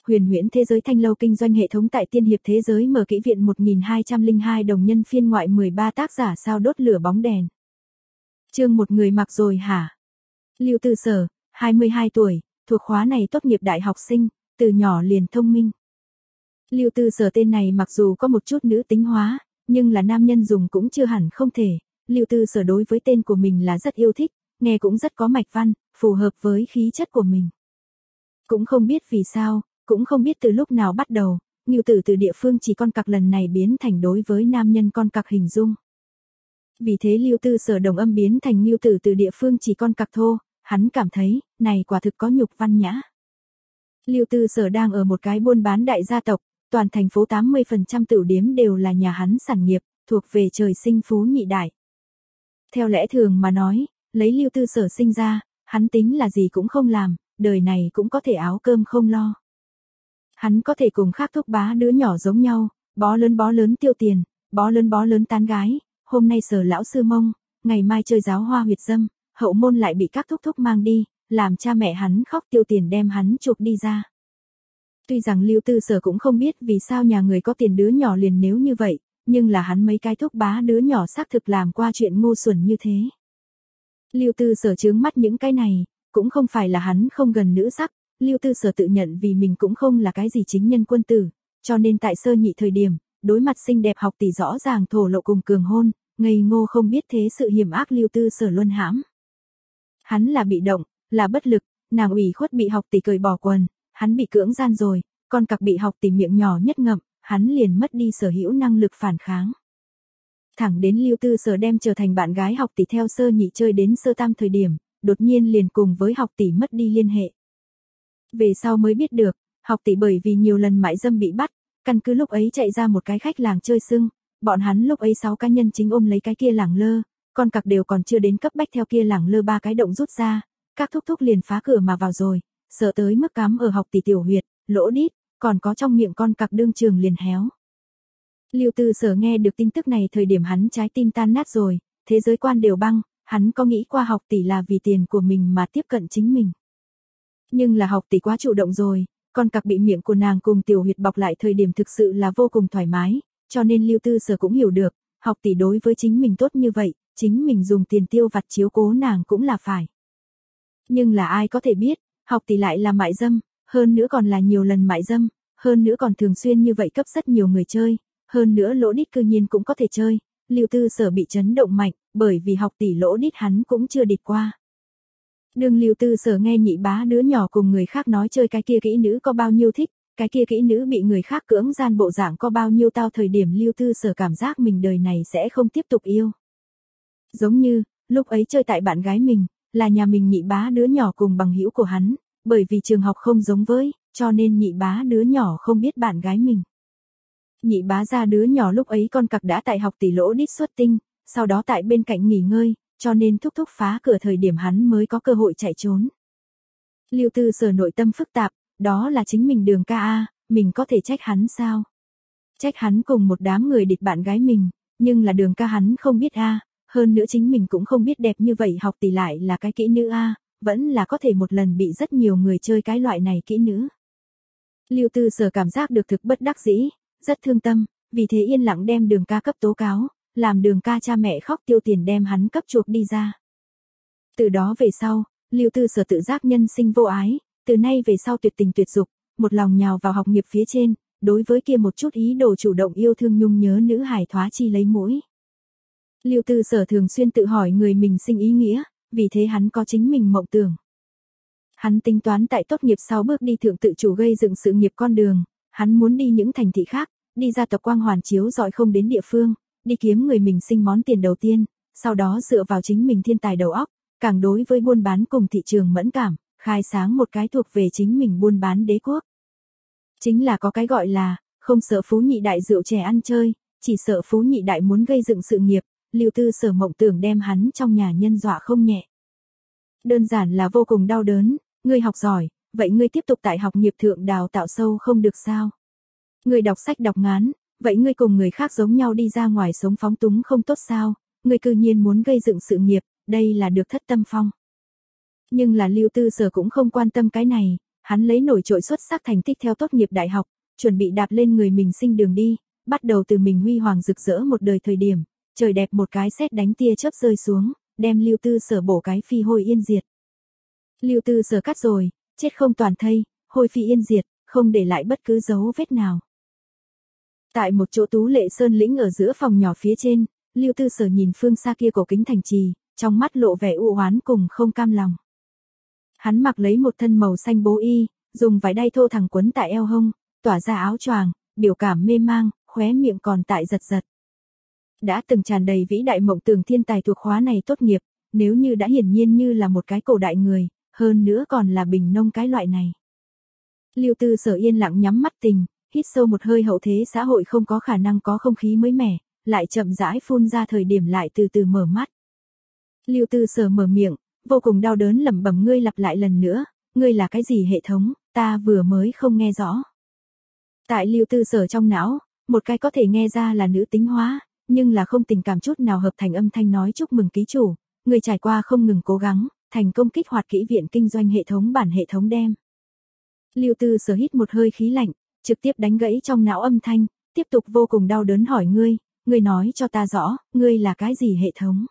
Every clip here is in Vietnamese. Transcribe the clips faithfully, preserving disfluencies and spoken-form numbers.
Huyền huyễn thế giới thanh lâu kinh doanh hệ thống tại Tiên Hiệp thế giới mở kỹ viện một nghìn hai trăm lẻ hai đồng nhân phiên ngoại mười ba tác giả sao đốt lửa bóng đèn. Chương một người mặc rồi hả? Lưu Tư Sở, hai mươi hai tuổi, thuộc khóa này tốt nghiệp đại học sinh, từ nhỏ liền thông minh. Lưu Tư Sở tên này mặc dù có một chút nữ tính hóa, nhưng là nam nhân dùng cũng chưa hẳn không thể. Lưu Tư Sở đối với tên của mình là rất yêu thích, nghe cũng rất có mạch văn, phù hợp với khí chất của mình. Cũng không biết vì sao, cũng không biết từ lúc nào bắt đầu, Ngưu Tử từ địa phương chỉ con cặc lần này biến thành đối với nam nhân con cặc hình dung. Vì thế Lưu Tư Sở đồng âm biến thành Ngưu Tử từ địa phương chỉ con cặc thô, hắn cảm thấy, này quả thực có nhục văn nhã. Lưu Tư Sở đang ở một cái buôn bán đại gia tộc, toàn thành phố tám mươi phần trăm tửu điếm đều là nhà hắn sản nghiệp, thuộc về trời sinh phú nhị đại. Theo lẽ thường mà nói, lấy Lưu Tư Sở sinh ra, hắn tính là gì cũng không làm, đời này cũng có thể áo cơm không lo. Hắn có thể cùng khác thúc bá đứa nhỏ giống nhau, bó lớn bó lớn tiêu tiền, bó lớn bó lớn tán gái, hôm nay sờ lão sư mông, ngày mai chơi giáo hoa huyệt dâm, hậu môn lại bị các thúc thúc mang đi, làm cha mẹ hắn khóc tiêu tiền đem hắn chuộc đi ra. Tuy rằng Lưu Tư Sở cũng không biết vì sao nhà người có tiền đứa nhỏ liền nếu như vậy, nhưng là hắn mấy cái thúc bá đứa nhỏ xác thực làm qua chuyện ngu xuẩn như thế. Lưu Tư Sở chướng mắt những cái này, cũng không phải là hắn không gần nữ sắc, Lưu Tư Sở tự nhận vì mình cũng không là cái gì chính nhân quân tử, cho nên tại sơ nhị thời điểm, đối mặt xinh đẹp học tỷ rõ ràng thổ lộ cùng cường hôn, ngây ngô không biết thế sự hiểm ác Lưu Tư Sở luân hãm. Hắn là bị động, là bất lực, nàng ủy khuất bị học tỷ cởi bỏ quần, hắn bị cưỡng gian rồi, con cặc bị học tỷ miệng nhỏ nhất ngậm, hắn liền mất đi sở hữu năng lực phản kháng. Thẳng đến Lưu Tư Sở đem trở thành bạn gái học tỷ theo sơ nhị chơi đến sơ tam thời điểm, đột nhiên liền cùng với học tỷ mất đi liên hệ. Về sau mới biết được, học tỷ bởi vì nhiều lần mại dâm bị bắt, căn cứ lúc ấy chạy ra một cái khách làng chơi sưng, bọn hắn lúc ấy sáu cá nhân chính ôm lấy cái kia làng lơ, con cặc đều còn chưa đến cấp bách theo kia làng lơ ba cái động rút ra, các thúc thúc liền phá cửa mà vào rồi, sợ tới mức cắm ở học tỷ tiểu huyệt, lỗ đít, còn có trong miệng con cặc đương trường liền héo. Lưu Tư Sở nghe được tin tức này thời điểm hắn trái tim tan nát rồi, thế giới quan đều băng, hắn có nghĩ qua học tỷ là vì tiền của mình mà tiếp cận chính mình. Nhưng là học tỷ quá chủ động rồi, con cặc bị miệng của nàng cùng tiểu huyệt bọc lại thời điểm thực sự là vô cùng thoải mái, cho nên Lưu Tư Sở cũng hiểu được, học tỷ đối với chính mình tốt như vậy, chính mình dùng tiền tiêu vặt chiếu cố nàng cũng là phải. Nhưng là ai có thể biết, học tỷ lại là mại dâm, hơn nữa còn là nhiều lần mại dâm, hơn nữa còn thường xuyên như vậy cấp rất nhiều người chơi, hơn nữa lỗ đít cư nhiên cũng có thể chơi, Lưu Tư Sở bị chấn động mạnh, bởi vì học tỷ lỗ đít hắn cũng chưa địch qua. Đương Lưu Tư Sở nghe nhị bá đứa nhỏ cùng người khác nói chơi cái kia kỹ nữ có bao nhiêu thích, cái kia kỹ nữ bị người khác cưỡng gian bộ dạng có bao nhiêu tao thời điểm Lưu Tư Sở cảm giác mình đời này sẽ không tiếp tục yêu. Giống như, lúc ấy chơi tại bạn gái mình, là nhà mình nhị bá đứa nhỏ cùng bằng hữu của hắn, bởi vì trường học không giống với, cho nên nhị bá đứa nhỏ không biết bạn gái mình. Nhị bá ra đứa nhỏ lúc ấy con cặc đã tại học tỷ lỗ đít xuất tinh, sau đó tại bên cạnh nghỉ ngơi, cho nên thúc thúc phá cửa thời điểm hắn mới có cơ hội chạy trốn. Lưu Tư Sở nội tâm phức tạp, đó là chính mình Đường ca a, mình có thể trách hắn sao? Trách hắn cùng một đám người địch bạn gái mình, nhưng là Đường ca hắn không biết a, hơn nữa chính mình cũng không biết đẹp như vậy học tỷ lại là cái kỹ nữ a, vẫn là có thể một lần bị rất nhiều người chơi cái loại này kỹ nữ. Lưu Tư Sở cảm giác được thực bất đắc dĩ, rất thương tâm, vì thế yên lặng đem Đường ca cấp tố cáo, làm Đường ca cha mẹ khóc tiêu tiền đem hắn cấp chuộc đi ra. Từ đó về sau, Lưu Tư Sở tự giác nhân sinh vô ái, từ nay về sau tuyệt tình tuyệt dục, một lòng nhào vào học nghiệp phía trên, đối với kia một chút ý đồ chủ động yêu thương nhung nhớ nữ hài thoá chi lấy mũi. Lưu Tư Sở thường xuyên tự hỏi người mình sinh ý nghĩa, vì thế hắn có chính mình mộng tưởng. Hắn tính toán tại tốt nghiệp sau bước đi thượng tự chủ gây dựng sự nghiệp con đường, hắn muốn đi những thành thị khác, đi ra tộc quang hoàn chiếu dọi không đến địa phương, đi kiếm người mình sinh món tiền đầu tiên, sau đó dựa vào chính mình thiên tài đầu óc, càng đối với buôn bán cùng thị trường mẫn cảm, khai sáng một cái thuộc về chính mình buôn bán đế quốc. Chính là có cái gọi là, không sợ phú nhị đại rượu chè ăn chơi, chỉ sợ phú nhị đại muốn gây dựng sự nghiệp, Lưu Tư Sở mộng tưởng đem hắn trong nhà nhân dọa không nhẹ. Đơn giản là vô cùng đau đớn, ngươi học giỏi, vậy ngươi tiếp tục tại học nghiệp thượng đào tạo sâu không được sao? Ngươi đọc sách đọc ngán, vậy ngươi cùng người khác giống nhau đi ra ngoài sống phóng túng không tốt sao? Ngươi cư nhiên muốn gây dựng sự nghiệp, đây là được thất tâm phong. Nhưng là Lưu Tư Sở cũng không quan tâm cái này, Hắn lấy nổi trội xuất sắc thành tích theo tốt nghiệp đại học, chuẩn bị đạp lên người mình sinh đường đi, bắt đầu từ mình huy hoàng rực rỡ một đời thời điểm, trời đẹp một cái sét đánh tia chớp rơi xuống, đem Lưu Tư Sở bổ cái phi hôi yên diệt. Lưu Tư Sở cắt rồi, chết không toàn thây, hôi phi yên diệt, không để lại bất cứ dấu vết nào. Tại một chỗ tú lệ sơn lĩnh ở giữa phòng nhỏ phía trên, Lưu Tư Sở nhìn phương xa kia cổ kính thành trì, trong mắt lộ vẻ u oán cùng không cam lòng. Hắn mặc lấy một thân màu xanh bố y, dùng vải đay thô thẳng quấn tại eo hông, tỏa ra áo choàng, biểu cảm mê mang, khóe miệng còn tại giật giật. Đã từng tràn đầy vĩ đại mộng tưởng thiên tài thuộc khóa này tốt nghiệp, nếu như đã hiển nhiên như là một cái cổ đại người, hơn nữa còn là bình nông cái loại này. Lưu Tư Sở yên lặng nhắm mắt tình, hít sâu một hơi hậu thế xã hội không có khả năng có không khí mới mẻ, lại chậm rãi phun ra thời điểm lại từ từ mở mắt. Lưu Tư Sở mở miệng, vô cùng đau đớn lẩm bẩm ngươi lặp lại lần nữa, ngươi là cái gì hệ thống, ta vừa mới không nghe rõ. Tại Lưu Tư Sở trong não, một cái có thể nghe ra là nữ tính hóa, nhưng là không tình cảm chút nào hợp thành âm thanh nói chúc mừng ký chủ, người trải qua không ngừng cố gắng, thành công kích hoạt kỹ viện kinh doanh hệ thống bản hệ thống đem. Lưu Tư Sở hít một hơi khí lạnh, trực tiếp đánh gãy trong não âm thanh, tiếp tục vô cùng đau đớn hỏi ngươi, ngươi nói cho ta rõ, ngươi là cái gì hệ thống?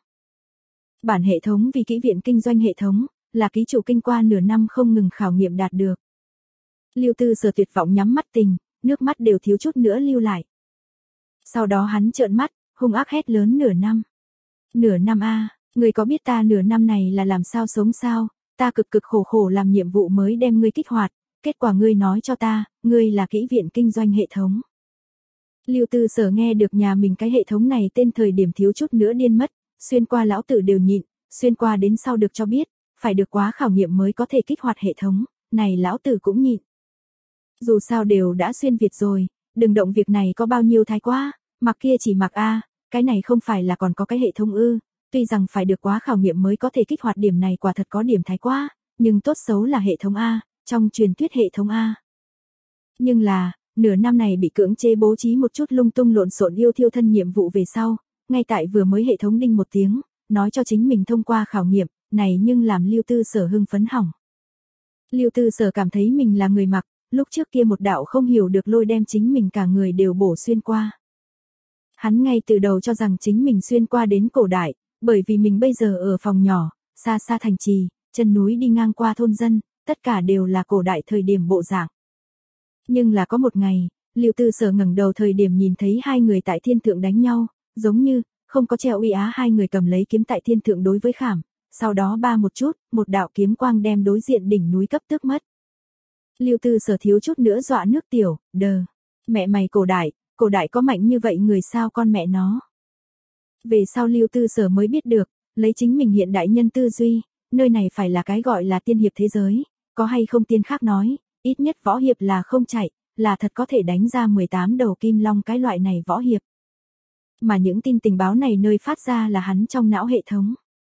Bản hệ thống vì kỹ viện kinh doanh hệ thống, là ký chủ kinh qua nửa năm không ngừng khảo nghiệm đạt được. Lưu Tư Sở tuyệt vọng nhắm mắt tình, nước mắt đều thiếu chút nữa lưu lại. Sau đó hắn trợn mắt, hung ác hét lớn nửa năm. Nửa năm a, ngươi có biết ta nửa năm này là làm sao sống sao, ta cực cực khổ khổ làm nhiệm vụ mới đem ngươi kích hoạt, kết quả ngươi nói cho ta, ngươi là kỹ viện kinh doanh hệ thống. Lưu Tư Sở nghe được nhà mình cái hệ thống này tên thời điểm thiếu chút nữa điên mất, xuyên qua lão tử đều nhịn, xuyên qua đến sau được cho biết, phải được quá khảo nghiệm mới có thể kích hoạt hệ thống, này lão tử cũng nhịn. Dù sao đều đã xuyên Việt rồi, đừng động việc này có bao nhiêu thái quá, mặc kia chỉ mặc a, cái này không phải là còn có cái hệ thống ư, tuy rằng phải được quá khảo nghiệm mới có thể kích hoạt điểm này quả thật có điểm thái quá, nhưng tốt xấu là hệ thống A, trong truyền thuyết hệ thống A. Nhưng là, nửa năm này bị cưỡng chế bố trí một chút lung tung lộn xộn yêu thiêu thân nhiệm vụ về sau, ngay tại vừa mới hệ thống đinh một tiếng, nói cho chính mình thông qua khảo nghiệm, này nhưng làm Lưu Tư Sở hưng phấn hỏng. Lưu Tư Sở cảm thấy mình là người mặc, lúc trước kia một đạo không hiểu được lôi đem chính mình cả người đều bổ xuyên qua. Hắn ngay từ đầu cho rằng chính mình xuyên qua đến cổ đại, bởi vì mình bây giờ ở phòng nhỏ, xa xa thành trì, chân núi đi ngang qua thôn dân, tất cả đều là cổ đại thời điểm bộ dạng. Nhưng là có một ngày, Lưu Tư Sở ngẩng đầu thời điểm nhìn thấy hai người tại thiên thượng đánh nhau, giống như, không có treo uy á hai người cầm lấy kiếm tại thiên thượng đối với khảm, sau đó ba một chút, một đạo kiếm quang đem đối diện đỉnh núi cấp tước mất. Lưu Tư Sở thiếu chút nữa dọa nước tiểu, đờ, mẹ mày cổ đại, cổ đại có mạnh như vậy người sao con mẹ nó. Về sau Lưu Tư Sở mới biết được, lấy chính mình hiện đại nhân tư duy, nơi này phải là cái gọi là tiên hiệp thế giới, có hay không tiên khác nói, ít nhất võ hiệp là không chạy, là thật có thể đánh ra mười tám đầu kim long cái loại này võ hiệp. Mà những tin tình báo này nơi phát ra là hắn trong não hệ thống.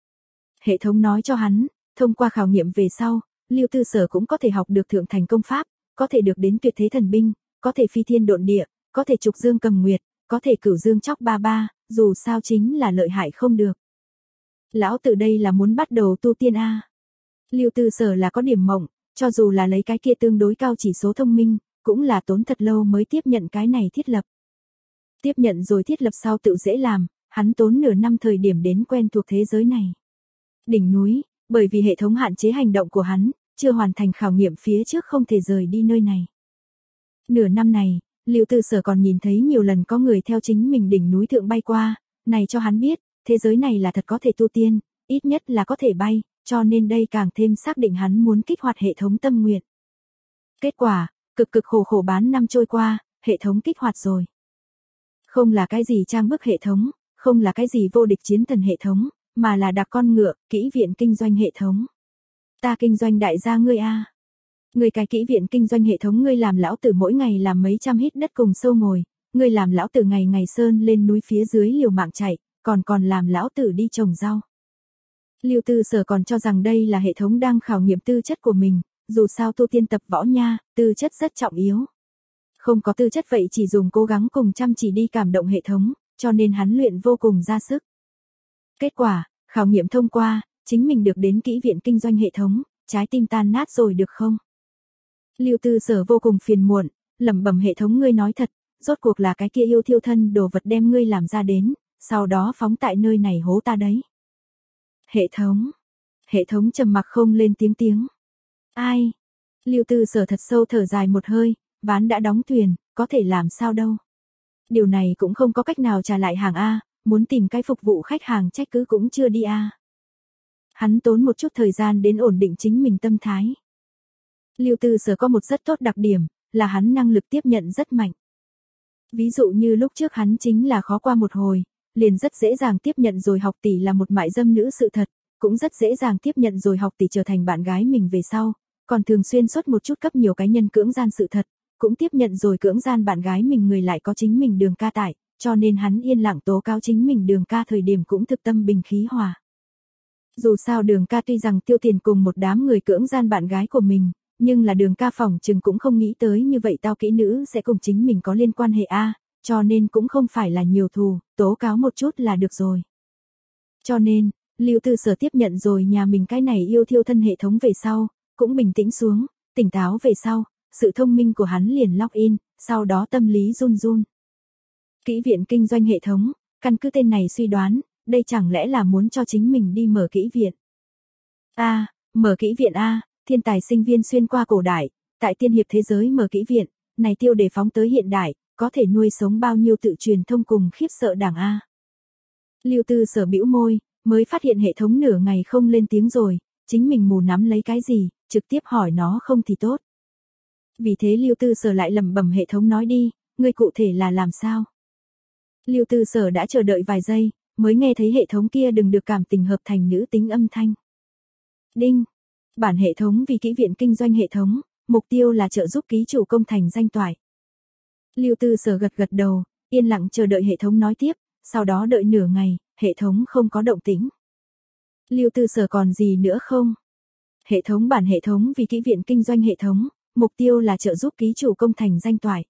Hệ thống nói cho hắn, thông qua khảo nghiệm về sau, Lưu Tư Sở cũng có thể học được thượng thành công pháp, có thể được đến tuyệt thế thần binh, có thể phi thiên độn địa, có thể trục dương cầm nguyệt, có thể cửu dương chóc ba ba, dù sao chính là lợi hại không được. Lão tử đây là muốn bắt đầu tu tiên a. Lưu Tư Sở là có điểm mộng, cho dù là lấy cái kia tương đối cao chỉ số thông minh, cũng là tốn thật lâu mới tiếp nhận cái này thiết lập. Tiếp nhận rồi thiết lập sau tự dễ làm, hắn tốn nửa năm thời điểm đến quen thuộc thế giới này. Đỉnh núi, bởi vì hệ thống hạn chế hành động của hắn, chưa hoàn thành khảo nghiệm phía trước không thể rời đi nơi này. Nửa năm này, Lưu Tư Sở còn nhìn thấy nhiều lần có người theo chính mình đỉnh núi thượng bay qua, này cho hắn biết, thế giới này là thật có thể tu tiên, ít nhất là có thể bay, cho nên đây càng thêm xác định hắn muốn kích hoạt hệ thống tâm nguyện. Kết quả, cực cực khổ khổ bán năm trôi qua, hệ thống kích hoạt rồi. Không là cái gì trang bức hệ thống, không là cái gì vô địch chiến thần hệ thống, mà là đặc con ngựa, kỹ viện kinh doanh hệ thống. Ta kinh doanh đại gia ngươi a. Ngươi cái kỹ viện kinh doanh hệ thống ngươi làm lão tử mỗi ngày làm mấy trăm hít đất cùng sâu ngồi, ngươi làm lão tử ngày ngày sơn lên núi phía dưới liều mạng chạy, còn còn làm lão tử đi trồng rau. Lưu Tư Sở còn cho rằng đây là hệ thống đang khảo nghiệm tư chất của mình, dù sao tu tiên tập võ nha, tư chất rất trọng yếu. Không có tư chất vậy chỉ dùng cố gắng cùng chăm chỉ đi cảm động hệ thống, cho nên hắn luyện vô cùng ra sức. Kết quả, khảo nghiệm thông qua, chính mình được đến kỹ viện kinh doanh hệ thống, trái tim tan nát rồi được không? Lưu Tư Sở vô cùng phiền muộn, lẩm bẩm hệ thống ngươi nói thật, rốt cuộc là cái kia yêu thiêu thân đồ vật đem ngươi làm ra đến, sau đó phóng tại nơi này hố ta đấy. Hệ thống. Hệ thống trầm mặc không lên tiếng tiếng. Ai? Lưu Tư Sở thật sâu thở dài một hơi, ván đã đóng thuyền, có thể làm sao đâu. Điều này cũng không có cách nào trả lại hàng A, muốn tìm cái phục vụ khách hàng trách cứ cũng chưa đi A. Hắn tốn một chút thời gian đến ổn định chính mình tâm thái. Lưu Tư Sở có một rất tốt đặc điểm, là hắn năng lực tiếp nhận rất mạnh. Ví dụ như lúc trước hắn chính là khó qua một hồi, liền rất dễ dàng tiếp nhận rồi học tỷ là một mại dâm nữ sự thật, cũng rất dễ dàng tiếp nhận rồi học tỷ trở thành bạn gái mình về sau, còn thường xuyên xuất một chút cấp nhiều cá nhân cưỡng gian sự thật, cũng tiếp nhận rồi cưỡng gian bạn gái mình người lại có chính mình Đường ca tại, cho nên hắn yên lặng tố cáo chính mình Đường ca thời điểm cũng thực tâm bình khí hòa. Dù sao Đường ca tuy rằng tiêu tiền cùng một đám người cưỡng gian bạn gái của mình, nhưng là Đường ca phỏng chừng cũng không nghĩ tới như vậy tao kỹ nữ sẽ cùng chính mình có liên quan hệ A, cho nên cũng không phải là nhiều thù, tố cáo một chút là được rồi. Cho nên, Lưu Tư Sở tiếp nhận rồi nhà mình cái này yêu thiêu thân hệ thống về sau, cũng bình tĩnh xuống, tỉnh táo về sau, sự thông minh của hắn liền login, sau đó tâm lý run run. Kỹ viện kinh doanh hệ thống, căn cứ tên này suy đoán, đây chẳng lẽ là muốn cho chính mình đi mở kỹ viện. A, mở kỹ viện A, thiên tài sinh viên xuyên qua cổ đại, tại tiên hiệp thế giới mở kỹ viện, này tiêu đề phóng tới hiện đại, có thể nuôi sống bao nhiêu tự truyền thông cùng khiếp sợ đảng A. Lưu Tư Sở bĩu môi, mới phát hiện hệ thống nửa ngày không lên tiếng rồi, chính mình mù nắm lấy cái gì, trực tiếp hỏi nó không thì tốt. Vì thế Lưu Tư Sở lại lẩm bẩm hệ thống nói đi, ngươi cụ thể là làm sao? Lưu Tư Sở đã chờ đợi vài giây, mới nghe thấy hệ thống kia đừng được cảm tình hợp thành nữ tính âm thanh. Đinh. Bản hệ thống vì kỹ viện kinh doanh hệ thống, mục tiêu là trợ giúp ký chủ công thành danh toại. Lưu Tư Sở gật gật đầu, yên lặng chờ đợi hệ thống nói tiếp, sau đó đợi nửa ngày, hệ thống không có động tĩnh. Lưu Tư Sở còn gì nữa không? Hệ thống bản hệ thống vì kỹ viện kinh doanh hệ thống, mục tiêu là trợ giúp ký chủ công thành danh toại.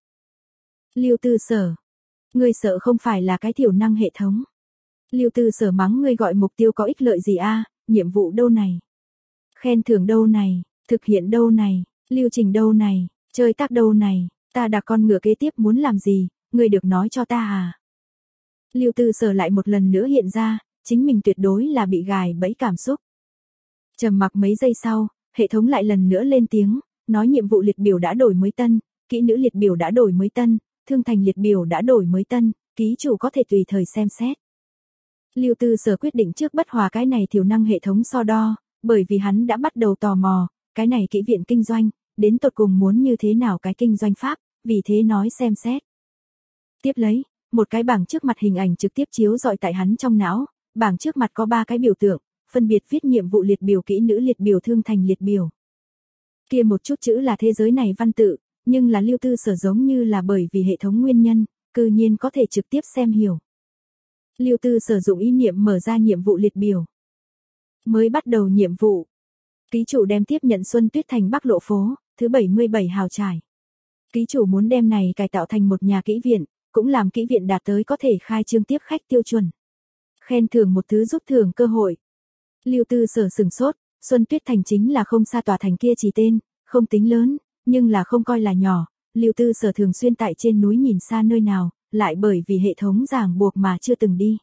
Lưu Tư Sở. Ngươi sợ không phải là cái thiểu năng hệ thống. Lưu Tư Sở mắng ngươi gọi mục tiêu có ích lợi gì a, nhiệm vụ đâu này? Khen thưởng đâu này, thực hiện đâu này, lưu trình đâu này, chơi tác đâu này, ta đặt con ngựa kế tiếp muốn làm gì, ngươi được nói cho ta à? Lưu Tư Sở lại một lần nữa hiện ra, chính mình tuyệt đối là bị gài bẫy cảm xúc. Trầm mặc mấy giây sau, hệ thống lại lần nữa lên tiếng, nói nhiệm vụ liệt biểu đã đổi mới tân, kỹ nữ liệt biểu đã đổi mới tân, thương thành liệt biểu đã đổi mới tân, ký chủ có thể tùy thời xem xét. Lưu Tư Sở quyết định trước bất hòa cái này thiểu năng hệ thống so đo, bởi vì hắn đã bắt đầu tò mò, cái này kỹ viện kinh doanh, đến tột cùng muốn như thế nào cái kinh doanh pháp, vì thế nói xem xét. Tiếp lấy, một cái bảng trước mặt hình ảnh trực tiếp chiếu dọi tại hắn trong não, bảng trước mặt có ba cái biểu tượng, phân biệt viết nhiệm vụ liệt biểu kỹ nữ liệt biểu thương thành liệt biểu. Kia một chút chữ là thế giới này văn tự, nhưng là Lưu Tư Sở giống như là bởi vì hệ thống nguyên nhân, cư nhiên có thể trực tiếp xem hiểu. Lưu Tư sử dụng ý niệm mở ra nhiệm vụ liệt biểu. Mới bắt đầu nhiệm vụ. Ký chủ đem tiếp nhận Xuân Tuyết Thành Bắc Lộ phố, thứ bảy mươi bảy hào trải. Ký chủ muốn đem này cải tạo thành một nhà kỹ viện, cũng làm kỹ viện đạt tới có thể khai trương tiếp khách tiêu chuẩn. Khen thưởng một thứ rút thưởng cơ hội. Lưu Tư Sở sừng sốt, Xuân Tuyết Thành chính là không xa tòa thành kia chỉ tên, không tính lớn, nhưng là không coi là nhỏ. Lưu Tư Sở thường xuyên tại trên núi nhìn xa nơi nào, lại bởi vì hệ thống ràng buộc mà chưa từng đi.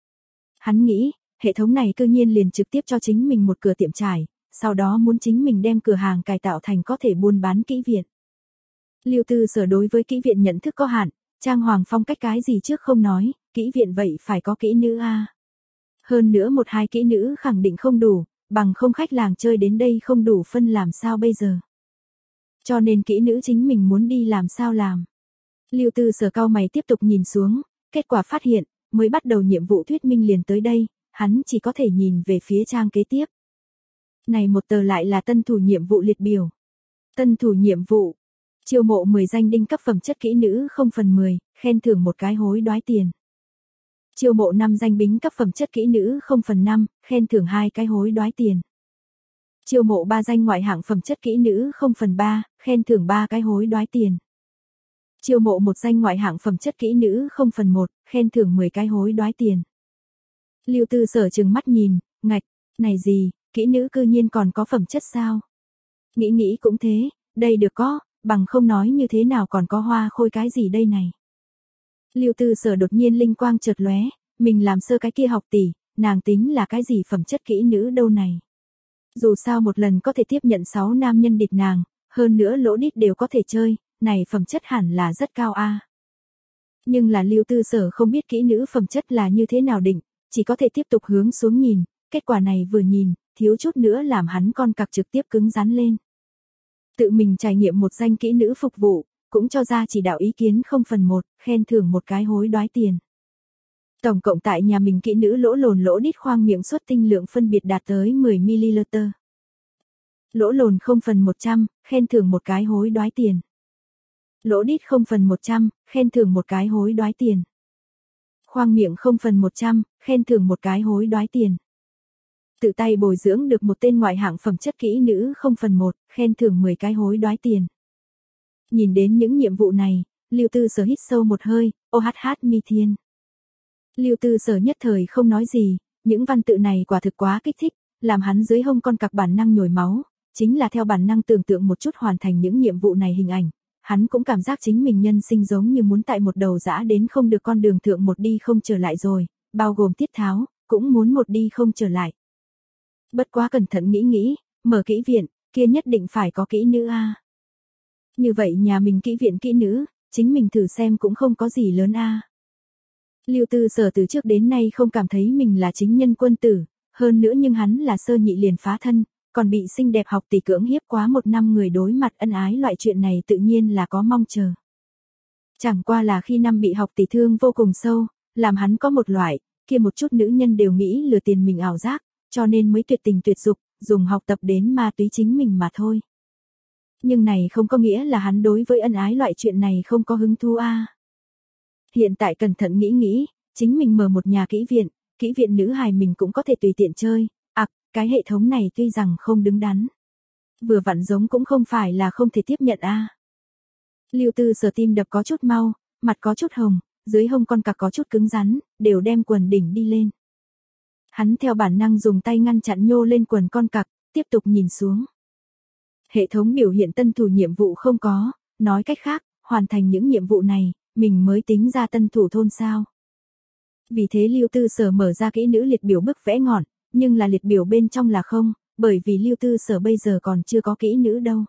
Hắn nghĩ, hệ thống này cư nhiên liền trực tiếp cho chính mình một cửa tiệm trải, sau đó muốn chính mình đem cửa hàng cải tạo thành có thể buôn bán kỹ viện. Lưu Tư Sở đối với kỹ viện nhận thức có hạn, trang hoàng phong cách cái gì trước không nói, kỹ viện vậy phải có kỹ nữ a. Hơn nữa một hai kỹ nữ khẳng định không đủ, bằng không khách làng chơi đến đây không đủ phân làm sao bây giờ. Cho nên kỹ nữ chính mình muốn đi làm sao làm. Lưu Tư Sở cau mày tiếp tục nhìn xuống, kết quả phát hiện, mới bắt đầu nhiệm vụ thuyết minh liền tới đây, hắn chỉ có thể nhìn về phía trang kế tiếp. Này một tờ lại là tân thủ nhiệm vụ liệt biểu. Tân thủ nhiệm vụ. Chiêu mộ mười danh đinh cấp phẩm chất kỹ nữ không phần mười, khen thưởng một cái hối đoái tiền. Chiêu mộ năm danh bính cấp phẩm chất kỹ nữ không phần năm, khen thưởng hai cái hối đoái tiền. Chiêu mộ ba danh ngoại hạng phẩm chất kỹ nữ không phần ba, khen thưởng ba cái hối đoái tiền. Chiêu mộ một danh ngoại hạng phẩm chất kỹ nữ không phần một, khen thưởng mười cái hối đoái tiền. Lưu Tư Sở trừng mắt nhìn, ngạch, này gì, kỹ nữ cư nhiên còn có phẩm chất sao? Nghĩ nghĩ cũng thế, đây được có, bằng không nói như thế nào còn có hoa khôi cái gì đây này. Lưu Tư Sở đột nhiên linh quang chợt lóe, mình làm sơ cái kia học tỷ, nàng tính là cái gì phẩm chất kỹ nữ đâu này. Dù sao một lần có thể tiếp nhận sáu nam nhân địch nàng, hơn nữa lỗ đít đều có thể chơi, này phẩm chất hẳn là rất cao a. Nhưng là Lưu Tư Sở không biết kỹ nữ phẩm chất là như thế nào định, chỉ có thể tiếp tục hướng xuống nhìn, kết quả này vừa nhìn, thiếu chút nữa làm hắn con cặc trực tiếp cứng rắn lên. Tự mình trải nghiệm một danh kỹ nữ phục vụ, cũng cho ra chỉ đạo ý kiến không phần một, khen thưởng một cái hối đoái tiền. Tổng cộng tại nhà mình kỹ nữ lỗ lồn lỗ đít khoang miệng xuất tinh lượng phân biệt đạt tới mười mi-li-lít. Lỗ lồn không phần một trăm, khen thưởng một cái hối đoái tiền. Lỗ đít không phần một trăm, khen thưởng một cái hối đoái tiền. Khoang miệng không phần một trăm, khen thưởng một cái hối đoái tiền. Tự tay bồi dưỡng được một tên ngoại hạng phẩm chất kỹ nữ không phần một, khen thưởng mười cái hối đoái tiền. Nhìn đến những nhiệm vụ này, Lưu Tư Sở hít sâu một hơi, ô hát hát mi thiên. Lưu Tư Sở nhất thời không nói gì, những văn tự này quả thực quá kích thích, làm hắn dưới hông con cặc bản năng nhồi máu, chính là theo bản năng tưởng tượng một chút hoàn thành những nhiệm vụ này hình ảnh. Hắn cũng cảm giác chính mình nhân sinh giống như muốn tại một đầu dã đến không được con đường thượng một đi không trở lại rồi, bao gồm tiết tháo, cũng muốn một đi không trở lại. Bất quá cẩn thận nghĩ nghĩ, mở kỹ viện, kia nhất định phải có kỹ nữ a. Như vậy nhà mình kỹ viện kỹ nữ, chính mình thử xem cũng không có gì lớn a. Lưu Tư Sở từ trước đến nay không cảm thấy mình là chính nhân quân tử, hơn nữa nhưng hắn là sơ nhị liền phá thân, còn bị xinh đẹp học tỷ cưỡng hiếp quá một năm người đối mặt ân ái loại chuyện này tự nhiên là có mong chờ. Chẳng qua là khi năm bị học tỷ thương vô cùng sâu, làm hắn có một loại, kia một chút nữ nhân đều nghĩ lừa tiền mình ảo giác, cho nên mới tuyệt tình tuyệt dục, dùng học tập đến ma túy chính mình mà thôi. Nhưng này không có nghĩa là hắn đối với ân ái loại chuyện này không có hứng thú a. Hiện tại cẩn thận nghĩ nghĩ, chính mình mở một nhà kỹ viện, kỹ viện nữ hài mình cũng có thể tùy tiện chơi, ặc, à, cái hệ thống này tuy rằng không đứng đắn. Vừa vặn giống cũng không phải là không thể tiếp nhận a. À. Lưu Tư Sở tim đập có chút mau, mặt có chút hồng, dưới hông con cặc có chút cứng rắn, đều đem quần đỉnh đi lên. Hắn theo bản năng dùng tay ngăn chặn nhô lên quần con cặc, tiếp tục nhìn xuống. Hệ thống biểu hiện tân thủ nhiệm vụ không có, nói cách khác, hoàn thành những nhiệm vụ này, mình mới tính ra tân thủ thôn sao. Vì thế Lưu Tư Sở mở ra kỹ nữ liệt biểu bức vẽ ngọn, nhưng là liệt biểu bên trong là không, bởi vì Lưu Tư Sở bây giờ còn chưa có kỹ nữ đâu.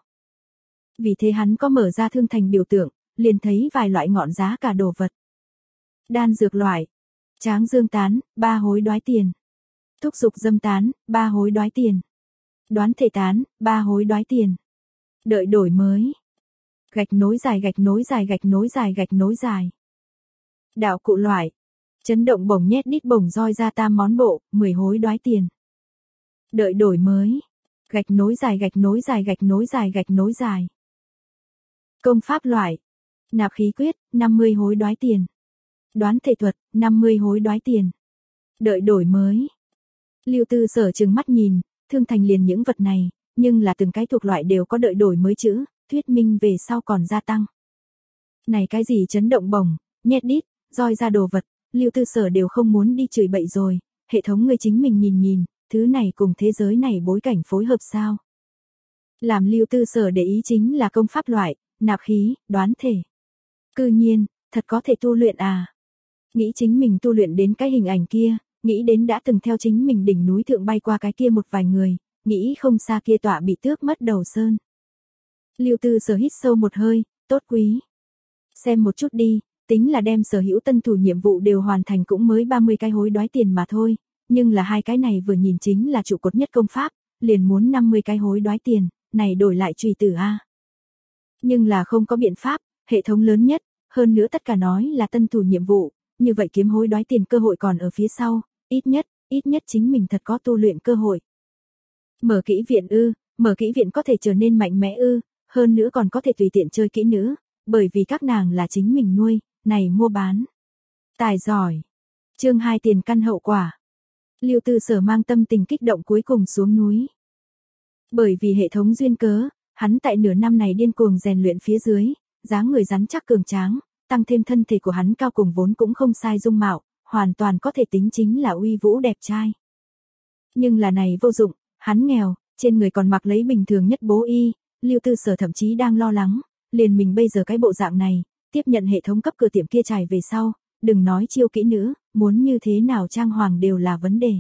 Vì thế hắn có mở ra thương thành biểu tượng, liền thấy vài loại ngọn giá cả đồ vật. Đan dược loại, tráng dương tán, ba hối đoái tiền. Thúc dục dâm tán, ba hối đoái tiền. Đoán thể tán, ba hối đoái tiền. Đợi đổi mới. Gạch nối dài gạch nối dài gạch nối dài gạch nối dài. Đạo cụ loại. Chấn động bổng nhét đít bổng roi ra tam món bộ, mười hối đoái tiền. Đợi đổi mới. Gạch nối dài gạch nối dài gạch nối dài gạch nối dài. Công pháp loại. Nạp khí quyết, năm mươi hối đoái tiền. Đoán thể thuật, năm mươi hối đoái tiền. Đợi đổi mới. Lưu Tư Sở trừng mắt nhìn, thương thành liền những vật này, nhưng là từng cái thuộc loại đều có đợi đổi mới chữ, thuyết minh về sau còn gia tăng. Này cái gì chấn động bổng, nhét đít, roi ra đồ vật, Lưu Tư Sở đều không muốn đi chửi bậy rồi, hệ thống người chính mình nhìn nhìn, thứ này cùng thế giới này bối cảnh phối hợp sao. Làm Lưu Tư Sở để ý chính là công pháp loại, nạp khí, đoán thể. Cư nhiên, thật có thể tu luyện à. Nghĩ chính mình tu luyện đến cái hình ảnh kia, nghĩ đến đã từng theo chính mình đỉnh núi thượng bay qua cái kia một vài người, nghĩ không xa kia tọa bị tước mất đầu sơn. Lưu Tư Sở hít sâu một hơi, tốt quý. Xem một chút đi, tính là đem sở hữu tân thủ nhiệm vụ đều hoàn thành cũng mới ba mươi cái hối đoái tiền mà thôi, nhưng là hai cái này vừa nhìn chính là trụ cột nhất công pháp, liền muốn năm mươi cái hối đoái tiền, này đổi lại trùy tử a. Nhưng là không có biện pháp, hệ thống lớn nhất, hơn nữa tất cả nói là tân thủ nhiệm vụ, như vậy kiếm hối đoái tiền cơ hội còn ở phía sau, ít nhất, ít nhất chính mình thật có tu luyện cơ hội. Mở kỹ viện ư, mở kỹ viện có thể trở nên mạnh mẽ ư, hơn nữa còn có thể tùy tiện chơi kỹ nữ, bởi vì các nàng là chính mình nuôi, này mua bán. Tài giỏi. Chương hai tiền căn hậu quả. Lưu Tư Sở mang tâm tình kích động cuối cùng xuống núi. Bởi vì hệ thống duyên cớ, hắn tại nửa năm này điên cuồng rèn luyện phía dưới, dáng người rắn chắc cường tráng, tăng thêm thân thể của hắn cao cùng vốn cũng không sai dung mạo, hoàn toàn có thể tính chính là uy vũ đẹp trai. Nhưng là này vô dụng, hắn nghèo, trên người còn mặc lấy bình thường nhất bố y, Lưu Tư Sở thậm chí đang lo lắng, liền mình bây giờ cái bộ dạng này, tiếp nhận hệ thống cấp cửa tiệm kia trải về sau, đừng nói chiêu kỹ nữ, muốn như thế nào trang hoàng đều là vấn đề.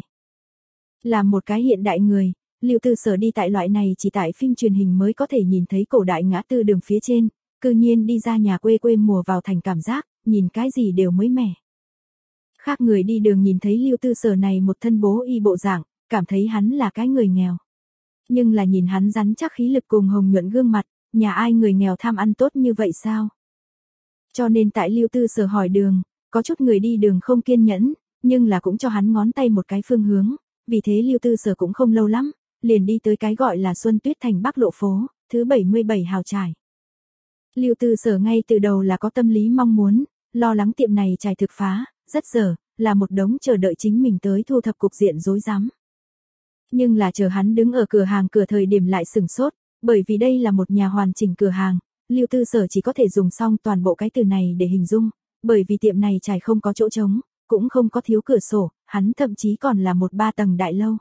Là một cái hiện đại người, Lưu Tư Sở đi tại loại này chỉ tại phim truyền hình mới có thể nhìn thấy cổ đại ngã tư đường phía trên, cư nhiên đi ra nhà quê quê mùa vào thành cảm giác, nhìn cái gì đều mới mẻ. Khác người đi đường nhìn thấy Lưu Tư Sở này một thân bố y bộ dạng, cảm thấy hắn là cái người nghèo. Nhưng là nhìn hắn rắn chắc khí lực cùng hồng nhuận gương mặt, nhà ai người nghèo tham ăn tốt như vậy sao? Cho nên tại Lưu Tư Sở hỏi đường, có chút người đi đường không kiên nhẫn, nhưng là cũng cho hắn ngón tay một cái phương hướng, vì thế Lưu Tư Sở cũng không lâu lắm, liền đi tới cái gọi là Xuân Tuyết Thành Bắc Lộ phố, thứ bảy mươi bảy hào trải. Lưu Tư Sở ngay từ đầu là có tâm lý mong muốn, lo lắng tiệm này trải thực phá, rất dở, là một đống chờ đợi chính mình tới thu thập cục diện rối rắm. Nhưng là chờ hắn đứng ở cửa hàng cửa thời điểm lại sửng sốt, bởi vì đây là một nhà hoàn chỉnh cửa hàng, Lưu Tư Sở chỉ có thể dùng xong toàn bộ cái từ này để hình dung, bởi vì tiệm này trải không có chỗ trống, cũng không có thiếu cửa sổ, hắn thậm chí còn là một ba tầng đại lâu.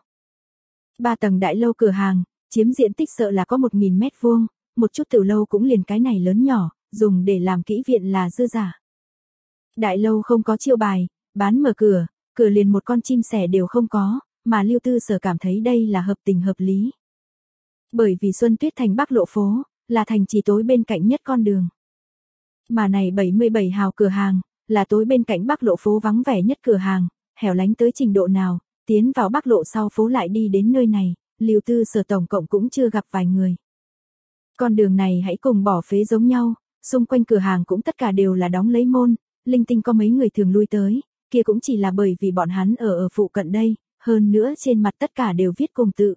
Ba tầng đại lâu cửa hàng, chiếm diện tích sợ là có một nghìn mét vuông, một chút tiểu lâu cũng liền cái này lớn nhỏ, dùng để làm kỹ viện là dư giả. Đại lâu không có chiêu bài, bán mở cửa, cửa liền một con chim sẻ đều không có, mà Lưu Tư Sở cảm thấy đây là hợp tình hợp lý. Bởi vì Xuân Tuyết Thành Bắc Lộ phố, là thành trì tối bên cạnh nhất con đường. Mà này bảy mươi bảy hào cửa hàng, là tối bên cạnh Bắc Lộ phố vắng vẻ nhất cửa hàng, hẻo lánh tới trình độ nào, tiến vào Bắc Lộ sau phố lại đi đến nơi này, Lưu Tư Sở tổng cộng cũng chưa gặp vài người. Con đường này hãy cùng bỏ phế giống nhau, xung quanh cửa hàng cũng tất cả đều là đóng lấy môn, linh tinh có mấy người thường lui tới, kia cũng chỉ là bởi vì bọn hắn ở ở phụ cận đây, hơn nữa trên mặt tất cả đều viết cùng tự.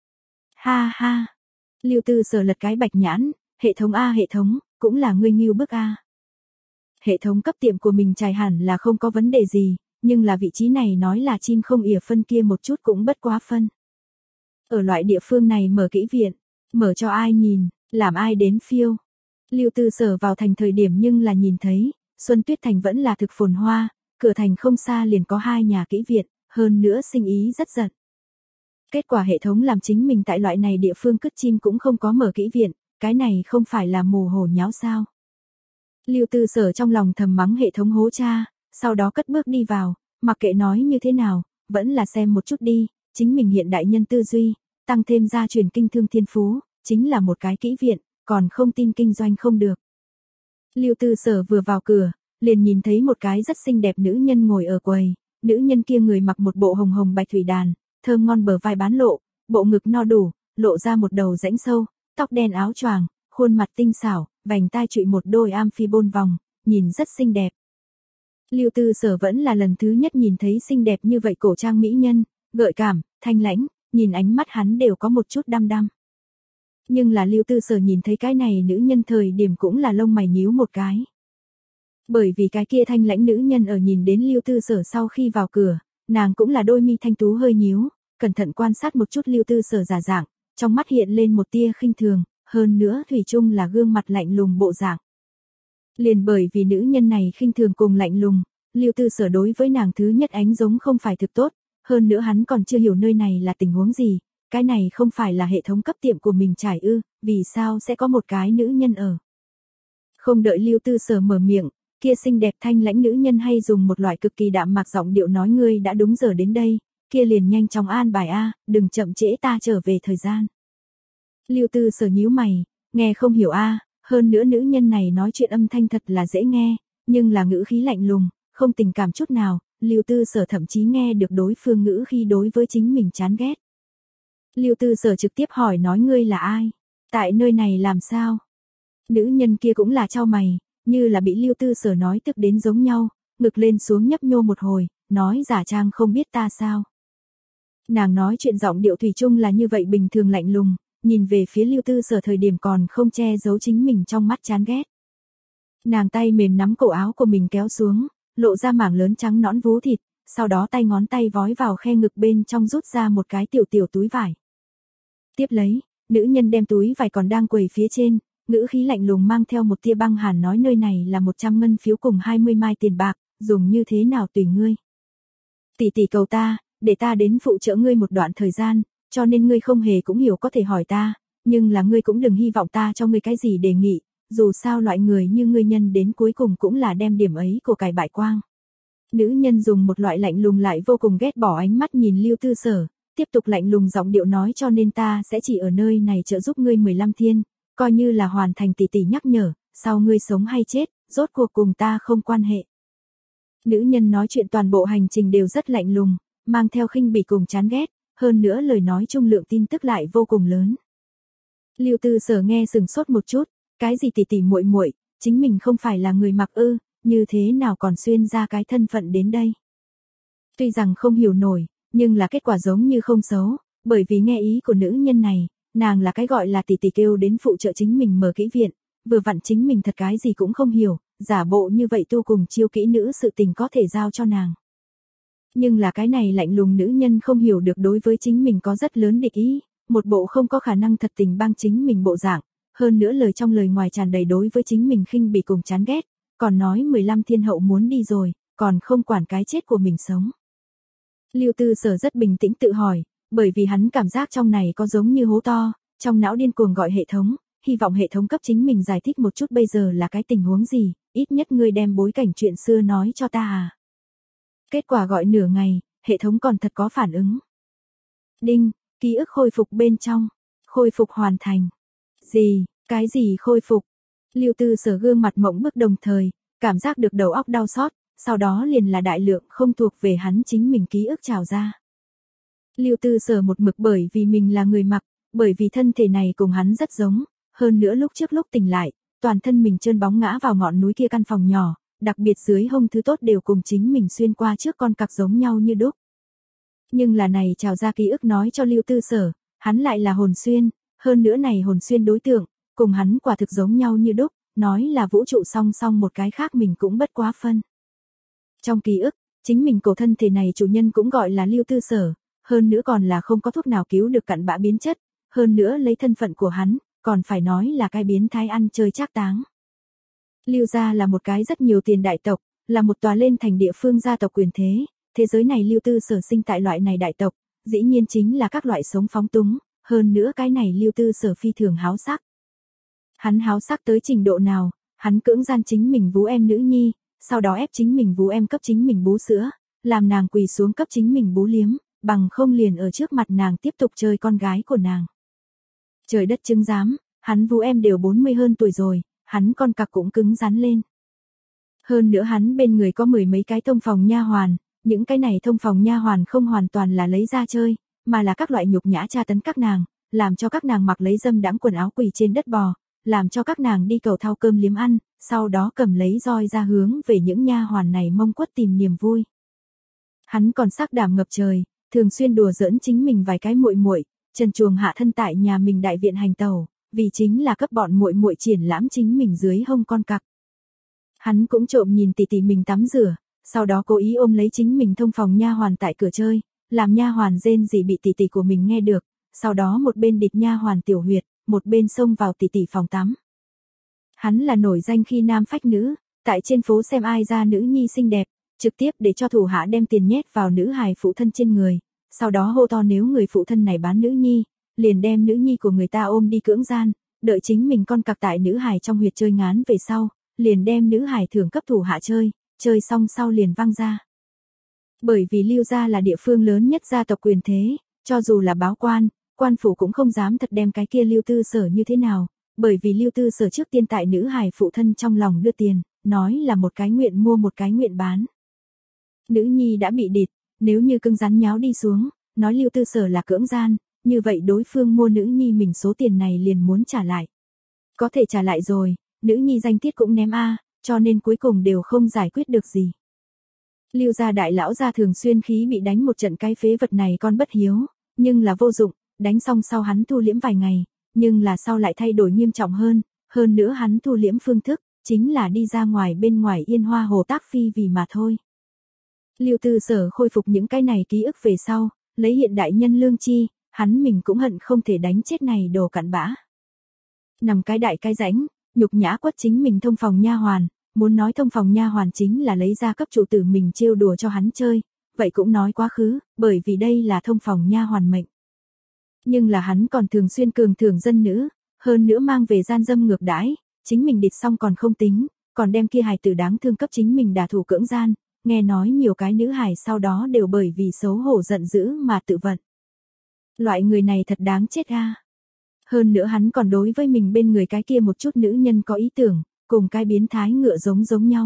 Ha ha, Lưu Tư Sở lật cái bạch nhãn, hệ thống A hệ thống, cũng là ngươi nghiêu bức A. Hệ thống cấp tiệm của mình trải hẳn là không có vấn đề gì, nhưng là vị trí này nói là chim không ỉa phân kia một chút cũng bất quá phân. Ở loại địa phương này mở kỹ viện, mở cho ai nhìn, làm ai đến phiêu. Lưu Tư Sở vào thành thời điểm nhưng là nhìn thấy, Xuân Tuyết Thành vẫn là thực phồn hoa, cửa thành không xa liền có hai nhà kỹ viện, hơn nữa sinh ý rất giật. Kết quả hệ thống làm chính mình tại loại này địa phương cứt chim cũng không có mở kỹ viện, cái này không phải là mù hồ nháo sao. Lưu Tư Sở trong lòng thầm mắng hệ thống hố cha, sau đó cất bước đi vào, mặc kệ nói như thế nào, vẫn là xem một chút đi, chính mình hiện đại nhân tư duy, tăng thêm gia truyền kinh thương thiên phú, chính là một cái kỹ viện, còn không tin kinh doanh không được. Lưu Tư Sở vừa vào cửa, liền nhìn thấy một cái rất xinh đẹp nữ nhân ngồi ở quầy, nữ nhân kia người mặc một bộ hồng hồng bạch thủy đàn, thơm ngon bờ vai bán lộ, bộ ngực no đủ, lộ ra một đầu rãnh sâu, tóc đen áo choàng, khuôn mặt tinh xảo, vành tai trụy một đôi amphi-bôn vòng, nhìn rất xinh đẹp. Lưu Tư Sở vẫn là lần thứ nhất nhìn thấy xinh đẹp như vậy cổ trang mỹ nhân, gợi cảm, thanh lãnh, nhìn ánh mắt hắn đều có một chút đăm đăm. Nhưng là Lưu Tư Sở nhìn thấy cái này nữ nhân thời điểm cũng là lông mày nhíu một cái. Bởi vì cái kia thanh lãnh nữ nhân ở nhìn đến Lưu Tư Sở sau khi vào cửa, nàng cũng là đôi mi thanh tú hơi nhíu, cẩn thận quan sát một chút Lưu Tư Sở giả dạng, trong mắt hiện lên một tia khinh thường, hơn nữa thủy chung là gương mặt lạnh lùng bộ dạng. Liền bởi vì nữ nhân này khinh thường cùng lạnh lùng, Lưu Tư Sở đối với nàng thứ nhất ánh giống không phải thực tốt, hơn nữa hắn còn chưa hiểu nơi này là tình huống gì, cái này không phải là hệ thống cấp tiệm của mình trải ư, vì sao sẽ có một cái nữ nhân ở. Không đợi Lưu Tư Sở mở miệng, kia xinh đẹp thanh lãnh nữ nhân hay dùng một loại cực kỳ đạm mạc giọng điệu nói ngươi đã đúng giờ đến đây, kia liền nhanh chóng an bài a, đừng chậm trễ ta trở về thời gian. Lưu Tư Sở nhíu mày, nghe không hiểu a, hơn nữa nữ nhân này nói chuyện âm thanh thật là dễ nghe, nhưng là ngữ khí lạnh lùng, không tình cảm chút nào, Lưu Tư Sở thậm chí nghe được đối phương ngữ khi đối với chính mình chán ghét. Lưu Tư Sở trực tiếp hỏi nói ngươi là ai? Tại nơi này làm sao? Nữ nhân kia cũng là chau mày, như là bị Lưu Tư Sở nói tức đến giống nhau, ngực lên xuống nhấp nhô một hồi, nói giả trang không biết ta sao. Nàng nói chuyện giọng điệu thủy chung là như vậy bình thường lạnh lùng, nhìn về phía Lưu Tư Sở thời điểm còn không che giấu chính mình trong mắt chán ghét. Nàng tay mềm nắm cổ áo của mình kéo xuống, lộ ra mảng lớn trắng nõn vú thịt, sau đó tay ngón tay vói vào khe ngực bên trong rút ra một cái tiểu tiểu túi vải. Tiếp lấy, nữ nhân đem túi vải còn đang quầy phía trên, ngữ khí lạnh lùng mang theo một tia băng hàn nói nơi này là một trăm ngân phiếu cùng hai mươi mai tiền bạc, dùng như thế nào tùy ngươi. Tỷ tỷ cầu ta, để ta đến phụ trợ ngươi một đoạn thời gian, cho nên ngươi không hề cũng hiểu có thể hỏi ta, nhưng là ngươi cũng đừng hy vọng ta cho ngươi cái gì đề nghị, dù sao loại người như ngươi nhân đến cuối cùng cũng là đem điểm ấy của cải bại quang. Nữ nhân dùng một loại lạnh lùng lại vô cùng ghét bỏ ánh mắt nhìn Lưu Tư Sở, tiếp tục lạnh lùng giọng điệu nói cho nên ta sẽ chỉ ở nơi này trợ giúp ngươi mười lăm thiên, coi như là hoàn thành tỷ tỷ nhắc nhở, sau ngươi sống hay chết, rốt cuộc cùng ta không quan hệ. Nữ nhân nói chuyện toàn bộ hành trình đều rất lạnh lùng, mang theo khinh bỉ cùng chán ghét, hơn nữa lời nói chung lượng tin tức lại vô cùng lớn. Lưu Tư Sở nghe sừng sốt một chút, cái gì tỷ tỷ muội muội, chính mình không phải là người mặc ư, như thế nào còn xuyên ra cái thân phận đến đây. Tuy rằng không hiểu nổi, nhưng là kết quả giống như không xấu, bởi vì nghe ý của nữ nhân này, nàng là cái gọi là tỷ tỷ kêu đến phụ trợ chính mình mở kỹ viện, vừa vặn chính mình thật cái gì cũng không hiểu, giả bộ như vậy tu cùng chiêu kỹ nữ sự tình có thể giao cho nàng. Nhưng là cái này lạnh lùng nữ nhân không hiểu được đối với chính mình có rất lớn địch ý, một bộ không có khả năng thật tình bang chính mình bộ dạng, hơn nữa lời trong lời ngoài tràn đầy đối với chính mình khinh bỉ cùng chán ghét, còn nói mười lăm thiên hậu muốn đi rồi, còn không quản cái chết của mình sống. Lưu Tư Sở rất bình tĩnh tự hỏi, bởi vì hắn cảm giác trong này có giống như hố to, trong não điên cuồng gọi hệ thống, hy vọng hệ thống cấp chính mình giải thích một chút bây giờ là cái tình huống gì, ít nhất ngươi đem bối cảnh chuyện xưa nói cho ta à. Kết quả gọi nửa ngày, hệ thống còn thật có phản ứng. Đinh, ký ức khôi phục bên trong, khôi phục hoàn thành. Gì, cái gì khôi phục? Lưu Tư Sở gương mặt mộng bức đồng thời, cảm giác được đầu óc đau xót, sau đó liền là đại lượng không thuộc về hắn chính mình ký ức trào ra. Lưu Tư Sở một mực bởi vì mình là người mặc, bởi vì thân thể này cùng hắn rất giống, hơn nữa lúc trước lúc tỉnh lại, toàn thân mình trơn bóng ngã vào ngọn núi kia căn phòng nhỏ, đặc biệt dưới hông thứ tốt đều cùng chính mình xuyên qua trước con cặc giống nhau như đúc. Nhưng là này trào ra ký ức nói cho Lưu Tư Sở, hắn lại là hồn xuyên, hơn nữa này hồn xuyên đối tượng, cùng hắn quả thực giống nhau như đúc, nói là vũ trụ song song một cái khác mình cũng bất quá phân. Trong ký ức, chính mình cổ thân thể này chủ nhân cũng gọi là Lưu Tư Sở, hơn nữa còn là không có thuốc nào cứu được cặn bã biến chất, hơn nữa lấy thân phận của hắn, còn phải nói là cái biến thái ăn chơi trác táng. Lưu gia là một cái rất nhiều tiền đại tộc, là một tòa lên thành địa phương gia tộc quyền thế, thế giới này Lưu Tư Sở sinh tại loại này đại tộc, dĩ nhiên chính là các loại sống phóng túng, hơn nữa cái này Lưu Tư Sở phi thường háo sắc. Hắn háo sắc tới trình độ nào, hắn cưỡng gian chính mình vú em nữ nhi, sau đó ép chính mình vú em cấp chính mình bú sữa, làm nàng quỳ xuống cấp chính mình bú liếm, bằng không liền ở trước mặt nàng tiếp tục chơi con gái của nàng. Trời đất chứng giám, hắn vú em đều bốn mươi hơn tuổi rồi, hắn con cặc cũng cứng rắn lên. Hơn nữa hắn bên người có mười mấy cái thông phòng nha hoàn, những cái này thông phòng nha hoàn không hoàn toàn là lấy ra chơi, mà là các loại nhục nhã tra tấn các nàng, làm cho các nàng mặc lấy dâm đãng quần áo quỳ trên đất bò, làm cho các nàng đi cầu thau cơm liếm ăn, sau đó cầm lấy roi ra hướng về những nha hoàn này mông quất tìm niềm vui. Hắn còn sắc đảm ngập trời, thường xuyên đùa giỡn chính mình vài cái muội muội, trần truồng hạ thân tại nhà mình đại viện hành tẩu, vì chính là cấp bọn muội muội triển lãm chính mình dưới hông con cặc. Hắn cũng trộm nhìn tỷ tỷ mình tắm rửa, sau đó cố ý ôm lấy chính mình thông phòng nha hoàn tại cửa chơi, làm nha hoàn rên rỉ bị tỷ tỷ của mình nghe được, sau đó một bên địch nha hoàn tiểu huyệt, một bên xông vào tỷ tỷ phòng tắm. Hắn là nổi danh khi nam phách nữ, tại trên phố xem ai ra nữ nhi xinh đẹp, trực tiếp để cho thủ hạ đem tiền nhét vào nữ hài phụ thân trên người, sau đó hô to nếu người phụ thân này bán nữ nhi, liền đem nữ nhi của người ta ôm đi cưỡng gian, đợi chính mình con cặc tại nữ hài trong huyệt chơi ngán về sau, liền đem nữ hài thưởng cấp thủ hạ chơi, chơi xong sau liền văng ra. Bởi vì Lưu gia là địa phương lớn nhất gia tộc quyền thế, cho dù là báo quan, quan phủ cũng không dám thật đem cái kia Lưu Tư Sở như thế nào, bởi vì Lưu Tư Sở trước tiên tại nữ hài phụ thân trong lòng đưa tiền, nói là một cái nguyện mua một cái nguyện bán. Nữ nhi đã bị địt, nếu như cưng rắn nháo đi xuống, nói Lưu Tư Sở là cưỡng gian, như vậy đối phương mua nữ nhi mình số tiền này liền muốn trả lại. Có thể trả lại rồi, nữ nhi danh tiết cũng ném a, cho nên cuối cùng đều không giải quyết được gì. Lưu gia đại lão gia thường xuyên khí bị đánh một trận cái phế vật này con bất hiếu, nhưng là vô dụng, đánh xong sau hắn thu liễm vài ngày, nhưng là sau lại thay đổi nghiêm trọng hơn, hơn nữa hắn thu liễm phương thức, chính là đi ra ngoài bên ngoài Yên Hoa Hồ tác phi vì mà thôi. Lưu Tư Sở khôi phục những cái này ký ức về sau, lấy hiện đại nhân lương chi, hắn mình cũng hận không thể đánh chết này đồ cặn bã. Nằm cái đại cái rãnh, nhục nhã quất chính mình thông phòng nha hoàn, muốn nói thông phòng nha hoàn chính là lấy ra cấp chủ tử mình trêu đùa cho hắn chơi, vậy cũng nói quá khứ, bởi vì đây là thông phòng nha hoàn mệnh. Nhưng là hắn còn thường xuyên cường thưởng dân nữ, hơn nữa mang về gian dâm ngược đãi, chính mình địt xong còn không tính, còn đem kia hài tử đáng thương cấp chính mình đả thủ cưỡng gian, nghe nói nhiều cái nữ hài sau đó đều bởi vì xấu hổ giận dữ mà tự vận. Loại người này thật đáng chết a. Hơn nữa hắn còn đối với mình bên người cái kia một chút nữ nhân có ý tưởng, cùng cái biến thái ngựa giống giống nhau.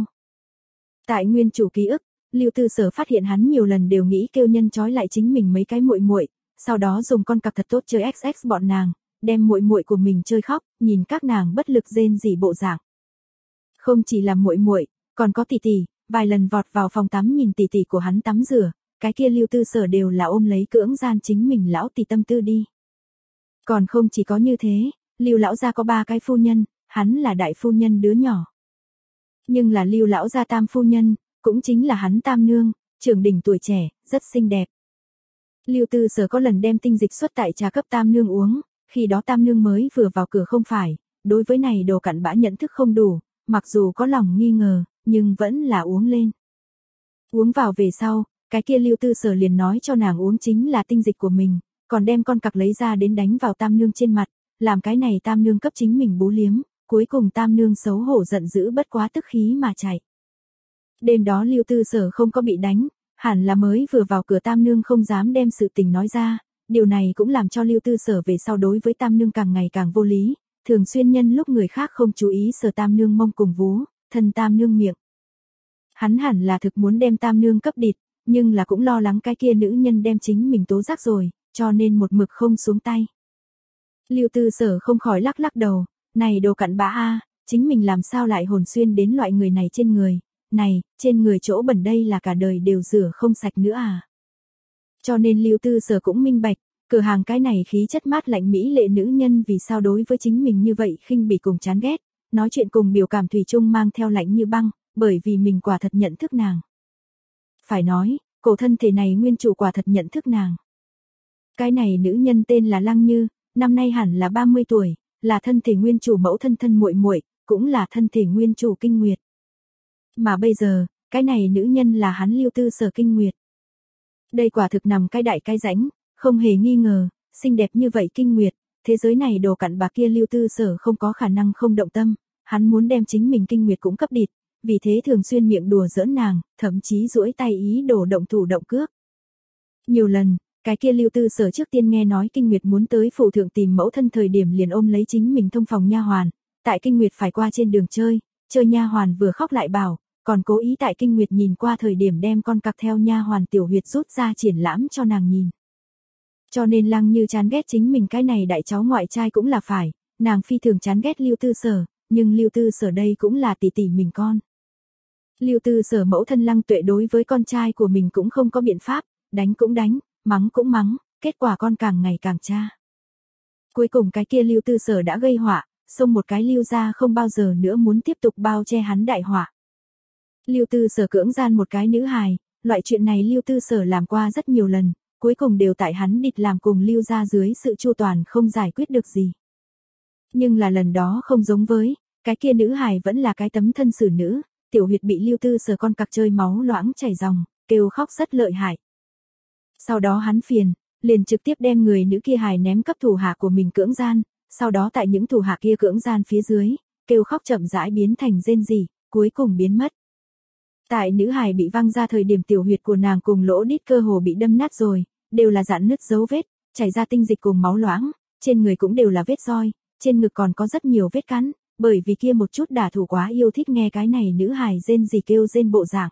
Tại nguyên chủ ký ức, Lưu Tư Sở phát hiện hắn nhiều lần đều nghĩ kêu nhân trói lại chính mình mấy cái muội muội, sau đó dùng con cặc thật tốt chơi ích ích bọn nàng, đem muội muội của mình chơi khóc, nhìn các nàng bất lực rên rỉ bộ dạng. Không chỉ là muội muội, còn có tỷ tỷ, vài lần vọt vào phòng tắm nhìn tỷ tỷ của hắn tắm rửa, cái kia Lưu Tư Sở đều là ôm lấy cưỡng gian chính mình lão tỷ tâm tư đi. Còn không chỉ có như thế, Lưu lão gia có ba cái phu nhân, hắn là đại phu nhân đứa nhỏ. Nhưng là Lưu lão gia tam phu nhân, cũng chính là hắn tam nương, trưởng đỉnh tuổi trẻ, rất xinh đẹp. Lưu Tư Sở có lần đem tinh dịch xuất tại trà cấp tam nương uống, khi đó tam nương mới vừa vào cửa không phải, đối với này đồ cặn bã nhận thức không đủ, mặc dù có lòng nghi ngờ, nhưng vẫn là uống lên. Uống vào về sau, cái kia Lưu Tư Sở liền nói cho nàng uống chính là tinh dịch của mình, còn đem con cặc lấy ra đến đánh vào tam nương trên mặt, làm cái này tam nương cấp chính mình bú liếm, cuối cùng tam nương xấu hổ giận dữ bất quá tức khí mà chạy. Đêm đó Lưu Tư Sở không có bị đánh, hẳn là mới vừa vào cửa tam nương không dám đem sự tình nói ra, điều này cũng làm cho Lưu Tư Sở về sau đối với tam nương càng ngày càng vô lý, thường xuyên nhân lúc người khác không chú ý sờ tam nương mông cùng vú, thân tam nương miệng. Hắn hẳn là thực muốn đem tam nương cấp địt, nhưng là cũng lo lắng cái kia nữ nhân đem chính mình tố giác rồi, cho nên một mực không xuống tay. Lưu Tư Sở không khỏi lắc lắc đầu, này đồ cặn bã a, chính mình làm sao lại hồn xuyên đến loại người này trên người, này, trên người chỗ bẩn đây là cả đời đều rửa không sạch nữa à. Cho nên Lưu Tư Sở cũng minh bạch, cửa hàng cái này khí chất mát lạnh mỹ lệ nữ nhân vì sao đối với chính mình như vậy khinh bỉ cùng chán ghét, nói chuyện cùng biểu cảm thủy chung mang theo lạnh như băng, bởi vì mình quả thật nhận thức nàng. Phải nói, cổ thân thể này nguyên chủ quả thật nhận thức nàng. Cái này nữ nhân tên là Lăng Như, năm nay hẳn là ba mươi tuổi, là thân thể nguyên chủ mẫu thân thân muội muội, cũng là thân thể nguyên chủ Kinh Nguyệt. Mà bây giờ, cái này nữ nhân là hắn Lưu Tư Sở Kinh Nguyệt. Đây quả thực nằm cái đại cái rãnh, không hề nghi ngờ, xinh đẹp như vậy Kinh Nguyệt, thế giới này đồ cặn bạc kia Lưu Tư Sở không có khả năng không động tâm, hắn muốn đem chính mình Kinh Nguyệt cũng cấp địt, vì thế thường xuyên miệng đùa giỡn nàng, thậm chí duỗi tay ý đồ động thủ động cước. Nhiều lần, cái kia Lưu Tư Sở trước tiên nghe nói Kinh Nguyệt muốn tới phủ thượng tìm mẫu thân thời điểm liền ôm lấy chính mình thông phòng nha hoàn, tại Kinh Nguyệt phải qua trên đường chơi, chơi nha hoàn vừa khóc lại bảo, còn cố ý tại Kinh Nguyệt nhìn qua thời điểm đem con cặc theo nha hoàn tiểu huyệt rút ra triển lãm cho nàng nhìn. Cho nên Lăng Như chán ghét chính mình cái này đại cháu ngoại trai cũng là phải, nàng phi thường chán ghét Lưu Tư Sở, nhưng Lưu Tư Sở đây cũng là tỷ tỷ mình con. Lưu Tư Sở mẫu thân Lăng Tuệ đối với con trai của mình cũng không có biện pháp, đánh cũng đánh, mắng cũng mắng, kết quả con càng ngày càng cha. Cuối cùng cái kia Lưu Tư Sở đã gây họa, xông một cái Lưu ra không bao giờ nữa muốn tiếp tục bao che hắn đại họa. Lưu Tư Sở cưỡng gian một cái nữ hài, loại chuyện này Lưu Tư Sở làm qua rất nhiều lần, cuối cùng đều tại hắn địt làm cùng Lưu ra dưới sự chu toàn không giải quyết được gì. Nhưng là lần đó không giống với, cái kia nữ hài vẫn là cái tấm thân xử nữ, tiểu huyệt bị Lưu Tư Sở con cặc chơi máu loãng chảy ròng, kêu khóc rất lợi hại. Sau đó hắn phiền, liền trực tiếp đem người nữ kia hài ném cấp thủ hạ của mình cưỡng gian, sau đó tại những thủ hạ kia cưỡng gian phía dưới, kêu khóc chậm rãi biến thành rên rỉ, cuối cùng biến mất. Tại nữ hài bị văng ra thời điểm tiểu huyệt của nàng cùng lỗ đít cơ hồ bị đâm nát rồi, đều là dạn nứt dấu vết, chảy ra tinh dịch cùng máu loãng, trên người cũng đều là vết roi, trên ngực còn có rất nhiều vết cắn, bởi vì kia một chút đả thủ quá yêu thích nghe cái này nữ hài rên rỉ kêu rên bộ dạng.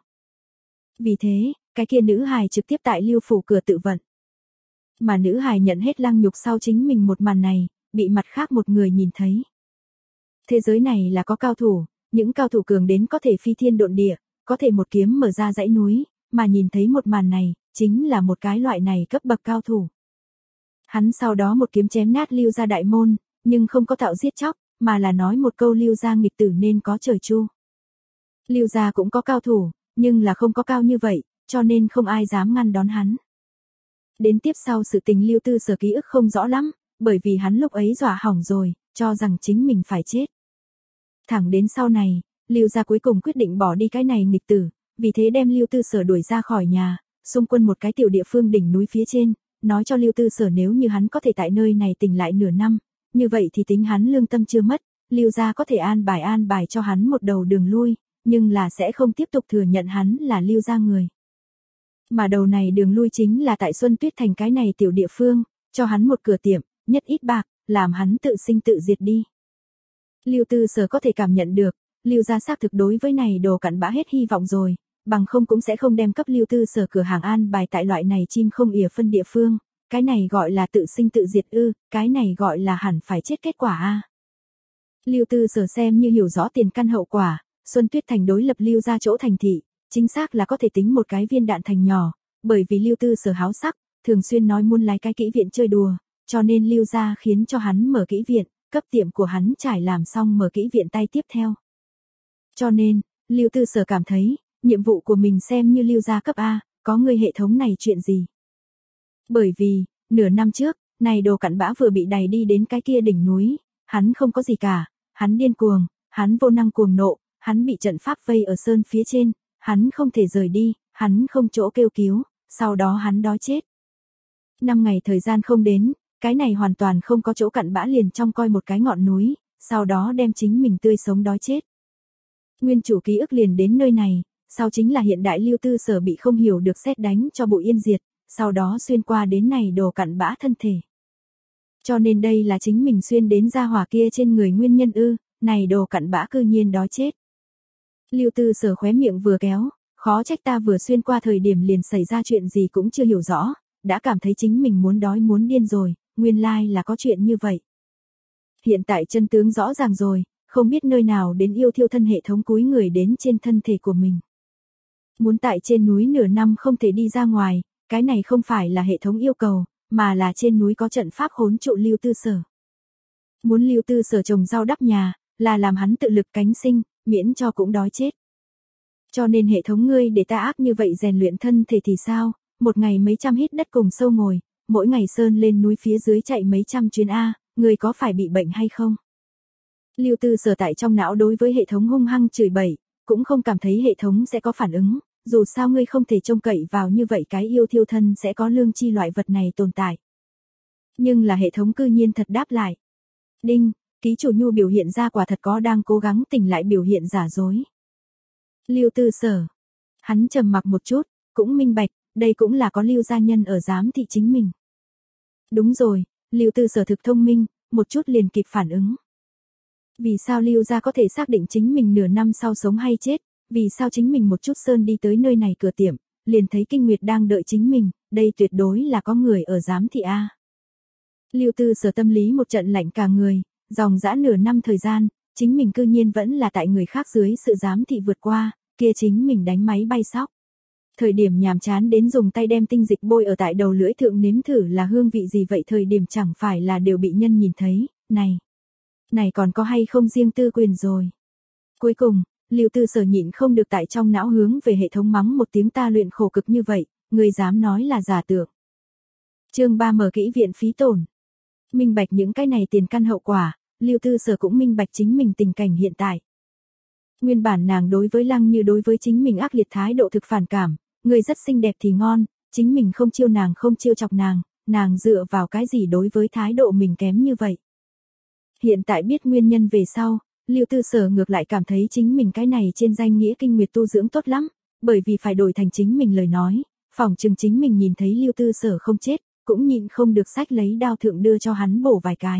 Vì thế, cái kia nữ hài trực tiếp tại Lưu phủ cửa tự vận. Mà nữ hài nhận hết lăng nhục sau chính mình một màn này, bị mặt khác một người nhìn thấy. Thế giới này là có cao thủ, những cao thủ cường đến có thể phi thiên độn địa, có thể một kiếm mở ra dãy núi, mà nhìn thấy một màn này, chính là một cái loại này cấp bậc cao thủ. Hắn sau đó một kiếm chém nát Lưu gia đại môn, nhưng không có tạo giết chóc, mà là nói một câu Lưu gia nghịch tử nên có trời chu. Lưu gia cũng có cao thủ, nhưng là không có cao như vậy, cho nên không ai dám ngăn đón hắn. Đến tiếp sau sự tình Lưu Tư Sở ký ức không rõ lắm, bởi vì hắn lúc ấy dọa hỏng rồi, cho rằng chính mình phải chết. Thẳng đến sau này, Lưu gia cuối cùng quyết định bỏ đi cái này nghịch tử, vì thế đem Lưu Tư Sở đuổi ra khỏi nhà, xung quân một cái tiểu địa phương đỉnh núi phía trên, nói cho Lưu Tư Sở nếu như hắn có thể tại nơi này tỉnh lại nửa năm, như vậy thì tính hắn lương tâm chưa mất, Lưu gia có thể an bài an bài cho hắn một đầu đường lui, nhưng là sẽ không tiếp tục thừa nhận hắn là Lưu gia người. Mà đầu này đường lui chính là tại Xuân Tuyết Thành cái này tiểu địa phương, cho hắn một cửa tiệm, nhất ít bạc, làm hắn tự sinh tự diệt đi. Lưu Tư Sở có thể cảm nhận được, Lưu gia xác thực đối với này đồ cặn bã hết hy vọng rồi, bằng không cũng sẽ không đem cấp Lưu Tư Sở cửa hàng an bài tại loại này chim không ỉa phân địa phương, cái này gọi là tự sinh tự diệt ư, cái này gọi là hẳn phải chết kết quả a. Lưu Tư Sở xem như hiểu rõ tiền căn hậu quả, Xuân Tuyết Thành đối lập Lưu gia chỗ thành thị, chính xác là có thể tính một cái viên đạn thành nhỏ, bởi vì Lưu Tư Sở háo sắc, thường xuyên nói muốn lái cái kỹ viện chơi đùa, cho nên Lưu gia khiến cho hắn mở kỹ viện, cấp tiệm của hắn trải làm xong mở kỹ viện tay tiếp theo. Cho nên, Lưu Tư Sở cảm thấy, nhiệm vụ của mình xem như Lưu gia cấp A, có người hệ thống này chuyện gì. Bởi vì, nửa năm trước, này đồ cặn bã vừa bị đày đi đến cái kia đỉnh núi, hắn không có gì cả, hắn điên cuồng, hắn vô năng cuồng nộ, hắn bị trận pháp vây ở sơn phía trên, hắn không thể rời đi, hắn không chỗ kêu cứu, sau đó hắn đói chết. Năm ngày thời gian không đến, cái này hoàn toàn không có chỗ cặn bã liền trong coi một cái ngọn núi, sau đó đem chính mình tươi sống đói chết. Nguyên chủ ký ức liền đến nơi này, sau chính là hiện đại Lưu Tư Sở bị không hiểu được sét đánh cho bụi yên diệt, sau đó xuyên qua đến này đồ cặn bã thân thể. Cho nên đây là chính mình xuyên đến gia hỏa kia trên người nguyên nhân ư, này đồ cặn bã cư nhiên đói chết. Lưu Tư Sở khóe miệng vừa kéo, khó trách ta vừa xuyên qua thời điểm liền xảy ra chuyện gì cũng chưa hiểu rõ, đã cảm thấy chính mình muốn đói muốn điên rồi, nguyên lai là có chuyện như vậy. Hiện tại chân tướng rõ ràng rồi, không biết nơi nào đến yêu thiêu thân hệ thống cúi người đến trên thân thể của mình. Muốn tại trên núi nửa năm không thể đi ra ngoài, cái này không phải là hệ thống yêu cầu, mà là trên núi có trận pháp khốn trụ Lưu Tư Sở. Muốn Lưu Tư Sở trồng rau đắp nhà, là làm hắn tự lực cánh sinh, miễn cho cũng đói chết. Cho nên hệ thống ngươi để ta ác như vậy rèn luyện thân thể thì sao, một ngày mấy trăm hít đất cùng sâu ngồi, mỗi ngày sơn lên núi phía dưới chạy mấy trăm chuyến A, ngươi có phải bị bệnh hay không? Lưu Tư Sở tại trong não đối với hệ thống hung hăng chửi bậy, cũng không cảm thấy hệ thống sẽ có phản ứng, dù sao ngươi không thể trông cậy vào như vậy cái yêu thiêu thân sẽ có lương chi loại vật này tồn tại. Nhưng là hệ thống cư nhiên thật đáp lại. Đinh, ký chủ nhu biểu hiện ra quả thật có đang cố gắng tỉnh lại biểu hiện giả dối. Lưu Tư Sở. Hắn trầm mặc một chút, cũng minh bạch, đây cũng là có Lưu gia nhân ở giám thị chính mình. Đúng rồi, Lưu Tư Sở thực thông minh, một chút liền kịp phản ứng. Vì sao Lưu gia có thể xác định chính mình nửa năm sau sống hay chết, vì sao chính mình một chút sơn đi tới nơi này cửa tiệm, liền thấy Kinh Nguyệt đang đợi chính mình, đây tuyệt đối là có người ở giám thị A. Lưu Tư Sở tâm lý một trận lạnh cả người, dòng dã nửa năm thời gian, chính mình cư nhiên vẫn là tại người khác dưới sự giám thị vượt qua, kia chính mình đánh máy bay sóc. Thời điểm nhàm chán đến dùng tay đem tinh dịch bôi ở tại đầu lưỡi thượng nếm thử là hương vị gì vậy, thời điểm chẳng phải là đều bị nhân nhìn thấy, này. Này còn có hay không riêng tư quyền rồi. Cuối cùng, Lưu Tư Sở nhịn không được tại trong não hướng về hệ thống mắng một tiếng ta luyện khổ cực như vậy, người dám nói là giả tưởng. Chương ba mở kỹ viện phí tổn. Minh bạch những cái này tiền căn hậu quả, Lưu Tư Sở cũng minh bạch chính mình tình cảnh hiện tại. Nguyên bản nàng đối với Lăng Như đối với chính mình ác liệt thái độ thực phản cảm, người rất xinh đẹp thì ngon, chính mình không chiêu nàng không chiêu chọc nàng, nàng dựa vào cái gì đối với thái độ mình kém như vậy. Hiện tại biết nguyên nhân về sau, Lưu Tư Sở ngược lại cảm thấy chính mình cái này trên danh nghĩa kinh nguyệt tu dưỡng tốt lắm, bởi vì phải đổi thành chính mình lời nói, phỏng chừng chính mình nhìn thấy Lưu Tư Sở không chết, cũng nhịn không được sách lấy đao thượng đưa cho hắn bổ vài cái.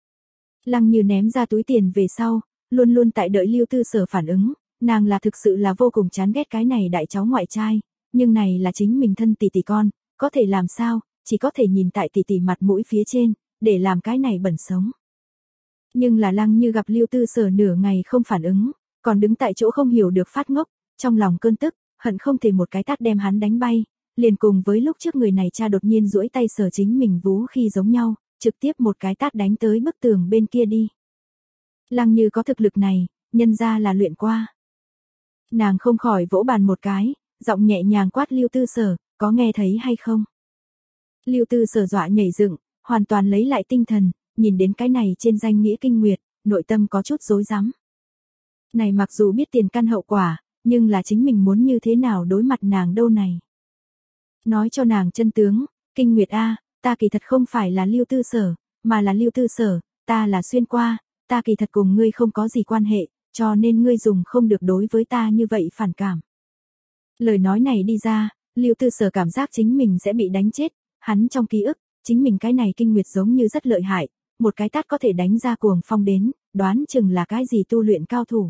Lăng Như ném ra túi tiền về sau, luôn luôn tại đợi Lưu Tư Sở phản ứng, nàng là thực sự là vô cùng chán ghét cái này đại cháu ngoại trai, nhưng này là chính mình thân tỷ tỷ con, có thể làm sao, chỉ có thể nhìn tại tỷ tỷ mặt mũi phía trên, để làm cái này bẩn sống. Nhưng là Lăng Như gặp Lưu Tư Sở nửa ngày không phản ứng, còn đứng tại chỗ không hiểu được phát ngốc, trong lòng cơn tức, hận không thể một cái tát đem hắn đánh bay, liền cùng với lúc trước người này cha đột nhiên duỗi tay sờ chính mình vú khi giống nhau, trực tiếp một cái tát đánh tới bức tường bên kia đi. Lăng Như có thực lực này, nhân ra là luyện qua. Nàng không khỏi vỗ bàn một cái, giọng nhẹ nhàng quát Lưu Tư Sở, có nghe thấy hay không? Lưu Tư Sở dọa nhảy dựng, hoàn toàn lấy lại tinh thần, nhìn đến cái này trên danh nghĩa kinh nguyệt, nội tâm có chút rối rắm. Này mặc dù biết tiền căn hậu quả, nhưng là chính mình muốn như thế nào đối mặt nàng đâu này. Nói cho nàng chân tướng, kinh nguyệt A, ta kỳ thật không phải là Lưu Tư Sở, mà là Lưu Tư Sở, ta là xuyên qua, ta kỳ thật cùng ngươi không có gì quan hệ, cho nên ngươi dùng không được đối với ta như vậy phản cảm. Lời nói này đi ra, Lưu Tư Sở cảm giác chính mình sẽ bị đánh chết, hắn trong ký ức, chính mình cái này kinh nguyệt giống như rất lợi hại, một cái tát có thể đánh ra cuồng phong đến, đoán chừng là cái gì tu luyện cao thủ.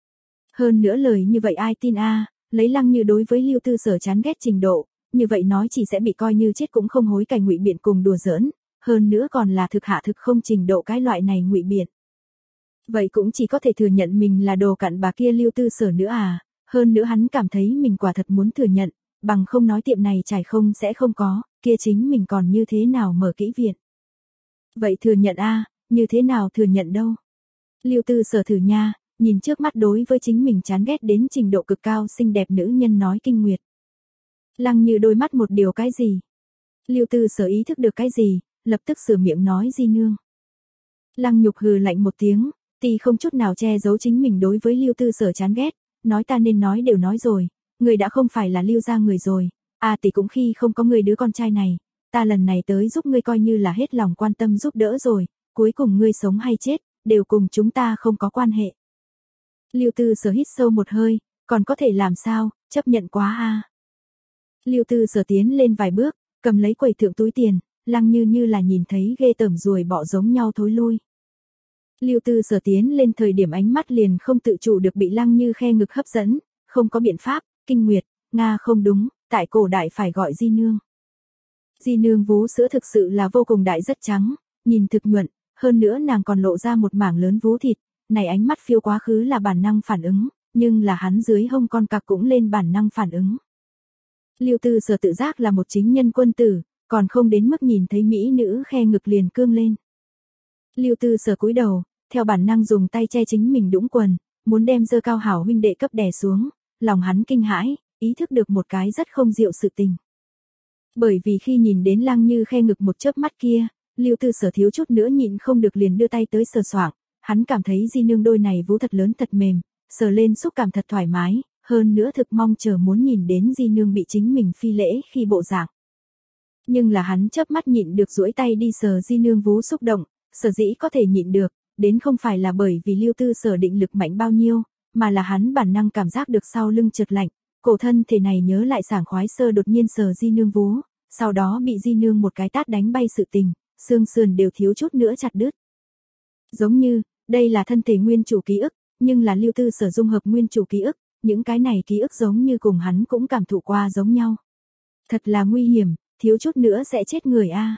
Hơn nữa lời như vậy ai tin a, lấy Lăng Như đối với Lưu Tư Sở chán ghét trình độ, như vậy nói chỉ sẽ bị coi như chết cũng không hối cải ngụy biện cùng đùa giỡn, hơn nữa còn là thực hạ thực không trình độ cái loại này ngụy biện. Vậy cũng chỉ có thể thừa nhận mình là đồ cặn bà kia Lưu Tư Sở nữa à, hơn nữa hắn cảm thấy mình quả thật muốn thừa nhận, bằng không nói tiệm này trải không sẽ không có, kia chính mình còn như thế nào mở kỹ viện. Vậy thừa nhận a, như thế nào thừa nhận đâu. Lưu Tư Sở thử nha, nhìn trước mắt đối với chính mình chán ghét đến trình độ cực cao xinh đẹp nữ nhân nói kinh nguyệt. Lăng Như đôi mắt một điều cái gì. Lưu Tư Sở ý thức được cái gì, lập tức sửa miệng nói di nương. Lăng Nhục hừ lạnh một tiếng, tì không chút nào che giấu chính mình đối với Lưu Tư Sở chán ghét, nói ta nên nói đều nói rồi, người đã không phải là Lưu gia người rồi, à tỷ cũng khi không có người đứa con trai này, ta lần này tới giúp ngươi coi như là hết lòng quan tâm giúp đỡ rồi, cuối cùng ngươi sống hay chết, đều cùng chúng ta không có quan hệ. Lưu Tư Sở hít sâu một hơi, còn có thể làm sao, chấp nhận quá a. Lưu Tư Sở tiến lên vài bước, cầm lấy quầy thượng túi tiền, Lăng Như như là nhìn thấy ghê tởm ruồi bọ giống nhau thối lui. Lưu Tư Sở tiến lên thời điểm ánh mắt liền không tự chủ được bị Lăng Như khe ngực hấp dẫn, không có biện pháp, kinh nguyệt, Nga không đúng, tại cổ đại phải gọi di nương. Di nương vú sữa thực sự là vô cùng đại rất trắng, nhìn thực nhuận, hơn nữa nàng còn lộ ra một mảng lớn vú thịt, này ánh mắt phiêu quá khứ là bản năng phản ứng, nhưng là hắn dưới hông con cặc cũng lên bản năng phản ứng. Lưu Tư Sở tự giác là một chính nhân quân tử, còn không đến mức nhìn thấy mỹ nữ khe ngực liền cương lên. Lưu Tư Sở cúi đầu, theo bản năng dùng tay che chính mình đũng quần, muốn đem dơ cao hảo huynh đệ cấp đè xuống, lòng hắn kinh hãi, ý thức được một cái rất không diệu sự tình. Bởi vì khi nhìn đến Lăng Như khe ngực một chớp mắt kia, Lưu Tư Sở thiếu chút nữa nhịn không được liền đưa tay tới sờ soạng, hắn cảm thấy di nương đôi này vú thật lớn thật mềm, sờ lên xúc cảm thật thoải mái, hơn nữa thực mong chờ muốn nhìn đến di nương bị chính mình phi lễ khi bộ dạng. Nhưng là hắn chớp mắt nhịn được duỗi tay đi sờ di nương vú xúc động, sở dĩ có thể nhịn được, đến không phải là bởi vì Lưu Tư Sở định lực mạnh bao nhiêu, mà là hắn bản năng cảm giác được sau lưng chợt lạnh, cổ thân thể này nhớ lại sảng khoái sơ đột nhiên sờ di nương vú, sau đó bị di nương một cái tát đánh bay sự tình, xương sườn đều thiếu chút nữa chặt đứt. Giống như, đây là thân thể nguyên chủ ký ức, nhưng là Lưu Tư Sở dung hợp nguyên chủ ký ức, những cái này ký ức giống như cùng hắn cũng cảm thụ qua giống nhau. Thật là nguy hiểm, thiếu chút nữa sẽ chết người a.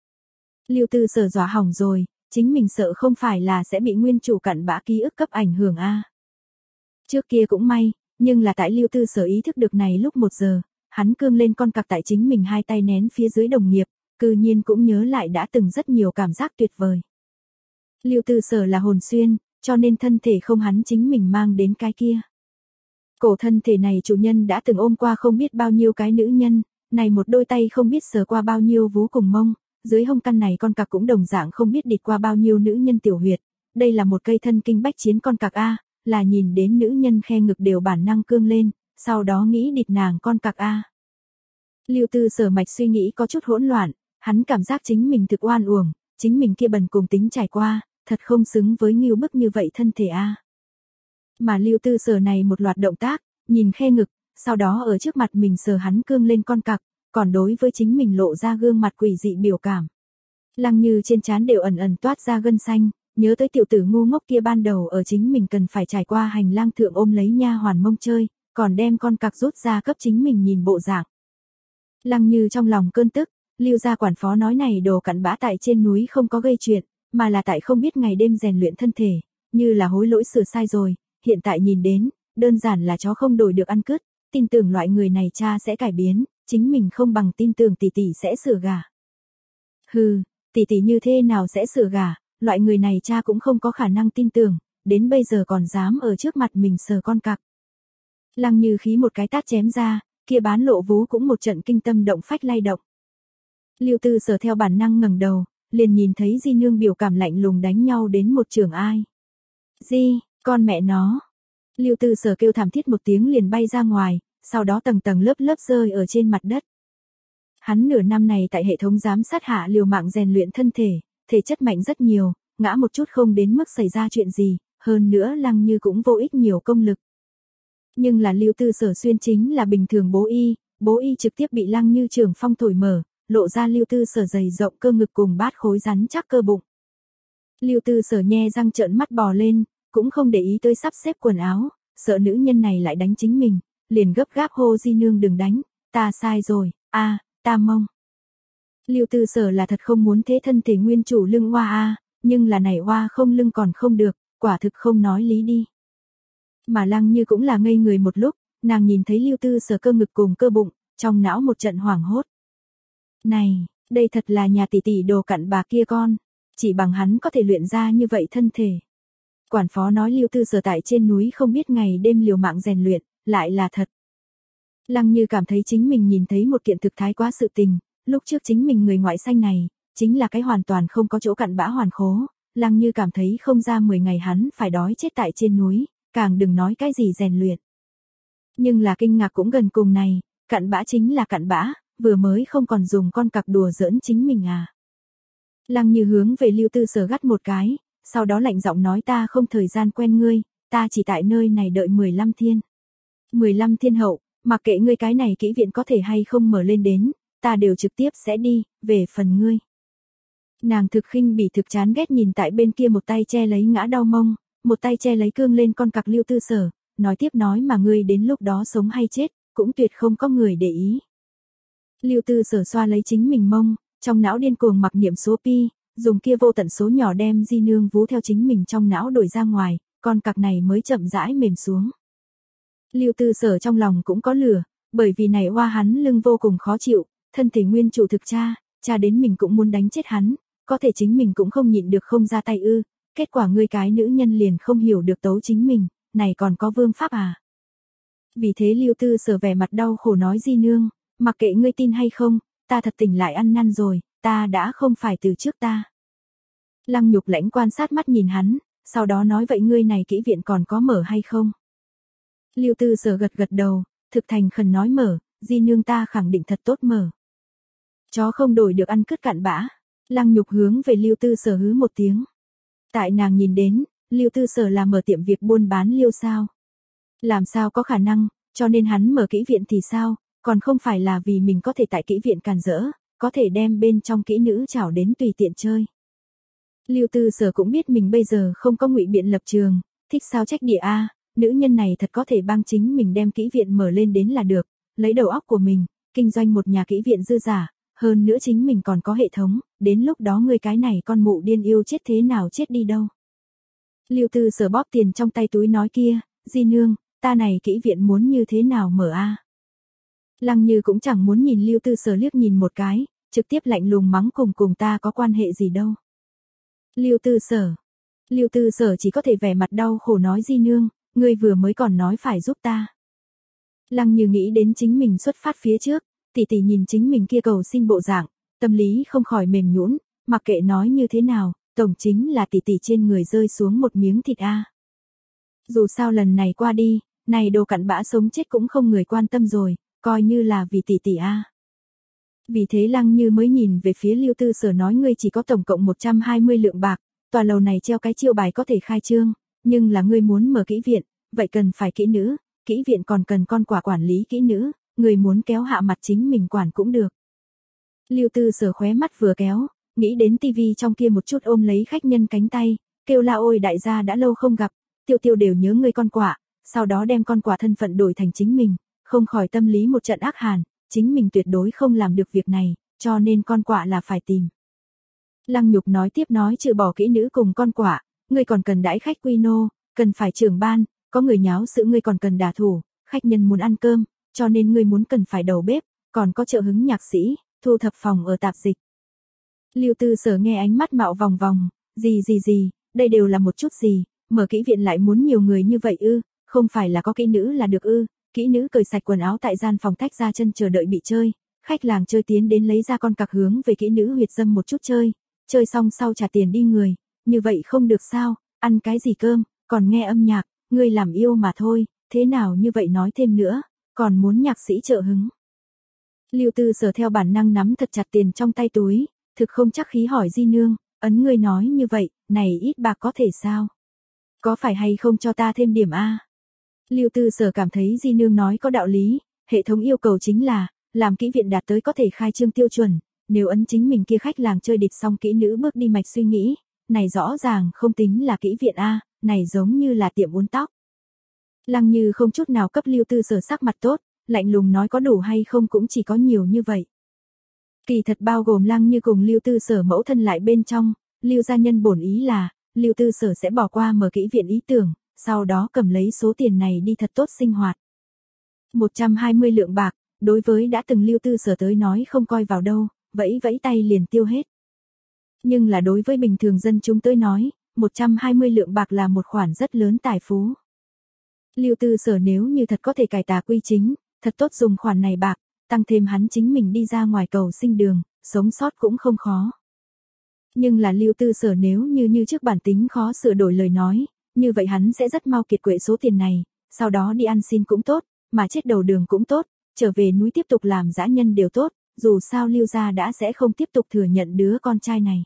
Lưu Tư Sở dọa hỏng rồi, chính mình sợ không phải là sẽ bị nguyên chủ cặn bã ký ức cấp ảnh hưởng a. Trước kia cũng may, nhưng là tại Lưu Tư Sở ý thức được này lúc một giờ, hắn cương lên con cặc tại chính mình hai tay nén phía dưới đồng nghiệp, cư nhiên cũng nhớ lại đã từng rất nhiều cảm giác tuyệt vời. Lưu Tư Sở là hồn xuyên, cho nên thân thể không hắn chính mình mang đến cái kia. Cổ thân thể này chủ nhân đã từng ôm qua không biết bao nhiêu cái nữ nhân, này một đôi tay không biết sờ qua bao nhiêu vú cùng mông, dưới hông căn này con cặc cũng đồng dạng không biết địt qua bao nhiêu nữ nhân tiểu huyệt, đây là một cây thân kinh bách chiến con cặc a, là nhìn đến nữ nhân khe ngực đều bản năng cương lên, sau đó nghĩ địt nàng con cặc a. Lưu Tư Sở mạch suy nghĩ có chút hỗn loạn, hắn cảm giác chính mình thực oan uổng, chính mình kia bần cùng tính trải qua, thật không xứng với Ngưu Bức như vậy thân thể a. Mà Lưu Tư Sở này một loạt động tác, nhìn khe ngực, sau đó ở trước mặt mình sờ hắn cương lên con cặc, còn đối với chính mình lộ ra gương mặt quỷ dị biểu cảm. Lăng Như trên trán đều ẩn ẩn toát ra gân xanh, nhớ tới tiểu tử ngu ngốc kia ban đầu ở chính mình cần phải trải qua hành lang thượng ôm lấy nha hoàn mông chơi, còn đem con cặc rút ra cấp chính mình nhìn bộ dạng. Lăng Như trong lòng cơn tức, Lưu gia quản phó nói này đồ cặn bã tại trên núi không có gây chuyện, mà là tại không biết ngày đêm rèn luyện thân thể, như là hối lỗi sửa sai rồi, hiện tại nhìn đến, đơn giản là chó không đổi được ăn cứt, tin tưởng loại người này cha sẽ cải biến, chính mình không bằng tin tưởng tỷ tỷ sẽ sửa gà. Hừ, tỷ tỷ như thế nào sẽ sửa gà, loại người này cha cũng không có khả năng tin tưởng, đến bây giờ còn dám ở trước mặt mình sờ con cặc. Lăng Như khí một cái tát chém ra, kia bán lộ vú cũng một trận kinh tâm động phách lay động. Lưu Tư Sở theo bản năng ngẩng đầu, liền nhìn thấy di nương biểu cảm lạnh lùng đánh nhau đến một trường ai. Di, con mẹ nó. Lưu Tư Sở kêu thảm thiết một tiếng liền bay ra ngoài, sau đó tầng tầng lớp lớp rơi ở trên mặt đất. Hắn nửa năm này tại hệ thống giám sát hạ liều mạng rèn luyện thân thể, thể chất mạnh rất nhiều, ngã một chút không đến mức xảy ra chuyện gì, hơn nữa Lăng Như cũng vô ích nhiều công lực. Nhưng là Lưu Tư Sở xuyên chính là bình thường bố y, bố y trực tiếp bị Lăng Như trường phong thổi mở, lộ ra Lưu Tư Sở dày rộng cơ ngực cùng bát khối rắn chắc cơ bụng. Lưu Tư Sở nhe răng trợn mắt bò lên, cũng không để ý tới sắp xếp quần áo, sợ nữ nhân này lại đánh chính mình, liền gấp gáp hô Di nương đừng đánh, ta sai rồi, a, à, ta mông. Lưu Tư Sở là thật không muốn thế thân thể nguyên chủ lưng oa a, à, nhưng là này oa không lưng còn không được, quả thực không nói lý đi. Mà Lăng Như cũng là ngây người một lúc, nàng nhìn thấy Lưu Tư Sở cơ ngực cùng cơ bụng, trong não một trận hoảng hốt. Này, đây thật là nhà tỷ tỷ đồ cặn bà kia con, chỉ bằng hắn có thể luyện ra như vậy thân thể. Quản phó nói Lưu Tư Sở tại trên núi không biết ngày đêm liều mạng rèn luyện, lại là thật. Lăng Như cảm thấy chính mình nhìn thấy một kiện thực thái quá sự tình, lúc trước chính mình người ngoại xanh này, chính là cái hoàn toàn không có chỗ cặn bã hoàn khố, Lăng Như cảm thấy không ra mười ngày hắn phải đói chết tại trên núi, càng đừng nói cái gì rèn luyện. Nhưng là kinh ngạc cũng gần cùng này, cặn bã chính là cặn bã, vừa mới không còn dùng con cặc đùa giỡn chính mình à. Lăng Như hướng về Lưu Tư Sở gắt một cái, sau đó lạnh giọng nói ta không thời gian quen ngươi, ta chỉ tại nơi này đợi mười lăm thiên. mười lăm thiên hậu, mặc kệ ngươi cái này kỹ viện có thể hay không mở lên đến, ta đều trực tiếp sẽ đi, về phần ngươi. Nàng thực khinh bỉ thực chán ghét nhìn tại bên kia một tay che lấy ngã đau mông, một tay che lấy cương lên con cặc Lưu Tư Sở, nói tiếp nói mà ngươi đến lúc đó sống hay chết, cũng tuyệt không có người để ý. Lưu Tư Sở xoa lấy chính mình mông, trong não điên cuồng mặc niệm số pi, dùng kia vô tận số nhỏ đem Di nương vú theo chính mình trong não đổi ra ngoài, con cặc này mới chậm rãi mềm xuống. Lưu Tư Sở trong lòng cũng có lửa, bởi vì này oa hắn lưng vô cùng khó chịu, thân thể nguyên chủ thực cha, cha đến mình cũng muốn đánh chết hắn, có thể chính mình cũng không nhịn được không ra tay ư, kết quả ngươi cái nữ nhân liền không hiểu được tấu chính mình, này còn có vương pháp à. Vì thế Lưu Tư Sở vẻ mặt đau khổ nói Di nương, mặc kệ ngươi tin hay không, ta thật tỉnh lại ăn năn rồi, ta đã không phải từ trước ta. Lăng Nhục lãnh quan sát mắt nhìn hắn, sau đó nói vậy ngươi này kỹ viện còn có mở hay không? Lưu Tư Sở gật gật đầu, thực thành khẩn nói mở, Di nương ta khẳng định thật tốt mở. Chó không đổi được ăn cứt cặn bã. Lăng Nhục hướng về Lưu Tư Sở hứ một tiếng. Tại nàng nhìn đến, Lưu Tư Sở là mở tiệm việc buôn bán liêu sao? Làm sao có khả năng, cho nên hắn mở kỹ viện thì sao, còn không phải là vì mình có thể tại kỹ viện càn rỡ, có thể đem bên trong kỹ nữ chảo đến tùy tiện chơi. Lưu Tư Sở cũng biết mình bây giờ không có ngụy biện lập trường, thích sao trách địa a, nữ nhân này thật có thể bang chính mình đem kỹ viện mở lên đến là được, lấy đầu óc của mình, kinh doanh một nhà kỹ viện dư giả, hơn nữa chính mình còn có hệ thống, đến lúc đó người cái này con mụ điên yêu chết thế nào chết đi đâu. Lưu Tư Sở bóp tiền trong tay túi nói kia, Di nương, ta này kỹ viện muốn như thế nào mở a? Lăng Như cũng chẳng muốn nhìn Lưu Tư Sở liếc nhìn một cái, trực tiếp lạnh lùng mắng cùng cùng ta có quan hệ gì đâu. Lưu Tư Sở. Lưu Tư Sở chỉ có thể vẻ mặt đau khổ nói Di nương, ngươi vừa mới còn nói phải giúp ta. Lăng Như nghĩ đến chính mình xuất phát phía trước, tỷ tỷ nhìn chính mình kia cầu xin bộ dạng, tâm lý không khỏi mềm nhũn, mặc kệ nói như thế nào, tổng chính là tỷ tỷ trên người rơi xuống một miếng thịt a. Dù sao lần này qua đi, này đồ cặn bã sống chết cũng không người quan tâm rồi, coi như là vì tỷ tỷ a. Vì thế Lăng Như mới nhìn về phía Lưu Tư Sở nói ngươi chỉ có tổng cộng một trăm hai mươi lượng bạc, tòa lầu này treo cái chiêu bài có thể khai trương, nhưng là ngươi muốn mở kỹ viện, vậy cần phải kỹ nữ, kỹ viện còn cần con quả quản lý kỹ nữ, người muốn kéo hạ mặt chính mình quản cũng được. Lưu Tư Sở khóe mắt vừa kéo, nghĩ đến tivi trong kia một chút ôm lấy khách nhân cánh tay, kêu la ôi đại gia đã lâu không gặp, Tiêu Tiêu đều nhớ ngươi con quả, sau đó đem con quả thân phận đổi thành chính mình, không khỏi tâm lý một trận ác hàn, chính mình tuyệt đối không làm được việc này, cho nên con quả là phải tìm. Lăng Nhục nói tiếp nói trừ bỏ kỹ nữ cùng con quả, ngươi còn cần đãi khách quy nô, cần phải trưởng ban, có người nháo sự ngươi còn cần đả thủ, khách nhân muốn ăn cơm, cho nên ngươi muốn cần phải đầu bếp, còn có trợ hứng nhạc sĩ, thu thập phòng ở tạp dịch. Lưu Tư Sở nghe ánh mắt mạo vòng vòng, gì gì gì, đây đều là một chút gì, mở kỹ viện lại muốn nhiều người như vậy ư, không phải là có kỹ nữ là được ư, kỹ nữ cởi sạch quần áo tại gian phòng tách ra chân chờ đợi bị chơi, khách làng chơi tiến đến lấy ra con cặc hướng về kỹ nữ huyệt dâm một chút chơi, chơi xong sau trả tiền đi người, như vậy không được sao, ăn cái gì cơm, còn nghe âm nhạc, ngươi làm yêu mà thôi, thế nào như vậy nói thêm nữa, còn muốn nhạc sĩ trợ hứng. Lưu Tư Sở theo bản năng nắm thật chặt tiền trong tay túi, thực không chắc khí hỏi Di Nương, ấn ngươi nói như vậy, này ít bạc có thể sao? Có phải hay không cho ta thêm điểm a? Lưu Tư Sở cảm thấy Di Nương nói có đạo lý, hệ thống yêu cầu chính là, làm kỹ viện đạt tới có thể khai trương tiêu chuẩn, nếu ấn chính mình kia khách làng chơi địch xong kỹ nữ bước đi mạch suy nghĩ, này rõ ràng không tính là kỹ viện a, này giống như là tiệm uốn tóc. Lăng Như không chút nào cấp Lưu Tư Sở sắc mặt tốt, lạnh lùng nói có đủ hay không cũng chỉ có nhiều như vậy. Kỳ thật bao gồm Lăng Như cùng Lưu Tư Sở mẫu thân lại bên trong, Lưu gia nhân bổn ý là, Lưu Tư Sở sẽ bỏ qua mở kỹ viện ý tưởng, sau đó cầm lấy số tiền này đi thật tốt sinh hoạt. một trăm hai mươi lượng bạc, đối với đã từng Lưu Tư Sở tới nói không coi vào đâu, vẫy vẫy tay liền tiêu hết. Nhưng là đối với bình thường dân chúng tới nói, một trăm hai mươi lượng bạc là một khoản rất lớn tài phú. Lưu Tư Sở nếu như thật có thể cải tà quy chính, thật tốt dùng khoản này bạc, tăng thêm hắn chính mình đi ra ngoài cầu sinh đường, sống sót cũng không khó. Nhưng là Lưu Tư Sở nếu như như trước bản tính khó sửa đổi lời nói, như vậy hắn sẽ rất mau kiệt quệ số tiền này, sau đó đi ăn xin cũng tốt, mà chết đầu đường cũng tốt, trở về núi tiếp tục làm dã nhân đều tốt, dù sao Lưu gia đã sẽ không tiếp tục thừa nhận đứa con trai này.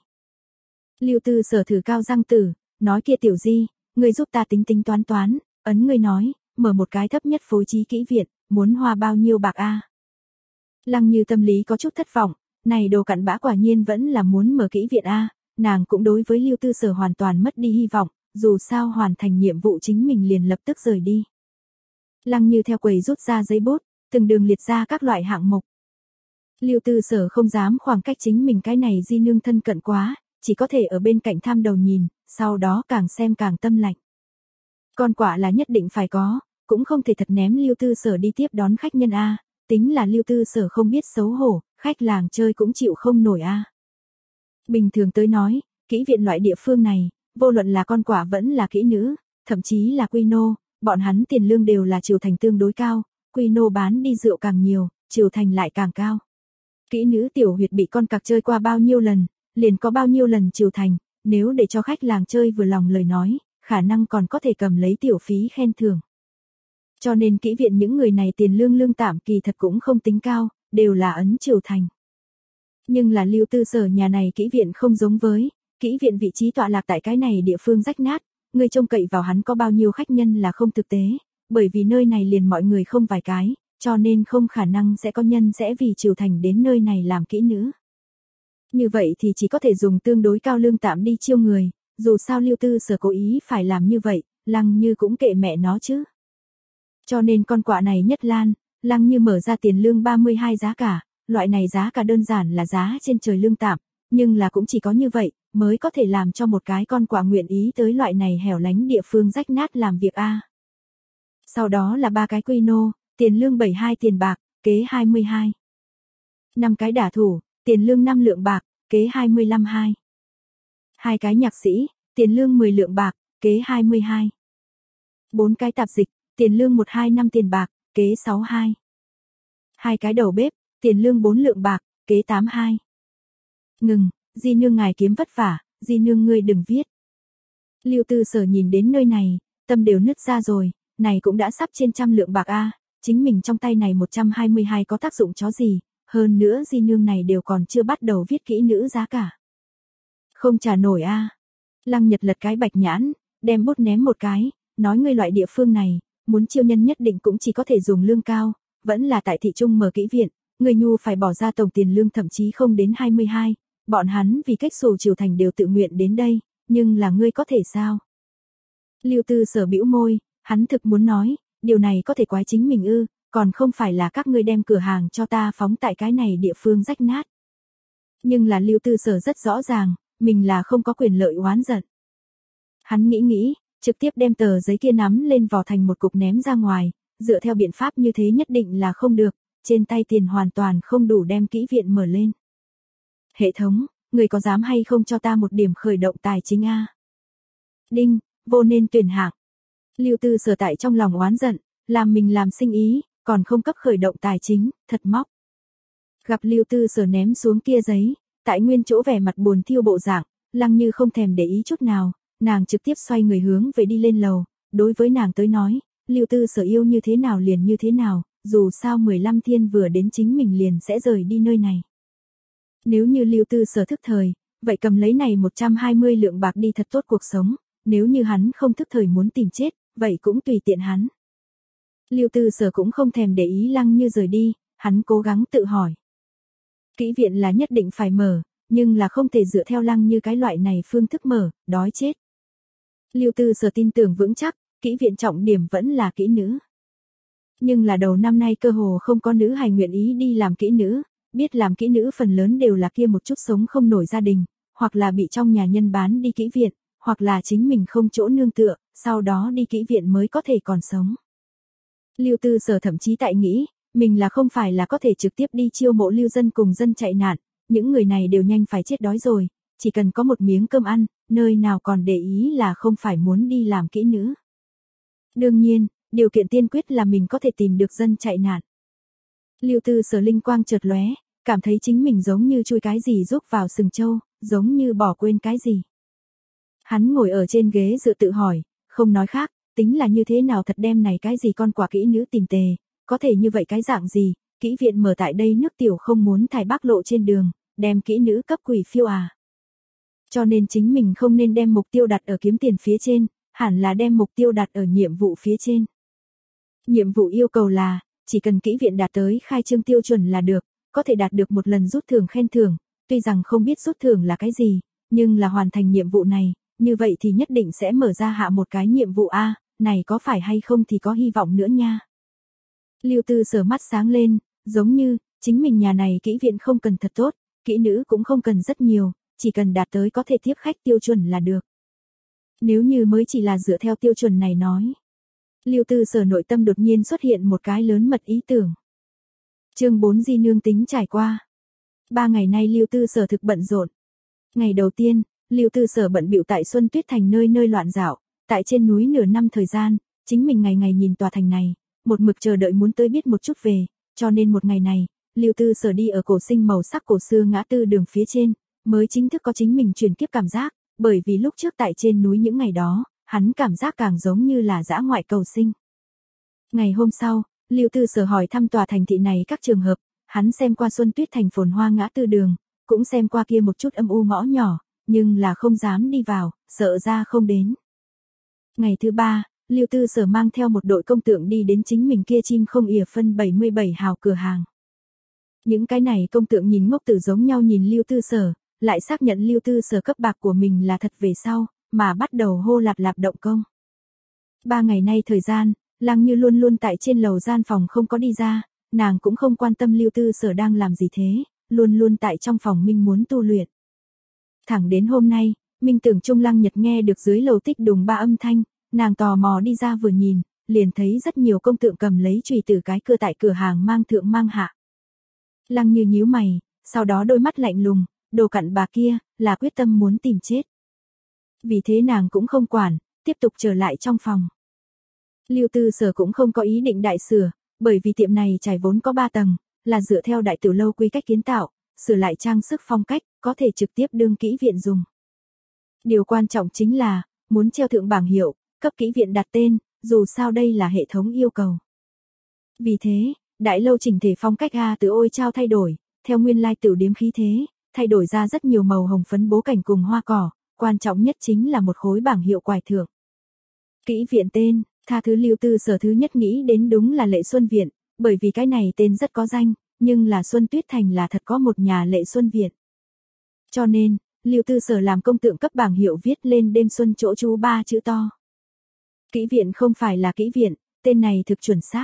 Lưu Tư Sở thử cao răng tử, nói kia tiểu Di, ngươi giúp ta tính tính toán toán, ấn ngươi nói, mở một cái thấp nhất phối trí kỹ viện, muốn hoa bao nhiêu bạc a? Lăng Như tâm lý có chút thất vọng, này đồ cặn bã quả nhiên vẫn là muốn mở kỹ viện a, nàng cũng đối với Lưu Tư Sở hoàn toàn mất đi hy vọng, dù sao hoàn thành nhiệm vụ chính mình liền lập tức rời đi. Lăng Như theo quầy rút ra giấy bút, từng đường liệt ra các loại hạng mục. Lưu Tư Sở không dám khoảng cách chính mình cái này Di Nương thân cận quá, chỉ có thể ở bên cạnh tham đầu nhìn, sau đó càng xem càng tâm lạnh. Con quả là nhất định phải có, cũng không thể thật ném Lưu Tư Sở đi tiếp đón khách nhân a, tính là Lưu Tư Sở không biết xấu hổ, khách làng chơi cũng chịu không nổi a. Bình thường tới nói, kỹ viện loại địa phương này, vô luận là con quả vẫn là kỹ nữ, thậm chí là quy nô, bọn hắn tiền lương đều là triều thành tương đối cao, quy nô bán đi rượu càng nhiều, triều thành lại càng cao. Kỹ nữ tiểu huyệt bị con cặc chơi qua bao nhiêu lần, liền có bao nhiêu lần triều thành, nếu để cho khách làng chơi vừa lòng lời nói, khả năng còn có thể cầm lấy tiểu phí khen thưởng. Cho nên kỹ viện những người này tiền lương lương tạm kỳ thật cũng không tính cao, đều là ấn triều thành. Nhưng là Lưu Tư Sở nhà này kỹ viện không giống với, kỹ viện vị trí tọa lạc tại cái này địa phương rách nát, người trông cậy vào hắn có bao nhiêu khách nhân là không thực tế, bởi vì nơi này liền mọi người không vài cái, cho nên không khả năng sẽ có nhân sẽ vì triều thành đến nơi này làm kỹ nữ. Như vậy thì chỉ có thể dùng tương đối cao lương tạm đi chiêu người, dù sao Lưu Tư Sở cố ý phải làm như vậy, Lăng Như cũng kệ mẹ nó chứ. Cho nên con quạ này nhất lan, Lăng Như mở ra tiền lương ba mươi hai giá cả, loại này giá cả đơn giản là giá trên trời lương tạm, nhưng là cũng chỉ có như vậy, mới có thể làm cho một cái con quạ nguyện ý tới loại này hẻo lánh địa phương rách nát làm việc a. Sau đó là ba cái quy nô, tiền lương bảy mươi hai tiền bạc, kế hai mươi hai. năm cái đả thủ, tiền lương năm lượng bạc, kế hai mươi lăm hai. hai cái nhạc sĩ, tiền lương mười lượng bạc, kế hai mươi hai. bốn cái tạp dịch, tiền lương một trăm hai mươi lăm tiền bạc, kế sáu mươi hai. hai cái đầu bếp, tiền lương bốn lượng bạc, kế tám mươi hai. Ngừng, Di Nương ngài kiếm vất vả, Di Nương ngươi đừng viết. Lưu Tư Sở nhìn đến nơi này, tâm đều nứt ra rồi, này cũng đã sắp trên trăm lượng bạc a, chính mình trong tay này một trăm hai mươi hai có tác dụng chó gì, hơn nữa Di Nương này đều còn chưa bắt đầu viết kỹ nữ giá cả. Không trả nổi a. Lăng Nhật lật cái bạch nhãn, đem bút ném một cái, nói ngươi loại địa phương này, muốn chiêu nhân nhất định cũng chỉ có thể dùng lương cao, vẫn là tại thị trung mở kỹ viện, người nhu phải bỏ ra tổng tiền lương thậm chí không đến hai mươi hai, bọn hắn vì cách xù triều thành đều tự nguyện đến đây, nhưng là ngươi có thể sao? Lưu Tư Sở bĩu môi, hắn thực muốn nói, điều này có thể quái chính mình ư, còn không phải là các ngươi đem cửa hàng cho ta phóng tại cái này địa phương rách nát. Nhưng là Lưu Tư Sở rất rõ ràng, mình là không có quyền lợi oán giận. Hắn nghĩ nghĩ, trực tiếp đem tờ giấy kia nắm lên vò thành một cục ném ra ngoài, dựa theo biện pháp như thế nhất định là không được, trên tay tiền hoàn toàn không đủ đem kỹ viện mở lên. Hệ thống, người có dám hay không cho ta một điểm khởi động tài chính a? Đinh, vô nên tuyển hạng. Lưu Tư Sở tại trong lòng oán giận, làm mình làm sinh ý, còn không cấp khởi động tài chính, thật móc. Gặp Lưu Tư Sở ném xuống kia giấy, tại nguyên chỗ vẻ mặt buồn thiêu bộ dạng, Lăng Như không thèm để ý chút nào, nàng trực tiếp xoay người hướng về đi lên lầu, đối với nàng tới nói, Lưu Tư Sở yêu như thế nào liền như thế nào, dù sao mười lăm thiên vừa đến chính mình liền sẽ rời đi nơi này. Nếu như Lưu Tư Sở thức thời, vậy cầm lấy này một trăm hai mươi lượng bạc đi thật tốt cuộc sống, nếu như hắn không thức thời muốn tìm chết, vậy cũng tùy tiện hắn. Lưu Tư Sở cũng không thèm để ý Lăng Như rời đi, hắn cố gắng tự hỏi. Kỹ viện là nhất định phải mở, nhưng là không thể dựa theo Lăng Như cái loại này phương thức mở, đói chết. Lưu Tư Sở tin tưởng vững chắc, kỹ viện trọng điểm vẫn là kỹ nữ. Nhưng là đầu năm nay cơ hồ không có nữ hài nguyện ý đi làm kỹ nữ, biết làm kỹ nữ phần lớn đều là kia một chút sống không nổi gia đình, hoặc là bị trong nhà nhân bán đi kỹ viện, hoặc là chính mình không chỗ nương tựa, sau đó đi kỹ viện mới có thể còn sống. Lưu Tư Sở thậm chí tại nghĩ, mình là không phải là có thể trực tiếp đi chiêu mộ lưu dân cùng dân chạy nạn, những người này đều nhanh phải chết đói rồi, chỉ cần có một miếng cơm ăn, nơi nào còn để ý là không phải muốn đi làm kỹ nữ. Đương nhiên, điều kiện tiên quyết là mình có thể tìm được dân chạy nạn. Lưu Tư Sở linh quang chợt lóe, cảm thấy chính mình giống như chui cái gì rúc vào sừng trâu, giống như bỏ quên cái gì. Hắn ngồi ở trên ghế dựa tự hỏi, không nói khác, tính là như thế nào thật đem này cái gì con quả kỹ nữ tìm tề, có thể như vậy cái dạng gì, kỹ viện mở tại đây nước tiểu không muốn thải Bắc lộ trên đường, đem kỹ nữ cấp quỷ phiêu à. Cho nên chính mình không nên đem mục tiêu đặt ở kiếm tiền phía trên, hẳn là đem mục tiêu đặt ở nhiệm vụ phía trên. Nhiệm vụ yêu cầu là, chỉ cần kỹ viện đạt tới khai trương tiêu chuẩn là được, có thể đạt được một lần rút thưởng khen thưởng, tuy rằng không biết rút thưởng là cái gì, nhưng là hoàn thành nhiệm vụ này, như vậy thì nhất định sẽ mở ra hạ một cái nhiệm vụ A, này có phải hay không thì có hy vọng nữa nha. Lưu Tư Sở mắt sáng lên, giống như, chính mình nhà này kỹ viện không cần thật tốt, kỹ nữ cũng không cần rất nhiều, chỉ cần đạt tới có thể tiếp khách tiêu chuẩn là được. Nếu như mới chỉ là dựa theo tiêu chuẩn này nói. Lưu Tư Sở nội tâm đột nhiên xuất hiện một cái lớn mật ý tưởng. Chương bốn Di nương tính trải qua. Ba ngày nay Lưu Tư Sở thực bận rộn. Ngày đầu tiên, Lưu Tư Sở bận bịu tại Xuân Tuyết Thành nơi nơi loạn dạo, tại trên núi nửa năm thời gian, chính mình ngày ngày nhìn tòa thành này, một mực chờ đợi muốn tới biết một chút về, cho nên một ngày này, Lưu Tư Sở đi ở cổ sinh màu sắc cổ xưa ngã tư đường phía trên, mới chính thức có chính mình chuyển kiếp cảm giác, bởi vì lúc trước tại trên núi những ngày đó, hắn cảm giác càng giống như là dã ngoại cầu sinh. Ngày hôm sau, Lưu Tư Sở hỏi thăm tòa thành thị này các trường hợp, hắn xem qua Xuân Tuyết Thành phồn hoa ngã tư đường, cũng xem qua kia một chút âm u ngõ nhỏ, nhưng là không dám đi vào, sợ ra không đến. Ngày thứ ba, Lưu Tư Sở mang theo một đội công tượng đi đến chính mình kia chim không ỉa phân bảy mươi bảy hào cửa hàng. Những cái này công tượng nhìn ngốc tử giống nhau nhìn Lưu Tư Sở, lại xác nhận Lưu Tư Sở cấp bạc của mình là thật về sau, mà bắt đầu hô lạp lạp động công. Ba ngày nay thời gian, Lăng Như luôn luôn tại trên lầu gian phòng không có đi ra, nàng cũng không quan tâm Lưu Tư Sở đang làm gì thế, luôn luôn tại trong phòng Minh muốn tu luyện. Thẳng đến hôm nay, Minh tưởng Trung Lăng Nhật nghe được dưới lầu tích đùng ba âm thanh, nàng tò mò đi ra vừa nhìn, liền thấy rất nhiều công tượng cầm lấy chùy từ cái cửa tại cửa hàng mang thượng mang hạ. Lăng Như nhíu mày, sau đó đôi mắt lạnh lùng, đồ cặn bà kia, là quyết tâm muốn tìm chết. Vì thế nàng cũng không quản, tiếp tục trở lại trong phòng. Lưu Tư Sở cũng không có ý định đại sửa, bởi vì tiệm này trải vốn có ba tầng, là dựa theo đại tiểu lâu quy cách kiến tạo, sửa lại trang sức phong cách, có thể trực tiếp đương kỹ viện dùng. Điều quan trọng chính là, muốn treo thượng bảng hiệu, cấp kỹ viện đặt tên, dù sao đây là hệ thống yêu cầu. Vì thế, đại lâu chỉnh thể phong cách A từ ôi trao thay đổi, theo nguyên lai tiểu điếm khí thế, thay đổi ra rất nhiều màu hồng phấn bố cảnh cùng hoa cỏ, quan trọng nhất chính là một khối bảng hiệu quải thượng. Kỹ viện tên, tha thứ Lưu Tư Sở thứ nhất nghĩ đến đúng là Lệ Xuân Viện, bởi vì cái này tên rất có danh, nhưng là Xuân Tuyết Thành là thật có một nhà Lệ Xuân Viện. Cho nên, Lưu Tư Sở làm công tượng cấp bảng hiệu viết lên đêm xuân chỗ chú ba chữ to. Kỹ viện không phải là kỹ viện, tên này thực chuẩn xác.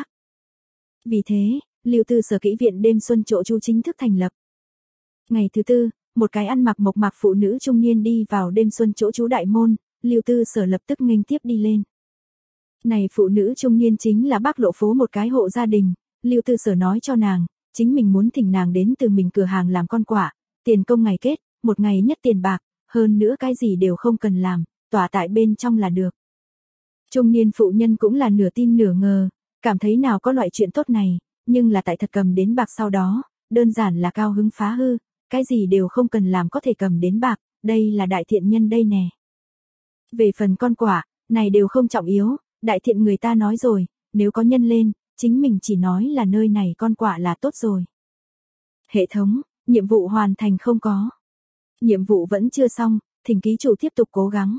Vì thế, Lưu Tư Sở kỹ viện đêm xuân chỗ chú chính thức thành lập. Ngày thứ tư, một cái ăn mặc mộc mạc phụ nữ trung niên đi vào đêm xuân chỗ chú đại môn, Lưu Tư Sở lập tức nghênh tiếp đi lên. Này phụ nữ trung niên chính là Bắc Lộ phố một cái hộ gia đình, Lưu Tư Sở nói cho nàng, chính mình muốn thỉnh nàng đến từ mình cửa hàng làm con quả, tiền công ngày kết, một ngày nhất tiền bạc, hơn nữa cái gì đều không cần làm, tỏa tại bên trong là được. Trung niên phụ nhân cũng là nửa tin nửa ngờ, cảm thấy nào có loại chuyện tốt này, nhưng là tại thật cầm đến bạc sau đó, đơn giản là cao hứng phá hư, cái gì đều không cần làm có thể cầm đến bạc, đây là đại thiện nhân đây nè. Về phần con quả, này đều không trọng yếu, đại thiện người ta nói rồi, nếu có nhân lên, chính mình chỉ nói là nơi này con quạ là tốt rồi. Hệ thống, nhiệm vụ hoàn thành không có. Nhiệm vụ vẫn chưa xong, thỉnh ký chủ tiếp tục cố gắng.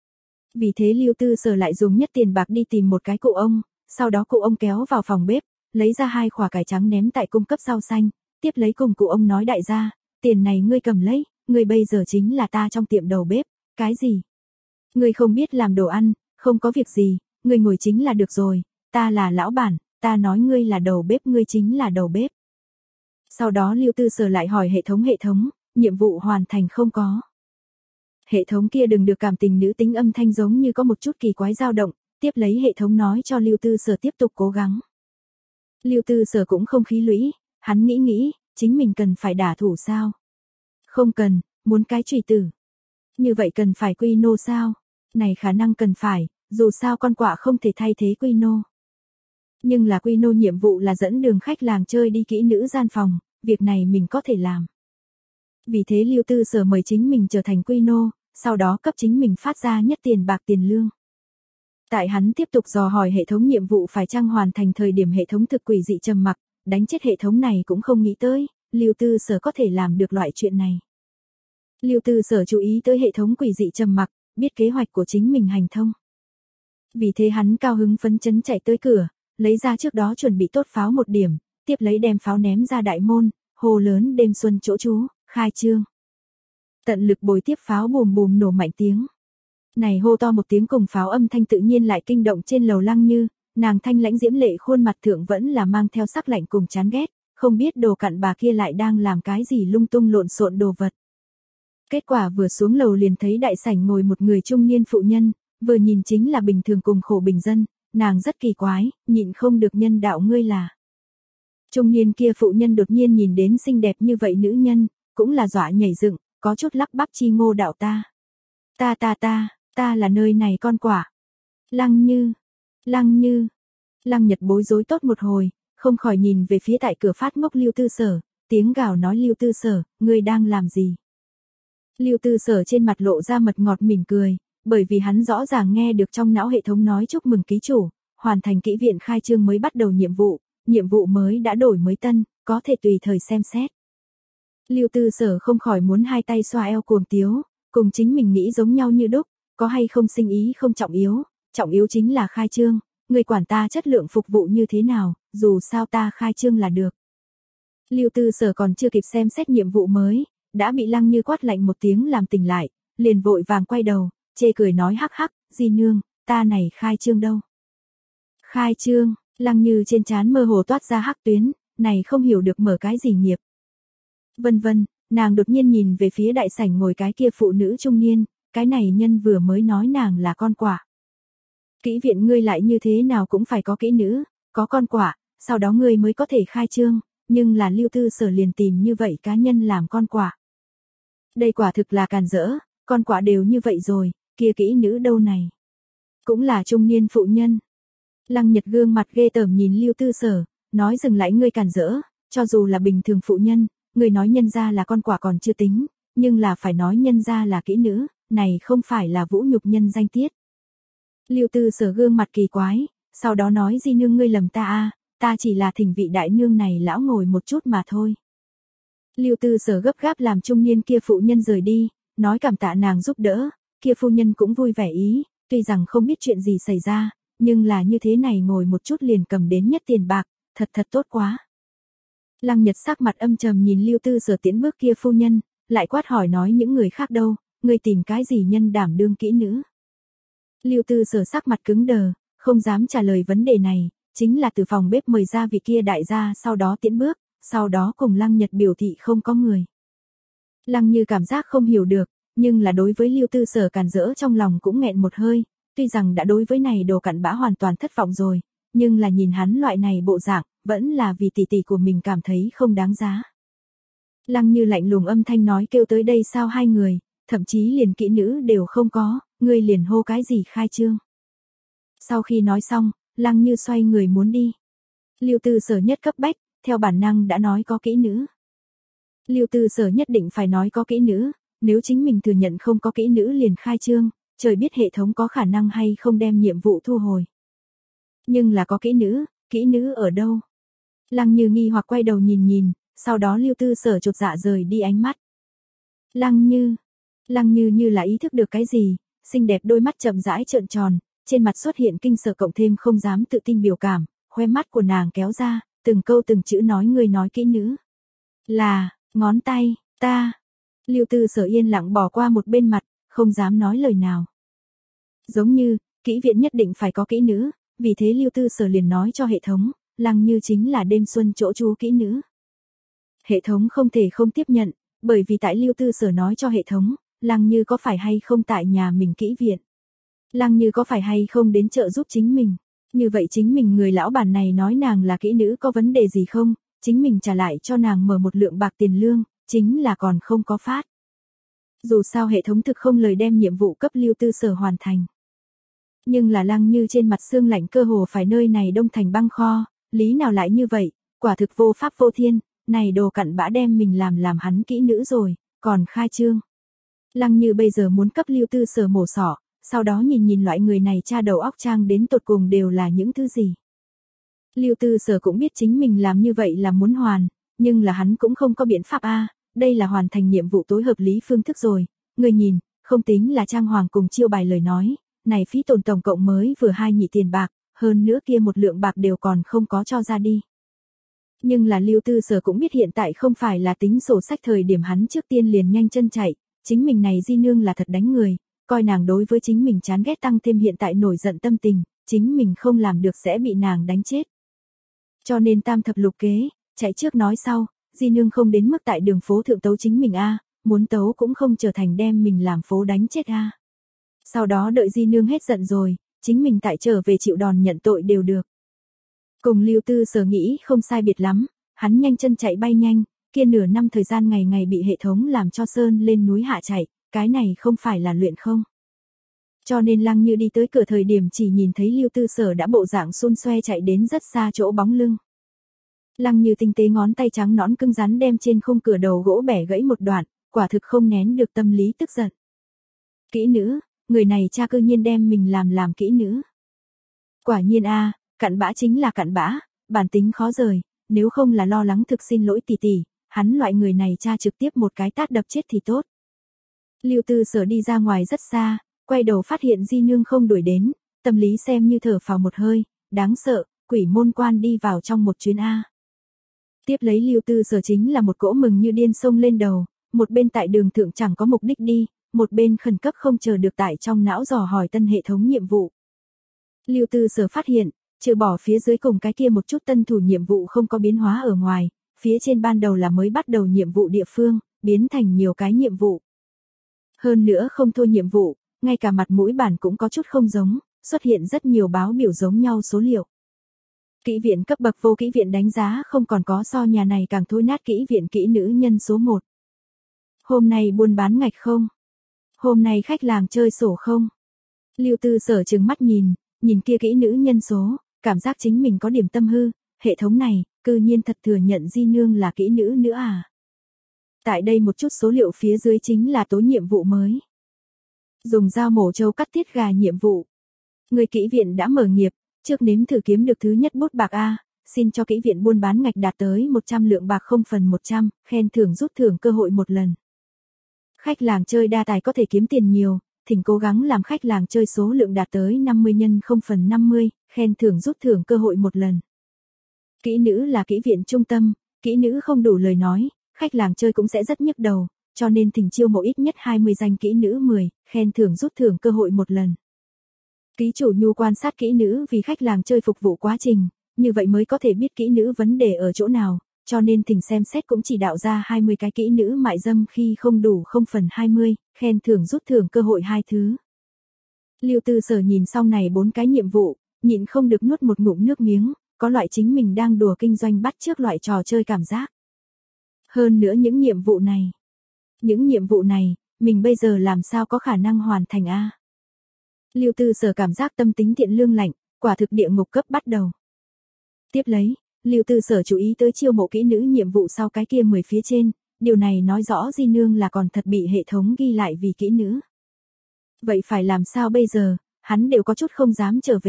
Vì thế Lưu Tư Sở lại dùng nhất tiền bạc đi tìm một cái cụ ông, sau đó cụ ông kéo vào phòng bếp, lấy ra hai quả cải trắng ném tại cung cấp rau xanh, tiếp lấy cùng cụ ông nói đại gia, tiền này ngươi cầm lấy, ngươi bây giờ chính là ta trong tiệm đầu bếp, cái gì? Ngươi không biết làm đồ ăn, không có việc gì, ngươi ngồi chính là được rồi, ta là lão bản, ta nói ngươi là đầu bếp ngươi chính là đầu bếp. Sau đó Lưu Tư Sở lại hỏi hệ thống hệ thống, nhiệm vụ hoàn thành không có. Hệ thống kia đừng được cảm tình nữ tính âm thanh giống như có một chút kỳ quái dao động, tiếp lấy hệ thống nói cho Lưu Tư Sở tiếp tục cố gắng. Lưu Tư Sở cũng không khí lũy, hắn nghĩ nghĩ, chính mình cần phải đả thủ sao? Không cần, muốn cái chùy tử. Như vậy cần phải quy nô sao? Này khả năng cần phải, dù sao con quạ không thể thay thế quy nô. Nhưng là quy nô nhiệm vụ là dẫn đường khách làng chơi đi kỹ nữ gian phòng, việc này mình có thể làm. Vì thế Lưu Tư Sở mời chính mình trở thành quy nô, sau đó cấp chính mình phát ra nhất tiền bạc tiền lương. Tại hắn tiếp tục dò hỏi hệ thống nhiệm vụ phải chăng hoàn thành thời điểm hệ thống thực quỷ dị trầm mặc, đánh chết hệ thống này cũng không nghĩ tới, Lưu Tư Sở có thể làm được loại chuyện này. Lưu Tư Sở chú ý tới hệ thống quỷ dị trầm mặc, biết kế hoạch của chính mình hành thông. Vì thế hắn cao hứng phấn chấn chạy tới cửa, lấy ra trước đó chuẩn bị tốt pháo một điểm, tiếp lấy đem pháo ném ra đại môn, hồ lớn đêm xuân chỗ trú, khai trương. Tận lực bồi tiếp pháo bùm bùm nổ mạnh tiếng. Này hô to một tiếng cùng pháo âm thanh tự nhiên lại kinh động trên lầu Lăng Như, nàng thanh lãnh diễm lệ khuôn mặt thượng vẫn là mang theo sắc lạnh cùng chán ghét, không biết đồ cặn bà kia lại đang làm cái gì lung tung lộn xộn đồ vật. Kết quả vừa xuống lầu liền thấy đại sảnh ngồi một người trung niên phụ nhân, vừa nhìn chính là bình thường cùng khổ bình dân, nàng rất kỳ quái, nhịn không được nhân đạo ngươi là. Trung niên kia phụ nhân đột nhiên nhìn đến xinh đẹp như vậy nữ nhân, cũng là dọa nhảy dựng, có chút lắp bắp chi ngô đạo ta. Ta ta ta, ta là nơi này con quả. Lăng Như, Lăng Như, Lăng Nhật bối rối tốt một hồi, không khỏi nhìn về phía tại cửa phát ngốc Lưu Tư Sở, tiếng gào nói Lưu Tư Sở, ngươi đang làm gì? Lưu Tư Sở trên mặt lộ ra mật ngọt mỉm cười, bởi vì hắn rõ ràng nghe được trong não hệ thống nói chúc mừng ký chủ, hoàn thành kỹ viện khai trương mới bắt đầu nhiệm vụ, nhiệm vụ mới đã đổi mới tân, có thể tùy thời xem xét. Lưu Tư Sở không khỏi muốn hai tay xoa eo cuồng tiếu, cùng chính mình nghĩ giống nhau như đúc, có hay không sinh ý không trọng yếu, trọng yếu chính là khai trương, người quản ta chất lượng phục vụ như thế nào, dù sao ta khai trương là được. Lưu Tư Sở còn chưa kịp xem xét nhiệm vụ mới, đã bị Lăng Như quát lạnh một tiếng làm tỉnh lại, liền vội vàng quay đầu, chê cười nói hắc hắc, di nương, ta này khai trương đâu. Khai trương, Lăng Như trên trán mơ hồ toát ra hắc tuyến, này không hiểu được mở cái gì nghiệp. Vân vân, nàng đột nhiên nhìn về phía đại sảnh ngồi cái kia phụ nữ trung niên, cái này nhân vừa mới nói nàng là con quả. Kỹ viện ngươi lại như thế nào cũng phải có kỹ nữ, có con quả, sau đó ngươi mới có thể khai trương, nhưng là Lưu Tư Sở liền tìm như vậy cá nhân làm con quả. Đây quả thực là càn rỡ, con quả đều như vậy rồi, kia kỹ nữ đâu này. Cũng là trung niên phụ nhân. Lăng Nhật gương mặt ghê tởm nhìn Lưu Tư Sở, nói dừng lại ngươi càn rỡ, cho dù là bình thường phụ nhân, ngươi nói nhân ra là con quả còn chưa tính, nhưng là phải nói nhân ra là kỹ nữ, này không phải là vũ nhục nhân danh tiết. Lưu Tư Sở gương mặt kỳ quái, sau đó nói di nương ngươi lầm ta a, ta chỉ là thỉnh vị đại nương này lão ngồi một chút mà thôi. Lưu Tư Sở gấp gáp làm trung niên kia phụ nhân rời đi, nói cảm tạ nàng giúp đỡ, kia phu nhân cũng vui vẻ ý, tuy rằng không biết chuyện gì xảy ra, nhưng là như thế này ngồi một chút liền cầm đến nhất tiền bạc, thật thật tốt quá. Lăng Nhật sắc mặt âm trầm nhìn Lưu Tư Sở tiến bước kia phu nhân, lại quát hỏi nói những người khác đâu, người tìm cái gì nhân đảm đương kỹ nữ. Lưu Tư Sở sắc mặt cứng đờ, không dám trả lời vấn đề này, chính là từ phòng bếp mời ra vị kia đại gia sau đó tiến bước, sau đó cùng Lăng Nhật biểu thị không có người. Lăng Như cảm giác không hiểu được, nhưng là đối với Lưu Tư Sở càn rỡ trong lòng cũng nghẹn một hơi, tuy rằng đã đối với này đồ cặn bã hoàn toàn thất vọng rồi, nhưng là nhìn hắn loại này bộ dạng, vẫn là vì tỷ tỷ của mình cảm thấy không đáng giá. Lăng Như lạnh lùng âm thanh nói kêu tới đây sao hai người, thậm chí liền kỹ nữ đều không có, ngươi liền hô cái gì khai trương. Sau khi nói xong, Lăng Như xoay người muốn đi. Lưu Tư Sở nhất cấp bách, theo bản năng đã nói có kỹ nữ. Lưu Tư Sở nhất định phải nói có kỹ nữ, nếu chính mình thừa nhận không có kỹ nữ liền khai trương, trời biết hệ thống có khả năng hay không đem nhiệm vụ thu hồi. Nhưng là có kỹ nữ, kỹ nữ ở đâu? Lăng Như nghi hoặc quay đầu nhìn nhìn, sau đó Lưu Tư Sở chột dạ rời đi ánh mắt. Lăng Như, Lăng Như như là ý thức được cái gì, xinh đẹp đôi mắt chậm rãi trợn tròn, trên mặt xuất hiện kinh sợ cộng thêm không dám tự tin biểu cảm, khóe mắt của nàng kéo ra, từng câu từng chữ nói người nói kỹ nữ. Là, ngón tay, ta. Lưu Tư Sở yên lặng bỏ qua một bên mặt, không dám nói lời nào. Giống như, kỹ viện nhất định phải có kỹ nữ, vì thế Lưu Tư Sở liền nói cho hệ thống, Lăng Như chính là đêm xuân chỗ trú kỹ nữ. Hệ thống không thể không tiếp nhận, bởi vì tại Lưu Tư Sở nói cho hệ thống, Lăng Như có phải hay không tại nhà mình kỹ viện. Lăng Như có phải hay không đến trợ giúp chính mình. Như vậy chính mình người lão bản này nói nàng là kỹ nữ có vấn đề gì không, chính mình trả lại cho nàng mở một lượng bạc tiền lương, chính là còn không có phát. Dù sao hệ thống thực không lời đem nhiệm vụ cấp Lưu Tư Sở hoàn thành. Nhưng là Lăng Như trên mặt xương lạnh cơ hồ phải nơi này đông thành băng kho, lý nào lại như vậy, quả thực vô pháp vô thiên, này đồ cặn bã đem mình làm làm hắn kỹ nữ rồi, còn khai trương. Lăng Như bây giờ muốn cấp Lưu Tư Sở mổ sọ, sau đó nhìn nhìn loại người này tra đầu óc trang đến tột cùng đều là những thứ gì. Lưu Tư Sở cũng biết chính mình làm như vậy là muốn hoàn, nhưng là hắn cũng không có biện pháp a, đây là hoàn thành nhiệm vụ tối hợp lý phương thức rồi, người nhìn, không tính là trang hoàng cùng chiêu bài lời nói, này phí tồn tổng cộng mới vừa hai nhị tiền bạc, hơn nữa kia một lượng bạc đều còn không có cho ra đi. Nhưng là Lưu Tư Sở cũng biết hiện tại không phải là tính sổ sách thời điểm hắn trước tiên liền nhanh chân chạy, chính mình này di nương là thật đánh người, coi nàng đối với chính mình chán ghét tăng thêm hiện tại nổi giận tâm tình, chính mình không làm được sẽ bị nàng đánh chết. Cho nên tam thập lục kế, chạy trước nói sau, di nương không đến mức tại đường phố thượng tấu chính mình a, muốn tấu cũng không trở thành đem mình làm phố đánh chết a. Sau đó đợi di nương hết giận rồi, chính mình tại trở về chịu đòn nhận tội đều được. Cùng Lưu Tư Sở nghĩ không sai biệt lắm, hắn nhanh chân chạy bay nhanh, kia nửa năm thời gian ngày ngày bị hệ thống làm cho sơn lên núi hạ chạy, cái này không phải là luyện không. Cho nên Lăng Như đi tới cửa thời điểm chỉ nhìn thấy Lưu Tư Sở đã bộ dạng xun xoe chạy đến rất xa chỗ bóng lưng. Lăng Như tinh tế ngón tay trắng nõn cứng rắn đem trên khung cửa đầu gỗ bẻ gãy một đoạn, quả thực không nén được tâm lý tức giận. Kỹ nữ, người này cha cư nhiên đem mình làm làm kỹ nữ. Quả nhiên a, cặn bã chính là cặn bã, bản tính khó rời, nếu không là lo lắng thực xin lỗi tỷ tỷ, hắn loại người này cha trực tiếp một cái tát đập chết thì tốt. Lưu Tư Sở đi ra ngoài rất xa, quay đầu phát hiện di nương không đuổi đến, tâm lý xem như thở phào một hơi, đáng sợ, quỷ môn quan đi vào trong một chuyến A. Tiếp lấy Lưu Tư Sở chính là một cỗ mừng như điên xông lên đầu, một bên tại đường thượng chẳng có mục đích đi, một bên khẩn cấp không chờ được tại trong não dò hỏi tân hệ thống nhiệm vụ. Lưu Tư Sở phát hiện, trừ bỏ phía dưới cùng cái kia một chút tân thủ nhiệm vụ không có biến hóa ở ngoài, phía trên ban đầu là mới bắt đầu nhiệm vụ địa phương, biến thành nhiều cái nhiệm vụ. Hơn nữa không thôi nhiệm vụ, ngay cả mặt mũi bản cũng có chút không giống, xuất hiện rất nhiều báo biểu giống nhau số liệu. Kỹ viện cấp bậc vô kỹ viện đánh giá không còn có so nhà này càng thối nát kỹ viện kỹ nữ nhân số một. Hôm nay buôn bán ngạch không? Hôm nay khách làng chơi sổ không? Lưu Tư Sở trừng mắt nhìn, nhìn kia kỹ nữ nhân số, cảm giác chính mình có điểm tâm hư, hệ thống này, cư nhiên thật thừa nhận di nương là kỹ nữ nữa à. Tại đây một chút số liệu phía dưới chính là tố nhiệm vụ mới. Dùng dao mổ trâu cắt tiết gà nhiệm vụ. Người kỹ viện đã mở nghiệp, trước nếm thử kiếm được thứ nhất bút bạc A, xin cho kỹ viện buôn bán ngạch đạt tới một trăm lượng bạc không phần một trăm, khen thưởng rút thưởng cơ hội một lần. Khách làng chơi đa tài có thể kiếm tiền nhiều, thỉnh cố gắng làm khách làng chơi số lượng đạt tới năm mươi nhân không phần năm mươi, khen thưởng rút thưởng cơ hội một lần. Kỹ nữ là kỹ viện trung tâm, kỹ nữ không đủ lời nói, khách làng chơi cũng sẽ rất nhức đầu, cho nên thỉnh chiêu mộ ít nhất hai mươi danh kỹ nữ mười, khen thưởng rút thưởng cơ hội một lần. Ký chủ nhu quan sát kỹ nữ vì khách làng chơi phục vụ quá trình, như vậy mới có thể biết kỹ nữ vấn đề ở chỗ nào, cho nên thỉnh xem xét cũng chỉ đạo ra hai mươi cái kỹ nữ mại dâm khi không đủ không phần hai mươi, khen thưởng rút thưởng cơ hội hai thứ. Lưu Tư Sở nhìn xong này bốn cái nhiệm vụ, nhịn không được nuốt một ngụm nước miếng, có loại chính mình đang đùa kinh doanh bắt trước loại trò chơi cảm giác. Hơn nữa những nhiệm vụ này, những nhiệm vụ này, mình bây giờ làm sao có khả năng hoàn thành a? Lưu Tư Sở cảm giác tâm tính thiện lương lạnh, quả thực địa ngục cấp bắt đầu. Tiếp lấy, Lưu Tư Sở chú ý tới chiêu mộ kỹ nữ nhiệm vụ sau cái kia mười phía trên, điều này nói rõ di nương là còn thật bị hệ thống ghi lại vì kỹ nữ. Vậy phải làm sao bây giờ, hắn đều có chút không dám trở về,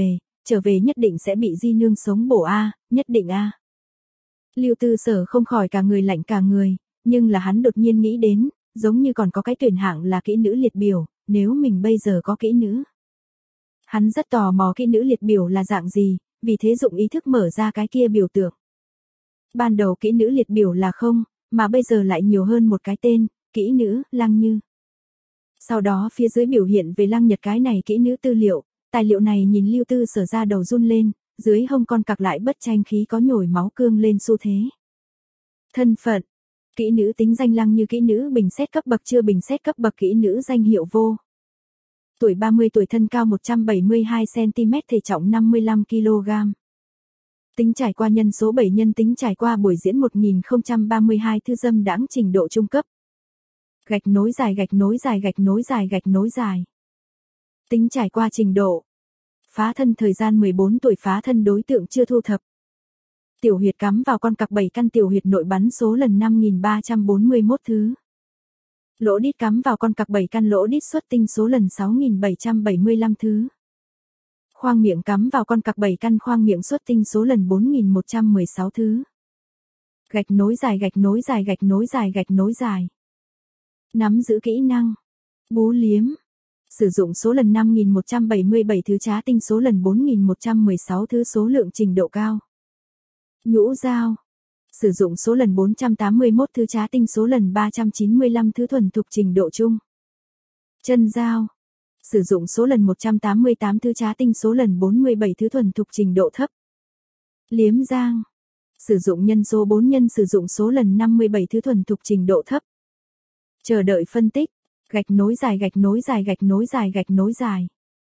trở về nhất định sẽ bị di nương sống bổ a, nhất định a. Lưu Tư Sở không khỏi cả người lạnh cả người, nhưng là hắn đột nhiên nghĩ đến, giống như còn có cái tuyển hạng là kỹ nữ liệt biểu, nếu mình bây giờ có kỹ nữ. Hắn rất tò mò kỹ nữ liệt biểu là dạng gì, vì thế dụng ý thức mở ra cái kia biểu tượng. Ban đầu kỹ nữ liệt biểu là không, mà bây giờ lại nhiều hơn một cái tên, kỹ nữ, Lăng Như. Sau đó phía dưới biểu hiện về Lăng Nhật cái này kỹ nữ tư liệu, tài liệu này nhìn Lưu Tư Sở ra đầu run lên, dưới hông con cặc lại bất tranh khí có nhồi máu cương lên xu thế. Thân phận, kỹ nữ tính danh Lăng Như kỹ nữ bình xét cấp bậc chưa bình xét cấp bậc kỹ nữ danh hiệu vô. Tuổi ba mươi tuổi thân cao một trăm bảy mươi hai xăng ti mét thể trọng năm mươi lăm ki lô gam. Tính trải qua nhân số bảy nhân tính trải qua buổi diễn một nghìn không trăm ba mươi hai thư dâm đãng trình độ trung cấp. Gạch nối dài gạch nối dài gạch nối dài gạch nối dài. Tính trải qua trình độ. Phá thân thời gian mười bốn tuổi phá thân đối tượng chưa thu thập. Tiểu huyệt cắm vào con cặc bảy căn tiểu huyệt nội bắn số lần năm nghìn ba trăm bốn mươi mốt thứ. Lỗ đít cắm vào con cặc bảy căn lỗ đít xuất tinh số lần sáu nghìn bảy trăm bảy mươi lăm thứ. Khoang miệng cắm vào con cặc bảy căn khoang miệng xuất tinh số lần bốn nghìn một trăm mười sáu thứ. Gạch nối dài gạch nối dài gạch nối dài gạch nối dài. Nắm giữ kỹ năng. Bú liếm. Sử dụng số lần năm nghìn một trăm bảy mươi bảy thứ trá tinh số lần bốn nghìn một trăm mười sáu thứ số lượng trình độ cao. Nhũ dao. Sử dụng số lần bốn trăm tám mươi mốt thứ trá tinh số lần ba trăm chín mươi lăm thứ thuần thục trình độ trung. Chân dao. Sử dụng số lần một trăm tám mươi tám thứ trá tinh số lần bốn mươi bảy thứ thuần thục trình độ thấp. Liếm giang. Sử dụng nhân số bốn nhân sử dụng số lần năm mươi bảy thứ thuần thục trình độ thấp. Chờ đợi phân tích. Gạch nối dài gạch nối dài gạch nối dài gạch nối dài.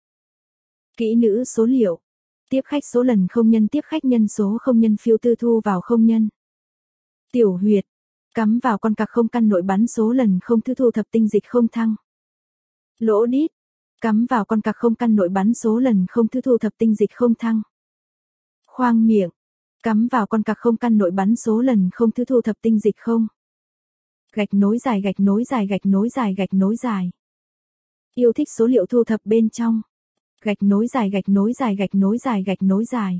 Kỹ nữ số liệu. Tiếp khách số lần không nhân tiếp khách nhân số không nhân phiêu tư thu vào không nhân. Tiểu huyệt. Cắm vào con cặc không căn nội bắn số lần không thư thu thập tinh dịch không thăng. Lỗ đít. Cắm vào con cặc không căn nội bắn số lần không thư thu thập tinh dịch không thăng. Khoang miệng. Cắm vào con cặc không căn nội bắn số lần không thư thu thập tinh dịch không. Gạch nối dài gạch nối dài gạch nối dài gạch nối dài. Yêu thích số liệu thu thập bên trong. Gạch nối dài gạch nối dài gạch nối dài gạch nối dài.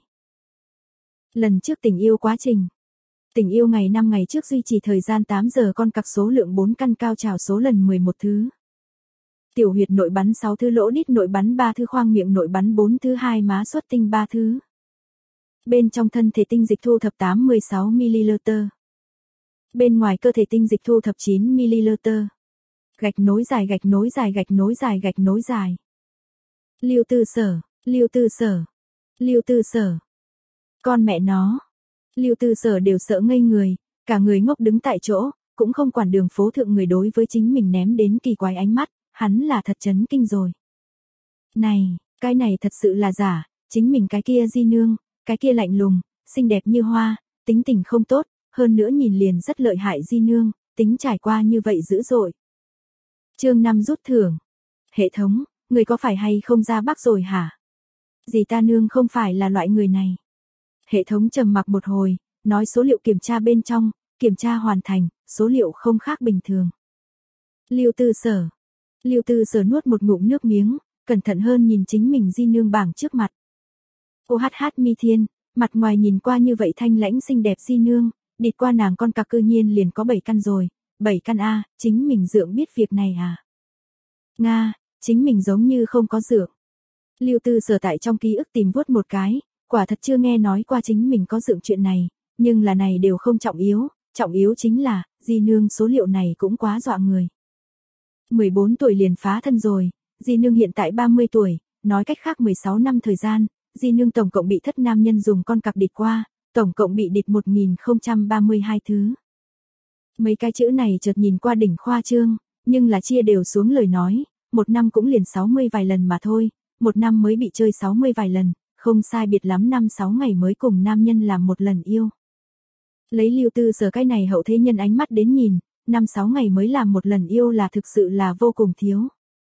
Lần trước tình yêu quá trình. Tình yêu ngày năm ngày trước duy trì thời gian tám giờ con cặc số lượng bốn căn cao trào số lần mười một thứ. Tiểu huyệt nội bắn sáu thứ lỗ đít nội bắn ba thứ khoang miệng nội bắn bốn thứ hai má xuất tinh ba thứ. Bên trong thân thể tinh dịch thu thập tám mươi sáu mi-li-lít. Bên ngoài cơ thể tinh dịch thu thập chín mi-li-lít. Gạch nối dài gạch nối dài gạch nối dài gạch nối dài. Lưu Tư Sở, Lưu Tư Sở, Lưu Tư Sở. Con mẹ nó. Lưu Tư Sở đều sợ ngây người, cả người ngốc đứng tại chỗ, cũng không quản đường phố thượng người đối với chính mình ném đến kỳ quái ánh mắt, hắn là thật chấn kinh rồi. Này, cái này thật sự là giả, chính mình cái kia di nương, cái kia lạnh lùng, xinh đẹp như hoa, tính tình không tốt, hơn nữa nhìn liền rất lợi hại di nương, tính trải qua như vậy dữ dội. Chương năm rút thưởng. Hệ thống, người có phải hay không ra Bắc rồi hả? Dì ta nương không phải là loại người này. Hệ thống trầm mặc một hồi, nói số liệu kiểm tra bên trong, kiểm tra hoàn thành, số liệu không khác bình thường. Lưu Tư Sở. Lưu Tư Sở nuốt một ngụm nước miếng, cẩn thận hơn nhìn chính mình di nương bảng trước mặt. Ô hát hát mi thiên, mặt ngoài nhìn qua như vậy thanh lãnh xinh đẹp di nương, địt qua nàng con cặc cư nhiên liền có bảy căn rồi, bảy căn a, chính mình dượng biết việc này à? Nga, chính mình giống như không có dượng. Lưu Tư Sở tại trong ký ức tìm vuốt một cái, quả thật chưa nghe nói qua chính mình có dượng chuyện này, nhưng là này đều không trọng yếu, trọng yếu chính là, di nương số liệu này cũng quá dọa người. mười bốn tuổi liền phá thân rồi, di nương hiện tại ba mươi tuổi, nói cách khác mười sáu năm thời gian, di nương tổng cộng bị thất nam nhân dùng con cặc địt qua, tổng cộng bị địt một nghìn không trăm ba mươi hai thứ. Mấy cái chữ này chợt nhìn qua đỉnh khoa trương, nhưng là chia đều xuống lời nói, một năm cũng liền sáu mươi vài lần mà thôi, một năm mới bị chơi sáu mươi vài lần, không sai biệt lắm năm sáu ngày mới cùng nam nhân làm một lần yêu. Lấy Lưu Tư Sở cái này hậu thế nhân ánh mắt đến nhìn, năm sáu ngày mới làm một lần yêu là thực sự là vô cùng thiếu.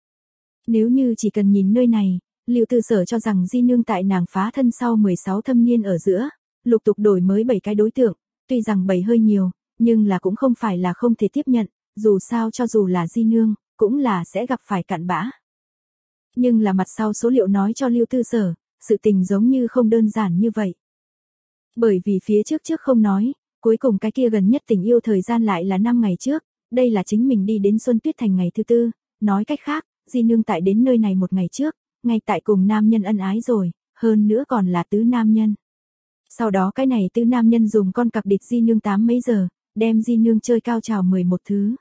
Nếu như chỉ cần nhìn nơi này, Lưu Tư Sở cho rằng di nương tại nàng phá thân sau mười sáu thâm niên ở giữa, lục tục đổi mới bảy cái đối tượng, tuy rằng bảy hơi nhiều, nhưng là cũng không phải là không thể tiếp nhận, dù sao cho dù là di nương, cũng là sẽ gặp phải cặn bã. Nhưng là mặt sau số liệu nói cho Lưu Tư Sở, sự tình giống như không đơn giản như vậy. Bởi vì phía trước trước không nói, cuối cùng cái kia gần nhất tình yêu thời gian lại là năm ngày trước, đây là chính mình đi đến Xuân Tuyết Thành ngày thứ tư, nói cách khác, Di Nương tại đến nơi này một ngày trước, ngay tại cùng nam nhân ân ái rồi, hơn nữa còn là tứ nam nhân. Sau đó cái này tứ nam nhân dùng con cặc địt Di Nương tám mấy giờ, đem Di Nương chơi cao trào mười một thứ.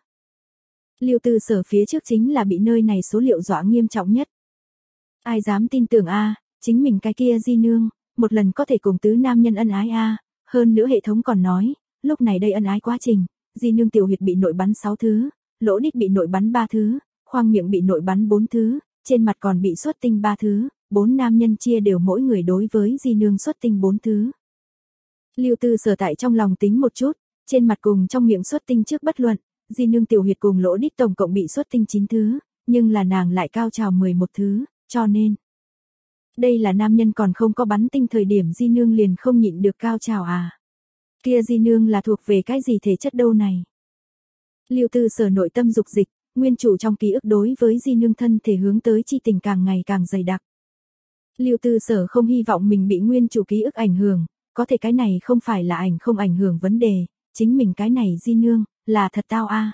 Lưu Tư Sở phía trước chính là bị nơi này số liệu dọa nghiêm trọng nhất. Ai dám tin tưởng a, chính mình cái kia Di Nương, một lần có thể cùng tứ nam nhân ân ái a, hơn nữa hệ thống còn nói, lúc này đây ân ái quá trình, Di Nương tiểu huyệt bị nội bắn sáu thứ, lỗ đít bị nội bắn ba thứ, khoang miệng bị nội bắn bốn thứ, trên mặt còn bị xuất tinh ba thứ, bốn nam nhân chia đều mỗi người đối với Di Nương xuất tinh bốn thứ. Lưu Tư Sở tại trong lòng tính một chút, trên mặt cùng trong miệng xuất tinh trước bất luận, Di Nương tiểu huyệt cùng lỗ đít tổng cộng bị xuất tinh chín thứ, nhưng là nàng lại cao trào mười một thứ, cho nên đây là nam nhân còn không có bắn tinh thời điểm Di Nương liền không nhịn được cao trào à. Kia Di Nương là thuộc về cái gì thể chất đâu này? Lưu Tư Sở nội tâm dục dịch, nguyên chủ trong ký ức đối với Di Nương thân thể hướng tới chi tình càng ngày càng dày đặc. Lưu Tư Sở không hy vọng mình bị nguyên chủ ký ức ảnh hưởng, có thể cái này không phải là ảnh không ảnh hưởng vấn đề, chính mình cái này Di Nương, là thật tao a.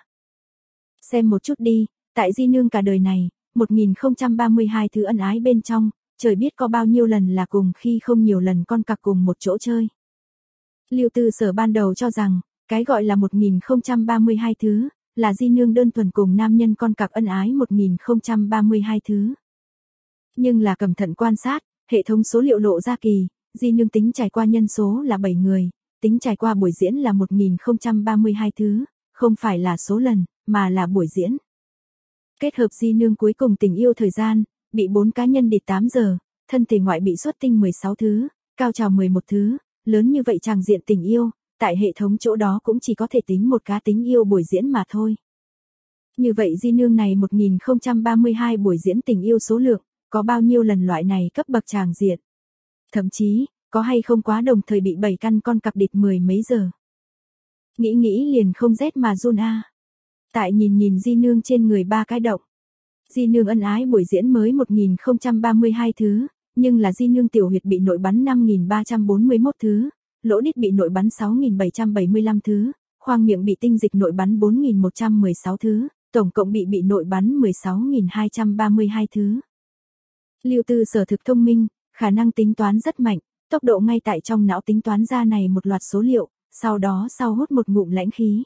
Xem một chút đi, tại Di Nương cả đời này, một nghìn không trăm ba mươi hai thứ ân ái bên trong, trời biết có bao nhiêu lần là cùng khi không nhiều lần con cặc cùng một chỗ chơi. Lưu Tư Sở ban đầu cho rằng, cái gọi là một nghìn không trăm ba mươi hai thứ, là Di Nương đơn thuần cùng nam nhân con cặc ân ái một nghìn không trăm ba mươi hai thứ. Nhưng là cẩn thận quan sát, hệ thống số liệu lộ ra kỳ, Di Nương tính trải qua nhân số là bảy người, tính trải qua buổi diễn là một nghìn không trăm ba mươi hai thứ, không phải là số lần, mà là buổi diễn. Kết hợp Di Nương cuối cùng tình yêu thời gian, bị bốn cá nhân địt tám giờ, thân thể ngoại bị xuất tinh mười sáu thứ, cao trào mười một thứ, lớn như vậy tràng diện tình yêu, tại hệ thống chỗ đó cũng chỉ có thể tính một cá tính yêu buổi diễn mà thôi. Như vậy Di Nương này một nghìn không trăm ba mươi hai buổi diễn tình yêu số lượng, có bao nhiêu lần loại này cấp bậc tràng diện? Thậm chí, có hay không quá đồng thời bị bảy căn con cặc địt mười mấy giờ? Nghĩ nghĩ liền không rét mà run a. Tại nhìn nhìn Di Nương trên người ba cái động. Di Nương ân ái buổi diễn mới một nghìn không trăm ba mươi hai thứ, nhưng là Di Nương tiểu huyệt bị nội bắn năm nghìn ba trăm bốn mươi mốt thứ, lỗ đít bị nội bắn sáu nghìn bảy trăm bảy mươi lăm thứ, khoang miệng bị tinh dịch nội bắn bốn nghìn một trăm mười sáu thứ, tổng cộng bị bị nội bắn mười sáu nghìn hai trăm ba mươi hai thứ. Lưu Tư Sở thực thông minh, khả năng tính toán rất mạnh, tốc độ ngay tại trong não tính toán ra này một loạt số liệu, sau đó sau hút một ngụm lãnh khí.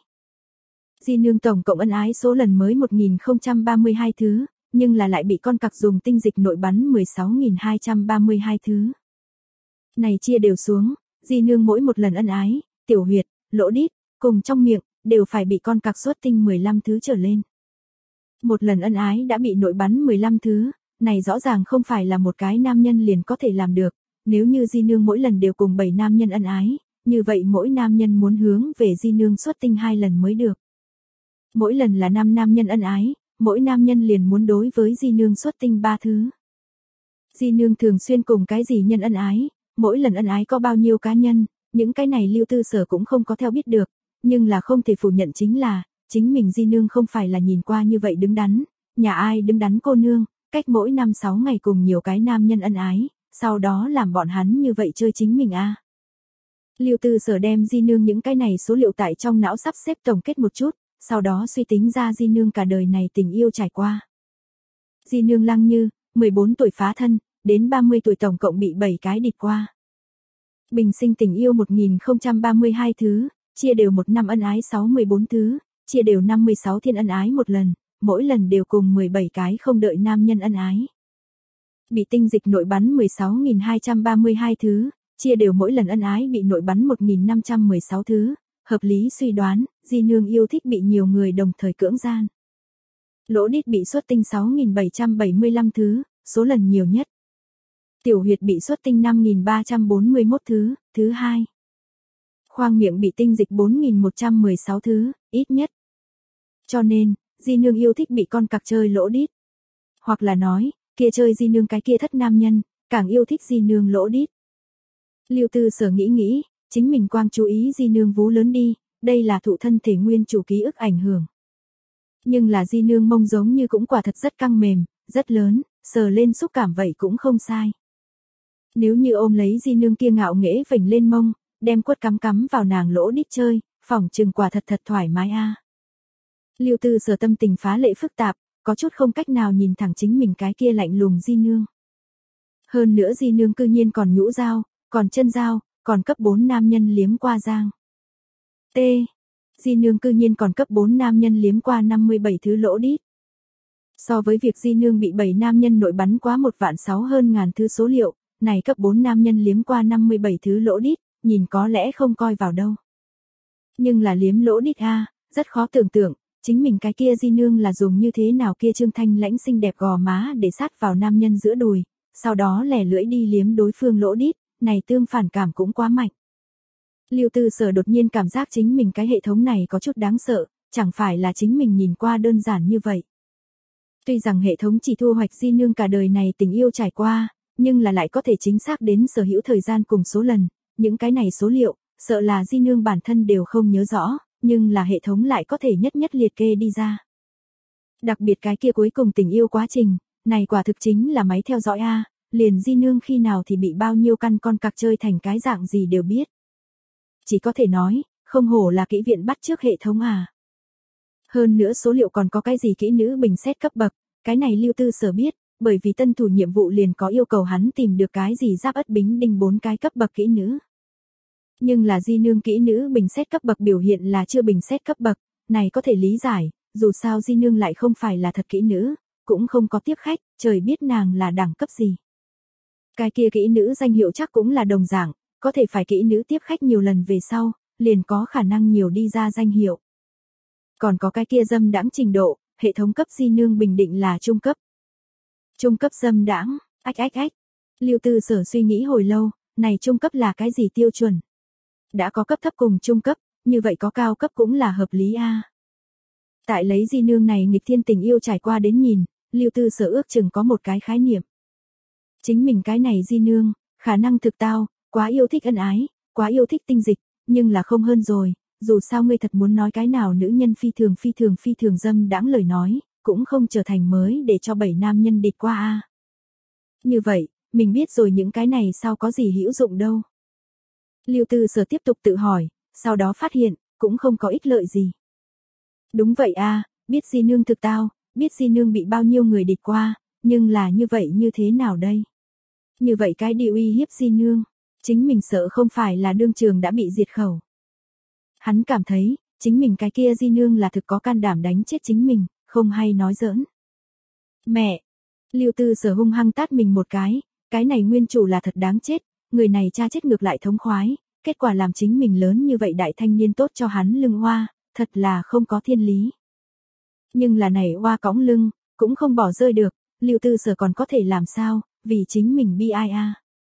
Di Nương tổng cộng ân ái số lần mới một nghìn không trăm ba mươi hai thứ, nhưng là lại bị con cặc dùng tinh dịch nội bắn mười sáu nghìn hai trăm ba mươi hai thứ. Này chia đều xuống, Di Nương mỗi một lần ân ái, tiểu huyệt, lỗ đít, cùng trong miệng, đều phải bị con cặc xuất tinh mười lăm thứ trở lên. Một lần ân ái đã bị nội bắn mười lăm thứ, này rõ ràng không phải là một cái nam nhân liền có thể làm được, nếu như Di Nương mỗi lần đều cùng bảy nam nhân ân ái, như vậy mỗi nam nhân muốn hướng về Di Nương xuất tinh hai lần mới được. Mỗi lần là năm nam nhân ân ái, mỗi nam nhân liền muốn đối với Di Nương xuất tinh ba thứ. Di Nương thường xuyên cùng cái gì nhân ân ái, mỗi lần ân ái có bao nhiêu cá nhân, những cái này Lưu Tư Sở cũng không có theo biết được, nhưng là không thể phủ nhận chính là, chính mình Di Nương không phải là nhìn qua như vậy đứng đắn, nhà ai đứng đắn cô nương, cách mỗi năm sáu ngày cùng nhiều cái nam nhân ân ái, sau đó làm bọn hắn như vậy chơi chính mình a. À. Lưu Tư Sở đem Di Nương những cái này số liệu tại trong não sắp xếp tổng kết một chút, sau đó suy tính ra Di Nương cả đời này tình yêu trải qua. Di Nương Lăng Như, mười bốn tuổi phá thân, đến ba mươi tuổi tổng cộng bị bảy cái địt qua. Bình sinh tình yêu một nghìn không trăm ba mươi hai thứ, chia đều một năm ân ái sáu mươi bốn thứ, chia đều năm mươi sáu thiên ân ái một lần, mỗi lần đều cùng mười bảy cái không đợi nam nhân ân ái. Bị tinh dịch nội bắn mười sáu nghìn hai trăm ba mươi hai thứ, chia đều mỗi lần ân ái bị nội bắn một nghìn năm trăm mười sáu thứ, hợp lý suy đoán, Di Nương yêu thích bị nhiều người đồng thời cưỡng gian. Lỗ đít bị xuất tinh sáu nghìn bảy trăm bảy mươi lăm thứ, số lần nhiều nhất. Tiểu huyệt bị xuất tinh năm nghìn ba trăm bốn mươi mốt thứ, thứ hai. Khoang miệng bị tinh dịch bốn nghìn một trăm mười sáu thứ, ít nhất. Cho nên, Di Nương yêu thích bị con cặc chơi lỗ đít. Hoặc là nói, kia chơi Di Nương cái kia thất nam nhân, càng yêu thích Di Nương lỗ đít. Lưu Tư Sở nghĩ nghĩ, chính mình quang chú ý Di Nương vú lớn đi, đây là thụ thân thể nguyên chủ ký ức ảnh hưởng. Nhưng là Di Nương mông giống như cũng quả thật rất căng mềm, rất lớn, sờ lên xúc cảm vậy cũng không sai. Nếu như ôm lấy di nương kia ngạo nghễ vểnh lên mông, đem quất cắm cắm vào nàng lỗ đít chơi, phỏng chừng quả thật thật thoải mái a. Lưu Tư Sở tâm tình phá lệ phức tạp, có chút không cách nào nhìn thẳng chính mình cái kia lạnh lùng di nương. Hơn nữa di nương cư nhiên còn nhũ dao, còn chân dao, còn cấp bốn nam nhân liếm qua giang. T. Di nương cư nhiên còn cấp bốn nam nhân liếm qua năm mươi bảy thứ lỗ đít. So với việc di nương bị bảy nam nhân nội bắn quá một vạn sáu hơn ngàn thứ số liệu, này cấp bốn nam nhân liếm qua năm mươi bảy thứ lỗ đít, nhìn có lẽ không coi vào đâu. Nhưng là liếm lỗ đít a, rất khó tưởng tượng, chính mình cái kia di nương là dùng như thế nào kia trương thanh lãnh xinh đẹp gò má để sát vào nam nhân giữa đùi, sau đó lẻ lưỡi đi liếm đối phương lỗ đít, này tương phản cảm cũng quá mạnh. Lưu Tư Sở đột nhiên cảm giác chính mình cái hệ thống này có chút đáng sợ, chẳng phải là chính mình nhìn qua đơn giản như vậy. Tuy rằng hệ thống chỉ thu hoạch di nương cả đời này tình yêu trải qua, nhưng là lại có thể chính xác đến sở hữu thời gian cùng số lần, những cái này số liệu, sợ là di nương bản thân đều không nhớ rõ, nhưng là hệ thống lại có thể nhất nhất liệt kê đi ra. Đặc biệt cái kia cuối cùng tình yêu quá trình, này quả thực chính là máy theo dõi a, liền di nương khi nào thì bị bao nhiêu căn con cặc chơi thành cái dạng gì đều biết. Chỉ có thể nói, không hổ là kỹ viện bắt trước hệ thống à. Hơn nữa số liệu còn có cái gì kỹ nữ bình xét cấp bậc, cái này Lưu Tư Sở biết, bởi vì tân thủ nhiệm vụ liền có yêu cầu hắn tìm được cái gì giáp ất bính đinh bốn cái cấp bậc kỹ nữ. Nhưng là di nương kỹ nữ bình xét cấp bậc biểu hiện là chưa bình xét cấp bậc, này có thể lý giải, dù sao di nương lại không phải là thật kỹ nữ, cũng không có tiếp khách, trời biết nàng là đẳng cấp gì. Cái kia kỹ nữ danh hiệu chắc cũng là đồng dạng, có thể phải kỹ nữ tiếp khách nhiều lần về sau, liền có khả năng nhiều đi ra danh hiệu. Còn có cái kia dâm đãng trình độ, hệ thống cấp di nương bình định là trung cấp. Trung cấp dâm đãng, ách ách ách. Lưu Tư Sở suy nghĩ hồi lâu, này trung cấp là cái gì tiêu chuẩn? Đã có cấp thấp cùng trung cấp, như vậy có cao cấp cũng là hợp lý a. Tại lấy di nương này nghịch thiên tình yêu trải qua đến nhìn, Lưu Tư Sở ước chừng có một cái khái niệm. Chính mình cái này di nương, khả năng thực tao, quá yêu thích ân ái, quá yêu thích tinh dịch, nhưng là không hơn rồi, dù sao ngươi thật muốn nói cái nào nữ nhân phi thường phi thường phi thường dâm đãng lời nói, cũng không trở thành mới để cho bảy nam nhân địch qua a. Như vậy, mình biết rồi những cái này sao có gì hữu dụng đâu. Lưu Tư Sở tiếp tục tự hỏi, sau đó phát hiện, cũng không có ích lợi gì. Đúng vậy a, biết di nương thực tao, biết di nương bị bao nhiêu người địch qua, nhưng là như vậy như thế nào đây? Như vậy cái điều uy hiếp di nương, chính mình sợ không phải là đương trường đã bị diệt khẩu. Hắn cảm thấy, chính mình cái kia di nương là thực có can đảm đánh chết chính mình, không hay nói giỡn. Mẹ! Lưu Tư Sở hung hăng tát mình một cái, cái này nguyên chủ là thật đáng chết, người này cha chết ngược lại thống khoái, kết quả làm chính mình lớn như vậy đại thanh niên tốt cho hắn lưng hoa, thật là không có thiên lý. Nhưng là này hoa cõng lưng, cũng không bỏ rơi được, Lưu Tư Sở còn có thể làm sao, vì chính mình bi ai a.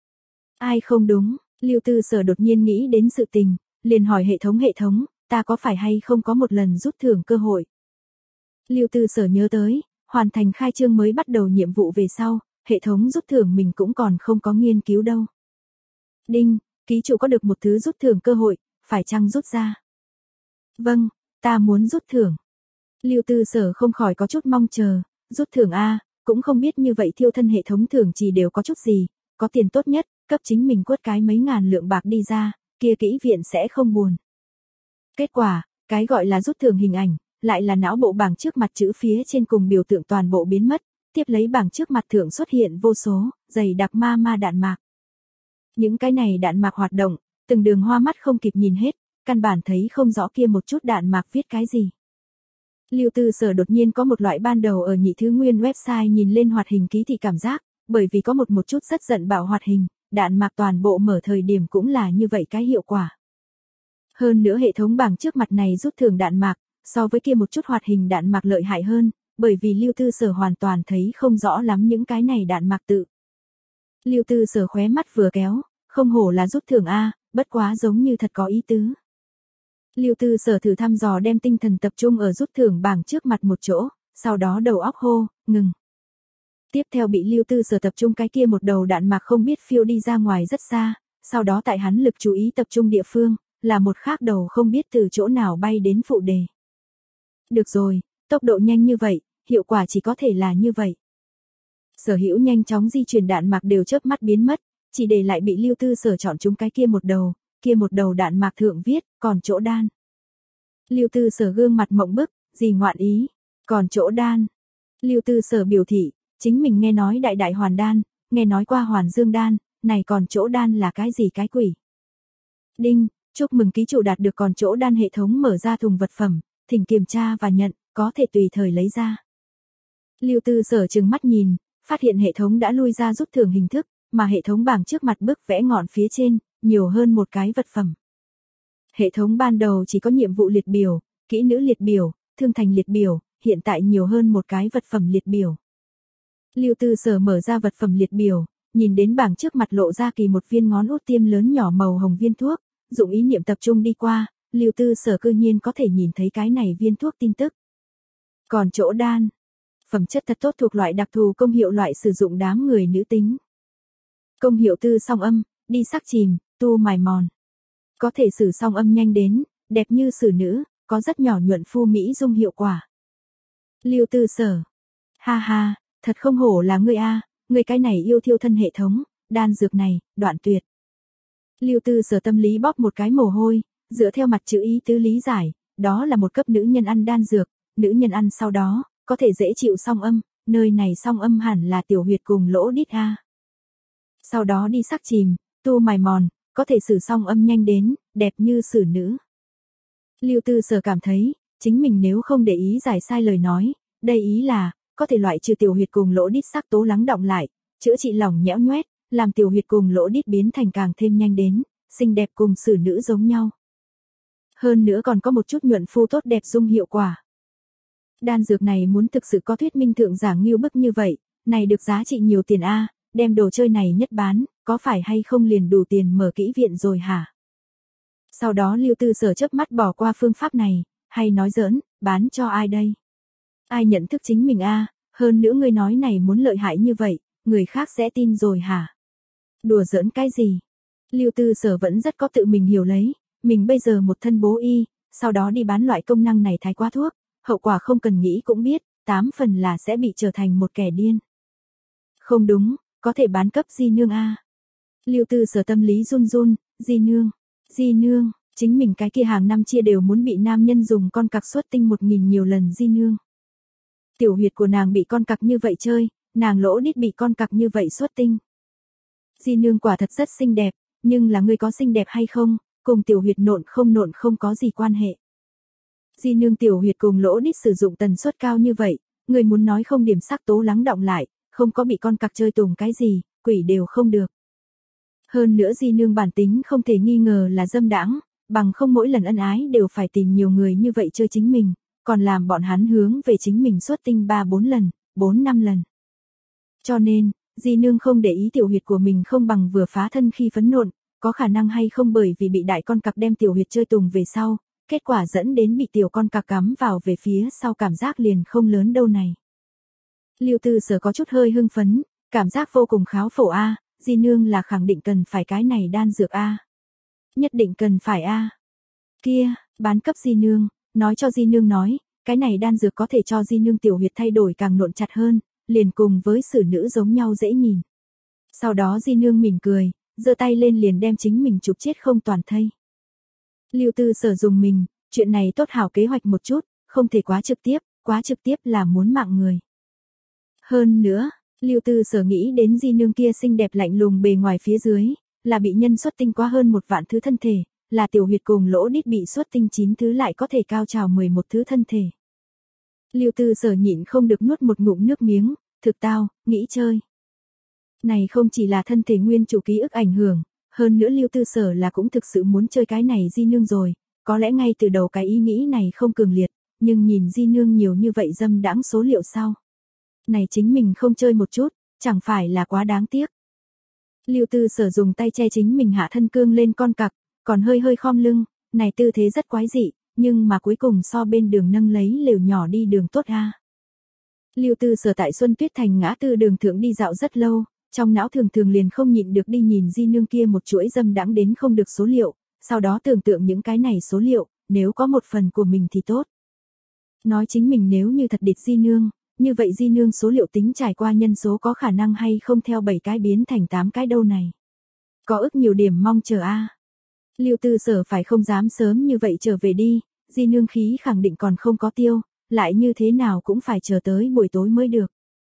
Ai không đúng, Lưu Tư Sở đột nhiên nghĩ đến sự tình, liền hỏi hệ thống hệ thống, ta có phải hay không có một lần rút thưởng cơ hội. Lưu Tư Sở nhớ tới, hoàn thành khai trương mới bắt đầu nhiệm vụ về sau, hệ thống rút thưởng mình cũng còn không có nghiên cứu đâu. Đinh, ký chủ có được một thứ rút thưởng cơ hội, phải chăng rút ra? Vâng, ta muốn rút thưởng. Lưu Tư Sở không khỏi có chút mong chờ, rút thưởng a, cũng không biết như vậy thiêu thân hệ thống thưởng chỉ đều có chút gì, có tiền tốt nhất, cấp chính mình quất cái mấy ngàn lượng bạc đi ra, kia kỹ viện sẽ không buồn. Kết quả, cái gọi là rút thưởng hình ảnh, lại là não bộ bảng trước mặt chữ phía trên cùng biểu tượng toàn bộ biến mất, tiếp lấy bảng trước mặt thưởng xuất hiện vô số, dày đặc ma ma đạn mạc. Những cái này đạn mạc hoạt động, từng đường hoa mắt không kịp nhìn hết, căn bản thấy không rõ kia một chút đạn mạc viết cái gì. Lưu Tư Sở đột nhiên có một loại ban đầu ở nhị thứ nguyên website nhìn lên hoạt hình ký thị cảm giác, bởi vì có một một chút rất giận bạo hoạt hình, đạn mạc toàn bộ mở thời điểm cũng là như vậy cái hiệu quả. Hơn nữa hệ thống bảng trước mặt này rút thưởng đạn mạc, so với kia một chút hoạt hình đạn mạc lợi hại hơn, bởi vì Lưu Tư Sở hoàn toàn thấy không rõ lắm những cái này đạn mạc tự. Lưu Tư Sở khóe mắt vừa kéo, không hổ là rút thưởng a, bất quá giống như thật có ý tứ. Lưu Tư Sở thử thăm dò đem tinh thần tập trung ở rút thưởng bảng trước mặt một chỗ, sau đó đầu óc hô, ngừng. Tiếp theo bị Lưu Tư Sở tập trung cái kia một đầu đạn mạc không biết phiêu đi ra ngoài rất xa, sau đó tại hắn lực chú ý tập trung địa phương, là một khác đầu không biết từ chỗ nào bay đến phụ đề. Được rồi, tốc độ nhanh như vậy, hiệu quả chỉ có thể là như vậy. Sở hữu nhanh chóng di chuyển đạn mạc đều chớp mắt biến mất, chỉ để lại bị Lưu Tư Sở chọn chúng cái kia một đầu, kia một đầu đạn mạc thượng viết, còn chỗ đan. Lưu Tư Sở gương mặt mộng bức, gì ngoạn ý, còn chỗ đan. Lưu Tư Sở biểu thị, chính mình nghe nói đại đại hoàn đan, nghe nói qua hoàn dương đan, này còn chỗ đan là cái gì cái quỷ. Đinh, chúc mừng ký chủ đạt được còn chỗ đan hệ thống mở ra thùng vật phẩm, thỉnh kiểm tra và nhận, có thể tùy thời lấy ra. Lưu Tư Sở trừng mắt nhìn, phát hiện hệ thống đã lui ra rút thưởng hình thức, mà hệ thống bảng trước mặt bức vẽ ngọn phía trên, nhiều hơn một cái vật phẩm. Hệ thống ban đầu chỉ có nhiệm vụ liệt biểu, kỹ nữ liệt biểu, thương thành liệt biểu, hiện tại nhiều hơn một cái vật phẩm liệt biểu. Lưu Tư Sở mở ra vật phẩm liệt biểu, nhìn đến bảng trước mặt lộ ra kỳ một viên ngón út tiêm lớn nhỏ màu hồng viên thuốc, dụng ý niệm tập trung đi qua, Lưu Tư Sở cư nhiên có thể nhìn thấy cái này viên thuốc tin tức. Còn chỗ đan, phẩm chất thật tốt thuộc loại đặc thù công hiệu loại sử dụng đám người nữ tính. Công hiệu tư song âm, đi sắc chìm, tu mài mòn. Có thể sử song âm nhanh đến, đẹp như xử nữ, có rất nhỏ nhuận phu mỹ dung hiệu quả. Lưu Tư Sở, ha ha, thật không hổ là ngươi a, ngươi cái này yêu thiêu thân hệ thống, đan dược này, đoạn tuyệt. Lưu Tư Sở tâm lý bóp một cái mồ hôi, dựa theo mặt chữ ý tứ lý giải, đó là một cấp nữ nhân ăn đan dược, nữ nhân ăn sau đó, có thể dễ chịu song âm, nơi này song âm hẳn là tiểu huyệt cùng lỗ đít a. Sau đó đi sắc chìm, tu mài mòn, có thể sử song âm nhanh đến, đẹp như xử nữ. Lưu Tư Sở cảm thấy, chính mình nếu không để ý giải sai lời nói, đây ý là, có thể loại trừ tiểu huyệt cùng lỗ đít sắc tố lắng đọng lại, chữa trị lỏng nhẽo nhoét, làm tiểu huyệt cùng lỗ đít biến thành càng thêm nhanh đến, xinh đẹp cùng xử nữ giống nhau. Hơn nữa còn có một chút nhuận phu tốt đẹp dung hiệu quả. Đan dược này muốn thực sự có thuyết minh thượng giảng nghiêu bức như vậy, này được giá trị nhiều tiền a, đem đồ chơi này nhất bán, có phải hay không liền đủ tiền mở kỹ viện rồi hả? Sau đó Lưu Tư Sở chớp mắt bỏ qua phương pháp này, hay nói giỡn, bán cho ai đây? Ai nhận thức chính mình a, hơn nữa ngươi nói này muốn lợi hại như vậy, người khác sẽ tin rồi hả? Đùa giỡn cái gì? Lưu Tư Sở vẫn rất có tự mình hiểu lấy, mình bây giờ một thân bố y, sau đó đi bán loại công năng này thái quá thuốc, hậu quả không cần nghĩ cũng biết, tám phần là sẽ bị trở thành một kẻ điên. Không đúng, có thể bán cấp di nương a. Lưu Tư Sở tâm lý run run, di nương, di nương, chính mình cái kia hàng năm chia đều muốn bị nam nhân dùng con cặc xuất tinh một nghìn nhiều lần di nương. Tiểu huyệt của nàng bị con cặc như vậy chơi, nàng lỗ đít bị con cặc như vậy xuất tinh. Di nương quả thật rất xinh đẹp, nhưng là ngươi có xinh đẹp hay không, cùng tiểu huyệt nộn không nộn không có gì quan hệ. Di nương tiểu huyệt cùng lỗ đít sử dụng tần suất cao như vậy, người muốn nói không điểm sắc tố lắng đọng lại, không có bị con cặc chơi tùng cái gì, quỷ đều không được. Hơn nữa di nương bản tính không thể nghi ngờ là dâm đãng, bằng không mỗi lần ân ái đều phải tìm nhiều người như vậy chơi chính mình, còn làm bọn hắn hướng về chính mình xuất tinh ba bốn lần, bốn năm lần. Cho nên, di nương không để ý tiểu huyệt của mình không bằng vừa phá thân khi phấn nộn, có khả năng hay không bởi vì bị đại con cặc đem tiểu huyệt chơi tùng về sau, kết quả dẫn đến bị tiểu con cặc cắm vào về phía sau cảm giác liền không lớn đâu này. Lưu Tư Sở có chút hơi hưng phấn, cảm giác vô cùng kháo phổ a, di nương là khẳng định cần phải cái này đan dược a. Nhất định cần phải a. Kia, bán cấp di nương, nói cho di nương nói, cái này đan dược có thể cho di nương tiểu huyệt thay đổi càng nộn chặt hơn, liền cùng với xử nữ giống nhau dễ nhìn. Sau đó di nương mỉm cười, giơ tay lên liền đem chính mình chụp chết không toàn thây. Lưu Tư Sở dùng mình, chuyện này tốt hảo kế hoạch một chút, không thể quá trực tiếp, quá trực tiếp là muốn mạng người. Hơn nữa, Lưu Tư Sở nghĩ đến di nương kia xinh đẹp lạnh lùng bề ngoài phía dưới, là bị nhân xuất tinh quá hơn một vạn thứ thân thể, là tiểu huyệt cùng lỗ đít bị xuất tinh chín thứ lại có thể cao trào mười một thứ thân thể. Lưu Tư Sở nhịn không được nuốt một ngụm nước miếng, thực tao, nghĩ chơi. Này không chỉ là thân thể nguyên chủ ký ức ảnh hưởng, hơn nữa Lưu Tư Sở là cũng thực sự muốn chơi cái này di nương rồi, có lẽ ngay từ đầu cái ý nghĩ này không cường liệt, nhưng nhìn di nương nhiều như vậy dâm đãng số liệu sau. Này chính mình không chơi một chút, chẳng phải là quá đáng tiếc. Lưu Tư Sở dùng tay che chính mình hạ thân cương lên con cặc, còn hơi hơi khom lưng, này tư thế rất quái dị, nhưng mà cuối cùng so bên đường nâng lấy lều nhỏ đi đường tốt a. Lưu Tư Sở tại Xuân Tuyết Thành ngã tư đường thượng đi dạo rất lâu, trong não thường thường liền không nhịn được đi nhìn di nương kia một chuỗi dâm đãng đến không được số liệu, sau đó tưởng tượng những cái này số liệu, nếu có một phần của mình thì tốt. Nói chính mình nếu như thật địch di nương, như vậy di nương số liệu tính trải qua nhân số có khả năng hay không theo bảy cái biến thành tám cái đâu này. Có ức nhiều điểm mong chờ a. Lưu Tư Sở phải không dám sớm như vậy trở về đi, di nương khí khẳng định còn không có tiêu, lại như thế nào cũng phải chờ tới buổi tối mới được.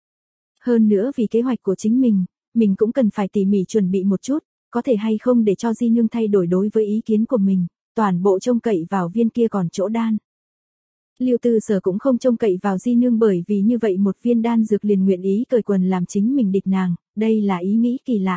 Hơn nữa vì kế hoạch của chính mình, mình cũng cần phải tỉ mỉ chuẩn bị một chút, có thể hay không để cho di nương thay đổi đối với ý kiến của mình, toàn bộ trông cậy vào viên kia còn chỗ đan. Lưu Tư Sở cũng không trông cậy vào di nương bởi vì như vậy một viên đan dược liền nguyện ý cởi quần làm chính mình địch nàng, đây là ý nghĩ kỳ lạ.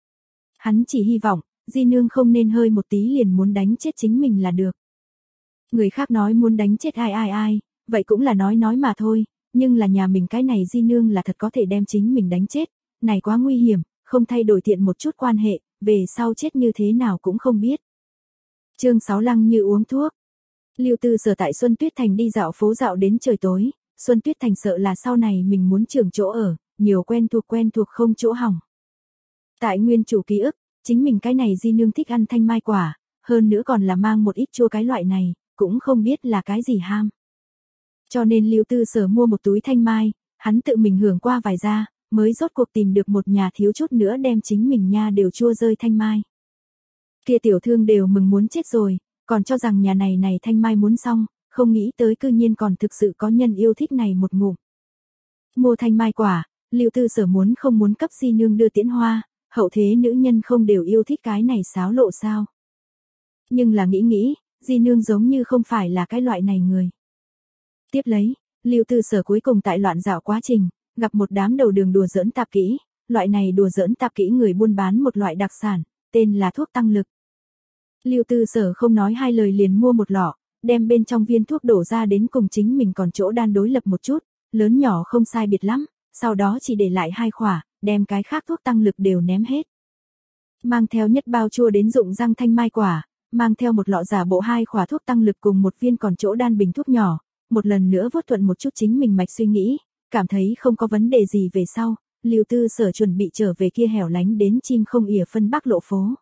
Hắn chỉ hy vọng, di nương không nên hơi một tí liền muốn đánh chết chính mình là được. Người khác nói muốn đánh chết ai ai ai, vậy cũng là nói nói mà thôi, nhưng là nhà mình cái này di nương là thật có thể đem chính mình đánh chết, này quá nguy hiểm, không thay đổi thiện một chút quan hệ, về sau chết như thế nào cũng không biết. Chương sáu Lăng Như uống thuốc. Lưu Tư Sở tại Xuân Tuyết Thành đi dạo phố dạo đến trời tối, Xuân Tuyết Thành sợ là sau này mình muốn trưởng chỗ ở, nhiều quen thuộc quen thuộc không chỗ hỏng. Tại nguyên chủ ký ức, chính mình cái này di nương thích ăn thanh mai quả, hơn nữa còn là mang một ít chua cái loại này, cũng không biết là cái gì ham. Cho nên Lưu Tư Sở mua một túi thanh mai, hắn tự mình hưởng qua vài gia, mới rốt cuộc tìm được một nhà thiếu chút nữa đem chính mình nha đều chua rơi thanh mai. Kia tiểu thương đều mừng muốn chết rồi, còn cho rằng nhà này này thanh mai muốn xong, không nghĩ tới cư nhiên còn thực sự có nhân yêu thích này một ngụm. Mua thanh mai quả, Lưu Tư Sở muốn không muốn cấp di nương đưa tiễn hoa, hậu thế nữ nhân không đều yêu thích cái này xáo lộ sao. Nhưng là nghĩ nghĩ, di nương giống như không phải là cái loại này người. Tiếp lấy, Lưu Tư Sở cuối cùng tại loạn dạo quá trình, gặp một đám đầu đường đùa giỡn tạp kỹ, loại này đùa giỡn tạp kỹ người buôn bán một loại đặc sản, tên là thuốc tăng lực. Lưu Tư Sở không nói hai lời liền mua một lọ, đem bên trong viên thuốc đổ ra đến cùng chính mình còn chỗ đan đối lập một chút, lớn nhỏ không sai biệt lắm, sau đó chỉ để lại hai khỏa, đem cái khác thuốc tăng lực đều ném hết. Mang theo nhất bao chua đến dụng răng thanh mai quả, mang theo một lọ giả bộ hai khỏa thuốc tăng lực cùng một viên còn chỗ đan bình thuốc nhỏ, một lần nữa vuốt thuận một chút chính mình mạch suy nghĩ, cảm thấy không có vấn đề gì về sau, Lưu Tư Sở chuẩn bị trở về kia hẻo lánh đến chim không ỉa phân Bắc lộ phố.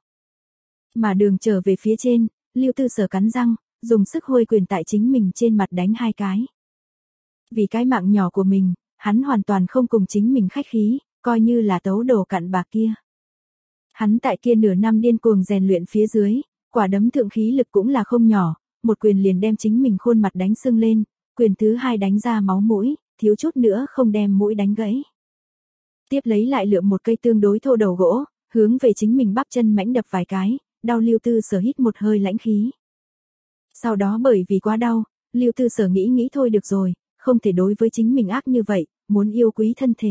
Mà đường trở về phía trên, Lưu Tư Sở cắn răng, dùng sức hôi quyền tại chính mình trên mặt đánh hai cái. Vì cái mạng nhỏ của mình, hắn hoàn toàn không cùng chính mình khách khí, coi như là tấu đồ cặn bạc kia. Hắn tại kia nửa năm điên cuồng rèn luyện phía dưới, quả đấm thượng khí lực cũng là không nhỏ, một quyền liền đem chính mình khuôn mặt đánh sưng lên, quyền thứ hai đánh ra máu mũi, thiếu chút nữa không đem mũi đánh gãy. Tiếp lấy lại lượm một cây tương đối thô đầu gỗ, hướng về chính mình bắp chân mãnh đập vài cái, đau Lưu Tư Sở hít một hơi lãnh khí. Sau đó bởi vì quá đau, Lưu Tư Sở nghĩ nghĩ thôi được rồi, không thể đối với chính mình ác như vậy, muốn yêu quý thân thể.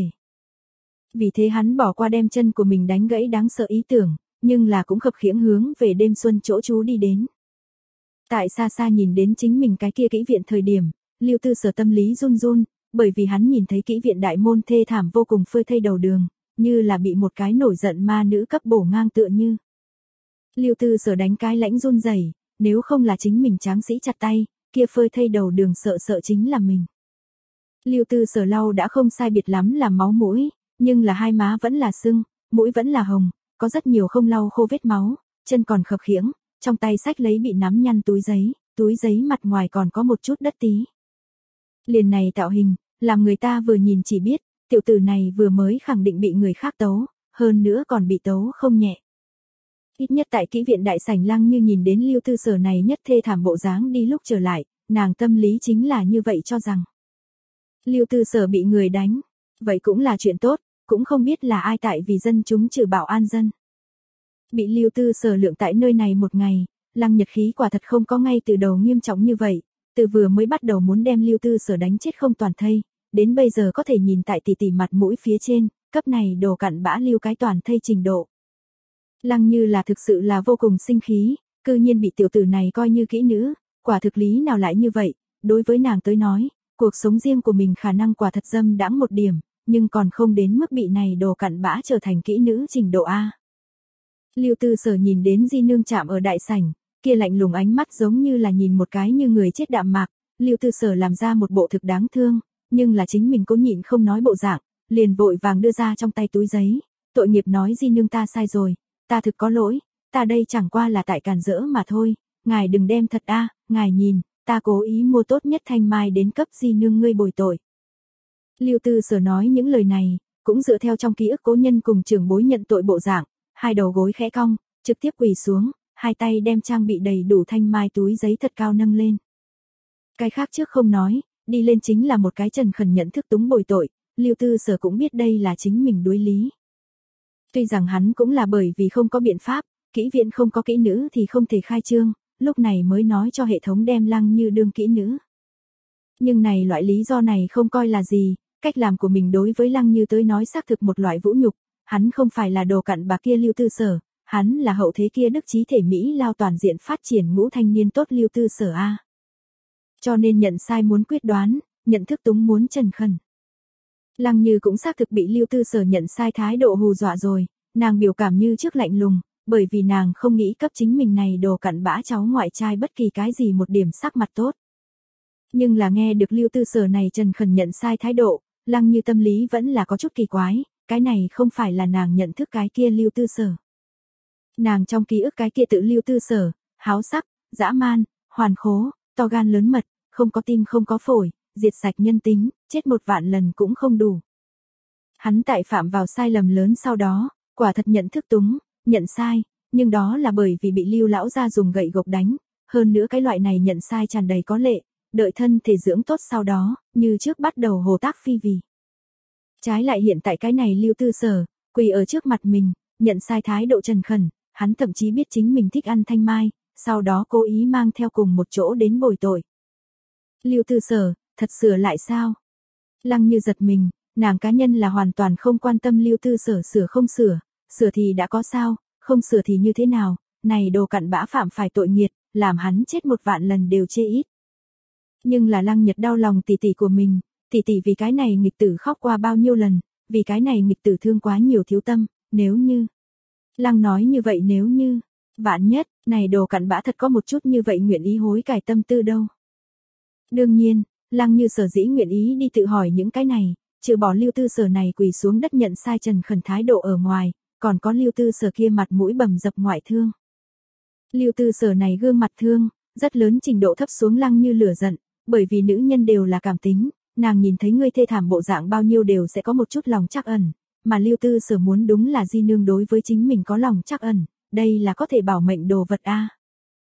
Vì thế hắn bỏ qua đem chân của mình đánh gãy đáng sợ ý tưởng, nhưng là cũng khập khiễng hướng về đêm xuân chỗ chú đi đến. Tại xa xa nhìn đến chính mình cái kia kỹ viện thời điểm, Lưu Tư Sở tâm lý run run, bởi vì hắn nhìn thấy kỹ viện đại môn thê thảm vô cùng phơi thây đầu đường, như là bị một cái nổi giận ma nữ cấp bổ ngang tựa như. Lưu Tư Sở đánh cái lãnh run rẩy, nếu không là chính mình tráng sĩ chặt tay, kia phơi thây đầu đường sợ sợ chính là mình. Lưu Tư Sở lau đã không sai biệt lắm là máu mũi, nhưng là hai má vẫn là sưng, mũi vẫn là hồng, có rất nhiều không lau khô vết máu, chân còn khập khiễng, trong tay xách lấy bị nắm nhăn túi giấy, túi giấy mặt ngoài còn có một chút đất tí. Liền này tạo hình, làm người ta vừa nhìn chỉ biết, tiểu tử này vừa mới khẳng định bị người khác tấu, hơn nữa còn bị tấu không nhẹ. Ít nhất tại kỹ viện đại sảnh Lăng Như nhìn đến Lưu Tư Sở này nhất thê thảm bộ dáng đi lúc trở lại, nàng tâm lý chính là như vậy cho rằng. Lưu Tư Sở bị người đánh, vậy cũng là chuyện tốt, cũng không biết là ai tại vì dân chúng trừ bạo an dân. Bị Lưu Tư Sở lượng tại nơi này một ngày, Lăng Nhật khí quả thật không có ngay từ đầu nghiêm trọng như vậy, từ vừa mới bắt đầu muốn đem Lưu Tư Sở đánh chết không toàn thây, đến bây giờ có thể nhìn tại tỷ tỷ mặt mũi phía trên, cấp này đồ cặn bã lưu cái toàn thây trình độ. Lăng Như là thực sự là vô cùng sinh khí, cư nhiên bị tiểu tử này coi như kỹ nữ, quả thực lý nào lại như vậy, đối với nàng tới nói, cuộc sống riêng của mình khả năng quả thật dâm đãng một điểm, nhưng còn không đến mức bị này đồ cặn bã trở thành kỹ nữ trình độ A. Lưu Tư Sở nhìn đến di nương chạm ở đại sảnh, kia lạnh lùng ánh mắt giống như là nhìn một cái như người chết đạm mạc, Lưu Tư Sở làm ra một bộ thực đáng thương, nhưng là chính mình cố nhịn không nói bộ dạng, liền vội vàng đưa ra trong tay túi giấy, tội nghiệp nói di nương ta sai rồi, ta thực có lỗi, ta đây chẳng qua là tại càn rỡ mà thôi, ngài đừng đem thật a, ngài nhìn, ta cố ý mua tốt nhất thanh mai đến cấp di nương ngươi bồi tội. Lưu Tư Sở nói những lời này, cũng dựa theo trong ký ức cố nhân cùng trưởng bối nhận tội bộ dạng, hai đầu gối khẽ cong, trực tiếp quỳ xuống, hai tay đem trang bị đầy đủ thanh mai túi giấy thật cao nâng lên. Cái khác trước không nói, đi lên chính là một cái trần khẩn nhận thức túng bồi tội, Lưu Tư Sở cũng biết đây là chính mình đối lý. Tuy rằng hắn cũng là bởi vì không có biện pháp, kỹ viện không có kỹ nữ thì không thể khai trương, lúc này mới nói cho hệ thống đem Lăng Như đương kỹ nữ. Nhưng này loại lý do này không coi là gì, cách làm của mình đối với Lăng Như tới nói xác thực một loại vũ nhục, hắn không phải là đồ cặn bạc kia Lưu Tư Sở, hắn là hậu thế kia đức trí thể Mỹ lao toàn diện phát triển ngũ thanh niên tốt Lưu Tư Sở a. Cho nên nhận sai muốn quyết đoán, nhận thức túng muốn trần khẩn. Lăng Như cũng xác thực bị Lưu Tư Sở nhận sai thái độ hù dọa rồi, nàng biểu cảm như trước lạnh lùng, bởi vì nàng không nghĩ cấp chính mình này đồ cặn bã cháu ngoại trai bất kỳ cái gì một điểm sắc mặt tốt. Nhưng là nghe được Lưu Tư Sở này trần khẩn nhận sai thái độ, Lăng Như tâm lý vẫn là có chút kỳ quái, cái này không phải là nàng nhận thức cái kia Lưu Tư Sở. Nàng trong ký ức cái kia tự Lưu Tư Sở, háo sắc, dã man, hoàn khố, to gan lớn mật, không có tim không có phổi, diệt sạch nhân tính, chết một vạn lần cũng không đủ. Hắn tại phạm vào sai lầm lớn sau đó, quả thật nhận thức túng, nhận sai, nhưng đó là bởi vì bị Lưu lão gia dùng gậy gộc đánh, hơn nữa cái loại này nhận sai tràn đầy có lệ, đợi thân thể dưỡng tốt sau đó, như trước bắt đầu hồ tác phi vì. Trái lại hiện tại cái này Lưu Tư Sở, quỳ ở trước mặt mình, nhận sai thái độ trần khẩn, hắn thậm chí biết chính mình thích ăn thanh mai, sau đó cố ý mang theo cùng một chỗ đến bồi tội. Lưu Tư Sở, thật sửa lại sao? Lăng Như giật mình, nàng cá nhân là hoàn toàn không quan tâm Lưu Tư Sở sửa không sửa, sửa thì đã có sao, không sửa thì như thế nào, này đồ cặn bã phạm phải tội nghiệt, làm hắn chết một vạn lần đều chê ít. Nhưng là Lăng Nhật đau lòng tỷ tỷ của mình, tỷ tỷ vì cái này nghịch tử khóc qua bao nhiêu lần, vì cái này nghịch tử thương quá nhiều thiếu tâm, nếu như. Lăng nói như vậy nếu như, vạn nhất, này đồ cặn bã thật có một chút như vậy nguyện ý hối cải tâm tư đâu. Đương nhiên, Lăng Như sở dĩ nguyện ý đi tự hỏi những cái này, trừ bỏ Lưu Tư Sở này quỳ xuống đất nhận sai trần khẩn thái độ ở ngoài, còn có Lưu Tư Sở kia mặt mũi bầm dập ngoại thương. Lưu Tư Sở này gương mặt thương, rất lớn trình độ thấp xuống Lăng Như lửa giận, bởi vì nữ nhân đều là cảm tính, nàng nhìn thấy ngươi thê thảm bộ dạng bao nhiêu đều sẽ có một chút lòng trắc ẩn, mà Lưu Tư Sở muốn đúng là di nương đối với chính mình có lòng trắc ẩn, đây là có thể bảo mệnh đồ vật a.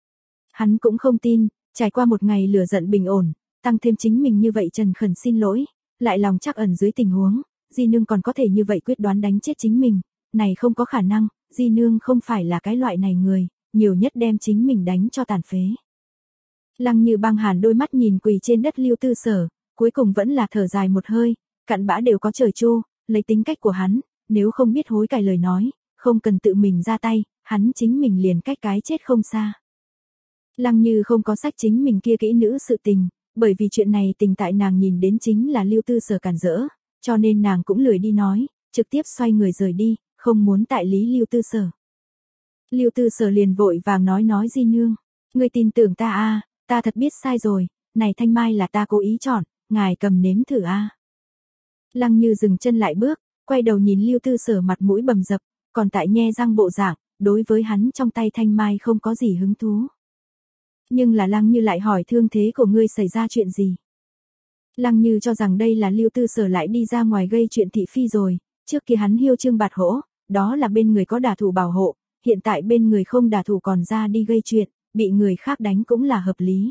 Hắn cũng không tin, trải qua một ngày lửa giận bình ổn, tăng thêm chính mình như vậy trần khẩn xin lỗi, lại lòng trắc ẩn dưới tình huống, di nương còn có thể như vậy quyết đoán đánh chết chính mình, này không có khả năng, di nương không phải là cái loại này người, nhiều nhất đem chính mình đánh cho tàn phế. Lăng Như băng hàn đôi mắt nhìn quỳ trên đất Lưu Tư Sở, cuối cùng vẫn là thở dài một hơi, cặn bã đều có trời chu, lấy tính cách của hắn, nếu không biết hối cải lời nói, không cần tự mình ra tay, hắn chính mình liền cách cái chết không xa. Lăng Như không có sách chính mình kia kỹ nữ sự tình, bởi vì chuyện này tình tại nàng nhìn đến chính là Lưu Tư Sở cản rỡ, cho nên nàng cũng lười đi nói, trực tiếp xoay người rời đi, không muốn tại lý Lưu Tư Sở. Lưu Tư Sở liền vội vàng nói nói di nương, ngươi tin tưởng ta a, ta thật biết sai rồi, này thanh mai là ta cố ý chọn, ngài cầm nếm thử a. Lăng Như dừng chân lại bước, quay đầu nhìn Lưu Tư Sở mặt mũi bầm dập, còn tại nhe răng bộ dạng, đối với hắn trong tay thanh mai không có gì hứng thú. Nhưng là Lăng Như lại hỏi thương thế của ngươi xảy ra chuyện gì. Lăng Như cho rằng đây là Lưu Tư Sở lại đi ra ngoài gây chuyện thị phi rồi, trước kia hắn hiêu trương bạt hỗ, đó là bên người có đả thủ bảo hộ, hiện tại bên người không đả thủ còn ra đi gây chuyện, bị người khác đánh cũng là hợp lý.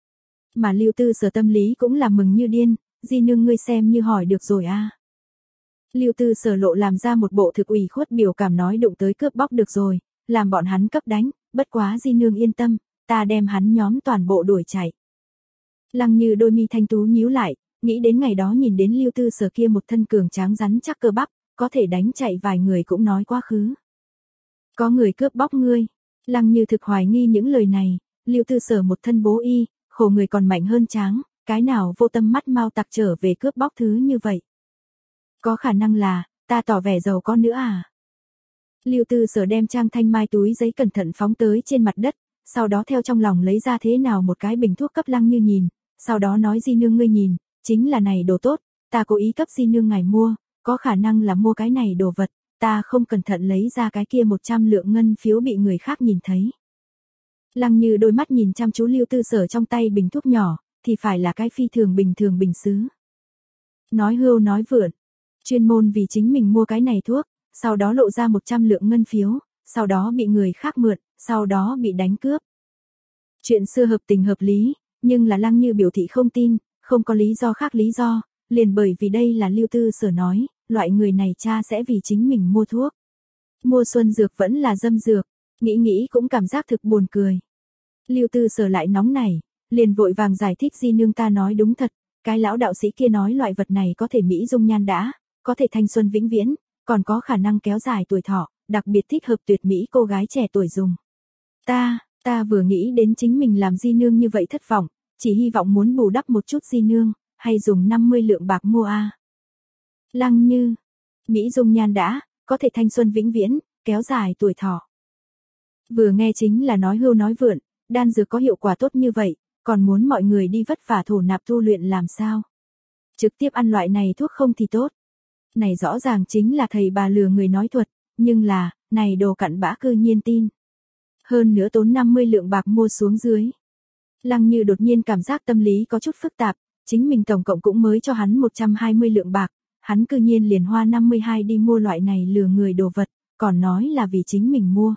Mà Lưu Tư Sở tâm lý cũng là mừng như điên, di nương ngươi xem như hỏi được rồi a. Lưu Tư Sở lộ làm ra một bộ thực ủy khuất biểu cảm nói đụng tới cướp bóc được rồi, làm bọn hắn cấp đánh, bất quá di nương yên tâm, ta đem hắn nhóm toàn bộ đuổi chạy. Lăng Như đôi mi thanh tú nhíu lại, nghĩ đến ngày đó nhìn đến Lưu Tư Sở kia một thân cường tráng rắn chắc cơ bắp, có thể đánh chạy vài người cũng nói quá khứ. Có người cướp bóc ngươi. Lăng Như thực hoài nghi những lời này, Lưu Tư Sở một thân bố y, khổ người còn mạnh hơn tráng, cái nào vô tâm mắt mau tặc trở về cướp bóc thứ như vậy. Có khả năng là, ta tỏ vẻ giàu có nữa à. Lưu Tư Sở đem trang thanh mai túi giấy cẩn thận phóng tới trên mặt đất, sau đó theo trong lòng lấy ra thế nào một cái bình thuốc cấp Lăng Như nhìn, sau đó nói di nương ngươi nhìn, chính là này đồ tốt, ta cố ý cấp di nương ngài mua, có khả năng là mua cái này đồ vật, ta không cẩn thận lấy ra cái kia một trăm lượng ngân phiếu bị người khác nhìn thấy. Lăng Như đôi mắt nhìn chăm chú Lưu Tư Sở trong tay bình thuốc nhỏ, thì phải là cái phi thường bình thường bình sứ. Nói hưu nói vượn, chuyên môn vì chính mình mua cái này thuốc, sau đó lộ ra một trăm lượng ngân phiếu, sau đó bị người khác mượn, sau đó bị đánh cướp. Chuyện xưa hợp tình hợp lý, nhưng là Lăng Như biểu thị không tin, không có lý do khác lý do, liền bởi vì đây là Lưu Tư Sở nói, loại người này cha sẽ vì chính mình mua thuốc. Mua xuân dược vẫn là dâm dược, nghĩ nghĩ cũng cảm giác thực buồn cười. Lưu Tư Sở lại nóng nảy, liền vội vàng giải thích di nương ta nói đúng thật, cái lão đạo sĩ kia nói loại vật này có thể mỹ dung nhan đã, có thể thanh xuân vĩnh viễn, còn có khả năng kéo dài tuổi thọ, đặc biệt thích hợp tuyệt mỹ cô gái trẻ tuổi dùng. Ta, ta vừa nghĩ đến chính mình làm di nương như vậy thất vọng, chỉ hy vọng muốn bù đắp một chút di nương, hay dùng năm mươi lượng bạc mua a. Lăng Như, mỹ dung nhan đã, có thể thanh xuân vĩnh viễn, kéo dài tuổi thọ. Vừa nghe chính là nói hưu nói vượn, đan dược có hiệu quả tốt như vậy, còn muốn mọi người đi vất vả thổ nạp tu luyện làm sao? Trực tiếp ăn loại này thuốc không thì tốt. Này rõ ràng chính là thầy bà lừa người nói thuật, nhưng là, này đồ cặn bã cư nhiên tin. Hơn nữa tốn năm mươi lượng bạc mua xuống dưới. Lăng Như đột nhiên cảm giác tâm lý có chút phức tạp, chính mình tổng cộng cũng mới cho hắn một trăm hai mươi lượng bạc, hắn cư nhiên liền hoa năm mươi hai đi mua loại này lừa người đồ vật, còn nói là vì chính mình mua.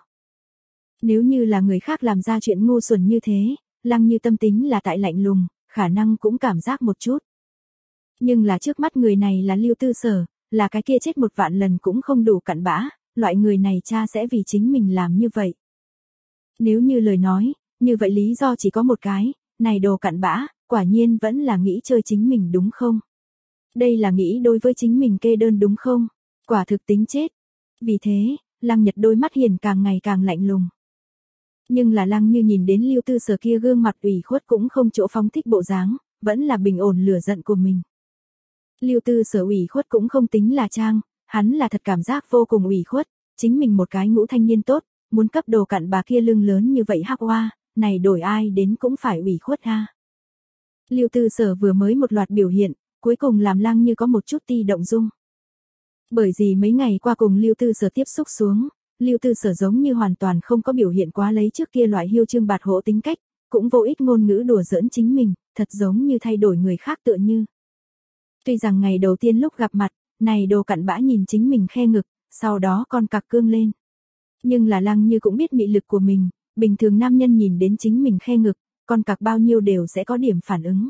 Nếu như là người khác làm ra chuyện ngu xuẩn như thế, Lăng Như tâm tính là tại lạnh lùng, khả năng cũng cảm giác một chút. Nhưng là trước mắt người này là Lưu Tư Sở, là cái kia chết một vạn lần cũng không đủ cặn bã, loại người này cha sẽ vì chính mình làm như vậy. Nếu như lời nói, như vậy lý do chỉ có một cái, này đồ cặn bã, quả nhiên vẫn là nghĩ chơi chính mình đúng không? Đây là nghĩ đối với chính mình kê đơn đúng không? Quả thực tính chết. Vì thế, Lăng Nhật đôi mắt hiền càng ngày càng lạnh lùng. Nhưng là Lăng Như nhìn đến Lưu Tư Sở kia gương mặt ủy khuất cũng không chỗ phóng thích bộ dáng, vẫn là bình ổn lửa giận của mình. Lưu Tư Sở ủy khuất cũng không tính là trang, hắn là thật cảm giác vô cùng ủy khuất, chính mình một cái ngũ thanh niên tốt, muốn cấp đồ cặn bà kia lưng lớn như vậy hắc oa, này đổi ai đến cũng phải ủy khuất ha. Lưu Tư Sở vừa mới một loạt biểu hiện, cuối cùng làm Lăng Như có một chút ti động dung. Bởi vì mấy ngày qua cùng Lưu Tư Sở tiếp xúc xuống, Lưu Tư Sở giống như hoàn toàn không có biểu hiện quá lấy trước kia loại hiêu trương bạt hổ tính cách, cũng vô ích ngôn ngữ đùa giỡn chính mình, thật giống như thay đổi người khác tựa như. Tuy rằng ngày đầu tiên lúc gặp mặt, này đồ cặn bã nhìn chính mình khe ngực, sau đó con cặc cương lên. Nhưng là Lăng Như cũng biết mị lực của mình, bình thường nam nhân nhìn đến chính mình khe ngực, con cặc bao nhiêu đều sẽ có điểm phản ứng.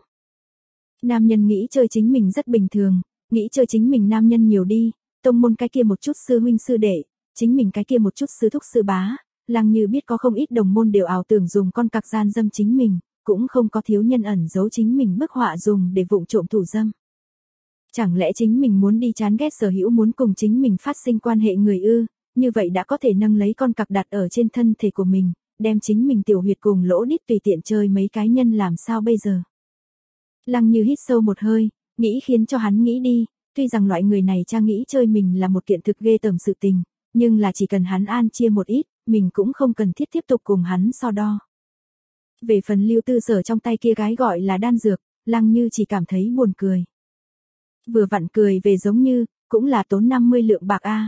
Nam nhân nghĩ chơi chính mình rất bình thường, nghĩ chơi chính mình nam nhân nhiều đi, tông môn cái kia một chút sư huynh sư đệ, chính mình cái kia một chút sư thúc sư bá, Lăng Như biết có không ít đồng môn đều ảo tưởng dùng con cặc gian dâm chính mình, cũng không có thiếu nhân ẩn giấu chính mình bức họa dùng để vụng trộm thủ dâm. Chẳng lẽ chính mình muốn đi chán ghét sở hữu muốn cùng chính mình phát sinh quan hệ người ư, như vậy đã có thể nâng lấy con cặc đặt ở trên thân thể của mình, đem chính mình tiểu huyệt cùng lỗ đít tùy tiện chơi mấy cái nhân làm sao bây giờ. Lăng Như hít sâu một hơi, nghĩ khiến cho hắn nghĩ đi, tuy rằng loại người này cha nghĩ chơi mình là một kiện thực ghê tởm sự tình, nhưng là chỉ cần hắn an chia một ít, mình cũng không cần thiết tiếp tục cùng hắn so đo. Về phần Lưu Tư Sở trong tay kia gái gọi là đan dược, Lăng Như chỉ cảm thấy buồn cười. Vừa vặn cười về giống như, cũng là tốn năm mươi lượng bạc a.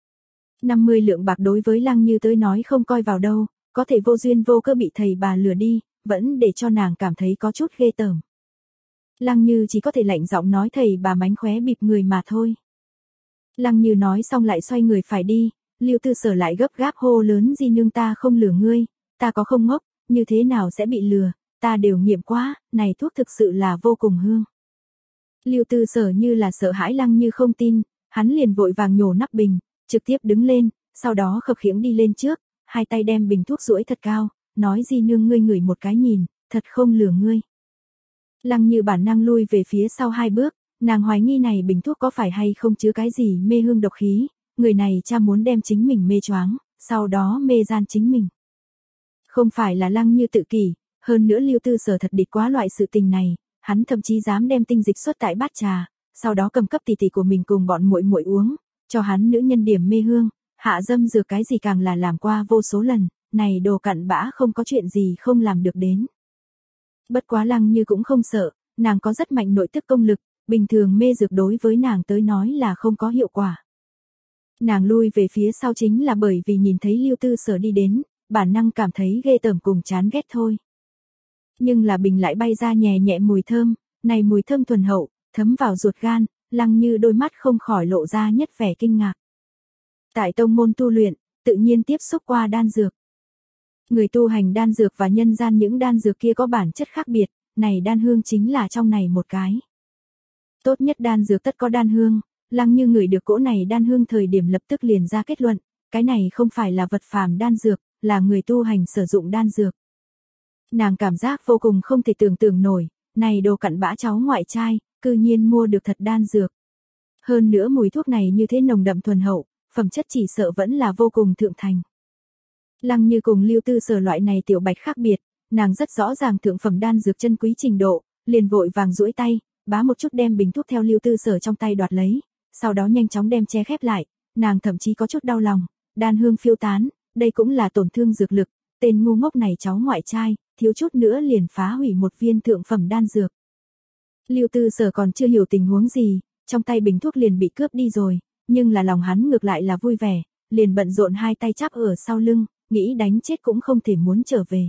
năm mươi lượng bạc đối với Lăng Như tới nói không coi vào đâu, có thể vô duyên vô cớ bị thầy bà lừa đi, vẫn để cho nàng cảm thấy có chút ghê tởm. Lăng Như chỉ có thể lạnh giọng nói thầy bà mánh khóe bịp người mà thôi. Lăng Như nói xong lại xoay người phải đi, Lưu Tư Sở lại gấp gáp hô lớn di nương ta không lừa ngươi, ta có không ngốc, như thế nào sẽ bị lừa, ta đều nghiệm quá, này thuốc thực sự là vô cùng hương. Lưu Tư Sở như là sợ hãi Lăng Như không tin, hắn liền vội vàng nhổ nắp bình, trực tiếp đứng lên, sau đó khập khiễng đi lên trước, hai tay đem bình thuốc duỗi thật cao, nói di nương ngươi ngửi một cái nhìn, thật không lừa ngươi. Lăng Như bản năng lui về phía sau hai bước, nàng hoài nghi này bình thuốc có phải hay không chứa cái gì mê hương độc khí, người này cha muốn đem chính mình mê choáng, sau đó mê gian chính mình. Không phải là Lăng Như tự kỷ, hơn nữa Lưu Tư Sở thật địch quá loại sự tình này, hắn thậm chí dám đem tinh dịch xuất tại bát trà, sau đó cầm cấp tỷ tỷ của mình cùng bọn muội muội uống, cho hắn nữ nhân điểm mê hương, hạ dâm dược cái gì càng là làm qua vô số lần, này đồ cặn bã không có chuyện gì không làm được đến. Bất quá Lăng Như cũng không sợ, nàng có rất mạnh nội tức công lực, bình thường mê dược đối với nàng tới nói là không có hiệu quả. Nàng lui về phía sau chính là bởi vì nhìn thấy Lưu Tư Sở đi đến, bản năng cảm thấy ghê tởm cùng chán ghét thôi. Nhưng là bình lại bay ra nhẹ nhẹ mùi thơm, này mùi thơm thuần hậu, thấm vào ruột gan, Lăng Như đôi mắt không khỏi lộ ra nhất vẻ kinh ngạc. Tại tông môn tu luyện, tự nhiên tiếp xúc qua đan dược. Người tu hành đan dược và nhân gian những đan dược kia có bản chất khác biệt, này đan hương chính là trong này một cái. Tốt nhất đan dược tất có đan hương, Lăng Như ngửi được cỗ này đan hương thời điểm lập tức liền ra kết luận, cái này không phải là vật phàm đan dược, là người tu hành sử dụng đan dược. Nàng cảm giác vô cùng không thể tưởng tượng nổi, này đồ cặn bã cháu ngoại trai, cư nhiên mua được thật đan dược. Hơn nữa mùi thuốc này như thế nồng đậm thuần hậu, phẩm chất chỉ sợ vẫn là vô cùng thượng thành. Lăng Như cùng Lưu Tư Sở loại này tiểu bạch khác biệt, nàng rất rõ ràng thượng phẩm đan dược chân quý trình độ, liền vội vàng duỗi tay, bá một chút đem bình thuốc theo Lưu Tư Sở trong tay đoạt lấy, sau đó nhanh chóng đem che khép lại, nàng thậm chí có chút đau lòng, đan hương phiêu tán, đây cũng là tổn thương dược lực, tên ngu ngốc này cháu ngoại trai, thiếu chút nữa liền phá hủy một viên thượng phẩm đan dược. Lưu Tư Sở còn chưa hiểu tình huống gì, trong tay bình thuốc liền bị cướp đi rồi, nhưng là lòng hắn ngược lại là vui vẻ, liền bận rộn hai tay chắp ở sau lưng, nghĩ đánh chết cũng không thể muốn trở về.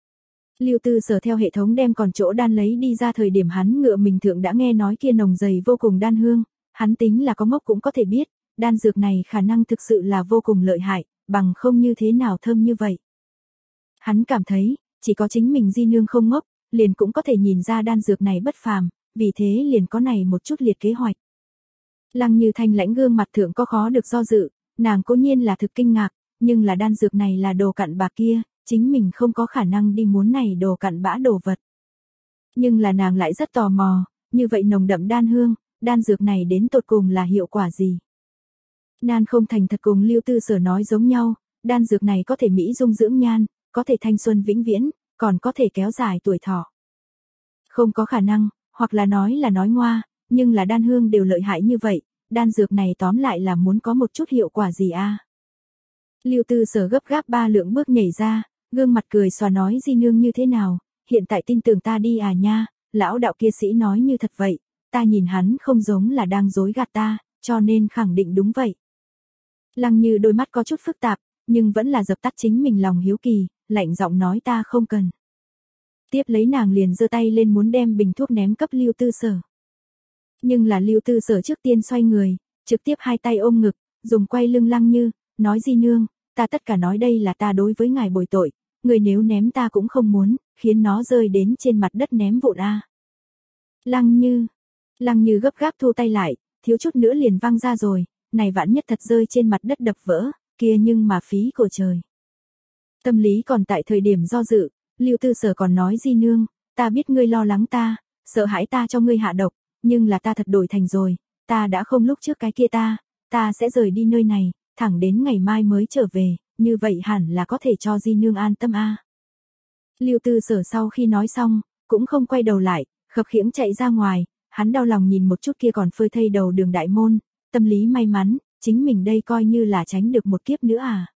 Lưu Tư Sở theo hệ thống đem còn chỗ đan lấy đi ra thời điểm hắn ngựa mình thượng đã nghe nói kia nồng dày vô cùng đan hương, hắn tính là có ngốc cũng có thể biết, đan dược này khả năng thực sự là vô cùng lợi hại, bằng không như thế nào thơm như vậy. Hắn cảm thấy, chỉ có chính mình di nương không ngốc, liền cũng có thể nhìn ra đan dược này bất phàm, vì thế liền có này một chút liệt kế hoạch. Lăng Như thanh lãnh gương mặt thượng có khó được do dự, nàng cố nhiên là thực kinh ngạc, nhưng là đan dược này là đồ cặn bã kia, chính mình không có khả năng đi muốn này đồ cặn bã đồ vật. Nhưng là nàng lại rất tò mò, như vậy nồng đậm đan hương, đan dược này đến tột cùng là hiệu quả gì? Nan không thành thật cùng Lưu Tư Sở nói giống nhau, đan dược này có thể mỹ dung dưỡng nhan, có thể thanh xuân vĩnh viễn, còn có thể kéo dài tuổi thọ. Không có khả năng, hoặc là nói là nói ngoa, nhưng là đan hương đều lợi hại như vậy, đan dược này tóm lại là muốn có một chút hiệu quả gì a? À? Lưu Tư Sở gấp gáp ba lượng bước nhảy ra, gương mặt cười xòa nói di nương như thế nào, hiện tại tin tưởng ta đi à nha, lão đạo kia sĩ nói như thật vậy, ta nhìn hắn không giống là đang dối gạt ta, cho nên khẳng định đúng vậy. Lăng Như đôi mắt có chút phức tạp, nhưng vẫn là dập tắt chính mình lòng hiếu kỳ, lạnh giọng nói ta không cần. Tiếp lấy nàng liền giơ tay lên muốn đem bình thuốc ném cấp Lưu Tư Sở. Nhưng là Lưu Tư Sở trước tiên xoay người, trực tiếp hai tay ôm ngực, dùng quay lưng Lăng Như, nói di nương, ta tất cả nói đây là ta đối với ngài bồi tội, người nếu ném ta cũng không muốn, khiến nó rơi đến trên mặt đất ném vụn a. Lăng Như, Lăng Như gấp gáp thu tay lại, thiếu chút nữa liền văng ra rồi, này vạn nhất thật rơi trên mặt đất đập vỡ, kia nhưng mà phí của trời. Tâm lý còn tại thời điểm do dự, Lưu Tư Sở còn nói di nương, ta biết ngươi lo lắng ta, sợ hãi ta cho ngươi hạ độc, nhưng là ta thật đổi thành rồi, ta đã không lúc trước cái kia ta, ta sẽ rời đi nơi này, thẳng đến ngày mai mới trở về, như vậy hẳn là có thể cho di nương an tâm a. À. Lưu Tư Sở sau khi nói xong, cũng không quay đầu lại, khập khiễng chạy ra ngoài, hắn đau lòng nhìn một chút kia còn phơi thây đầu đường đại môn, tâm lý may mắn, chính mình đây coi như là tránh được một kiếp nữa à.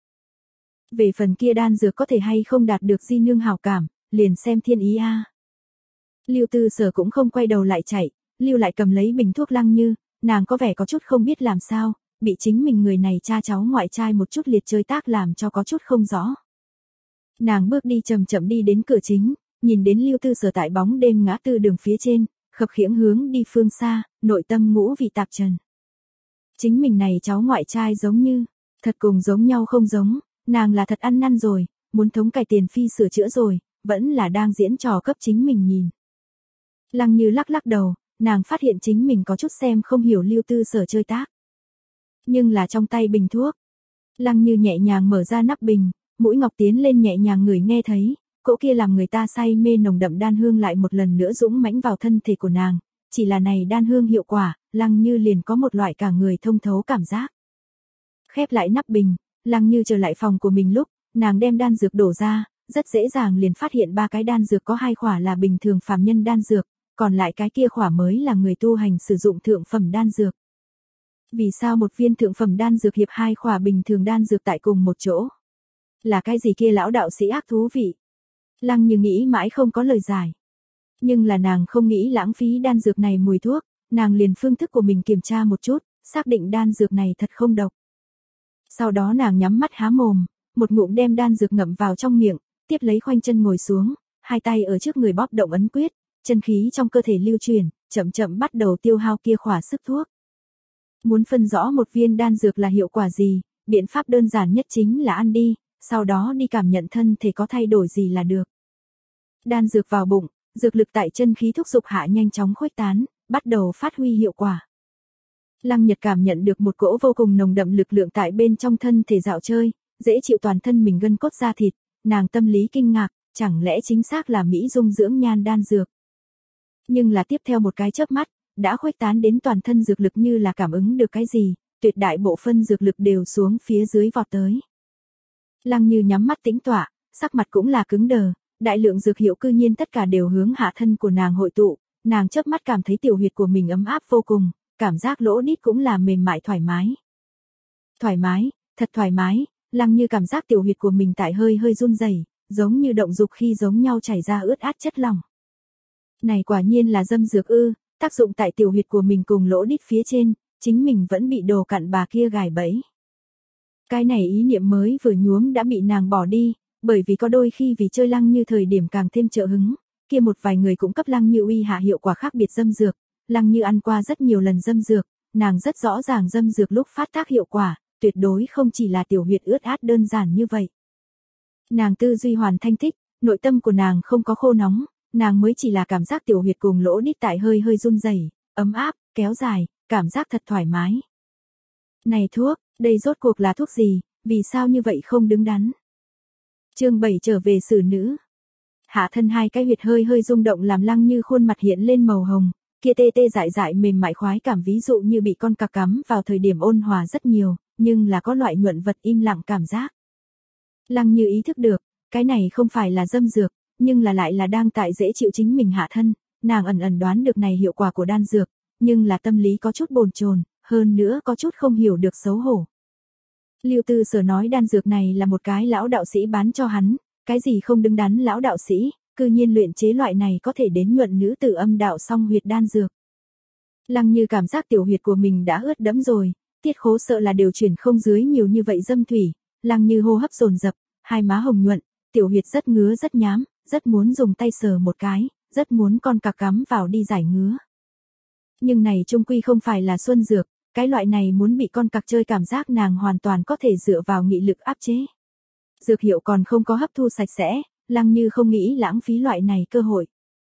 Về phần kia đan dược có thể hay không đạt được di nương hảo cảm, liền xem thiên ý a. À. Lưu Tư Sở cũng không quay đầu lại chạy, Lưu lại cầm lấy bình thuốc Lăng Như, nàng có vẻ có chút không biết làm sao, bị chính mình người này cha cháu ngoại trai một chút liệt chơi tác làm cho có chút không rõ. Nàng bước đi chậm chậm đi đến cửa chính, nhìn đến Lưu Tư Sở tại bóng đêm ngã tư đường phía trên, khập khiễng hướng đi phương xa, nội tâm ngũ vị tạp trần. Chính mình này cháu ngoại trai giống như, thật cùng giống nhau không giống, nàng là thật ăn năn rồi, muốn thống cải tiền phi sửa chữa rồi, vẫn là đang diễn trò cấp chính mình nhìn. Lăng Như lắc lắc đầu, nàng phát hiện chính mình có chút xem không hiểu Lưu Tư Sở chơi tác. Nhưng là trong tay bình thuốc. Lăng Như nhẹ nhàng mở ra nắp bình, mũi ngọc tiến lên nhẹ nhàng ngửi nghe thấy, cỗ kia làm người ta say mê nồng đậm đan hương lại một lần nữa dũng mãnh vào thân thể của nàng, chỉ là này đan hương hiệu quả, Lăng Như liền có một loại cả người thông thấu cảm giác. Khép lại nắp bình, Lăng Như trở lại phòng của mình lúc, nàng đem đan dược đổ ra, rất dễ dàng liền phát hiện ba cái đan dược có hai khỏa là bình thường phàm nhân đan dược, còn lại cái kia khỏa mới là người tu hành sử dụng thượng phẩm đan dược. Vì sao một viên thượng phẩm đan dược hiệp hai khỏa bình thường đan dược tại cùng một chỗ? Là cái gì kia lão đạo sĩ ác thú vị? Lăng Như nghĩ mãi không có lời giải. Nhưng là nàng không nghĩ lãng phí đan dược này mùi thuốc, nàng liền phương thức của mình kiểm tra một chút, xác định đan dược này thật không độc. Sau đó nàng nhắm mắt há mồm, một ngụm đem đan dược ngậm vào trong miệng, tiếp lấy khoanh chân ngồi xuống, hai tay ở trước người bóp động ấn quyết, chân khí trong cơ thể lưu chuyển, chậm chậm bắt đầu tiêu hao kia khỏa sức thuốc. Muốn phân rõ một viên đan dược là hiệu quả gì, biện pháp đơn giản nhất chính là ăn đi, sau đó đi cảm nhận thân thể có thay đổi gì là được. Đan dược vào bụng, dược lực tại chân khí thúc dục hạ nhanh chóng khuếch tán, bắt đầu phát huy hiệu quả. Lăng Nhật cảm nhận được một cỗ vô cùng nồng đậm lực lượng tại bên trong thân thể dạo chơi, dễ chịu toàn thân mình gân cốt da thịt, nàng tâm lý kinh ngạc, chẳng lẽ chính xác là Mỹ dung dưỡng nhan đan dược. Nhưng là tiếp theo một cái chớp mắt, đã khuếch tán đến toàn thân dược lực như là cảm ứng được cái gì, tuyệt đại bộ phân dược lực đều xuống phía dưới vọt tới. Lăng Như nhắm mắt tĩnh tọa, sắc mặt cũng là cứng đờ, đại lượng dược hiệu cư nhiên tất cả đều hướng hạ thân của nàng hội tụ, nàng chớp mắt cảm thấy tiểu huyệt của mình ấm áp vô cùng, cảm giác lỗ đít cũng là mềm mại thoải mái. Thoải mái, thật thoải mái, Lăng Như cảm giác tiểu huyệt của mình tại hơi hơi run rẩy, giống như động dục khi giống nhau chảy ra ướt át chất lỏng. Này quả nhiên là dâm dược ư, tác dụng tại tiểu huyệt của mình cùng lỗ đít phía trên, chính mình vẫn bị đồ cặn bà kia gài bẫy. Cái này ý niệm mới vừa nhuốm đã bị nàng bỏ đi, bởi vì có đôi khi vì chơi Lăng Như thời điểm càng thêm trợ hứng, kia một vài người cũng cấp Lăng Như uy hạ hiệu quả khác biệt dâm dược, Lăng Như ăn qua rất nhiều lần dâm dược, nàng rất rõ ràng dâm dược lúc phát tác hiệu quả, tuyệt đối không chỉ là tiểu huyệt ướt át đơn giản như vậy. Nàng tư duy hoàn thanh thích, nội tâm của nàng không có khô nóng, nàng mới chỉ là cảm giác tiểu huyệt cùng lỗ đít tại hơi hơi run rẩy, ấm áp, kéo dài, cảm giác thật thoải mái. Này thuốc, đây rốt cuộc là thuốc gì, vì sao như vậy không đứng đắn? Chương bảy trở về xử nữ. Hạ thân hai cái huyệt hơi hơi rung động làm Lăng Như khuôn mặt hiện lên màu hồng, kia tê tê dại dại mềm mại khoái cảm ví dụ như bị con cặc cắm vào thời điểm ôn hòa rất nhiều, nhưng là có loại nhuận vật im lặng cảm giác. Lăng Như ý thức được, cái này không phải là dâm dược, nhưng là lại là đang tại dễ chịu chính mình hạ thân, nàng ẩn ẩn đoán được này hiệu quả của đan dược, nhưng là tâm lý có chút bồn chồn, hơn nữa có chút không hiểu được xấu hổ. Lưu Tư Sở nói đan dược này là một cái lão đạo sĩ bán cho hắn, cái gì không đứng đắn lão đạo sĩ, cư nhiên luyện chế loại này có thể đến nhuận nữ tử âm đạo song huyệt đan dược. Lăng Như cảm giác tiểu huyệt của mình đã ướt đẫm rồi, tiết khố sợ là điều chuyển không dưới nhiều như vậy dâm thủy, Lăng Như hô hấp dồn dập, hai má hồng nhuận, tiểu huyệt rất ngứa rất nhám, rất muốn dùng tay sờ một cái, rất muốn con cặc cắm vào đi giải ngứa. Nhưng này chung quy không phải là xuân dược, cái loại này muốn bị con cặc chơi cảm giác nàng hoàn toàn có thể dựa vào nghị lực áp chế. Dược hiệu còn không có hấp thu sạch sẽ, Lăng Như không nghĩ lãng phí loại này cơ hội.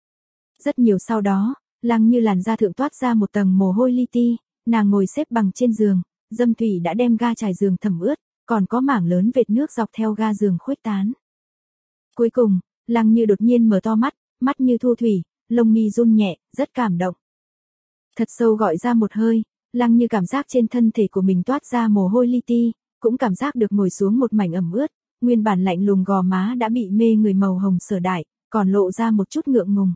Rất nhiều sau đó, Lăng Như làn da thượng toát ra một tầng mồ hôi li ti, nàng ngồi xếp bằng trên giường, dâm thủy đã đem ga trải giường thẩm ướt, còn có mảng lớn vệt nước dọc theo ga giường khuếch tán. Cuối cùng, Lăng Như đột nhiên mở to mắt, mắt như thu thủy, lông mi run nhẹ, rất cảm động. Thật sâu gọi ra một hơi, Lăng Như cảm giác trên thân thể của mình toát ra mồ hôi li ti, cũng cảm giác được ngồi xuống một mảnh ẩm ướt, nguyên bản lạnh lùng gò má đã bị mê người màu hồng sở đại, còn lộ ra một chút ngượng ngùng.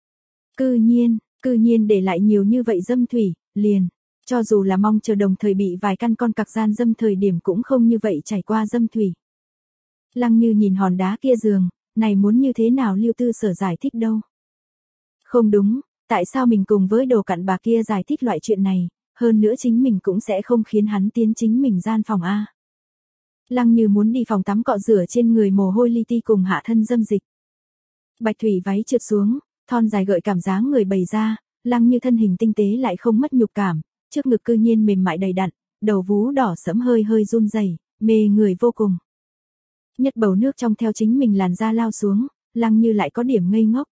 Cư nhiên, cư nhiên để lại nhiều như vậy dâm thủy, liền, cho dù là mong chờ đồng thời bị vài căn con cặc gian dâm thời điểm cũng không như vậy trải qua dâm thủy. Lăng Như nhìn hòn đá kia giường, này muốn như thế nào Lưu Tư Sở giải thích đâu. Không đúng, tại sao mình cùng với đồ cặn bà kia giải thích loại chuyện này, hơn nữa chính mình cũng sẽ không khiến hắn tiến chính mình gian phòng A. Lăng Như muốn đi phòng tắm cọ rửa trên người mồ hôi li ti cùng hạ thân dâm dịch. Bạch thủy váy trượt xuống, thon dài gợi cảm dáng người bày ra, Lăng Như thân hình tinh tế lại không mất nhục cảm, trước ngực cư nhiên mềm mại đầy đặn, đầu vú đỏ sẫm hơi hơi run rẩy, mê người vô cùng. Nhất bầu nước trong theo chính mình làn da lao xuống, Lăng Như lại có điểm ngây ngốc.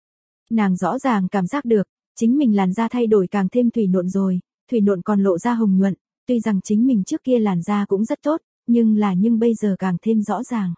Nàng rõ ràng cảm giác được, chính mình làn da thay đổi càng thêm thủy nộn rồi, thủy nộn còn lộ ra hồng nhuận, tuy rằng chính mình trước kia làn da cũng rất tốt, nhưng là nhưng bây giờ càng thêm rõ ràng.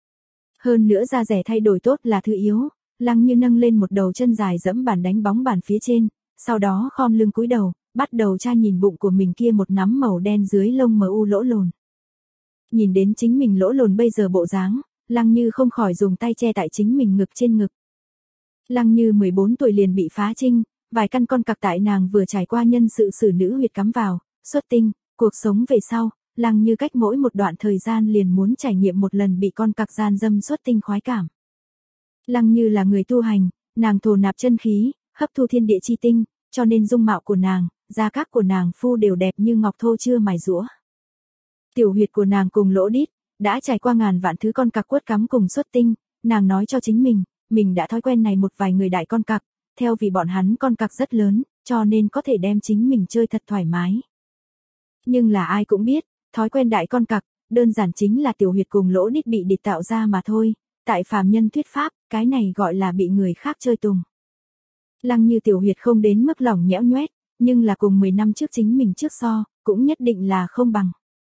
Hơn nữa da rẻ thay đổi tốt là thứ yếu, Lăng Như nâng lên một đầu chân dài dẫm bàn đánh bóng bàn phía trên, sau đó khom lưng cúi đầu, bắt đầu tra nhìn bụng của mình kia một nắm màu đen dưới lông mờ u lỗ lồn. Nhìn đến chính mình lỗ lồn bây giờ bộ dáng, Lăng Như không khỏi dùng tay che tại chính mình ngực trên ngực. Lăng Như mười bốn tuổi liền bị phá trinh, vài căn con cặc tại nàng vừa trải qua nhân sự xử nữ huyệt cắm vào, xuất tinh, cuộc sống về sau, Lăng Như cách mỗi một đoạn thời gian liền muốn trải nghiệm một lần bị con cặc gian dâm xuất tinh khoái cảm. Lăng Như là người tu hành, nàng thổ nạp chân khí, hấp thu thiên địa chi tinh, cho nên dung mạo của nàng, da các của nàng phu đều đẹp như ngọc thô chưa mài rũa. Tiểu huyệt của nàng cùng lỗ đít, đã trải qua ngàn vạn thứ con cặc quất cắm cùng xuất tinh, nàng nói cho chính mình, mình đã thói quen này một vài người đại con cặc, theo vì bọn hắn con cặc rất lớn, cho nên có thể đem chính mình chơi thật thoải mái. Nhưng là ai cũng biết, thói quen đại con cặc, đơn giản chính là tiểu huyệt cùng lỗ đít bị địch tạo ra mà thôi, tại phàm nhân thuyết pháp, cái này gọi là bị người khác chơi tùng. Lăng Như tiểu huyệt không đến mức lỏng nhẽo nhoét, nhưng là cùng mười năm trước chính mình trước so, cũng nhất định là không bằng.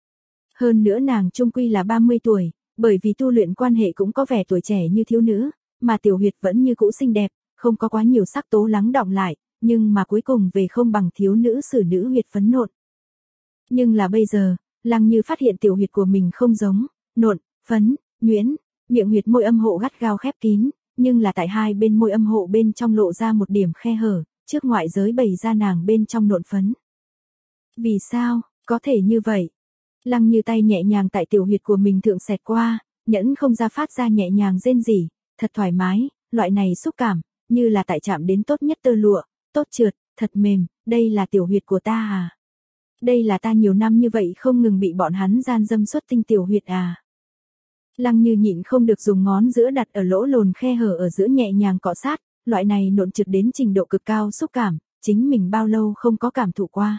Hơn nữa nàng trung quy là ba mươi tuổi, bởi vì tu luyện quan hệ cũng có vẻ tuổi trẻ như thiếu nữ, mà tiểu huyệt vẫn như cũ xinh đẹp, không có quá nhiều sắc tố lắng đọng lại, nhưng mà cuối cùng về không bằng thiếu nữ xử nữ huyệt phấn nộn. Nhưng là bây giờ, Lăng Như phát hiện tiểu huyệt của mình không giống, nộn, phấn, nhuyễn, miệng huyệt môi âm hộ gắt gao khép kín, nhưng là tại hai bên môi âm hộ bên trong lộ ra một điểm khe hở, trước ngoại giới bày ra nàng bên trong nộn phấn. Vì sao, có thể như vậy? Lăng Như tay nhẹ nhàng tại tiểu huyệt của mình thượng xẹt qua, nhẫn không ra phát ra nhẹ nhàng rên rỉ, thật thoải mái, loại này xúc cảm, như là tại chạm đến tốt nhất tơ lụa, tốt trượt, thật mềm, đây là tiểu huyệt của ta à? Đây là ta nhiều năm như vậy không ngừng bị bọn hắn gian dâm xuất tinh tiểu huyệt à? Lăng Như nhịn không được dùng ngón giữa đặt ở lỗ lồn khe hở ở giữa nhẹ nhàng cọ sát, loại này nộn trượt đến trình độ cực cao xúc cảm, chính mình bao lâu không có cảm thụ qua.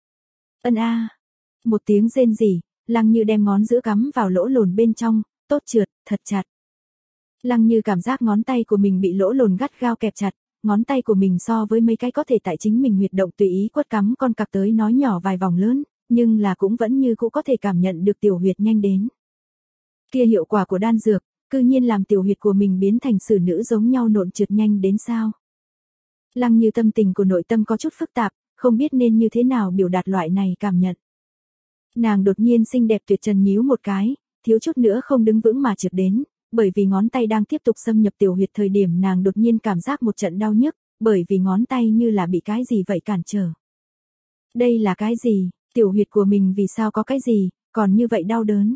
Ân a. Một tiếng rên rỉ, Lăng Như đem ngón giữa cắm vào lỗ lồn bên trong, tốt trượt, thật chặt. Lăng Như cảm giác ngón tay của mình bị lỗ lồn gắt gao kẹp chặt, ngón tay của mình so với mấy cái có thể tại chính mình huyệt động tùy ý quất cắm con cặc tới nói nhỏ vài vòng lớn, nhưng là cũng vẫn như cũ có thể cảm nhận được tiểu huyệt nhanh đến. Kia hiệu quả của đan dược, cư nhiên làm tiểu huyệt của mình biến thành xử nữ giống nhau nộn trượt nhanh đến sao. Lăng Như tâm tình của nội tâm có chút phức tạp, không biết nên như thế nào biểu đạt loại này cảm nhận. Nàng đột nhiên xinh đẹp tuyệt trần nhíu một cái, thiếu chút nữa không đứng vững mà trượt đến, bởi vì ngón tay đang tiếp tục xâm nhập tiểu huyệt thời điểm nàng đột nhiên cảm giác một trận đau nhức, bởi vì ngón tay như là bị cái gì vậy cản trở. Đây là cái gì, tiểu huyệt của mình vì sao có cái gì, còn như vậy đau đớn.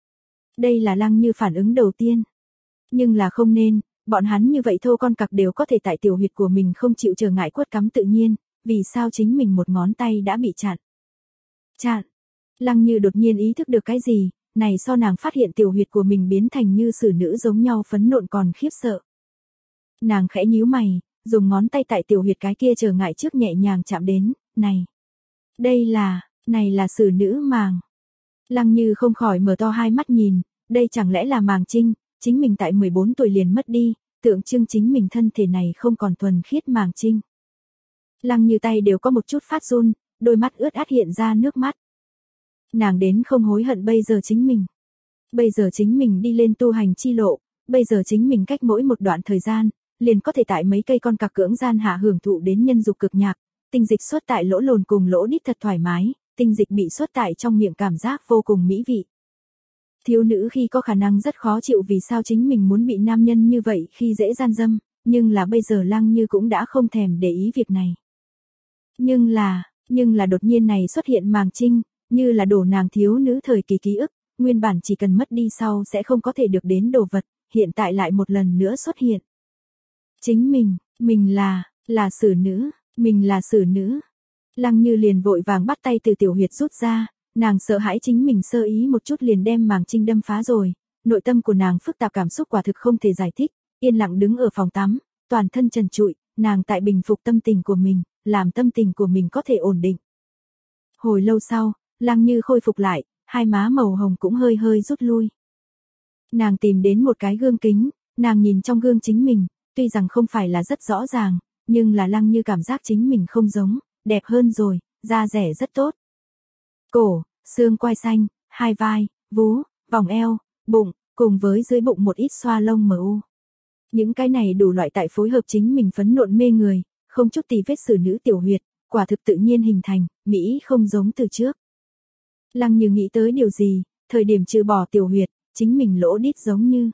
Đây là Lăng Như phản ứng đầu tiên. Nhưng là không nên, bọn hắn như vậy thô con cặc đều có thể tại tiểu huyệt của mình không chịu trở ngại quất cắm tự nhiên, vì sao chính mình một ngón tay đã bị chặn. Chặn. Lăng Như đột nhiên ý thức được cái gì, này so nàng phát hiện tiểu huyệt của mình biến thành như xử nữ giống nhau phấn nộn còn khiếp sợ. Nàng khẽ nhíu mày, dùng ngón tay tại tiểu huyệt cái kia trở ngại trước nhẹ nhàng chạm đến, này. Đây là, này là xử nữ màng. Lăng Như không khỏi mở to hai mắt nhìn, đây chẳng lẽ là màng trinh, chính mình tại mười bốn tuổi liền mất đi, tượng trưng chính mình thân thể này không còn thuần khiết màng trinh. Lăng Như tay đều có một chút phát run, đôi mắt ướt át hiện ra nước mắt. Nàng đến không hối hận bây giờ chính mình. Bây giờ chính mình đi lên tu hành chi lộ, bây giờ chính mình cách mỗi một đoạn thời gian, liền có thể tại mấy cây con cặc cưỡng gian hạ hưởng thụ đến nhân dục cực nhạc, tinh dịch xuất tại lỗ lồn cùng lỗ đít thật thoải mái, tinh dịch bị xuất tại trong miệng cảm giác vô cùng mỹ vị. Thiếu nữ khi có khả năng rất khó chịu vì sao chính mình muốn bị nam nhân như vậy khi dễ gian dâm, nhưng là bây giờ Lăng Như cũng đã không thèm để ý việc này. Nhưng là, nhưng là đột nhiên này xuất hiện màng trinh, như là đổ nàng thiếu nữ thời kỳ ký ức, nguyên bản chỉ cần mất đi sau sẽ không có thể được đến đồ vật, hiện tại lại một lần nữa xuất hiện. Chính mình, mình là, là xử nữ, mình là xử nữ. Lăng Như liền vội vàng bắt tay từ tiểu huyệt rút ra, nàng sợ hãi chính mình sơ ý một chút liền đem màng trinh đâm phá rồi, nội tâm của nàng phức tạp cảm xúc quả thực không thể giải thích, yên lặng đứng ở phòng tắm, toàn thân trần trụi, nàng tại bình phục tâm tình của mình, làm tâm tình của mình có thể ổn định. Hồi lâu sau, Lăng Như khôi phục lại, hai má màu hồng cũng hơi hơi rút lui. Nàng tìm đến một cái gương kính, nàng nhìn trong gương chính mình, tuy rằng không phải là rất rõ ràng, nhưng là Lăng Như cảm giác chính mình không giống, đẹp hơn rồi, da rẻ rất tốt. Cổ, xương quai xanh, hai vai, vú, vòng eo, bụng, cùng với dưới bụng một ít xoa lông mờ u. Những cái này đủ loại tại phối hợp chính mình phấn nộn mê người, không chút tì vết xử nữ tiểu huyệt, quả thực tự nhiên hình thành, mỹ không giống từ trước. Lăng Như nghĩ tới điều gì, thời điểm trừ bỏ tiểu huyệt, chính mình lỗ đít giống như.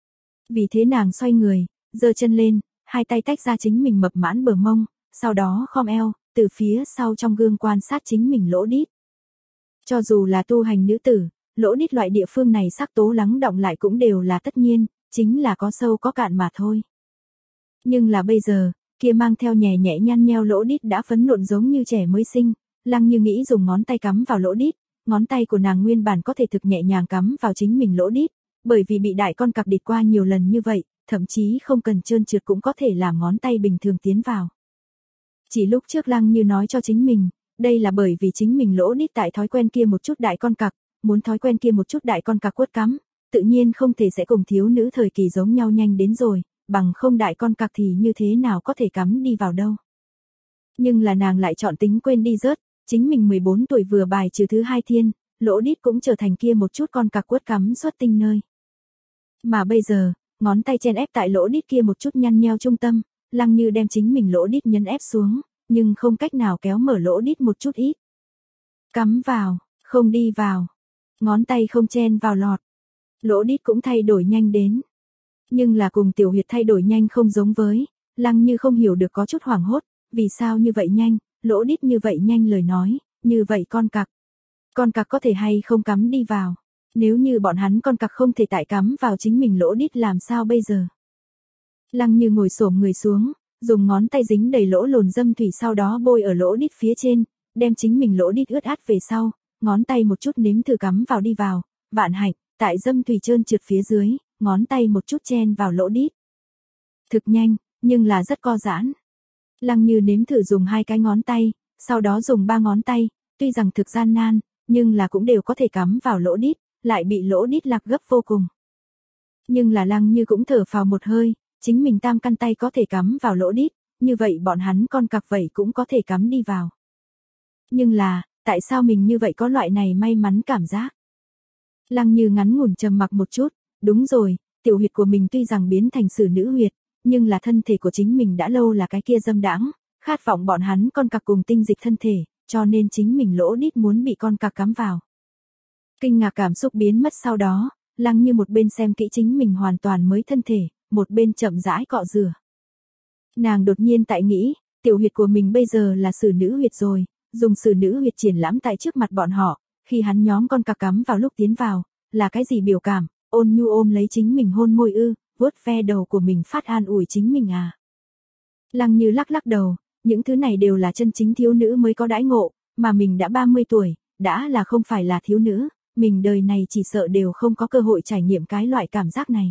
Vì thế nàng xoay người, giơ chân lên, hai tay tách ra chính mình mập mãn bờ mông, sau đó khom eo, từ phía sau trong gương quan sát chính mình lỗ đít. Cho dù là tu hành nữ tử, lỗ đít loại địa phương này sắc tố lắng đọng lại cũng đều là tất nhiên, chính là có sâu có cạn mà thôi. Nhưng là bây giờ, kia mang theo nhẹ nhẹ nhăn nheo lỗ đít đã phấn nộn giống như trẻ mới sinh, Lăng Như nghĩ dùng ngón tay cắm vào lỗ đít, ngón tay của nàng nguyên bản có thể thực nhẹ nhàng cắm vào chính mình lỗ đít, bởi vì bị đại con cặc địt qua nhiều lần như vậy, thậm chí không cần trơn trượt cũng có thể làm ngón tay bình thường tiến vào. Chỉ lúc trước Lăng Như nói cho chính mình, đây là bởi vì chính mình lỗ đít tại thói quen kia một chút đại con cặc, muốn thói quen kia một chút đại con cặc quất cắm, tự nhiên không thể sẽ cùng thiếu nữ thời kỳ giống nhau nhanh đến rồi, bằng không đại con cặc thì như thế nào có thể cắm đi vào đâu. Nhưng là nàng lại chọn tính quên đi rớt, chính mình mười bốn tuổi vừa bài trừ thứ hai thiên, lỗ đít cũng trở thành kia một chút con cặc quất cắm xuất tinh nơi. Mà bây giờ, ngón tay chen ép tại lỗ đít kia một chút nhăn nheo trung tâm, Lăng Như đem chính mình lỗ đít nhấn ép xuống, nhưng không cách nào kéo mở lỗ đít một chút ít. Cắm vào, không đi vào. Ngón tay không chen vào lọt. Lỗ đít cũng thay đổi nhanh đến. Nhưng là cùng tiểu huyệt thay đổi nhanh không giống với, Lăng Như không hiểu được có chút hoảng hốt, vì sao như vậy nhanh, lỗ đít như vậy nhanh lời nói, như vậy con cặc. Con cặc có thể hay không cắm đi vào. Nếu như bọn hắn con cặc không thể tại cắm vào chính mình lỗ đít làm sao bây giờ? Lăng Như ngồi xổm người xuống, dùng ngón tay dính đầy lỗ lồn dâm thủy sau đó bôi ở lỗ đít phía trên, đem chính mình lỗ đít ướt át về sau, ngón tay một chút nếm thử cắm vào đi vào, vạn hạnh, tại dâm thủy trơn trượt phía dưới, ngón tay một chút chen vào lỗ đít. Thực nhanh, nhưng là rất co giãn. Lăng Như nếm thử dùng hai cái ngón tay, sau đó dùng ba ngón tay, tuy rằng thực gian nan, nhưng là cũng đều có thể cắm vào lỗ đít, lại bị lỗ đít lạc gấp vô cùng. Nhưng là Lăng Như cũng thở phào một hơi, chính mình tam căn tay có thể cắm vào lỗ đít, như vậy bọn hắn con cặc vậy cũng có thể cắm đi vào. Nhưng là, tại sao mình như vậy có loại này may mắn cảm giác? Lăng Như ngắn ngủn trầm mặc một chút, đúng rồi, tiểu huyệt của mình tuy rằng biến thành xử nữ huyệt, nhưng là thân thể của chính mình đã lâu là cái kia dâm đãng, khát vọng bọn hắn con cặc cùng tinh dịch thân thể, cho nên chính mình lỗ đít muốn bị con cặc cắm vào. Kinh ngạc cảm xúc biến mất sau đó, Lăng Như một bên xem kỹ chính mình hoàn toàn mới thân thể, một bên chậm rãi cọ rửa. Nàng đột nhiên tại nghĩ, tiểu huyệt của mình bây giờ là xử nữ huyệt rồi, dùng xử nữ huyệt triển lãm tại trước mặt bọn họ, khi hắn nhóm con cặc cắm vào lúc tiến vào, là cái gì biểu cảm, ôn nhu ôm lấy chính mình hôn môi ư, vuốt ve đầu của mình phát an ủi chính mình à. Lăng Như lắc lắc đầu, những thứ này đều là chân chính thiếu nữ mới có đãi ngộ, mà mình đã ba mươi tuổi, đã là không phải là thiếu nữ, mình đời này chỉ sợ đều không có cơ hội trải nghiệm cái loại cảm giác này.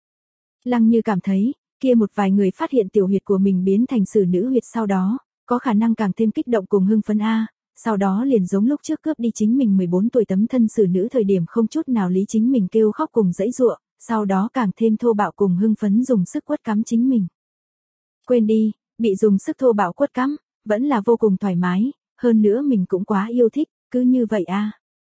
Lăng Như cảm thấy, kia một vài người phát hiện tiểu huyệt của mình biến thành xử nữ huyệt sau đó, có khả năng càng thêm kích động cùng hưng phấn a, sau đó liền giống lúc trước cướp đi chính mình mười bốn tuổi tấm thân xử nữ thời điểm không chút nào lý chính mình kêu khóc cùng dãy giụa, sau đó càng thêm thô bạo cùng hưng phấn dùng sức quất cắm chính mình. Quên đi, bị dùng sức thô bạo quất cắm, vẫn là vô cùng thoải mái, hơn nữa mình cũng quá yêu thích, cứ như vậy a.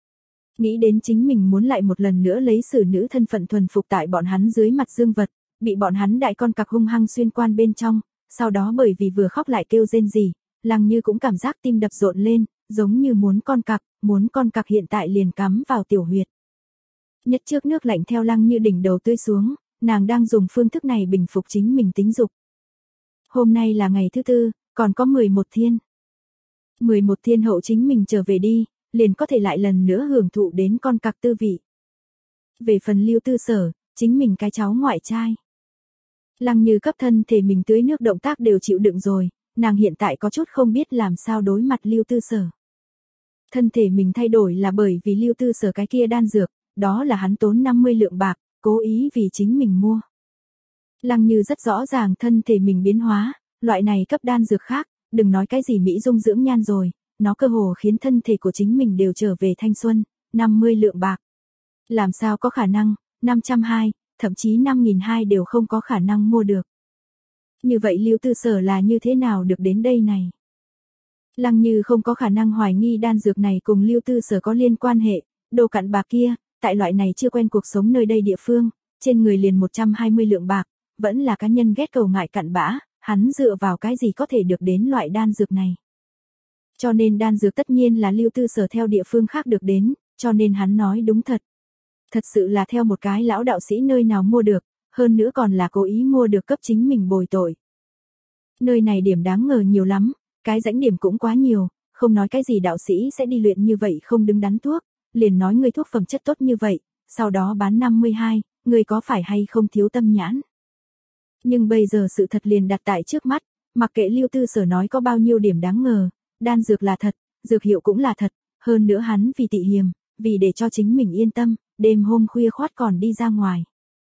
Nghĩ đến chính mình muốn lại một lần nữa lấy xử nữ thân phận thuần phục tại bọn hắn dưới mặt dương vật, bị bọn hắn đại con cặc hung hăng xuyên quan bên trong, sau đó bởi vì vừa khóc lại kêu rên rỉ, Lăng Như cũng cảm giác tim đập rộn lên, giống như muốn con cặc, muốn con cặc hiện tại liền cắm vào tiểu huyệt. Nhất trước nước lạnh theo Lăng Như đỉnh đầu tươi xuống, nàng đang dùng phương thức này bình phục chính mình tính dục. Hôm nay là ngày thứ tư, còn có mười một thiên. mười một thiên hậu chính mình trở về đi, liền có thể lại lần nữa hưởng thụ đến con cặc tư vị. Về phần Lưu Tư Sở, chính mình cái cháu ngoại trai. Lăng Như cấp thân thể mình tưới nước động tác đều chịu đựng rồi, nàng hiện tại có chút không biết làm sao đối mặt Lưu Tư Sở. Thân thể mình thay đổi là bởi vì Lưu Tư Sở cái kia đan dược, đó là hắn tốn năm mươi lượng bạc, cố ý vì chính mình mua. Lăng Như rất rõ ràng thân thể mình biến hóa, loại này cấp đan dược khác, đừng nói cái gì mỹ dung dưỡng nhan rồi, nó cơ hồ khiến thân thể của chính mình đều trở về thanh xuân, năm mươi lượng bạc. Làm sao có khả năng, năm trăm hai, thậm chí năm nghìn hai đều không có khả năng mua được. Như vậy Lưu Tư Sở là như thế nào được đến đây này? Lăng Như không có khả năng hoài nghi đan dược này cùng Lưu Tư Sở có liên quan hệ, đồ cặn bạc kia, tại loại này chưa quen cuộc sống nơi đây địa phương, trên người liền một trăm hai mươi lượng bạc, vẫn là cá nhân ghét cầu ngại cặn bã, hắn dựa vào cái gì có thể được đến loại đan dược này. Cho nên đan dược tất nhiên là Lưu Tư Sở theo địa phương khác được đến, cho nên hắn nói đúng thật. Thật sự là theo một cái lão đạo sĩ nơi nào mua được, hơn nữa còn là cố ý mua được cấp chính mình bồi tội. Nơi này điểm đáng ngờ nhiều lắm, cái rãnh điểm cũng quá nhiều, không nói cái gì đạo sĩ sẽ đi luyện như vậy không đứng đắn thuốc, liền nói người thuốc phẩm chất tốt như vậy, sau đó bán năm mươi hai, người có phải hay không thiếu tâm nhãn. Nhưng bây giờ sự thật liền đặt tại trước mắt, mặc kệ Lưu Tư Sở nói có bao nhiêu điểm đáng ngờ, đan dược là thật, dược hiệu cũng là thật, hơn nữa hắn vì tị hiềm, vì để cho chính mình yên tâm, đêm hôm khuya khoát còn đi ra ngoài.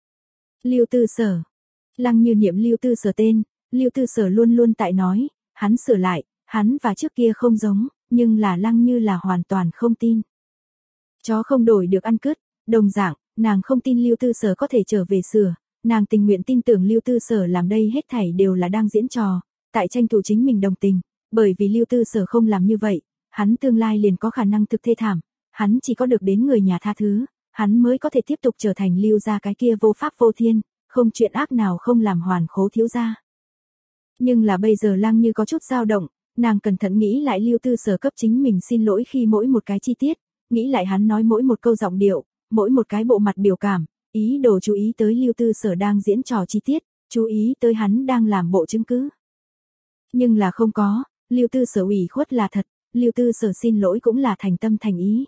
Lưu Tư Sở. Lăng Như niệm Lưu Tư Sở tên, Lưu Tư Sở luôn luôn tại nói, hắn sửa lại, hắn và trước kia không giống, nhưng là Lăng Như là hoàn toàn không tin. Chó không đổi được ăn cứt, đồng dạng, nàng không tin Lưu Tư Sở có thể trở về sửa, nàng tình nguyện tin tưởng Lưu Tư Sở làm đây hết thảy đều là đang diễn trò, tại tranh thủ chính mình đồng tình, bởi vì Lưu Tư Sở không làm như vậy, hắn tương lai liền có khả năng thực thê thảm, hắn chỉ có được đến người nhà tha thứ, hắn mới có thể tiếp tục trở thành Lưu gia cái kia vô pháp vô thiên, không chuyện ác nào không làm hoàn khố thiếu gia. Nhưng là bây giờ Lăng Như có chút dao động, nàng cẩn thận nghĩ lại Lưu Tư Sở cấp chính mình xin lỗi khi mỗi một cái chi tiết, nghĩ lại hắn nói mỗi một câu giọng điệu, mỗi một cái bộ mặt biểu cảm, ý đồ chú ý tới Lưu Tư Sở đang diễn trò chi tiết, chú ý tới hắn đang làm bộ chứng cứ. Nhưng là không có, Lưu Tư Sở ủy khuất là thật, Lưu Tư Sở xin lỗi cũng là thành tâm thành ý.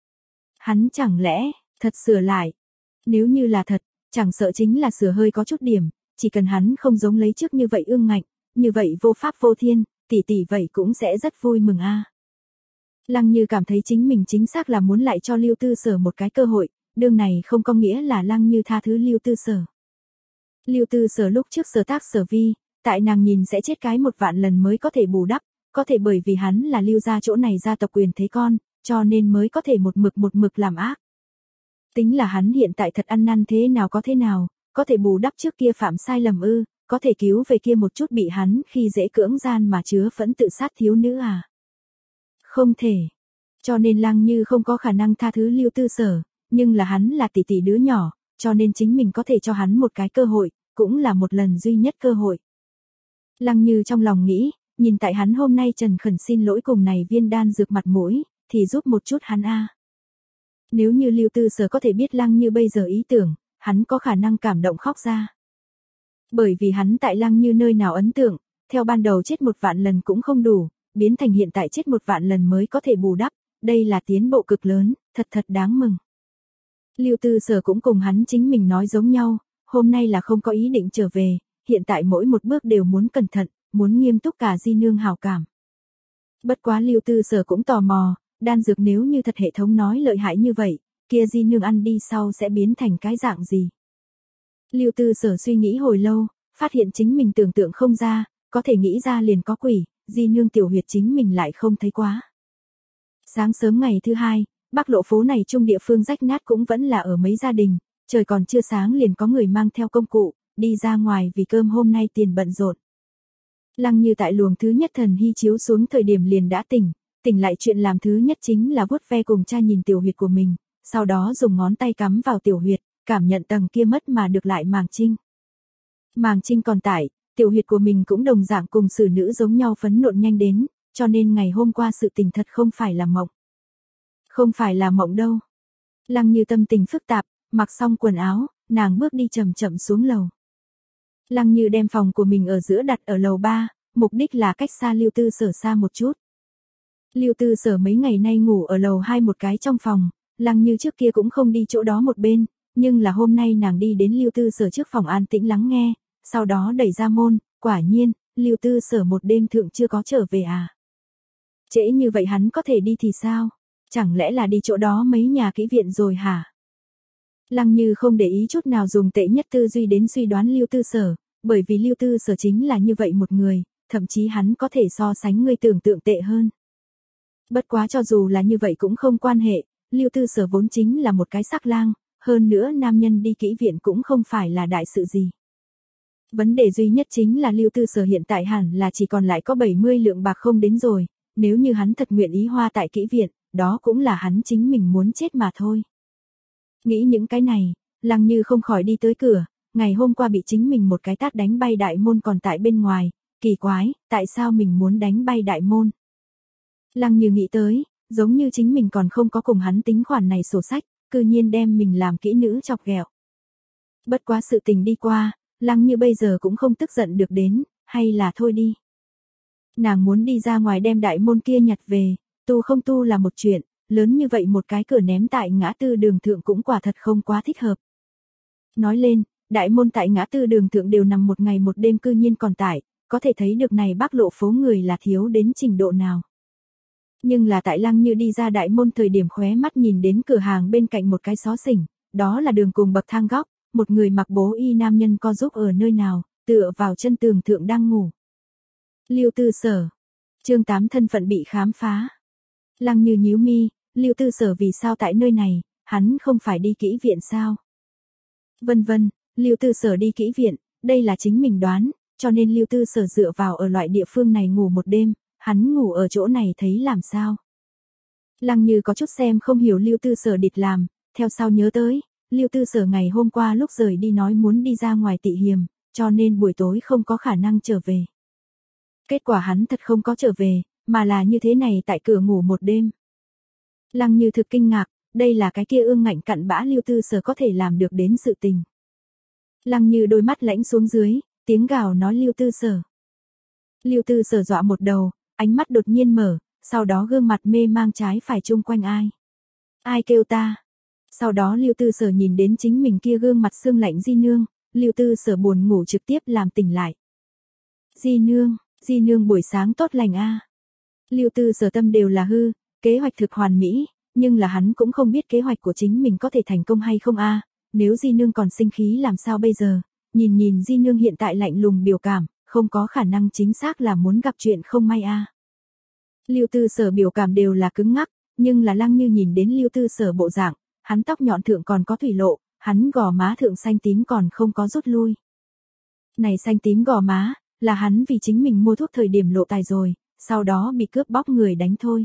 Hắn chẳng lẽ, thật sửa lại. Nếu như là thật, chẳng sợ chính là sửa hơi có chút điểm, chỉ cần hắn không giống lấy trước như vậy ương ngạnh, như vậy vô pháp vô thiên, tỷ tỷ vậy cũng sẽ rất vui mừng a. Lăng Như cảm thấy chính mình chính xác là muốn lại cho Lưu Tư Sở một cái cơ hội, đương này không có nghĩa là Lăng Như tha thứ Lưu Tư Sở. Lưu Tư Sở lúc trước sở tác sở vi, tại nàng nhìn sẽ chết cái một vạn lần mới có thể bù đắp, có thể bởi vì hắn là Lưu gia chỗ này gia tộc quyền thế con, cho nên mới có thể một mực một mực làm ác. Tính là hắn hiện tại thật ăn năn thế nào có thế nào, có thể bù đắp trước kia phạm sai lầm ư, có thể cứu về kia một chút bị hắn khi dễ cưỡng gian mà chứa phẫn tự sát thiếu nữ à. Không thể. Cho nên Lăng Như không có khả năng tha thứ Lưu Tư Sở, nhưng là hắn là tỷ tỷ đứa nhỏ, cho nên chính mình có thể cho hắn một cái cơ hội, cũng là một lần duy nhất cơ hội. Lăng Như trong lòng nghĩ, nhìn tại hắn hôm nay trần khẩn xin lỗi cùng này viên đan dược mặt mũi, thì giúp một chút hắn a. Nếu như Lưu Tư Sở có thể biết Lăng Như bây giờ ý tưởng, hắn có khả năng cảm động khóc ra. Bởi vì hắn tại Lăng Như nơi nào ấn tượng, theo ban đầu chết một vạn lần cũng không đủ, biến thành hiện tại chết một vạn lần mới có thể bù đắp, đây là tiến bộ cực lớn, thật thật đáng mừng. Lưu Tư Sở cũng cùng hắn chính mình nói giống nhau, hôm nay là không có ý định trở về, hiện tại mỗi một bước đều muốn cẩn thận, muốn nghiêm túc cả di nương hảo cảm. Bất quá Lưu Tư Sở cũng tò mò, đan dược nếu như thật hệ thống nói lợi hại như vậy, kia di nương ăn đi sau sẽ biến thành cái dạng gì. Lưu Tư Sở suy nghĩ hồi lâu, phát hiện chính mình tưởng tượng không ra, có thể nghĩ ra liền có quỷ, di nương tiểu huyệt chính mình lại không thấy quá. Sáng sớm ngày thứ hai, Bắc Lộ phố này trung địa phương rách nát cũng vẫn là ở mấy gia đình, trời còn chưa sáng liền có người mang theo công cụ, đi ra ngoài vì cơm hôm nay tiền bận rộn. Lăng Như tại luồng thứ nhất thần hy chiếu xuống thời điểm liền đã tỉnh, tỉnh lại chuyện làm thứ nhất chính là vuốt ve cùng cha nhìn tiểu huyệt của mình, sau đó dùng ngón tay cắm vào tiểu huyệt, cảm nhận tầng kia mất mà được lại màng trinh. Màng trinh còn tại, tiểu huyệt của mình cũng đồng dạng cùng xử nữ giống nhau phấn nộn nhanh đến, cho nên ngày hôm qua sự tình thật không phải là mộng. Không phải là mộng đâu. Lăng Như tâm tình phức tạp, mặc xong quần áo, nàng bước đi chậm chậm xuống lầu. Lăng Như đem phòng của mình ở giữa đặt ở lầu ba, mục đích là cách xa Lưu Tư Sở xa một chút. Lưu Tư Sở mấy ngày nay ngủ ở lầu hai một cái trong phòng, Lăng Như trước kia cũng không đi chỗ đó một bên, nhưng là hôm nay nàng đi đến Lưu Tư Sở trước phòng an tĩnh lắng nghe, sau đó đẩy ra môn, quả nhiên, Lưu Tư Sở một đêm thượng chưa có trở về à. Trễ như vậy hắn có thể đi thì sao? Chẳng lẽ là đi chỗ đó mấy nhà kỹ viện rồi hả? Lăng Như không để ý chút nào dùng tệ nhất tư duy đến suy đoán Lưu Tư Sở, bởi vì Lưu Tư Sở chính là như vậy một người, thậm chí hắn có thể so sánh người tưởng tượng tệ hơn. Bất quá cho dù là như vậy cũng không quan hệ, Lưu Tư Sở vốn chính là một cái sắc lang, hơn nữa nam nhân đi kỹ viện cũng không phải là đại sự gì. Vấn đề duy nhất chính là Lưu Tư Sở hiện tại hẳn là chỉ còn lại có bảy mươi lượng bạc không đến rồi, nếu như hắn thật nguyện ý hoa tại kỹ viện, đó cũng là hắn chính mình muốn chết mà thôi. Nghĩ những cái này, Lăng Như không khỏi đi tới cửa, ngày hôm qua bị chính mình một cái tát đánh bay đại môn còn tại bên ngoài, kỳ quái, tại sao mình muốn đánh bay đại môn? Lăng Như nghĩ tới, giống như chính mình còn không có cùng hắn tính khoản này sổ sách, cư nhiên đem mình làm kỹ nữ chọc ghẹo. Bất quá sự tình đi qua, Lăng Như bây giờ cũng không tức giận được đến, hay là thôi đi. Nàng muốn đi ra ngoài đem đại môn kia nhặt về, tu không tu là một chuyện, lớn như vậy một cái cửa ném tại ngã tư đường thượng cũng quả thật không quá thích hợp. Nói lên, đại môn tại ngã tư đường thượng đều nằm một ngày một đêm cư nhiên còn tại, có thể thấy được này Bắc Lộ phố người là thiếu đến trình độ nào. Nhưng là tại Lăng Như đi ra đại môn thời điểm khóe mắt nhìn đến cửa hàng bên cạnh một cái xó xỉnh, đó là đường cùng bậc thang góc, một người mặc bố y nam nhân co giúp ở nơi nào, tựa vào chân tường thượng đang ngủ. Lưu Tư Sở. Chương tám thân phận bị khám phá. Lăng Như nhíu mi, Lưu Tư Sở vì sao tại nơi này, hắn không phải đi kỹ viện sao? Vân vân, Lưu Tư Sở đi kỹ viện, đây là chính mình đoán, cho nên Lưu Tư Sở dựa vào ở loại địa phương này ngủ một đêm, hắn ngủ ở chỗ này thấy làm sao? Lăng Như có chút xem không hiểu Lưu Tư Sở địt làm, theo sau nhớ tới, Lưu Tư Sở ngày hôm qua lúc rời đi nói muốn đi ra ngoài tị hiềm, cho nên buổi tối không có khả năng trở về. Kết quả hắn thật không có trở về, mà là như thế này tại cửa ngủ một đêm. Lăng Như thực kinh ngạc, đây là cái kia ương ngạnh cặn bã Lưu Tư Sở có thể làm được đến sự tình. Lăng Như đôi mắt lãnh xuống dưới, tiếng gào nói Lưu Tư Sở. Lưu Tư Sở dọa một đầu, ánh mắt đột nhiên mở, sau đó gương mặt mê mang trái phải chung quanh ai. Ai kêu ta? Sau đó Lưu Tư Sở nhìn đến chính mình kia gương mặt sương lạnh Di Nương, Lưu Tư Sở buồn ngủ trực tiếp làm tỉnh lại. Di Nương, Di Nương buổi sáng tốt lành a. Lưu Tư Sở tâm đều là hư, kế hoạch thực hoàn mỹ, nhưng là hắn cũng không biết kế hoạch của chính mình có thể thành công hay không a. Nếu Di Nương còn sinh khí làm sao bây giờ? Nhìn nhìn Di Nương hiện tại lạnh lùng biểu cảm, không có khả năng chính xác là muốn gặp chuyện không may a. Lưu Tư Sở biểu cảm đều là cứng ngắc, nhưng là Lăng Như nhìn đến Lưu Tư Sở bộ dạng, hắn tóc nhọn thượng còn có thủy lộ, hắn gò má thượng xanh tím còn không có rút lui. Này xanh tím gò má, là hắn vì chính mình mua thuốc thời điểm lộ tài rồi, sau đó bị cướp bóc người đánh thôi.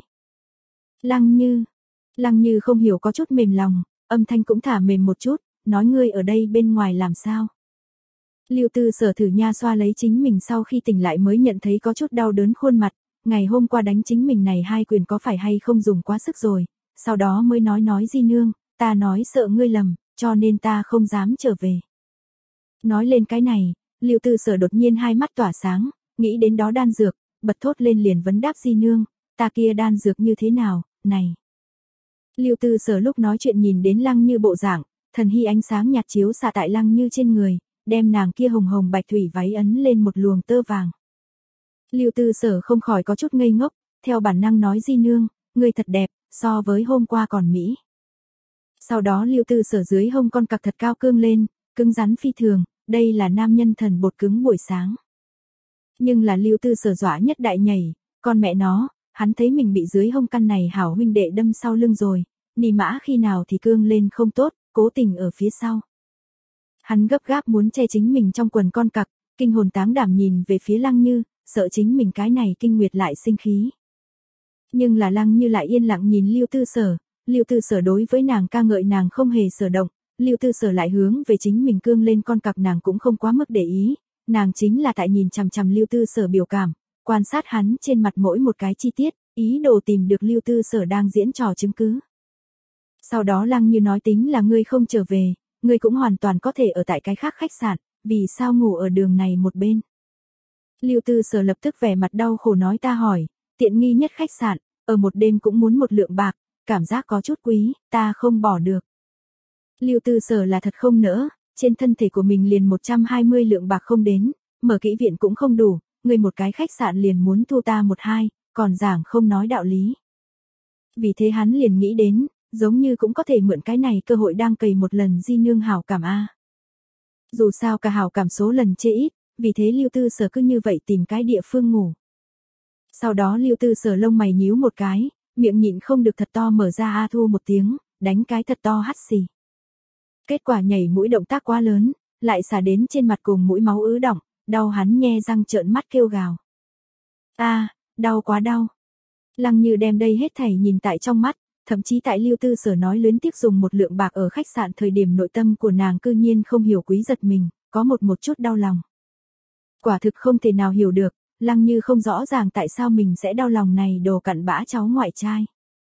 Lăng Như, Lăng Như không hiểu có chút mềm lòng, âm thanh cũng thả mềm một chút, nói ngươi ở đây bên ngoài làm sao. Lưu Tư Sở thử nha xoa lấy chính mình sau khi tỉnh lại mới nhận thấy có chút đau đớn khuôn mặt, ngày hôm qua đánh chính mình này hai quyền có phải hay không dùng quá sức rồi, sau đó mới nói nói Di Nương, ta nói sợ ngươi lầm, cho nên ta không dám trở về. Nói lên cái này, Lưu Tư Sở đột nhiên hai mắt tỏa sáng, nghĩ đến đó đan dược, bật thốt lên liền vấn đáp Di Nương, ta kia đan dược như thế nào, này. Lưu Tư Sở lúc nói chuyện nhìn đến Lăng Như bộ dạng, thần hy ánh sáng nhạt chiếu xạ tại Lăng Như trên người, đem nàng kia hồng hồng bạch thủy váy ấn lên một luồng tơ vàng. Lưu Tư Sở không khỏi có chút ngây ngốc, theo bản năng nói Di Nương, ngươi thật đẹp, so với hôm qua còn mỹ. Sau đó Lưu Tư Sở dưới hông con cặc thật cao cương lên, cứng rắn phi thường, đây là nam nhân thần bột cứng buổi sáng. Nhưng là Lưu Tư Sở dọa nhất đại nhảy, con mẹ nó, hắn thấy mình bị dưới hông căn này hảo huynh đệ đâm sau lưng rồi, nì mã khi nào thì cương lên không tốt, cố tình ở phía sau. Hắn gấp gáp muốn che chính mình trong quần con cặc, kinh hồn táng đảm nhìn về phía Lăng Như, sợ chính mình cái này kinh nguyệt lại sinh khí. Nhưng là Lăng Như lại yên lặng nhìn Lưu Tư Sở, Lưu Tư Sở đối với nàng ca ngợi nàng không hề sở động, Lưu Tư Sở lại hướng về chính mình cương lên con cặc nàng cũng không quá mức để ý, nàng chính là tại nhìn chằm chằm Lưu Tư Sở biểu cảm, quan sát hắn trên mặt mỗi một cái chi tiết, ý đồ tìm được Lưu Tư Sở đang diễn trò chứng cứ. Sau đó Lăng Như nói tính là ngươi không trở về, ngươi cũng hoàn toàn có thể ở tại cái khác khách sạn, vì sao ngủ ở đường này một bên. Lưu Tư Sở lập tức vẻ mặt đau khổ nói ta hỏi, tiện nghi nhất khách sạn, ở một đêm cũng muốn một lượng bạc, cảm giác có chút quý, ta không bỏ được. Lưu Tư Sở là thật không nỡ, trên thân thể của mình liền một trăm hai mươi lượng bạc không đến, mở kỹ viện cũng không đủ, người một cái khách sạn liền muốn thu ta một hai, còn giảng không nói đạo lý. Vì thế hắn liền nghĩ đến, giống như cũng có thể mượn cái này cơ hội đang cày một lần Di Nương hảo cảm a. Dù sao cả hảo cảm số lần chê ít, vì thế Lưu Tư Sở cứ như vậy tìm cái địa phương ngủ. Sau đó Lưu Tư Sở lông mày nhíu một cái, miệng nhịn không được thật to mở ra a thu một tiếng, đánh cái thật to hắt xì. Kết quả nhảy mũi động tác quá lớn, lại xả đến trên mặt cùng mũi máu ứ đọng, đau hắn nhe răng trợn mắt kêu gào. A, đau quá đau. Lăng Như đem đây hết thảy nhìn tại trong mắt, thậm chí tại Lưu Tư Sở nói luyến tiếc dùng một lượng bạc ở khách sạn thời điểm nội tâm của nàng cư nhiên không hiểu quý giật mình, có một một chút đau lòng. Quả thực không thể nào hiểu được, Lăng Như không rõ ràng tại sao mình sẽ đau lòng này đồ cặn bã cháu ngoại trai.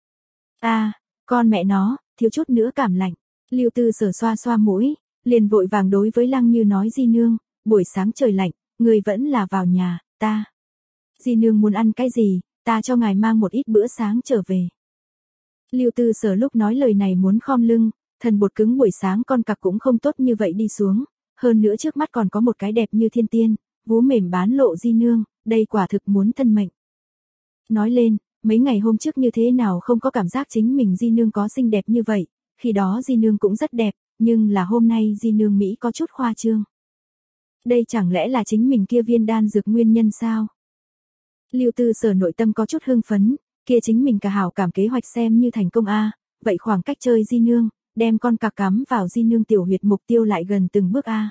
A, con mẹ nó, thiếu chút nữa cảm lạnh. Lưu Tư Sở xoa xoa mũi, liền vội vàng đối với Lăng Như nói Di Nương, buổi sáng trời lạnh, người vẫn là vào nhà, ta. Di Nương muốn ăn cái gì, ta cho ngài mang một ít bữa sáng trở về. Lưu Tư Sở lúc nói lời này muốn khom lưng, thần bột cứng buổi sáng con cặc cũng không tốt như vậy đi xuống, hơn nữa trước mắt còn có một cái đẹp như thiên tiên, vú mềm bán lộ Di Nương, đây quả thực muốn thân mệnh. Nói lên, mấy ngày hôm trước như thế nào không có cảm giác chính mình Di Nương có xinh đẹp như vậy, khi đó Di Nương cũng rất đẹp, nhưng là hôm nay Di Nương Mỹ có chút khoa trương. Đây chẳng lẽ là chính mình kia viên đan dược nguyên nhân sao? Lưu Tư Sở nội tâm có chút hưng phấn, kia chính mình cả hảo cảm kế hoạch xem như thành công a, vậy khoảng cách chơi di nương, đem con cặc cắm vào di nương tiểu huyệt mục tiêu lại gần từng bước a.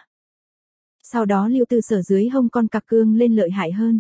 Sau đó Lưu Tư Sở dưới hông con cặc cương lên lợi hại hơn.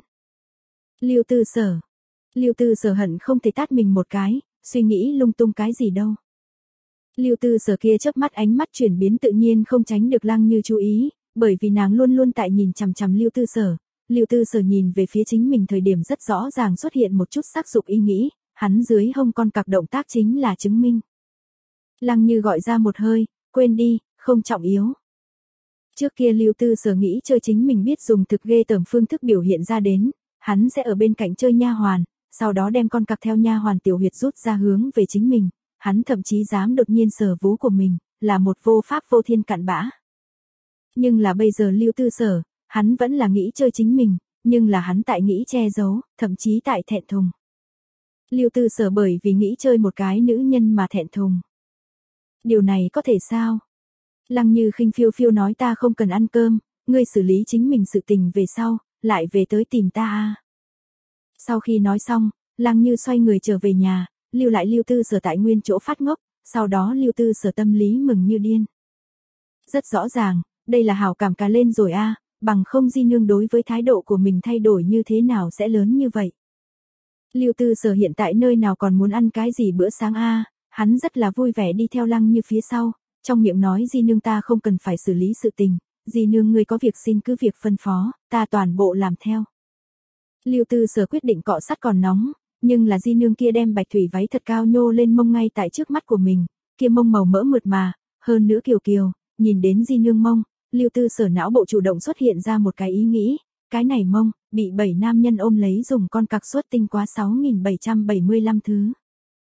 Lưu Tư Sở. Lưu Tư Sở hận không thể tát mình một cái, suy nghĩ lung tung cái gì đâu. Lưu Tư Sở kia chớp mắt ánh mắt chuyển biến tự nhiên không tránh được Lăng Như chú ý, bởi vì nàng luôn luôn tại nhìn chằm chằm Lưu Tư Sở. Lưu Tư Sở nhìn về phía chính mình thời điểm rất rõ ràng xuất hiện một chút sắc dục ý nghĩ, hắn dưới hông con cặc động tác chính là chứng minh. Lăng Như gọi ra một hơi, quên đi, không trọng yếu. Trước kia Lưu Tư Sở nghĩ chơi chính mình biết dùng thực ghê tởm phương thức biểu hiện ra đến, hắn sẽ ở bên cạnh chơi nha hoàn, sau đó đem con cặc theo nha hoàn tiểu huyệt rút ra hướng về chính mình, hắn thậm chí dám đột nhiên sờ vú của mình, là một vô pháp vô thiên cặn bã. Nhưng là bây giờ Lưu Tư Sở, hắn vẫn là nghĩ chơi chính mình, nhưng là hắn tại nghĩ che giấu, thậm chí tại thẹn thùng. Lưu Tư Sở bởi vì nghĩ chơi một cái nữ nhân mà thẹn thùng. Điều này có thể sao? Lăng Như khinh phiêu phiêu nói ta không cần ăn cơm, ngươi xử lý chính mình sự tình về sau, lại về tới tìm ta a. Sau khi nói xong, Lăng Như xoay người trở về nhà, lưu lại Lưu Tư Sở tại nguyên chỗ phát ngốc, sau đó Lưu Tư Sở tâm lý mừng như điên. Rất rõ ràng, đây là hảo cảm cả lên rồi a, bằng không di nương đối với thái độ của mình thay đổi như thế nào sẽ lớn như vậy. Lưu Tư Sở hiện tại nơi nào còn muốn ăn cái gì bữa sáng a, hắn rất là vui vẻ đi theo Lăng Như phía sau, trong miệng nói di nương ta không cần phải xử lý sự tình, di nương ngươi có việc xin cứ việc phân phó, ta toàn bộ làm theo. Lưu Tư Sở quyết định cọ sắt còn nóng, nhưng là di nương kia đem bạch thủy váy thật cao nhô lên mông ngay tại trước mắt của mình, kia mông màu mỡ mượt mà, hơn nữa kiều kiều, nhìn đến di nương mông, Lưu Tư Sở não bộ chủ động xuất hiện ra một cái ý nghĩ, cái này mông, bị bảy nam nhân ôm lấy dùng con cặc suốt tinh quá sáu nghìn bảy trăm bảy mươi lăm thứ.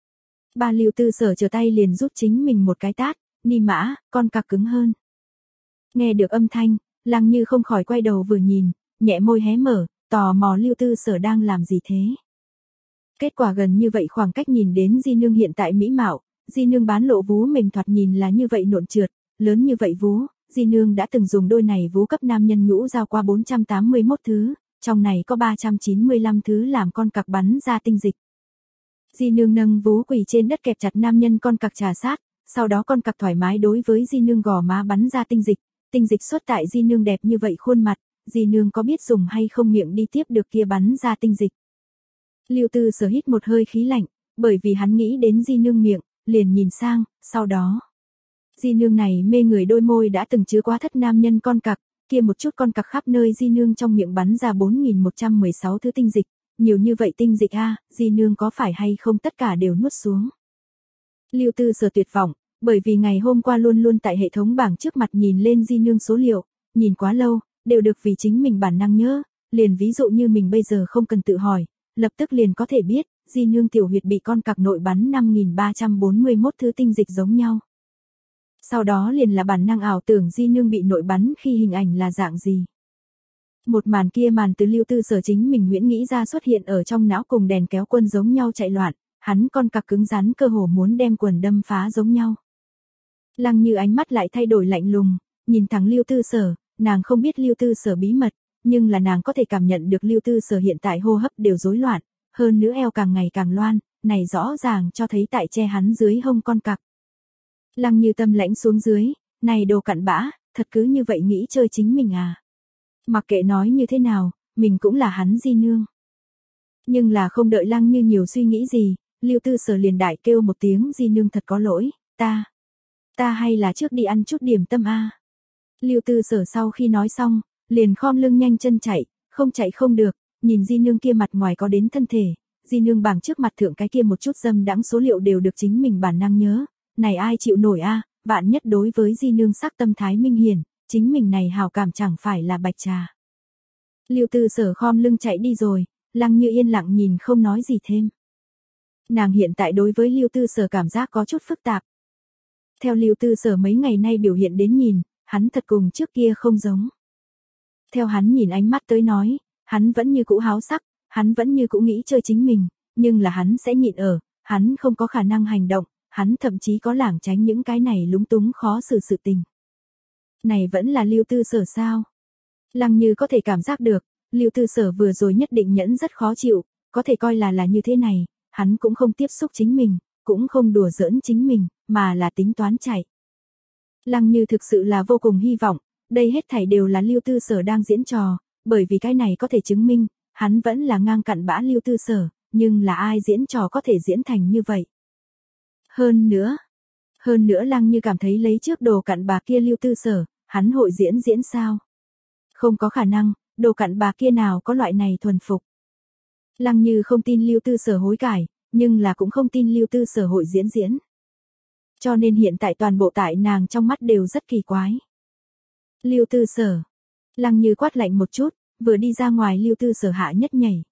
Ba Lưu Tư Sở trở tay liền rút chính mình một cái tát, ni mã, con cặc cứng hơn. Nghe được âm thanh, Lăng Như không khỏi quay đầu vừa nhìn, nhẹ môi hé mở, tò mò Lưu Tư Sở đang làm gì thế. Kết quả gần như vậy khoảng cách nhìn đến di nương hiện tại mỹ mạo, di nương bán lộ vú mềm thoạt nhìn là như vậy nộn trượt, lớn như vậy vú, di nương đã từng dùng đôi này vú cấp nam nhân nhũ giao qua bốn trăm tám mươi mốt thứ, trong này có ba trăm chín mươi lăm thứ làm con cặc bắn ra tinh dịch. Di nương nâng vú quỳ trên đất kẹp chặt nam nhân con cặc trà sát, sau đó con cặc thoải mái đối với di nương gò má bắn ra tinh dịch, tinh dịch xuất tại di nương đẹp như vậy khuôn mặt, di nương có biết dùng hay không miệng đi tiếp được kia bắn ra tinh dịch. Lưu Tư Sở hít một hơi khí lạnh, bởi vì hắn nghĩ đến di nương miệng, liền nhìn sang, sau đó. Di nương này mê người đôi môi đã từng chứa quá thất nam nhân con cặc, kia một chút con cặc khắp nơi di nương trong miệng bắn ra bốn nghìn một trăm mười sáu thứ tinh dịch, nhiều như vậy tinh dịch a, di nương có phải hay không tất cả đều nuốt xuống. Lưu Tư Sở tuyệt vọng, bởi vì ngày hôm qua luôn luôn tại hệ thống bảng trước mặt nhìn lên di nương số liệu, nhìn quá lâu, đều được vì chính mình bản năng nhớ, liền ví dụ như mình bây giờ không cần tự hỏi, lập tức liền có thể biết, di nương tiểu huyệt bị con cặc nội bắn năm nghìn ba trăm bốn mươi mốt thứ tinh dịch giống nhau. Sau đó liền là bản năng ảo tưởng di nương bị nội bắn khi hình ảnh là dạng gì. Một màn kia màn từ Lưu Tư Sở chính mình huyễn nghĩ ra xuất hiện ở trong não cùng đèn kéo quân giống nhau chạy loạn, hắn con cặc cứng rắn cơ hồ muốn đem quần đâm phá giống nhau. Lăng Như ánh mắt lại thay đổi lạnh lùng, nhìn thẳng Lưu Tư Sở, nàng không biết Lưu Tư Sở bí mật, nhưng là nàng có thể cảm nhận được Lưu Tư Sở hiện tại hô hấp đều rối loạn, hơn nữa eo càng ngày càng loan, này rõ ràng cho thấy tại che hắn dưới hông con cặc. Lăng Như tâm lãnh xuống dưới, này đồ cặn bã, thật cứ như vậy nghĩ chơi chính mình à. Mặc kệ nói như thế nào, mình cũng là hắn di nương. Nhưng là không đợi Lăng Như nhiều suy nghĩ gì, Lưu Tư Sở liền đại kêu một tiếng di nương thật có lỗi, ta. Ta hay là trước đi ăn chút điểm tâm a. Lưu Tư Sở sau khi nói xong, liền khom lưng nhanh chân chạy, không chạy không được, nhìn di nương kia mặt ngoài có đến thân thể, di nương bảng trước mặt thượng cái kia một chút dâm đãng số liệu đều được chính mình bản năng nhớ, này ai chịu nổi a, vạn nhất đối với di nương sắc tâm thái minh hiển, chính mình này hào cảm chẳng phải là bạch trà. Lưu Tư Sở khom lưng chạy đi rồi, Lăng Như yên lặng nhìn không nói gì thêm. Nàng hiện tại đối với Lưu Tư Sở cảm giác có chút phức tạp. Theo Lưu Tư Sở mấy ngày nay biểu hiện đến nhìn, hắn thật cùng trước kia không giống. Theo hắn nhìn ánh mắt tới nói, hắn vẫn như cũ háo sắc, hắn vẫn như cũ nghĩ chơi chính mình, nhưng là hắn sẽ nhịn ở, hắn không có khả năng hành động, hắn thậm chí có lảng tránh những cái này lúng túng khó xử sự tình. Này vẫn là Lưu Tư Sở sao? Lăng Như có thể cảm giác được, Lưu Tư Sở vừa rồi nhất định nhẫn rất khó chịu, có thể coi là là như thế này, hắn cũng không tiếp xúc chính mình, cũng không đùa giỡn chính mình, mà là tính toán chạy. Lăng Như thực sự là vô cùng hy vọng, đây hết thảy đều là Lưu Tư Sở đang diễn trò, bởi vì cái này có thể chứng minh, hắn vẫn là ngang cặn bã Lưu Tư Sở, nhưng là ai diễn trò có thể diễn thành như vậy. Hơn nữa, hơn nữa Lăng Như cảm thấy lấy trước đồ cặn bà kia Lưu Tư Sở, hắn hội diễn diễn sao? Không có khả năng, đồ cặn bà kia nào có loại này thuần phục. Lăng Như không tin Lưu Tư Sở hối cải, nhưng là cũng không tin Lưu Tư Sở hội diễn diễn. Cho nên hiện tại toàn bộ tại nàng trong mắt đều rất kỳ quái. Lưu Tư Sở. Lăng Như quát lạnh một chút, vừa đi ra ngoài Lưu Tư Sở hạ nhất nhảy.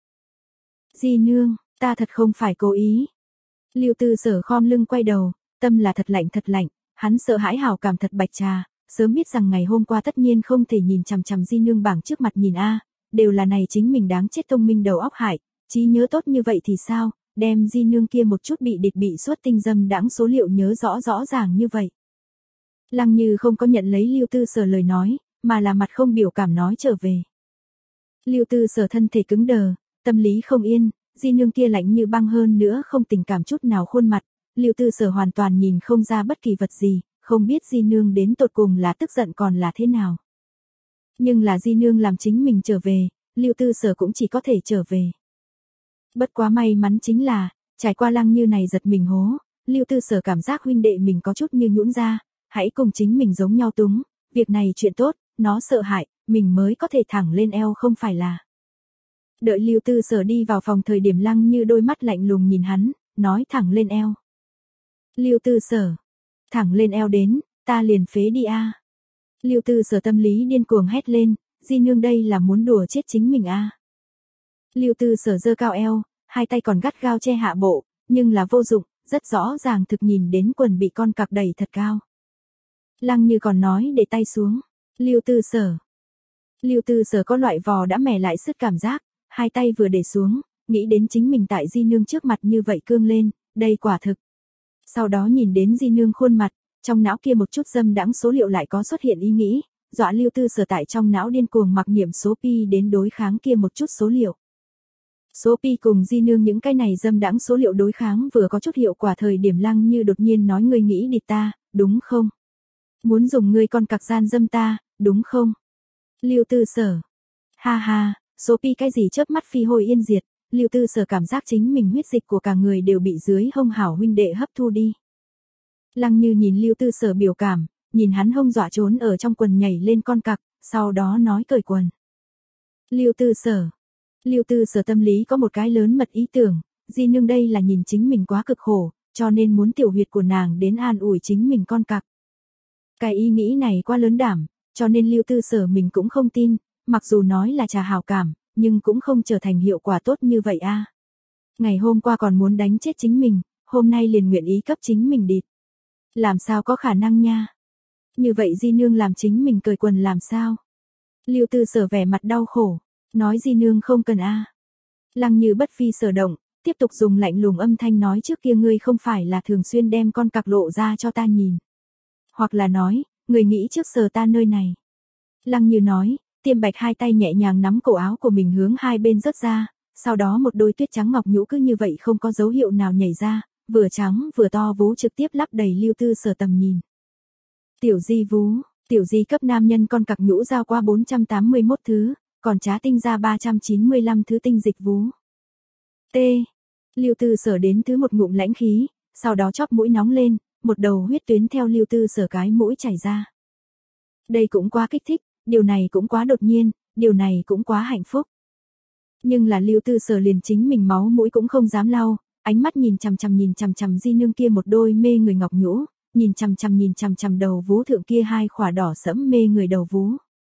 Di nương, ta thật không phải cố ý. Lưu Tư Sở khom lưng quay đầu, tâm là thật lạnh thật lạnh, hắn sợ hãi hảo cảm thật bạch trà, sớm biết rằng ngày hôm qua tất nhiên không thể nhìn chằm chằm Di nương bảng trước mặt nhìn a, đều là này chính mình đáng chết thông minh đầu óc hại, trí nhớ tốt như vậy thì sao, đem Di nương kia một chút bị địch bị xuất tinh dâm đãng số liệu nhớ rõ rõ ràng như vậy. Lăng Như không có nhận lấy Lưu Tư Sở lời nói, mà là mặt không biểu cảm nói trở về. Lưu Tư Sở thân thể cứng đờ, tâm lý không yên, Di nương kia lạnh như băng hơn nữa không tình cảm chút nào khuôn mặt, Lưu Tư Sở hoàn toàn nhìn không ra bất kỳ vật gì, không biết Di nương đến tột cùng là tức giận còn là thế nào. Nhưng là Di nương làm chính mình trở về, Lưu Tư Sở cũng chỉ có thể trở về. Bất quá may mắn chính là, trải qua Lăng Như này giật mình hố, Lưu Tư Sở cảm giác huynh đệ mình có chút như nhũn ra, hãy cùng chính mình giống nhau túng, việc này chuyện tốt, nó sợ hãi, mình mới có thể thẳng lên eo không phải là. Đợi Lưu Tư Sở đi vào phòng thời điểm Lăng Như đôi mắt lạnh lùng nhìn hắn, nói thẳng lên eo. Lưu Tư Sở, thẳng lên eo đến, ta liền phế đi a. Lưu Tư Sở tâm lý điên cuồng hét lên, Di nương đây là muốn đùa chết chính mình a. Lưu Tư Sở giơ cao eo, hai tay còn gắt gao che hạ bộ, nhưng là vô dụng, rất rõ ràng thực nhìn đến quần bị con cặc đẩy thật cao. Lăng Như còn nói để tay xuống, Lưu Tư Sở. Lưu Tư Sở có loại vò đã mẻ lại sức cảm giác, hai tay vừa để xuống, nghĩ đến chính mình tại Di nương trước mặt như vậy cương lên, đây quả thực. Sau đó nhìn đến Di nương khuôn mặt, trong não kia một chút dâm đãng số liệu lại có xuất hiện ý nghĩ, dọa Lưu Tư Sở tại trong não điên cuồng mặc niệm số pi đến đối kháng kia một chút số liệu. Số pi cùng Di nương những cái này dâm đãng số liệu đối kháng vừa có chút hiệu quả thời điểm Lăng Như đột nhiên nói ngươi nghĩ địch ta, đúng không? Muốn dùng ngươi con cặc gian dâm ta, đúng không? Lưu Tư Sở. Ha ha, số pi cái gì chớp mắt phi hồi yên diệt, Lưu Tư Sở cảm giác chính mình huyết dịch của cả người đều bị dưới hông hảo huynh đệ hấp thu đi. Lăng Như nhìn Lưu Tư Sở biểu cảm, nhìn hắn hông dọa trốn ở trong quần nhảy lên con cặc, sau đó nói cởi quần. Lưu Tư Sở. Lưu Tư Sở tâm lý có một cái lớn mật ý tưởng, Di nương đây là nhìn chính mình quá cực khổ, cho nên muốn tiểu huyệt của nàng đến an ủi chính mình con cặc. Cái ý nghĩ này quá lớn đảm, cho nên Lưu Tư Sở mình cũng không tin, mặc dù nói là trà hảo cảm, nhưng cũng không trở thành hiệu quả tốt như vậy a. Ngày hôm qua còn muốn đánh chết chính mình, hôm nay liền nguyện ý cấp chính mình địt. Làm sao có khả năng nha? Như vậy Di nương làm chính mình cởi quần làm sao? Lưu Tư Sở vẻ mặt đau khổ, nói Di nương không cần a. Lăng Như bất phi sở động, tiếp tục dùng lạnh lùng âm thanh nói trước kia ngươi không phải là thường xuyên đem con cặc lộ ra cho ta nhìn. Hoặc là nói, người nghĩ trước sờ ta nơi này. Lăng Như nói, Tiêm Bạch hai tay nhẹ nhàng nắm cổ áo của mình hướng hai bên rớt ra, sau đó một đôi tuyết trắng ngọc nhũ cứ như vậy không có dấu hiệu nào nhảy ra, vừa trắng vừa to vú trực tiếp lắp đầy Lưu Tư Sở tầm nhìn. Tiểu di vú, tiểu di cấp nam nhân con cặc nhũ giao qua bốn trăm tám mươi mốt thứ, còn trá tinh ra ba trăm chín mươi lăm thứ tinh dịch vú. T. Lưu Tư Sở đến thứ một ngụm lãnh khí, sau đó chóp mũi nóng lên, một đầu huyết tuyến theo Lưu Tư Sở cái mũi chảy ra. Đây cũng quá kích thích, điều này cũng quá đột nhiên, điều này cũng quá hạnh phúc. Nhưng là Lưu Tư Sở liền chính mình máu mũi cũng không dám lau, ánh mắt nhìn chằm chằm nhìn chằm chằm Di nương kia một đôi mê người ngọc nhũ, nhìn chằm chằm nhìn chằm chằm đầu vú thượng kia hai khỏa đỏ sẫm mê người đầu vú.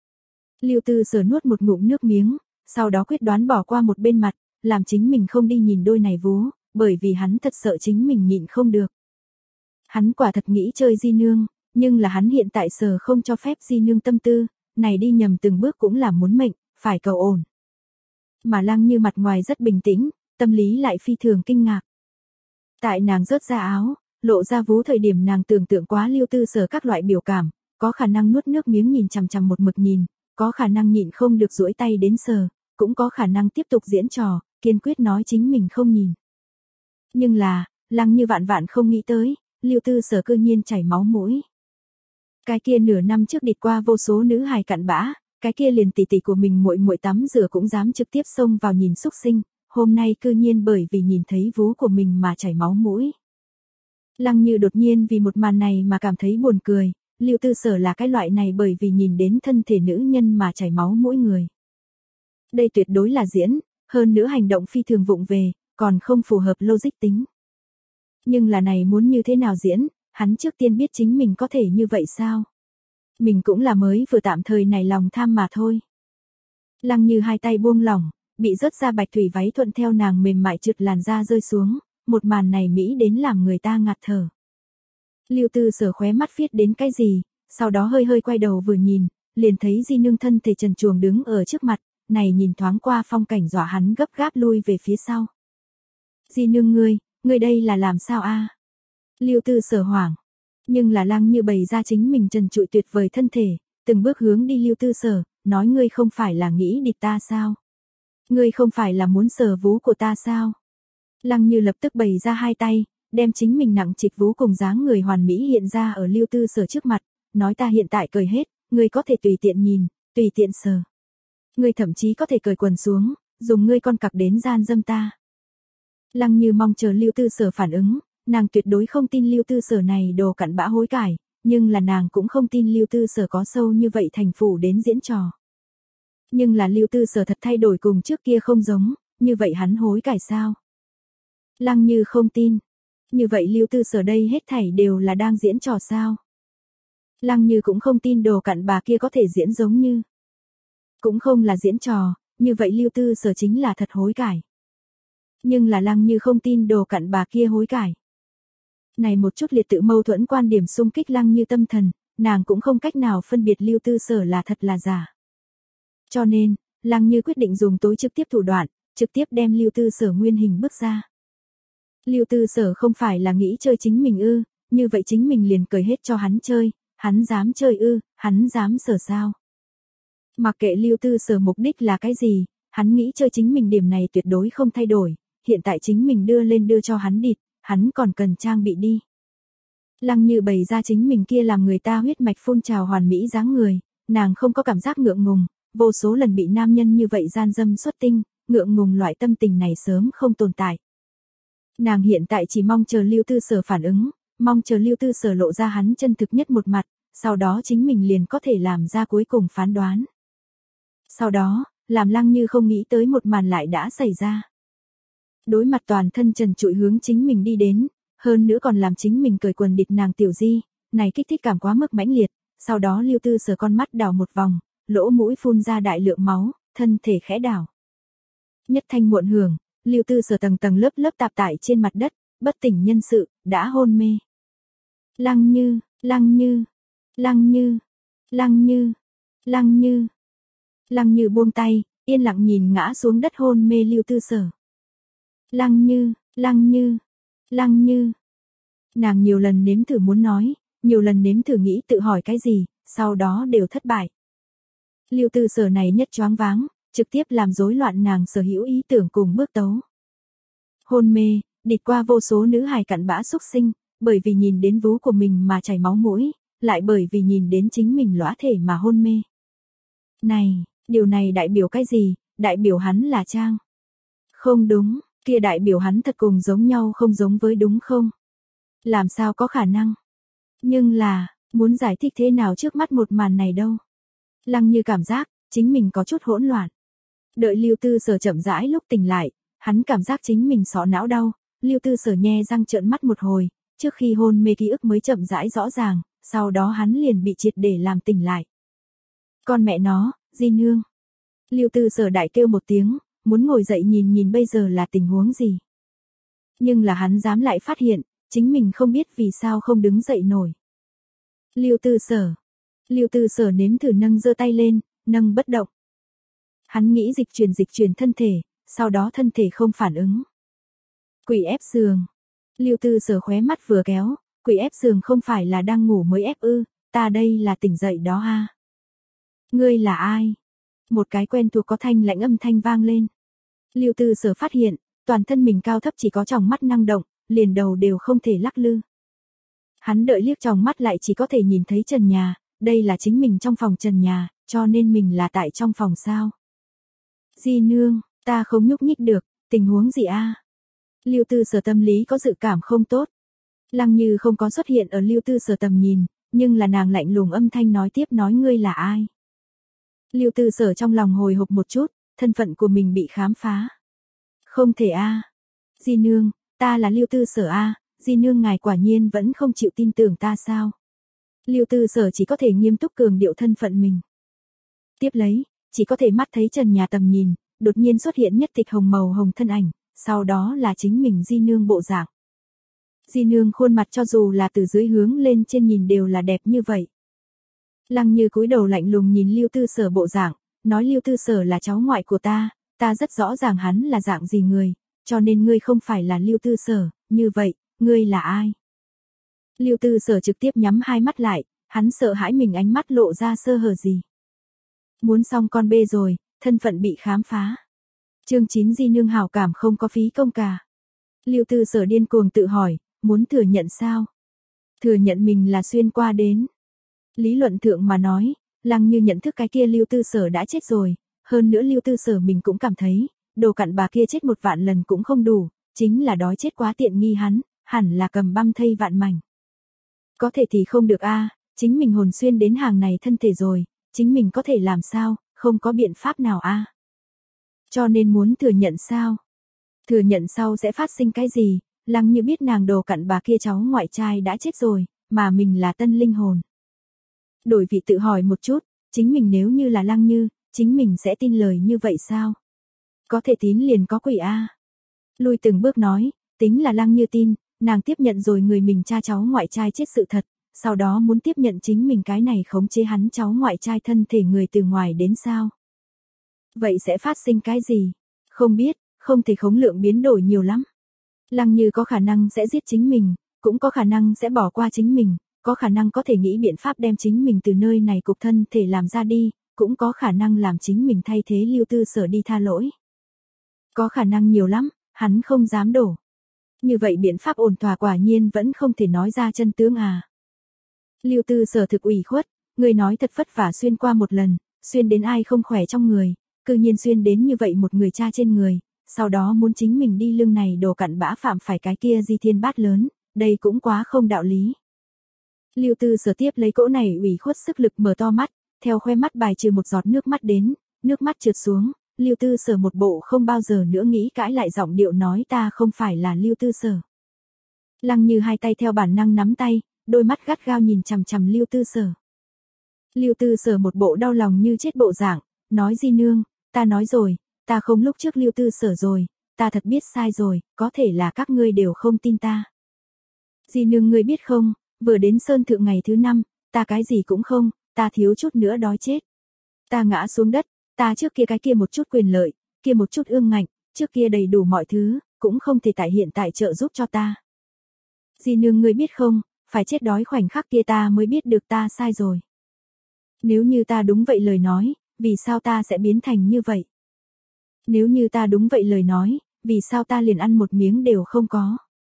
Lưu Tư Sở nuốt một ngụm nước miếng, sau đó quyết đoán bỏ qua một bên mặt, làm chính mình không đi nhìn đôi này vú, bởi vì hắn thật sợ chính mình nhịn không được. Hắn quả thật nghĩ chơi Di nương, nhưng là hắn hiện tại sở không cho phép Di nương tâm tư, này đi nhầm từng bước cũng là muốn mệnh, phải cầu ổn. Mà Lăng Như mặt ngoài rất bình tĩnh, tâm lý lại phi thường kinh ngạc. Tại nàng rớt ra áo, lộ ra vú thời điểm nàng tưởng tượng quá Lưu Tư Sở các loại biểu cảm, có khả năng nuốt nước miếng nhìn chằm chằm một mực nhìn, có khả năng nhịn không được duỗi tay đến sờ, cũng có khả năng tiếp tục diễn trò, kiên quyết nói chính mình không nhìn. Nhưng là, Lăng Như vạn vạn không nghĩ tới, Lưu Tư Sở cư nhiên chảy máu mũi. Cái kia nửa năm trước địt qua vô số nữ hài cặn bã, cái kia liền tỷ tỷ của mình muội muội tắm rửa cũng dám trực tiếp xông vào nhìn xúc sinh, hôm nay cư nhiên bởi vì nhìn thấy vú của mình mà chảy máu mũi. Lăng Như đột nhiên vì một màn này mà cảm thấy buồn cười, Lưu Tư Sở là cái loại này bởi vì nhìn đến thân thể nữ nhân mà chảy máu mũi người. Đây tuyệt đối là diễn, hơn nữa hành động phi thường vụng về, còn không phù hợp logic tính. Nhưng là này muốn như thế nào diễn, hắn trước tiên biết chính mình có thể như vậy sao? Mình cũng là mới vừa tạm thời này lòng tham mà thôi. Lăng Như hai tay buông lỏng, bị rớt ra bạch thủy váy thuận theo nàng mềm mại trượt làn da rơi xuống, một màn này mỹ đến làm người ta ngạt thở. Lưu Tư Sở khóe mắt viết đến cái gì, sau đó hơi hơi quay đầu vừa nhìn, liền thấy Di Nương thân thể trần truồng đứng ở trước mặt, này nhìn thoáng qua phong cảnh dọa hắn gấp gáp lui về phía sau. Di Nương ngươi, ngươi đây là làm sao a? Lưu Tư Sở hoảng, nhưng là Lăng Như bày ra chính mình trần trụi tuyệt vời thân thể, từng bước hướng đi Lưu Tư Sở, nói ngươi không phải là nghĩ địch ta sao? Ngươi không phải là muốn sờ vú của ta sao? Lăng Như lập tức bày ra hai tay, đem chính mình nặng trịch vú cùng dáng người hoàn mỹ hiện ra ở Lưu Tư Sở trước mặt, nói ta hiện tại cởi hết, ngươi có thể tùy tiện nhìn, tùy tiện sờ. Ngươi thậm chí có thể cởi quần xuống, dùng ngươi con cặc đến gian dâm ta. Lăng Như mong chờ Lưu Tư Sở phản ứng, nàng tuyệt đối không tin Lưu Tư Sở này đồ cặn bã hối cải, nhưng là nàng cũng không tin Lưu Tư Sở có sâu như vậy thành phủ đến diễn trò. Nhưng là Lưu Tư Sở thật thay đổi cùng trước kia không giống, như vậy hắn hối cải sao? Lăng Như không tin. Như vậy Lưu Tư Sở đây hết thảy đều là đang diễn trò sao? Lăng Như cũng không tin đồ cặn bà kia có thể diễn giống như. Cũng không là diễn trò, như vậy Lưu Tư Sở chính là thật hối cải. Nhưng là Lăng Như không tin đồ cặn bà kia hối cải. Này một chút liệt tự mâu thuẫn quan điểm xung kích Lăng Như tâm thần, nàng cũng không cách nào phân biệt Lưu Tư Sở là thật là giả. Cho nên, Lăng Như quyết định dùng tối trực tiếp thủ đoạn, trực tiếp đem Lưu Tư Sở nguyên hình bước ra. Lưu Tư Sở không phải là nghĩ chơi chính mình ư, như vậy chính mình liền cởi hết cho hắn chơi, hắn dám chơi ư, hắn dám sở sao. Mặc kệ Lưu Tư Sở mục đích là cái gì, hắn nghĩ chơi chính mình điểm này tuyệt đối không thay đổi, hiện tại chính mình đưa lên đưa cho hắn địt, hắn còn cần trang bị đi. Lăng Như bày ra chính mình kia làm người ta huyết mạch phun trào hoàn mỹ dáng người, nàng không có cảm giác ngượng ngùng, vô số lần bị nam nhân như vậy gian dâm xuất tinh, ngượng ngùng loại tâm tình này sớm không tồn tại. Nàng hiện tại chỉ mong chờ Lưu Tư Sở phản ứng, mong chờ Lưu Tư Sở lộ ra hắn chân thực nhất một mặt, sau đó chính mình liền có thể làm ra cuối cùng phán đoán. Sau đó, làm Lăng Như không nghĩ tới một màn lại đã xảy ra. Đối mặt toàn thân trần trụi hướng chính mình đi đến, hơn nữa còn làm chính mình cởi quần địt nàng tiểu di, này kích thích cảm quá mức mãnh liệt, sau đó Lưu Tư Sở con mắt đảo một vòng, lỗ mũi phun ra đại lượng máu, thân thể khẽ đảo. Nhất thanh muộn hưởng, Lưu Tư Sở tầng tầng lớp lớp tạp tại trên mặt đất, bất tỉnh nhân sự, đã hôn mê. Lăng Như, Lăng Như, Lăng Như, Lăng Như, Lăng Như. Lăng Như buông tay, yên lặng nhìn ngã xuống đất hôn mê Lưu Tư Sở. Lăng Như, Lăng Như, Lăng Như. Nàng nhiều lần nếm thử muốn nói, nhiều lần nếm thử nghĩ tự hỏi cái gì, sau đó đều thất bại. Lưu Tư Sở này nhất choáng váng, trực tiếp làm rối loạn nàng sở hữu ý tưởng cùng bước tấu. Hôn mê, địt qua vô số nữ hài cặn bã xúc sinh, bởi vì nhìn đến vú của mình mà chảy máu mũi, lại bởi vì nhìn đến chính mình lõa thể mà hôn mê. Này, điều này đại biểu cái gì? Đại biểu hắn là trang. Không đúng, kia đại biểu hắn thật cùng giống nhau không giống với đúng không? Làm sao có khả năng? Nhưng là, muốn giải thích thế nào trước mắt một màn này đâu? Lăng Như cảm giác, chính mình có chút hỗn loạn. Đợi Lưu Tư Sở chậm rãi lúc tỉnh lại, hắn cảm giác chính mình sọ não đau, Lưu Tư Sở nhe răng trợn mắt một hồi, trước khi hôn mê ký ức mới chậm rãi rõ ràng, sau đó hắn liền bị triệt để làm tỉnh lại. Con mẹ nó, Di Nương. Lưu Tư Sở đại kêu một tiếng, muốn ngồi dậy nhìn nhìn bây giờ là tình huống gì. Nhưng là hắn dám lại phát hiện, chính mình không biết vì sao không đứng dậy nổi. Lưu Tư Sở. Lưu Tư Sở nếm thử nâng giơ tay lên, nâng bất động. Hắn nghĩ dịch chuyển dịch chuyển thân thể, sau đó thân thể không phản ứng. Quỷ ép giường. Lưu Tư Sở khóe mắt vừa kéo, quỷ ép giường không phải là đang ngủ mới ép ư, ta đây là tỉnh dậy đó ha. Ngươi là ai? Một cái quen thuộc có thanh lãnh âm thanh vang lên. Lưu Tư Sở phát hiện, toàn thân mình cao thấp chỉ có tròng mắt năng động, liền đầu đều không thể lắc lư. Hắn đợi liếc tròng mắt lại chỉ có thể nhìn thấy trần nhà, đây là chính mình trong phòng trần nhà, cho nên mình là tại trong phòng sao. Di nương, ta không nhúc nhích được, tình huống gì a? Lưu Tư Sở tâm lý có dự cảm không tốt. Lăng Như không có xuất hiện ở Lưu Tư Sở tầm nhìn, nhưng là nàng lạnh lùng âm thanh nói tiếp nói ngươi là ai. Lưu Tư Sở trong lòng hồi hộp một chút, thân phận của mình bị khám phá. Không thể a. Di nương, ta là Lưu Tư Sở a, Di nương ngài quả nhiên vẫn không chịu tin tưởng ta sao? Lưu Tư Sở chỉ có thể nghiêm túc cường điệu thân phận mình. Tiếp lấy, chỉ có thể mắt thấy trần nhà tầm nhìn, đột nhiên xuất hiện nhất tịch hồng màu hồng thân ảnh, sau đó là chính mình Di nương bộ dạng. Di nương khuôn mặt cho dù là từ dưới hướng lên trên nhìn đều là đẹp như vậy. Lăng Như cúi đầu lạnh lùng nhìn Lưu Tư Sở bộ dạng, nói Lưu Tư Sở là cháu ngoại của ta, ta rất rõ ràng hắn là dạng gì người, cho nên ngươi không phải là Lưu Tư Sở, như vậy, ngươi là ai? Lưu Tư Sở trực tiếp nhắm hai mắt lại, hắn sợ hãi mình ánh mắt lộ ra sơ hở gì. Muốn xong con bê rồi, thân phận bị khám phá. Chương chín Di nương hảo cảm không có phí công cả. Lưu Tư Sở điên cuồng tự hỏi, muốn thừa nhận sao? Thừa nhận mình là xuyên qua đến. Lý luận thượng mà nói, Lăng Như nhận thức cái kia Lưu Tư Sở đã chết rồi, hơn nữa Lưu Tư Sở mình cũng cảm thấy, đồ cặn bà kia chết một vạn lần cũng không đủ, chính là đói chết quá tiện nghi hắn, hẳn là cầm băm thây vạn mảnh. Có thể thì không được a, chính mình hồn xuyên đến hàng này thân thể rồi, chính mình có thể làm sao, không có biện pháp nào a. Cho nên muốn thừa nhận sao? Thừa nhận sau sẽ phát sinh cái gì? Lăng Như biết nàng đồ cặn bà kia cháu ngoại trai đã chết rồi, mà mình là tân linh hồn. Đổi vị tự hỏi một chút, chính mình nếu như là Lăng Như, chính mình sẽ tin lời như vậy sao? Có thể tín liền có quỷ a. Lui từng bước nói, tính là Lăng Như tin, nàng tiếp nhận rồi người mình cha cháu ngoại trai chết sự thật, sau đó muốn tiếp nhận chính mình cái này khống chế hắn cháu ngoại trai thân thể người từ ngoài đến sao? Vậy sẽ phát sinh cái gì? Không biết, không thể khống lượng biến đổi nhiều lắm. Lăng Như có khả năng sẽ giết chính mình, cũng có khả năng sẽ bỏ qua chính mình, có khả năng có thể nghĩ biện pháp đem chính mình từ nơi này cục thân thể làm ra đi, cũng có khả năng làm chính mình thay thế Lưu Tư Sở đi tha lỗi. Có khả năng nhiều lắm, hắn không dám đổ. Như vậy biện pháp ổn thỏa quả nhiên vẫn không thể nói ra chân tướng à. Lưu Tư Sở thực ủy khuất, người nói thật vất vả xuyên qua một lần, xuyên đến ai không khỏe trong người, cư nhiên xuyên đến như vậy một người cha trên người, sau đó muốn chính mình đi lưng này đồ cặn bã phạm phải cái kia di thiên bát lớn, đây cũng quá không đạo lý. Lưu Tư Sở tiếp lấy cỗ này ủy khuất sức lực mở to mắt, theo khoe mắt bài trừ một giọt nước mắt đến, nước mắt trượt xuống, Lưu Tư Sở một bộ không bao giờ nữa nghĩ cãi lại giọng điệu nói ta không phải là Lưu Tư Sở. Lăng Như hai tay theo bản năng nắm tay, đôi mắt gắt gao nhìn chằm chằm Lưu Tư Sở. Lưu Tư Sở một bộ đau lòng như chết bộ dạng, nói Di nương, ta nói rồi, ta không lúc trước Lưu Tư Sở rồi, ta thật biết sai rồi, có thể là các ngươi đều không tin ta. Di nương ngươi biết không, vừa đến sơn thượng ngày thứ năm, ta cái gì cũng không, ta thiếu chút nữa đói chết. Ta ngã xuống đất, ta trước kia cái kia một chút quyền lợi, kia một chút ương ngạnh, trước kia đầy đủ mọi thứ, cũng không thể tại hiện tại trợ giúp cho ta. Di nương ngươi biết không, phải chết đói khoảnh khắc kia ta mới biết được ta sai rồi. Nếu như ta đúng vậy lời nói, vì sao ta sẽ biến thành như vậy? Nếu như ta đúng vậy lời nói, vì sao ta liền ăn một miếng đều không có?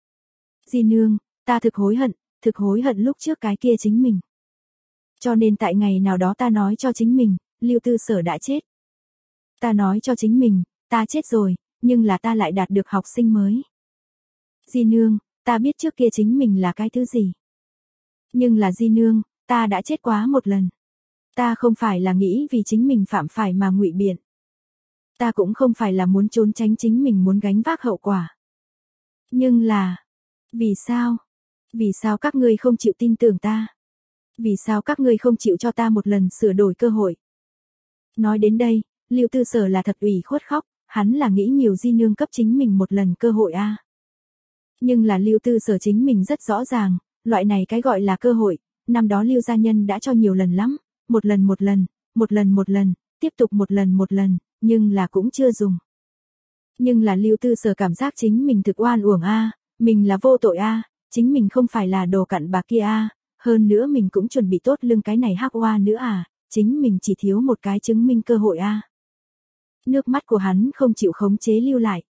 Di nương, ta thực hối hận, thực hối hận lúc trước cái kia chính mình. Cho nên tại ngày nào đó ta nói cho chính mình, Lưu Tư Sở đã chết. Ta nói cho chính mình, ta chết rồi, nhưng là ta lại đạt được học sinh mới. Di nương, ta biết trước kia chính mình là cái thứ gì. Nhưng là Di nương, ta đã chết quá một lần. Ta không phải là nghĩ vì chính mình phạm phải mà ngụy biện. Ta cũng không phải là muốn trốn tránh chính mình muốn gánh vác hậu quả. Nhưng là, vì sao? Vì sao các ngươi không chịu tin tưởng ta? Vì sao các ngươi không chịu cho ta một lần sửa đổi cơ hội? Nói đến đây, Lưu Tư Sở là thật ủy khuất khóc, hắn là nghĩ nhiều Di nương cấp chính mình một lần cơ hội a. À. Nhưng là Lưu Tư Sở chính mình rất rõ ràng, loại này cái gọi là cơ hội, năm đó Lưu gia nhân đã cho nhiều lần lắm, một lần một lần, một lần một lần, tiếp tục một lần một lần, nhưng là cũng chưa dùng. Nhưng là Lưu Tư Sở cảm giác chính mình thực oan uổng a, à, mình là vô tội a, à, chính mình không phải là đồ cặn bà kia a, à, hơn nữa mình cũng chuẩn bị tốt lưng cái này hắc oa nữa à, chính mình chỉ thiếu một cái chứng minh cơ hội a. À. Nước mắt của hắn không chịu khống chế lưu lại.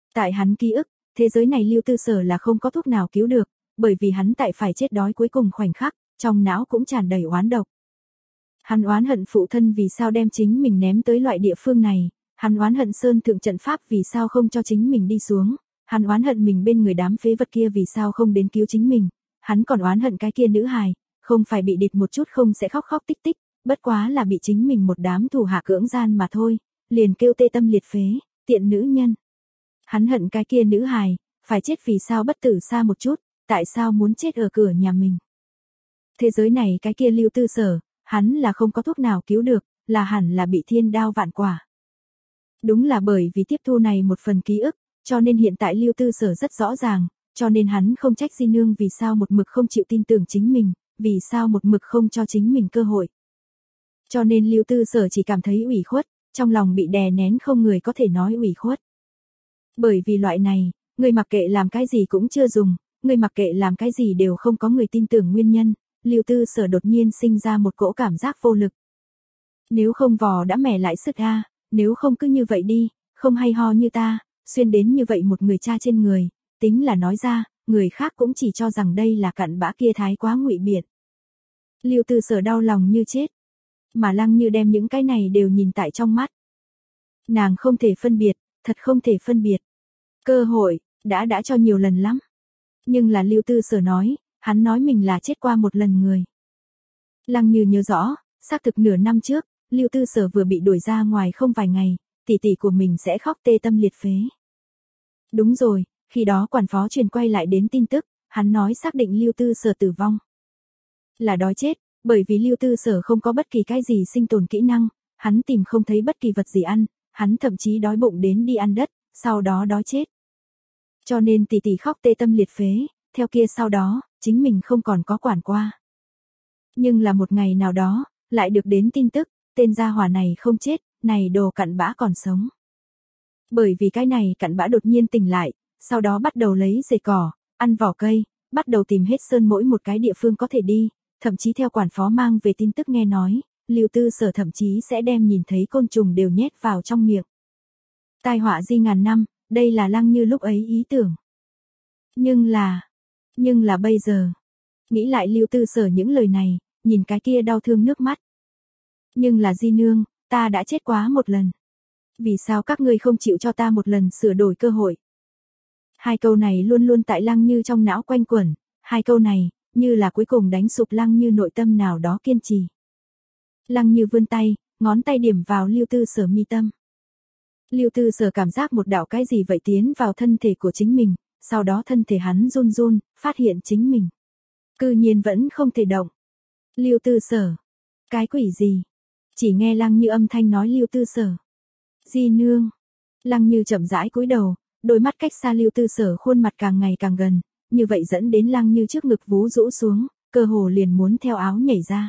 Tại hắn ký ức, thế giới này Lưu Tư Sở là không có thuốc nào cứu được, bởi vì hắn tại phải chết đói cuối cùng khoảnh khắc, trong não cũng tràn đầy oán độc. Hắn oán hận phụ thân vì sao đem chính mình ném tới loại địa phương này, hắn oán hận Sơn Thượng trận pháp vì sao không cho chính mình đi xuống, hắn oán hận mình bên người đám phế vật kia vì sao không đến cứu chính mình, hắn còn oán hận cái kia nữ hài, không phải bị địch một chút không sẽ khóc khóc tích tích, bất quá là bị chính mình một đám thủ hạ cưỡng gian mà thôi, liền kêu tê tâm liệt phế, tiện nữ nhân. Hắn hận cái kia nữ hài, phải chết vì sao bất tử xa một chút, tại sao muốn chết ở cửa nhà mình. Thế giới này cái kia Lưu Tư Sở, hắn là không có thuốc nào cứu được, là hẳn là bị thiên đao vạn quả. Đúng là bởi vì tiếp thu này một phần ký ức, cho nên hiện tại Lưu Tư Sở rất rõ ràng, cho nên hắn không trách Di Nương vì sao một mực không chịu tin tưởng chính mình, vì sao một mực không cho chính mình cơ hội. Cho nên Lưu Tư Sở chỉ cảm thấy ủy khuất, trong lòng bị đè nén không người có thể nói ủy khuất. Bởi vì loại này, người mặc kệ làm cái gì cũng chưa dùng, người mặc kệ làm cái gì đều không có người tin tưởng nguyên nhân, Lưu Tư Sở đột nhiên sinh ra một cỗ cảm giác vô lực. Nếu không vò đã mẻ lại sức a, nếu không cứ như vậy đi, không hay ho như ta, xuyên đến như vậy một người cha trên người, tính là nói ra, người khác cũng chỉ cho rằng đây là cặn bã kia thái quá ngụy biện. Lưu Tư Sở đau lòng như chết, mà Lăng Như đem những cái này đều nhìn tại trong mắt. Nàng không thể phân biệt, thật không thể phân biệt. Cơ hội, đã đã cho nhiều lần lắm. Nhưng là Lưu Tư Sở nói, hắn nói mình là chết qua một lần người. Lăng Như nhớ rõ, xác thực nửa năm trước, Lưu Tư Sở vừa bị đuổi ra ngoài không vài ngày, tỷ tỷ của mình sẽ khóc tê tâm liệt phế. Đúng rồi, khi đó quản phó truyền quay lại đến tin tức, hắn nói xác định Lưu Tư Sở tử vong. Là đói chết, bởi vì Lưu Tư Sở không có bất kỳ cái gì sinh tồn kỹ năng, hắn tìm không thấy bất kỳ vật gì ăn, hắn thậm chí đói bụng đến đi ăn đất, sau đó đói chết. Cho nên tỷ tỷ khóc tê tâm liệt phế, theo kia sau đó, chính mình không còn có quản qua. Nhưng là một ngày nào đó, lại được đến tin tức, tên gia hỏa này không chết, này đồ cặn bã còn sống. Bởi vì cái này cặn bã đột nhiên tỉnh lại, sau đó bắt đầu lấy rễ cỏ, ăn vỏ cây, bắt đầu tìm hết sơn mỗi một cái địa phương có thể đi, thậm chí theo quản phó mang về tin tức nghe nói, Lưu Tư Sở thậm chí sẽ đem nhìn thấy côn trùng đều nhét vào trong miệng. Tai họa di ngàn năm, đây là Lăng Như lúc ấy ý tưởng. Nhưng là, nhưng là bây giờ, nghĩ lại Lưu Tư Sở những lời này, nhìn cái kia đau thương nước mắt. Nhưng là Di Nương, ta đã chết quá một lần. Vì sao các ngươi không chịu cho ta một lần sửa đổi cơ hội? Hai câu này luôn luôn tại Lăng Như trong não quanh quẩn, hai câu này, như là cuối cùng đánh sụp Lăng Như nội tâm nào đó kiên trì. Lăng Như vươn tay, ngón tay điểm vào Lưu Tư Sở mi tâm. Lưu Tư Sở cảm giác một đạo cái gì vậy tiến vào thân thể của chính mình, sau đó thân thể hắn run run, phát hiện chính mình. Cư nhiên vẫn không thể động. Lưu Tư Sở. Cái quỷ gì? Chỉ nghe Lăng Như âm thanh nói Lưu Tư Sở. Di Nương. Lăng Như chậm rãi cúi đầu, đôi mắt cách xa Lưu Tư Sở khuôn mặt càng ngày càng gần, như vậy dẫn đến Lăng Như trước ngực vú rũ xuống, cơ hồ liền muốn theo áo nhảy ra.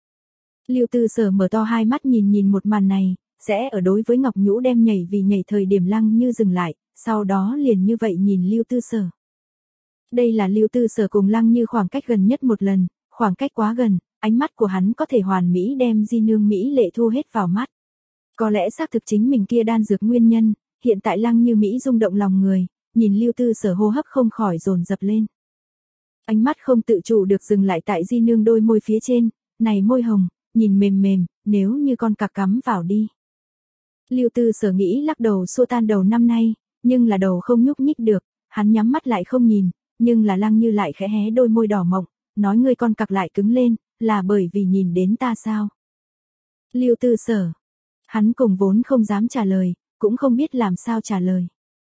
Lưu Tư Sở mở to hai mắt nhìn nhìn một màn này, sẽ ở đối với Ngọc Nhũ đem nhảy vì nhảy thời điểm Lăng Như dừng lại, sau đó liền như vậy nhìn Lưu Tư Sở. Đây là Lưu Tư Sở cùng Lăng Như khoảng cách gần nhất một lần, khoảng cách quá gần, ánh mắt của hắn có thể hoàn mỹ đem Di Nương mỹ lệ thu hết vào mắt. Có lẽ xác thực chính mình kia đan dược nguyên nhân, hiện tại Lăng Như mỹ rung động lòng người, nhìn Lưu Tư Sở hô hấp không khỏi dồn dập lên. Ánh mắt không tự chủ được dừng lại tại Di Nương đôi môi phía trên, này môi hồng, nhìn mềm mềm, nếu như con cặc cắm vào đi. Lưu Tư Sở nghĩ lắc đầu xua tan đầu năm nay, nhưng là đầu không nhúc nhích được, hắn nhắm mắt lại không nhìn, nhưng là Lăng Như lại khẽ hé đôi môi đỏ mọng, nói ngươi con cặc lại cứng lên, là bởi vì nhìn đến ta sao? Lưu Tư Sở. Hắn cùng vốn không dám trả lời, cũng không biết làm sao trả lời.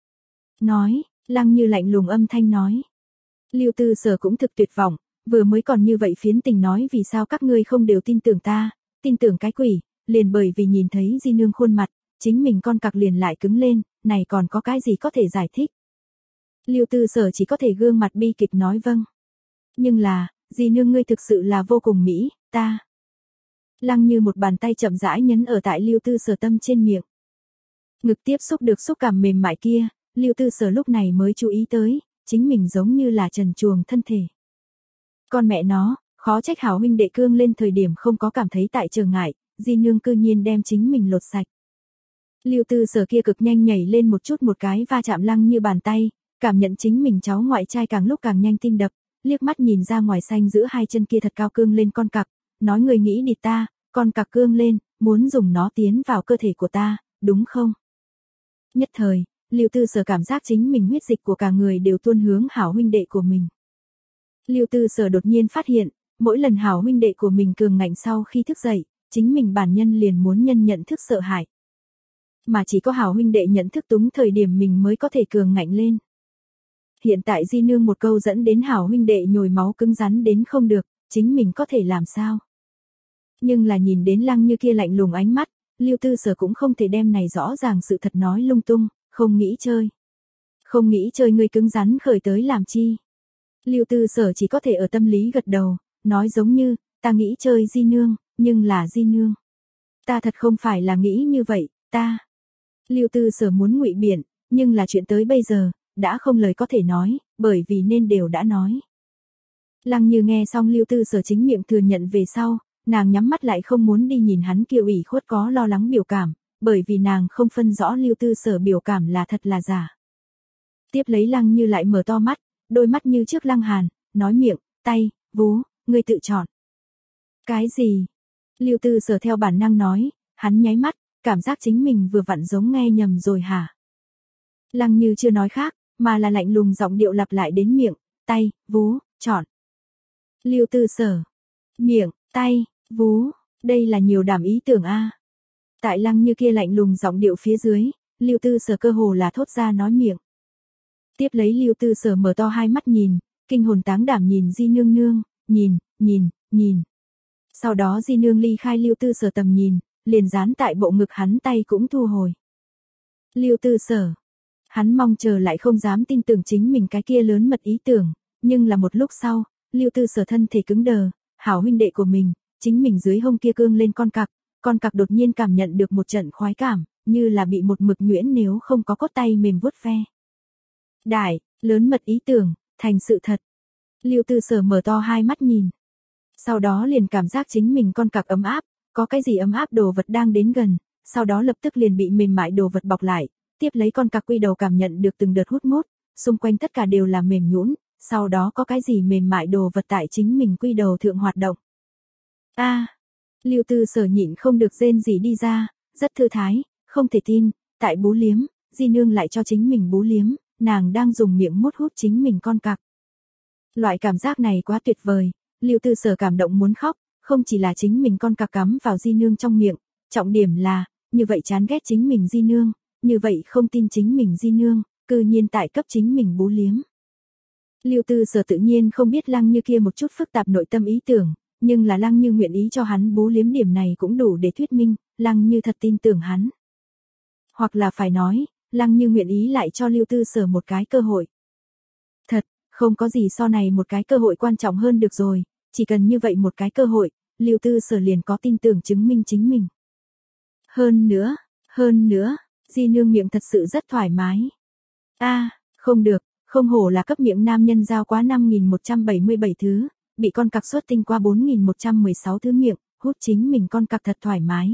Nói, Lăng Như lạnh lùng âm thanh nói. Lưu Tư Sở cũng thực tuyệt vọng, vừa mới còn như vậy phiến tình nói vì sao các ngươi không đều tin tưởng ta, tin tưởng cái quỷ, liền bởi vì nhìn thấy Di Nương khuôn mặt, chính mình con cặc liền lại cứng lên, này còn có cái gì có thể giải thích. Lưu Tư Sở chỉ có thể gương mặt bi kịch nói vâng. Nhưng là, Di Nương ngươi thực sự là vô cùng mỹ, ta. Lăng Như một bàn tay chậm rãi nhấn ở tại Lưu Tư Sở tâm trên miệng. Ngực tiếp xúc được xúc cảm mềm mại kia, Lưu Tư Sở lúc này mới chú ý tới, chính mình giống như là trần truồng thân thể. Con mẹ nó, khó trách hảo huynh đệ cương lên thời điểm không có cảm thấy tại trở ngại, Di Nương cư nhiên đem chính mình lột sạch. Lưu Tư Sở kia cực nhanh nhảy lên một chút một cái va chạm Lăng Như bàn tay, cảm nhận chính mình cháu ngoại trai càng lúc càng nhanh tim đập, liếc mắt nhìn ra ngoài xanh giữa hai chân kia thật cao cương lên con cặc, nói người nghĩ địt ta, con cặc cương lên, muốn dùng nó tiến vào cơ thể của ta, đúng không? Nhất thời, Lưu Tư Sở cảm giác chính mình huyết dịch của cả người đều tuôn hướng hảo huynh đệ của mình. Lưu Tư Sở đột nhiên phát hiện, mỗi lần hảo huynh đệ của mình cường ngạnh sau khi thức dậy, chính mình bản nhân liền muốn nhân nhận thức sợ hãi. Mà chỉ có hảo huynh đệ nhận thức túng thời điểm mình mới có thể cường ngạnh lên. Hiện tại Di Nương một câu dẫn đến hảo huynh đệ nhồi máu cứng rắn đến không được, chính mình có thể làm sao? Nhưng là nhìn đến Lăng Như kia lạnh lùng ánh mắt, Lưu Tư Sở cũng không thể đem này rõ ràng sự thật nói lung tung, không nghĩ chơi. Không nghĩ chơi ngươi cứng rắn khởi tới làm chi? Lưu Tư Sở chỉ có thể ở tâm lý gật đầu, nói giống như, ta nghĩ chơi Di Nương, nhưng là Di Nương. Ta thật không phải là nghĩ như vậy, ta. Lưu Tư Sở muốn ngụy biện, nhưng là chuyện tới bây giờ, đã không lời có thể nói, bởi vì nên đều đã nói. Lăng Như nghe xong Lưu Tư Sở chính miệng thừa nhận về sau, nàng nhắm mắt lại không muốn đi nhìn hắn kia ủy khuất có lo lắng biểu cảm, bởi vì nàng không phân rõ Lưu Tư Sở biểu cảm là thật là giả. Tiếp lấy Lăng Như lại mở to mắt, đôi mắt như trước Lăng Hàn, nói miệng, tay, vú, ngươi tự chọn. Cái gì? Lưu Tư Sở theo bản năng nói, hắn nháy mắt, cảm giác chính mình vừa vặn giống nghe nhầm rồi hả? Lăng Như chưa nói khác, mà là lạnh lùng giọng điệu lặp lại đến miệng, tay, vú, chọn. Lưu Tư Sở, miệng, tay, vú, đây là nhiều đảm ý tưởng a. Tại Lăng Như kia lạnh lùng giọng điệu phía dưới, Lưu Tư Sở cơ hồ là thốt ra nói miệng. Tiếp lấy Lưu Tư Sở mở to hai mắt nhìn, kinh hồn táng đảm nhìn Di Nương nương, nhìn, nhìn, nhìn. Sau đó Di Nương ly khai Lưu Tư Sở tầm nhìn, liền dán tại bộ ngực hắn tay cũng thu hồi. Lưu Tư Sở, hắn mong chờ lại không dám tin tưởng chính mình cái kia lớn mật ý tưởng, nhưng là một lúc sau, Lưu Tư Sở thân thể cứng đờ, hảo huynh đệ của mình, chính mình dưới hông kia cương lên con cặc, con cặc đột nhiên cảm nhận được một trận khoái cảm, như là bị một mực nhuyễn nếu không có cốt tay mềm vuốt ve. Đại, lớn mật ý tưởng, thành sự thật. Lưu Tư Sở mở to hai mắt nhìn. Sau đó liền cảm giác chính mình con cặc ấm áp, có cái gì ấm áp đồ vật đang đến gần, sau đó lập tức liền bị mềm mại đồ vật bọc lại, tiếp lấy con cặc quy đầu cảm nhận được từng đợt hút mút, xung quanh tất cả đều là mềm nhũn, sau đó có cái gì mềm mại đồ vật tại chính mình quy đầu thượng hoạt động. A, à, Lưu Tư Sở nhịn không được rên gì đi ra, rất thư thái, không thể tin, tại bú liếm, Di Nương lại cho chính mình bú liếm, nàng đang dùng miệng mút hút chính mình con cặc. Loại cảm giác này quá tuyệt vời, Lưu Tư Sở cảm động muốn khóc, không chỉ là chính mình con cặc cắm vào Di Nương trong miệng, trọng điểm là, như vậy chán ghét chính mình Di Nương, như vậy không tin chính mình Di Nương, cư nhiên tại cấp chính mình bú liếm. Lưu Tư Sở tự nhiên không biết Lăng Như kia một chút phức tạp nội tâm ý tưởng, nhưng là Lăng Như nguyện ý cho hắn bú liếm điểm này cũng đủ để thuyết minh, Lăng Như thật tin tưởng hắn. Hoặc là phải nói, Lăng Như nguyện ý lại cho Lưu Tư Sở một cái cơ hội. Thật, không có gì so này một cái cơ hội quan trọng hơn được rồi, chỉ cần như vậy một cái cơ hội, Lưu Tư Sở liền có tin tưởng chứng minh chính mình. Hơn nữa, hơn nữa, Di Nương miệng thật sự rất thoải mái. A, à, không được, không hổ là cấp miệng nam nhân giao quá năm nghìn một trăm bảy mươi bảy thứ, bị con cặc xuất tinh qua bốn nghìn một trăm mười sáu thứ miệng, hút chính mình con cặc thật thoải mái.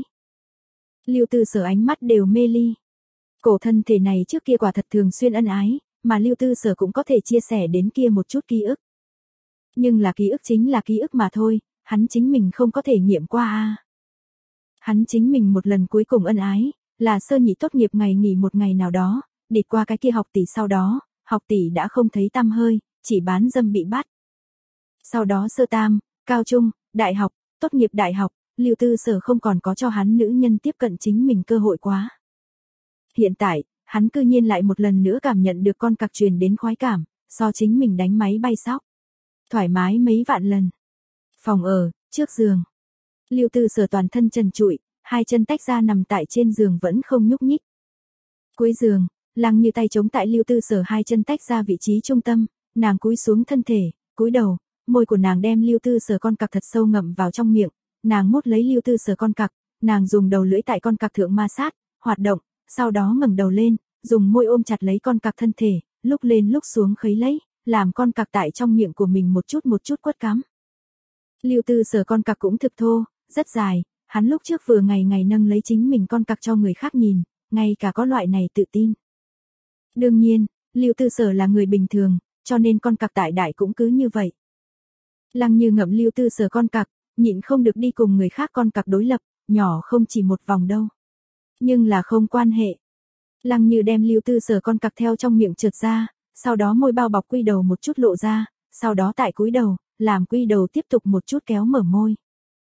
Lưu Tư Sở ánh mắt đều mê ly. Cổ thân thể này trước kia quả thật thường xuyên ân ái, mà Lưu Tư Sở cũng có thể chia sẻ đến kia một chút ký ức. Nhưng là ký ức chính là ký ức mà thôi, hắn chính mình không có thể nghiệm qua a. À. Hắn chính mình một lần cuối cùng ân ái, là sơ nhị tốt nghiệp ngày nghỉ một ngày nào đó, đi qua cái kia học tỷ sau đó, học tỷ đã không thấy tăm hơi, chỉ bán dâm bị bắt. Sau đó sơ tam, cao trung, đại học, tốt nghiệp đại học, Lưu Tư Sở không còn có cho hắn nữ nhân tiếp cận chính mình cơ hội quá. Hiện tại, hắn cư nhiên lại một lần nữa cảm nhận được con cặc truyền đến khoái cảm, so chính mình đánh máy bay sóc. Thoải mái mấy vạn lần. Phòng ở, trước giường. Lưu Tư Sở toàn thân trần trụi, hai chân tách ra nằm tại trên giường vẫn không nhúc nhích. Cuối giường, Lăng Như tay chống tại Lưu Tư Sở hai chân tách ra vị trí trung tâm, nàng cúi xuống thân thể, cúi đầu, môi của nàng đem Lưu Tư Sở con cặc thật sâu ngậm vào trong miệng, nàng mút lấy Lưu Tư Sở con cặc, nàng dùng đầu lưỡi tại con cặc thượng ma sát, hoạt động, sau đó ngẩng đầu lên, dùng môi ôm chặt lấy con cặc thân thể, lúc lên lúc xuống khấy lấy, làm con cặc tại trong miệng của mình một chút một chút quất cắm. Lưu Tư Sở con cặc cũng thực thô, rất dài, hắn lúc trước vừa ngày ngày nâng lấy chính mình con cặc cho người khác nhìn, ngay cả có loại này tự tin. Đương nhiên, Lưu Tư Sở là người bình thường, cho nên con cặc tại đại cũng cứ như vậy. Lăng Như ngậm Lưu Tư Sở con cặc, nhịn không được đi cùng người khác con cặc đối lập, nhỏ không chỉ một vòng đâu. Nhưng là không quan hệ. Lăng Như đem Lưu Tư Sở con cặc theo trong miệng trượt ra, sau đó môi bao bọc quy đầu một chút lộ ra, sau đó tại cúi đầu, làm quy đầu tiếp tục một chút kéo mở môi.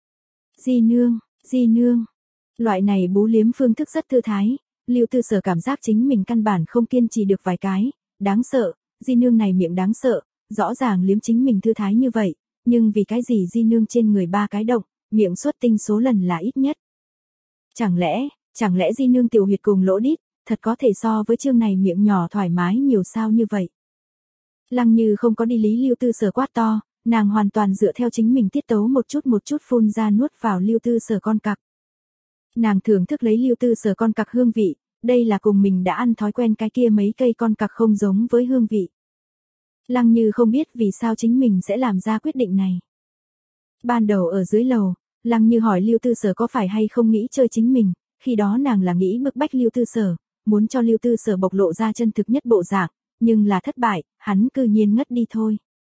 Di nương, di nương. Loại này bú liếm phương thức rất thư thái, Lưu Tư Sở cảm giác chính mình căn bản không kiên trì được vài cái, đáng sợ, di nương này miệng đáng sợ, rõ ràng liếm chính mình thư thái như vậy, nhưng vì cái gì di nương trên người ba cái động, miệng xuất tinh số lần là ít nhất. Chẳng lẽ, chẳng lẽ di nương tiểu huyệt cùng lỗ đít, thật có thể so với chương này miệng nhỏ thoải mái nhiều sao như vậy. Lăng Như không có đi lý Lưu Tư Sở quát to, nàng hoàn toàn dựa theo chính mình tiết tấu một chút một chút phun ra nuốt vào Lưu Tư Sở con cặc. Nàng thưởng thức lấy Lưu Tư Sở con cặc hương vị, đây là cùng mình đã ăn thói quen cái kia mấy cây con cặc không giống với hương vị. Lăng Như không biết vì sao chính mình sẽ làm ra quyết định này. Ban đầu ở dưới lầu, Lăng Như hỏi Lưu Tư Sở có phải hay không nghĩ chơi chính mình, khi đó nàng là nghĩ bức bách Lưu Tư Sở, muốn cho Lưu Tư Sở bộc lộ ra chân thực nhất bộ dạng, nhưng là thất bại, hắn cư nhiên ngất đi thôi.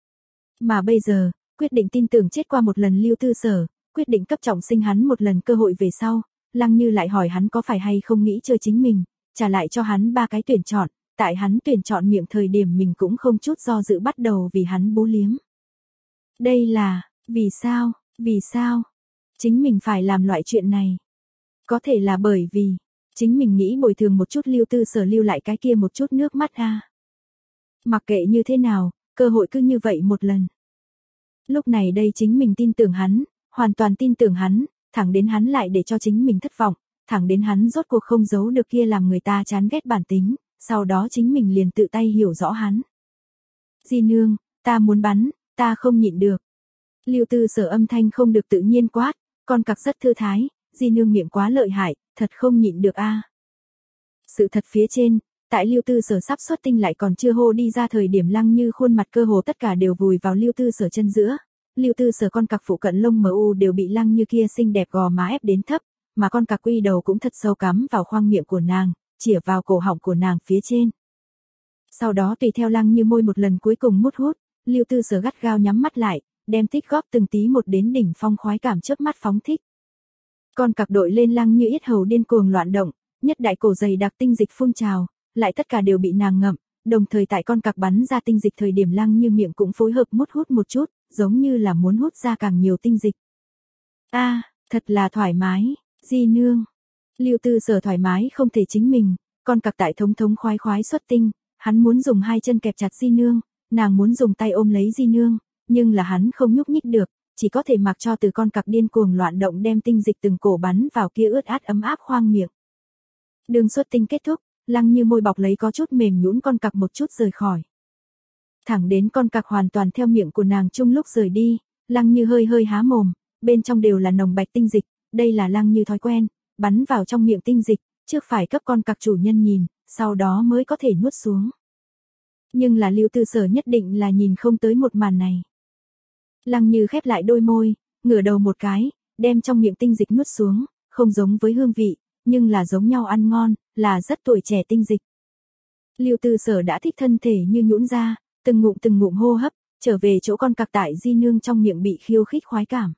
Mà bây giờ, quyết định tin tưởng chết qua một lần Lưu Tư Sở, quyết định cấp trọng sinh hắn một lần cơ hội về sau, Lăng Như lại hỏi hắn có phải hay không nghĩ chơi chính mình, trả lại cho hắn ba cái tuyển chọn, tại hắn tuyển chọn miệng thời điểm mình cũng không chút do dự bắt đầu vì hắn bú liếm. Đây là, vì sao, vì sao, chính mình phải làm loại chuyện này. Có thể là bởi vì, chính mình nghĩ bồi thường một chút Lưu Tư Sở lưu lại cái kia một chút nước mắt a. Mặc kệ như thế nào, cơ hội cứ như vậy một lần. Lúc này đây chính mình tin tưởng hắn, hoàn toàn tin tưởng hắn, thẳng đến hắn lại để cho chính mình thất vọng, thẳng đến hắn rốt cuộc không giấu được kia làm người ta chán ghét bản tính, sau đó chính mình liền tự tay hiểu rõ hắn. Di nương, ta muốn bắn, ta không nhịn được. Lưu Tư Sở âm thanh không được tự nhiên quát, con cặc rất thư thái, di nương miệng quá lợi hại, thật không nhịn được a. Sự thật phía trên, tại Lưu Tư Sở sắp xuất tinh lại còn chưa hô đi ra thời điểm Lăng Như khuôn mặt cơ hồ tất cả đều vùi vào Lưu Tư Sở chân giữa. Lưu Tư Sở con cặc phụ cận lông mờ u đều bị Lăng Như kia xinh đẹp gò má ép đến thấp, mà con cặc quy đầu cũng thật sâu cắm vào khoang miệng của nàng, chĩa vào cổ họng của nàng phía trên. Sau đó tùy theo Lăng Như môi một lần cuối cùng mút hút, Lưu Tư Sở gắt gao nhắm mắt lại, đem tích góp từng tí một đến đỉnh phong khoái cảm chớp mắt phóng thích. Con cặc đội lên Lăng Như yết hầu điên cuồng loạn động, nhất đại cổ dày đặc tinh dịch phun trào, lại tất cả đều bị nàng ngậm, đồng thời tại con cặc bắn ra tinh dịch thời điểm Lăng Như miệng cũng phối hợp mút hút một chút, giống như là muốn hút ra càng nhiều tinh dịch. A, à, thật là thoải mái, di nương. Lưu Tư Sở thoải mái không thể chính mình, con cặc tại thống thống khoái khoái xuất tinh, hắn muốn dùng hai chân kẹp chặt di nương, nàng muốn dùng tay ôm lấy di nương, nhưng là hắn không nhúc nhích được, chỉ có thể mặc cho từ con cặc điên cuồng loạn động đem tinh dịch từng cổ bắn vào kia ướt át ấm áp khoang miệng. Đường xuất tinh kết thúc, Lăng Như môi bọc lấy có chút mềm nhũn con cặc một chút rời khỏi. Thẳng đến con cặc hoàn toàn theo miệng của nàng chung lúc rời đi, Lăng Như hơi hơi há mồm, bên trong đều là nồng bạch tinh dịch, đây là Lăng Như thói quen, bắn vào trong miệng tinh dịch, trước phải cấp con cặc chủ nhân nhìn, sau đó mới có thể nuốt xuống. Nhưng là Lưu Tư Sở nhất định là nhìn không tới một màn này. Lăng Như khép lại đôi môi, ngửa đầu một cái, đem trong miệng tinh dịch nuốt xuống, không giống với hương vị, nhưng là giống nhau ăn ngon, là rất tuổi trẻ tinh dịch. Lưu Tư Sở đã thích thân thể như nhũn ra, từng ngụm từng ngụm hô hấp, trở về chỗ con cặc tại di nương trong miệng bị khiêu khích khoái cảm.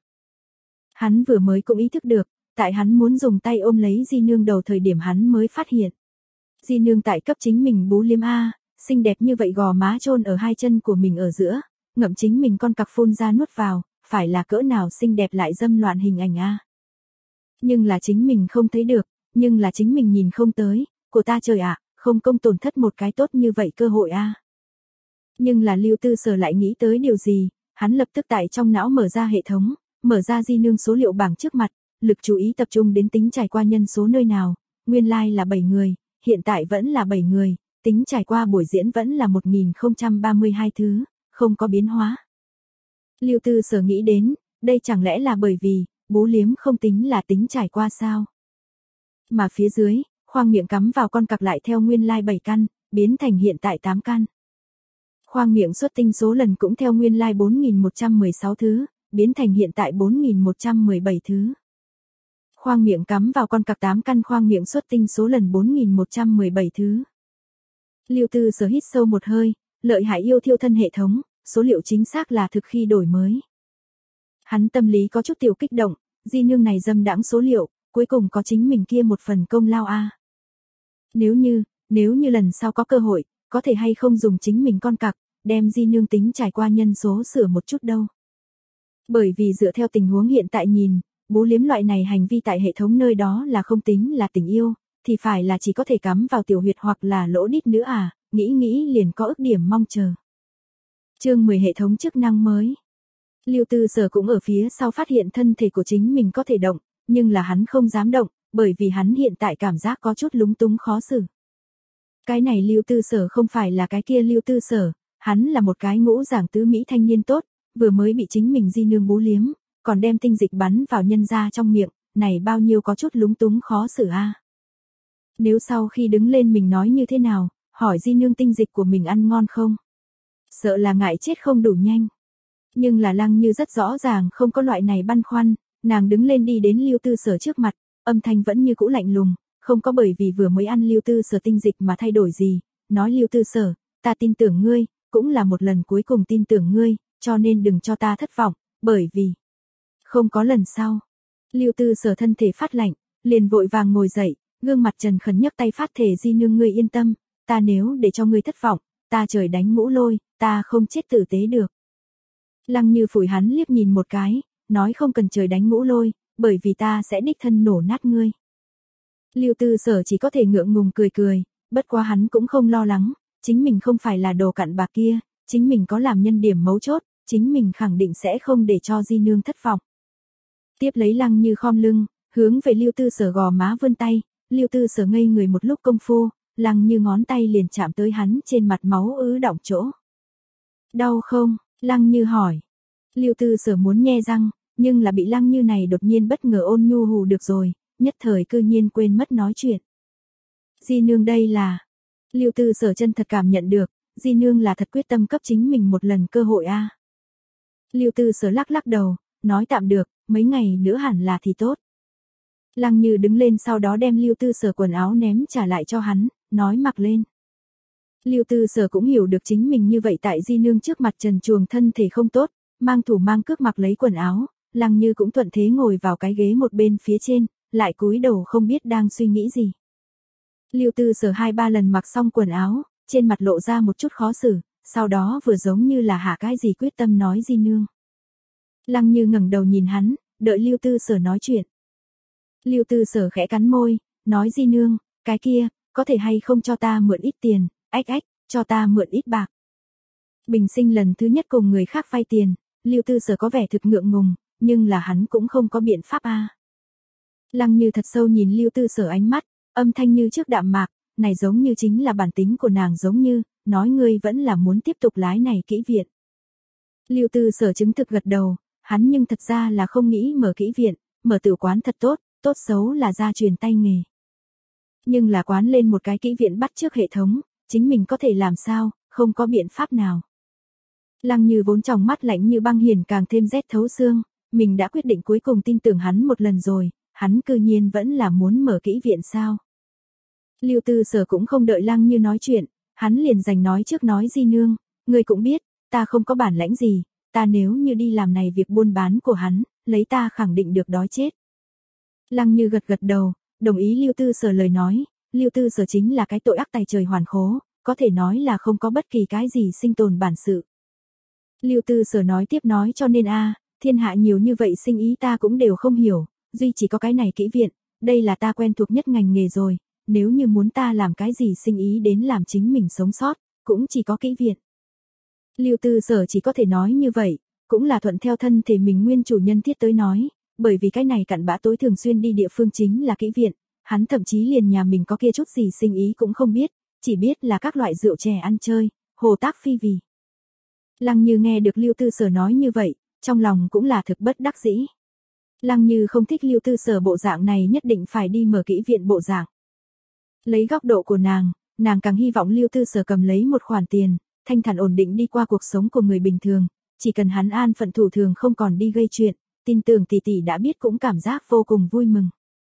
Hắn vừa mới cũng ý thức được, tại hắn muốn dùng tay ôm lấy di nương đầu thời điểm hắn mới phát hiện. Di nương tại cấp chính mình bú liếm a, xinh đẹp như vậy gò má chôn ở hai chân của mình ở giữa, ngậm chính mình con cặc phun ra nuốt vào, phải là cỡ nào xinh đẹp lại dâm loạn hình ảnh a. Nhưng là chính mình không thấy được, nhưng là chính mình nhìn không tới, của ta trời ạ, không công tổn thất một cái tốt như vậy cơ hội a. Nhưng là Lưu Tư Sở lại nghĩ tới điều gì, hắn lập tức tại trong não mở ra hệ thống, mở ra di nương số liệu bảng trước mặt, lực chú ý tập trung đến tính trải qua nhân số nơi nào, nguyên lai like là bảy người, hiện tại vẫn là bảy người, tính trải qua buổi diễn vẫn là một nghìn không trăm ba mươi hai thứ, không có biến hóa. Lưu Tư Sở nghĩ đến, đây chẳng lẽ là bởi vì, bú liếm không tính là tính trải qua sao? Mà phía dưới, khoang miệng cắm vào con cặc lại theo nguyên lai like bảy căn, biến thành hiện tại tám căn. Khoang miệng xuất tinh số lần cũng theo nguyên lai like bốn nghìn một trăm mười sáu thứ, biến thành hiện tại bốn nghìn một trăm mười bảy thứ. Khoang miệng cắm vào con cặc tám căn khoang miệng xuất tinh số lần bốn nghìn một trăm mười bảy thứ. Lưu Tư Sở hít sâu một hơi, lợi hại yêu thiêu thân hệ thống, số liệu chính xác là thực khi đổi mới. Hắn tâm lý có chút tiểu kích động, di nương này dâm đãng số liệu, cuối cùng có chính mình kia một phần công lao a. Nếu như, nếu như lần sau có cơ hội, có thể hay không dùng chính mình con cặc, đem di nương tính trải qua nhân số sửa một chút đâu. Bởi vì dựa theo tình huống hiện tại nhìn, bú liếm loại này hành vi tại hệ thống nơi đó là không tính là tình yêu, thì phải là chỉ có thể cắm vào tiểu huyệt hoặc là lỗ đít nữa à, nghĩ nghĩ liền có ức điểm mong chờ. Chương mười hệ thống chức năng mới. Lưu Tư Sở cũng ở phía sau phát hiện thân thể của chính mình có thể động, nhưng là hắn không dám động, bởi vì hắn hiện tại cảm giác có chút lúng túng khó xử. Cái này Lưu Tư Sở không phải là cái kia Lưu Tư Sở, hắn là một cái ngũ giảng tứ mỹ thanh niên tốt, vừa mới bị chính mình di nương bú liếm, còn đem tinh dịch bắn vào nhân ra trong miệng, này bao nhiêu có chút lúng túng khó xử a. Nếu sau khi đứng lên mình nói như thế nào, hỏi di nương tinh dịch của mình ăn ngon không? Sợ là ngại chết không đủ nhanh. Nhưng là Lăng Như rất rõ ràng không có loại này băn khoăn, nàng đứng lên đi đến Lưu Tư Sở trước mặt, âm thanh vẫn như cũ lạnh lùng, không có bởi vì vừa mới ăn Lưu Tư Sở tinh dịch mà thay đổi gì, nói Lưu Tư Sở, ta tin tưởng ngươi, cũng là một lần cuối cùng tin tưởng ngươi, cho nên đừng cho ta thất vọng, bởi vì không có lần sau. Lưu Tư Sở thân thể phát lạnh, liền vội vàng ngồi dậy, gương mặt trần khẩn nhấc tay phát thể di nương ngươi yên tâm, ta nếu để cho ngươi thất vọng, ta trời đánh ngũ lôi, ta không chết tử tế được. Lăng Như phủi hắn liếc nhìn một cái, nói không cần trời đánh ngũ lôi, bởi vì ta sẽ đích thân nổ nát ngươi. Lưu Tư Sở chỉ có thể ngượng ngùng cười cười, bất quá hắn cũng không lo lắng, chính mình không phải là đồ cặn bạc kia, chính mình có làm nhân điểm mấu chốt, chính mình khẳng định sẽ không để cho di nương thất vọng. Tiếp lấy Lăng Như khom lưng, hướng về Lưu Tư Sở gò má vươn tay, Lưu Tư Sở ngây người một lúc công phu, Lăng Như ngón tay liền chạm tới hắn trên mặt máu ứ đọng chỗ. Đau không? Lăng Như hỏi. Lưu Tư Sở muốn nhe răng, nhưng là bị Lăng Như này đột nhiên bất ngờ ôn nhu hù được rồi, nhất thời cư nhiên quên mất nói chuyện. Di nương đây là... Lưu Tư Sở chân thật cảm nhận được, di nương là thật quyết tâm cấp chính mình một lần cơ hội a. Lưu Tư Sở lắc lắc đầu, nói tạm được, mấy ngày nữa hẳn là thì tốt. Lăng Như đứng lên sau đó đem Lưu Tư Sở quần áo ném trả lại cho hắn, nói mặc lên. Lưu Tư Sở cũng hiểu được chính mình như vậy tại di nương trước mặt trần truồng thân thể không tốt, mang thủ mang cước mặc lấy quần áo, Lăng Như cũng thuận thế ngồi vào cái ghế một bên phía trên, lại cúi đầu không biết đang suy nghĩ gì. Lưu Tư Sở hai ba lần mặc xong quần áo, trên mặt lộ ra một chút khó xử, sau đó vừa giống như là hạ cái gì quyết tâm nói di nương. Lăng Như ngẩng đầu nhìn hắn, đợi Lưu Tư Sở nói chuyện. Lưu Tư Sở khẽ cắn môi, nói di nương, cái kia, có thể hay không cho ta mượn ít tiền, ách ách, cho ta mượn ít bạc. Bình sinh lần thứ nhất cùng người khác vay tiền, Lưu Tư Sở có vẻ thực ngượng ngùng, nhưng là hắn cũng không có biện pháp a. Lăng Như thật sâu nhìn Lưu Tư Sở ánh mắt, âm thanh như trước đạm mạc, này giống như chính là bản tính của nàng giống như, nói ngươi vẫn là muốn tiếp tục lái này kỹ viện. Lưu Tư Sở chứng thực gật đầu, hắn nhưng thật ra là không nghĩ mở kỹ viện, mở tử quán thật tốt, tốt xấu là gia truyền tay nghề. Nhưng là quán lên một cái kỹ viện bắt trước hệ thống, chính mình có thể làm sao, không có biện pháp nào. Lăng Như vốn trong mắt lạnh như băng hiền càng thêm rét thấu xương, mình đã quyết định cuối cùng tin tưởng hắn một lần rồi, hắn cư nhiên vẫn là muốn mở kỹ viện sao. Lưu Tư Sở cũng không đợi Lăng Như nói chuyện, hắn liền giành nói trước nói di nương, người cũng biết, ta không có bản lãnh gì, ta nếu như đi làm này việc buôn bán của hắn, lấy ta khẳng định được đói chết. Lăng Như gật gật đầu, đồng ý Lưu Tư Sở lời nói, Lưu Tư Sở chính là cái tội ác tài trời hoàn khố, có thể nói là không có bất kỳ cái gì sinh tồn bản sự. Lưu Tư Sở nói tiếp nói cho nên a, thiên hạ nhiều như vậy sinh ý ta cũng đều không hiểu, duy chỉ có cái này kỹ viện, đây là ta quen thuộc nhất ngành nghề rồi, nếu như muốn ta làm cái gì sinh ý đến làm chính mình sống sót, cũng chỉ có kỹ viện. Lưu Tư Sở chỉ có thể nói như vậy, cũng là thuận theo thân thể mình nguyên chủ nhân thiết tới nói, bởi vì cái này cặn bã tối thường xuyên đi địa phương chính là kỹ viện, hắn thậm chí liền nhà mình có kia chút gì sinh ý cũng không biết, chỉ biết là các loại rượu chè ăn chơi, hồ tác phi vì. Lăng Như nghe được Lưu Tư Sở nói như vậy, trong lòng cũng là thực bất đắc dĩ. Lăng Như không thích Lưu Tư Sở bộ dạng này nhất định phải đi mở kỹ viện bộ dạng. Lấy góc độ của nàng, nàng càng hy vọng Lưu Tư Sở cầm lấy một khoản tiền, thanh thản ổn định đi qua cuộc sống của người bình thường, chỉ cần hắn an phận thủ thường không còn đi gây chuyện, tin tưởng tỷ tỷ đã biết cũng cảm giác vô cùng vui mừng.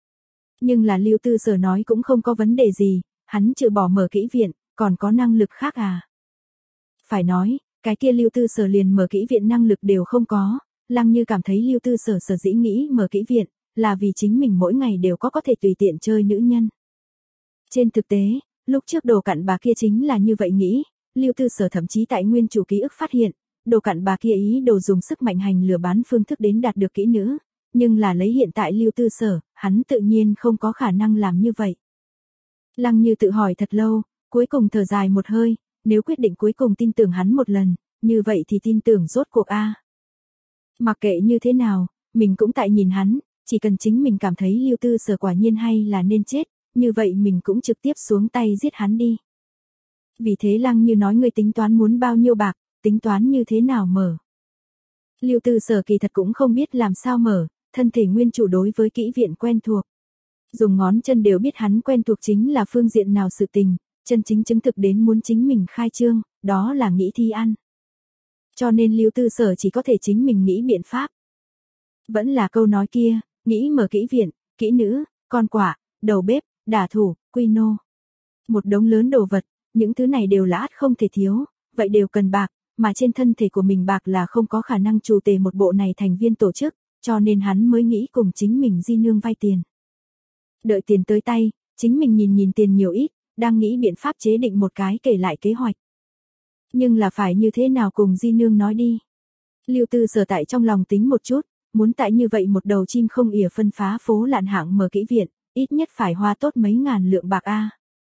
Nhưng là Lưu Tư Sở nói cũng không có vấn đề gì, hắn trừ bỏ mở kỹ viện, còn có năng lực khác à? Phải nói, cái kia Lưu Tư Sở liền mở kỹ viện năng lực đều không có, Lăng Như cảm thấy Lưu Tư Sở sở dĩ nghĩ mở kỹ viện, là vì chính mình mỗi ngày đều có có thể tùy tiện chơi nữ nhân. Trên thực tế, lúc trước đồ cặn bà kia chính là như vậy nghĩ, Lưu Tư Sở thậm chí tại nguyên chủ ký ức phát hiện, đồ cặn bà kia ý đồ dùng sức mạnh hành lừa bán phương thức đến đạt được kỹ nữ, nhưng là lấy hiện tại Lưu Tư Sở, hắn tự nhiên không có khả năng làm như vậy. Lăng Như tự hỏi thật lâu, cuối cùng thở dài một hơi, nếu quyết định cuối cùng tin tưởng hắn một lần, như vậy thì tin tưởng rốt cuộc a. Mặc kệ như thế nào, mình cũng tại nhìn hắn, chỉ cần chính mình cảm thấy Lưu Tư Sở quả nhiên hay là nên chết, như vậy mình cũng trực tiếp xuống tay giết hắn đi. Vì thế Lăng Như nói ngươi tính toán muốn bao nhiêu bạc, tính toán như thế nào mở. Lưu Tư Sở kỳ thật cũng không biết làm sao mở, thân thể nguyên chủ đối với kỹ viện quen thuộc. Dùng ngón chân đều biết hắn quen thuộc chính là phương diện nào sự tình, chân chính chứng thực đến muốn chính mình khai trương, đó là nghĩ thi ăn. Cho nên Lưu Tư Sở chỉ có thể chính mình nghĩ biện pháp. Vẫn là câu nói kia, nghĩ mở kỹ viện, kỹ nữ, con quả, đầu bếp, đả thủ, quy nô. Một đống lớn đồ vật, những thứ này đều là ắt không thể thiếu, vậy đều cần bạc, mà trên thân thể của mình bạc là không có khả năng trù tề một bộ này thành viên tổ chức, cho nên hắn mới nghĩ cùng chính mình di nương vay tiền. Đợi tiền tới tay, chính mình nhìn nhìn tiền nhiều ít, đang nghĩ biện pháp chế định một cái kể lại kế hoạch. Nhưng là phải như thế nào cùng di nương nói đi. Lưu Tư Sở tại trong lòng tính một chút, muốn tại như vậy một đầu chim không ỉa phân phá phố lạn hạng mở kỹ viện, ít nhất phải hoa tốt mấy ngàn lượng bạc a.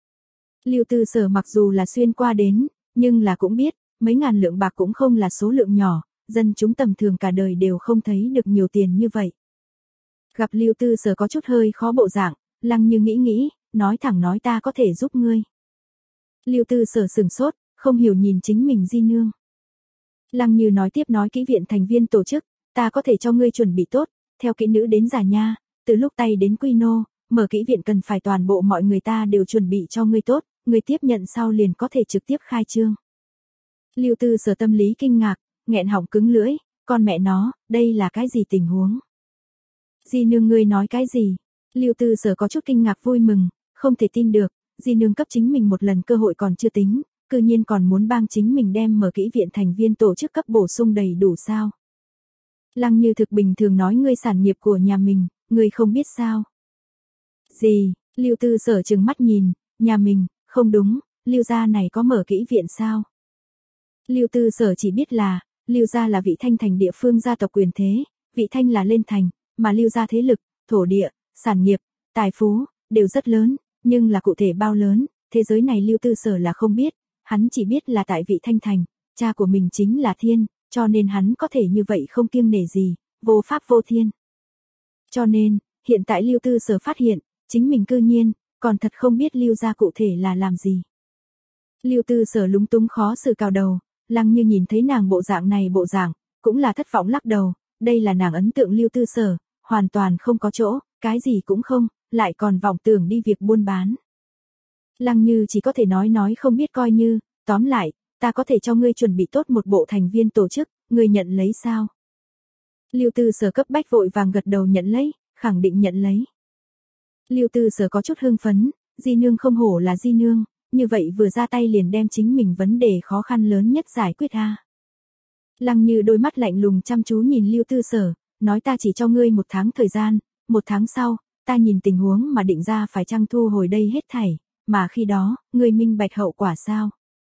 Lưu Tư Sở mặc dù là xuyên qua đến, nhưng là cũng biết, mấy ngàn lượng bạc cũng không là số lượng nhỏ, dân chúng tầm thường cả đời đều không thấy được nhiều tiền như vậy. Gặp Lưu Tư Sở có chút hơi khó bộ dạng, Lăng Như nghĩ nghĩ, nói thẳng nói ta có thể giúp ngươi. Lưu Tư Sở sừng sốt, không hiểu nhìn chính mình di nương. Lăng Như nói tiếp nói kỹ viện thành viên tổ chức, ta có thể cho ngươi chuẩn bị tốt, theo kỹ nữ đến già nha, từ lúc tay đến quy nô, mở kỹ viện cần phải toàn bộ mọi người ta đều chuẩn bị cho ngươi tốt, ngươi tiếp nhận sau liền có thể trực tiếp khai trương. Lưu Tư Sở tâm lý kinh ngạc, nghẹn họng cứng lưỡi, con mẹ nó, đây là cái gì tình huống? Di nương ngươi nói cái gì? Lưu Tư Sở có chút kinh ngạc vui mừng, không thể tin được, di nương cấp chính mình một lần cơ hội còn chưa tính, cư nhiên còn muốn bang chính mình đem mở kỹ viện thành viên tổ chức cấp bổ sung đầy đủ sao? Lăng Như thực bình thường nói ngươi sản nghiệp của nhà mình, ngươi không biết sao? Gì? Lưu Tư Sở trừng mắt nhìn, nhà mình, không đúng, Lưu gia này có mở kỹ viện sao? Lưu Tư Sở chỉ biết là, Lưu gia là Vị Thanh thành địa phương gia tộc quyền thế, Vị Thanh là lên thành, mà Lưu gia thế lực, thổ địa, sản nghiệp, tài phú, đều rất lớn, nhưng là cụ thể bao lớn, thế giới này Lưu Tư Sở là không biết, hắn chỉ biết là tại Vị Thanh thành, cha của mình chính là thiên, cho nên hắn có thể như vậy không kiêng nể gì, vô pháp vô thiên. Cho nên, hiện tại Lưu Tư Sở phát hiện, chính mình cư nhiên, còn thật không biết Lưu gia cụ thể là làm gì. Lưu Tư Sở lúng túng khó xử cào đầu, Lăng Như nhìn thấy nàng bộ dạng này bộ dạng, cũng là thất vọng lắc đầu, đây là nàng ấn tượng Lưu Tư Sở, hoàn toàn không có chỗ, cái gì cũng không, lại còn vọng tưởng đi việc buôn bán. Lăng Như chỉ có thể nói nói không biết coi như, tóm lại, ta có thể cho ngươi chuẩn bị tốt một bộ thành viên tổ chức, ngươi nhận lấy sao? Lưu Tư Sở cấp bách vội vàng gật đầu nhận lấy, khẳng định nhận lấy. Lưu Tư Sở có chút hưng phấn, di nương không hổ là di nương, như vậy vừa ra tay liền đem chính mình vấn đề khó khăn lớn nhất giải quyết ha. Lăng Như đôi mắt lạnh lùng chăm chú nhìn Lưu Tư Sở, nói ta chỉ cho ngươi một tháng thời gian, một tháng sau, ta nhìn tình huống mà định ra phải chăng thu hồi đây hết thảy, mà khi đó, ngươi minh bạch hậu quả sao?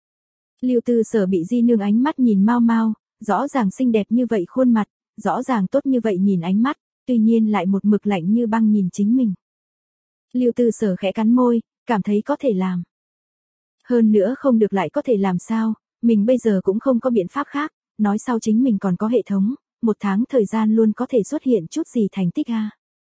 Lưu Tư Sở bị di nương ánh mắt nhìn mau mau, rõ ràng xinh đẹp như vậy khuôn mặt, rõ ràng tốt như vậy nhìn ánh mắt, tuy nhiên lại một mực lạnh như băng nhìn chính mình. Lưu Tư Sở khẽ cắn môi, cảm thấy có thể làm. Hơn nữa không được lại có thể làm sao, mình bây giờ cũng không có biện pháp khác, nói sau chính mình còn có hệ thống, một tháng thời gian luôn có thể xuất hiện chút gì thành tích ha.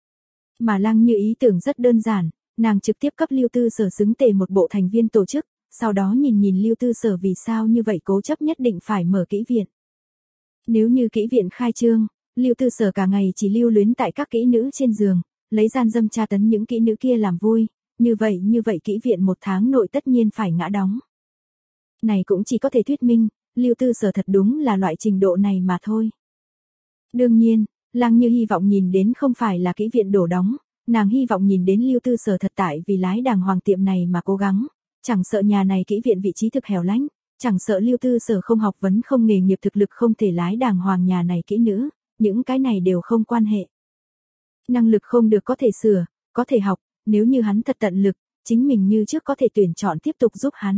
Mà Lăng Như ý tưởng rất đơn giản, nàng trực tiếp cấp Lưu Tư Sở xứng tề một bộ thành viên tổ chức, sau đó nhìn nhìn Lưu Tư Sở vì sao như vậy cố chấp nhất định phải mở kỹ viện. Nếu như kỹ viện khai trương, Lưu Tư Sở cả ngày chỉ lưu luyến tại các kỹ nữ trên giường, lấy gian dâm tra tấn những kỹ nữ kia làm vui, như vậy như vậy kỹ viện một tháng nội tất nhiên phải ngã đóng. Này cũng chỉ có thể thuyết minh, Lưu Tư Sở thật đúng là loại trình độ này mà thôi. Đương nhiên, Lăng Như hy vọng nhìn đến không phải là kỹ viện đổ đóng, Nàng hy vọng nhìn đến Lưu Tư Sở thật tại vì lái đàng hoàng tiệm này mà cố gắng, chẳng sợ nhà này kỹ viện vị trí thực hẻo lánh, chẳng sợ Lưu Tư Sở không học vấn không nghề nghiệp thực lực không thể lái đàng hoàng nhà này kỹ nữ, những cái này đều không quan hệ. Năng lực không được có thể sửa, có thể học, nếu như hắn thật tận lực, chính mình như trước có thể tuyển chọn tiếp tục giúp hắn.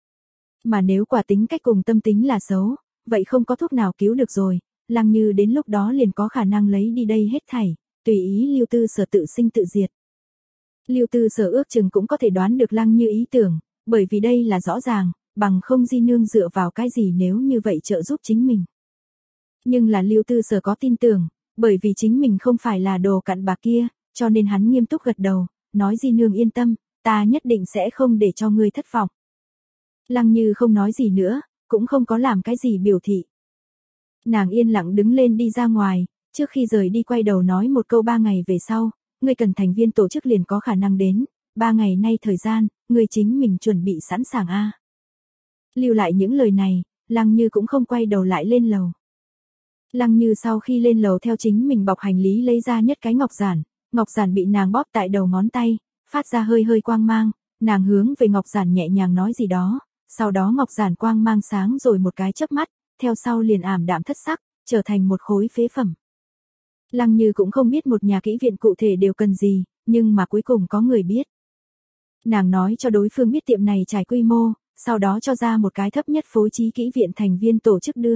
Mà nếu quả tính cách cùng tâm tính là xấu, vậy không có thuốc nào cứu được rồi, Lăng Như đến lúc đó liền có khả năng lấy đi đây hết thảy, tùy ý Lưu Tư Sở tự sinh tự diệt. Lưu Tư Sở ước chừng cũng có thể đoán được Lăng Như ý tưởng, bởi vì đây là rõ ràng, bằng không Di Nương dựa vào cái gì nếu như vậy trợ giúp chính mình. Nhưng là Lưu Tư Sở có tin tưởng, bởi vì chính mình không phải là đồ cặn bạc kia, cho nên hắn nghiêm túc gật đầu, nói Di Nương yên tâm, ta nhất định sẽ không để cho ngươi thất vọng. Lăng Như không nói gì nữa, cũng không có làm cái gì biểu thị. Nàng yên lặng đứng lên đi ra ngoài, trước khi rời đi quay đầu nói một câu ba ngày về sau, ngươi cần thành viên tổ chức liền có khả năng đến, ba ngày nay thời gian, ngươi chính mình chuẩn bị sẵn sàng a. À. Lưu lại những lời này, Lăng Như cũng không quay đầu lại lên lầu. Lăng Như sau khi lên lầu theo chính mình bọc hành lý lấy ra nhất cái ngọc giản, ngọc giản bị nàng bóp tại đầu ngón tay, phát ra hơi hơi quang mang, nàng hướng về ngọc giản nhẹ nhàng nói gì đó, sau đó ngọc giản quang mang sáng rồi một cái chớp mắt, theo sau liền ảm đạm thất sắc, trở thành một khối phế phẩm. Lăng Như cũng không biết một nhà kỹ viện cụ thể đều cần gì, nhưng mà cuối cùng có người biết. Nàng nói cho đối phương biết tiệm này trải quy mô, sau đó cho ra một cái thấp nhất phối trí kỹ viện thành viên tổ chức đưa.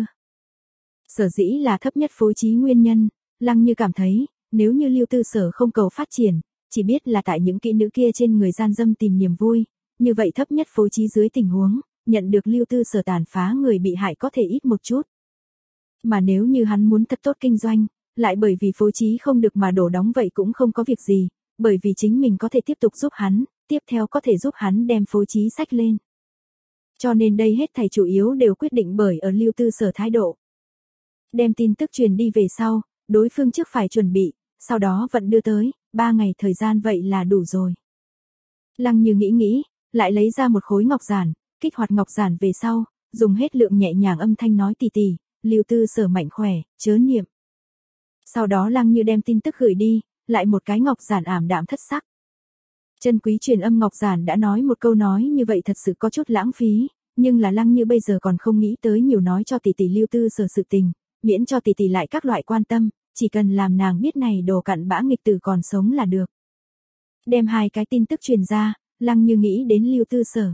Sở dĩ là thấp nhất phối trí nguyên nhân, Lăng Như cảm thấy, nếu như Lưu Tư Sở không cầu phát triển, chỉ biết là tại những kỹ nữ kia trên người gian dâm tìm niềm vui, như vậy thấp nhất phối trí dưới tình huống, nhận được Lưu Tư Sở tàn phá người bị hại có thể ít một chút. Mà nếu như hắn muốn thật tốt kinh doanh, lại bởi vì phối trí không được mà đổ đóng vậy cũng không có việc gì, bởi vì chính mình có thể tiếp tục giúp hắn, tiếp theo có thể giúp hắn đem phối trí sách lên. Cho nên đây hết thảy chủ yếu đều quyết định bởi ở Lưu Tư Sở thái độ. Đem tin tức truyền đi về sau, đối phương trước phải chuẩn bị, sau đó vẫn đưa tới, ba ngày thời gian vậy là đủ rồi. Lăng Như nghĩ nghĩ, lại lấy ra một khối ngọc giản, kích hoạt ngọc giản về sau, dùng hết lượng nhẹ nhàng âm thanh nói tỉ tỉ, Lưu Tư Sở mạnh khỏe, chớ niệm. Sau đó Lăng Như đem tin tức gửi đi, lại một cái ngọc giản ảm đạm thất sắc. Chân quý truyền âm ngọc giản đã nói một câu nói như vậy thật sự có chút lãng phí, nhưng là Lăng Như bây giờ còn không nghĩ tới nhiều nói cho tỷ tỷ Lưu Tư Sở sự tình, miễn cho tỷ tỷ lại các loại quan tâm, chỉ cần làm nàng biết này đồ cặn bã nghịch tử còn sống là được. Đem hai cái tin tức truyền ra, Lăng Như nghĩ đến Lưu Tư Sở.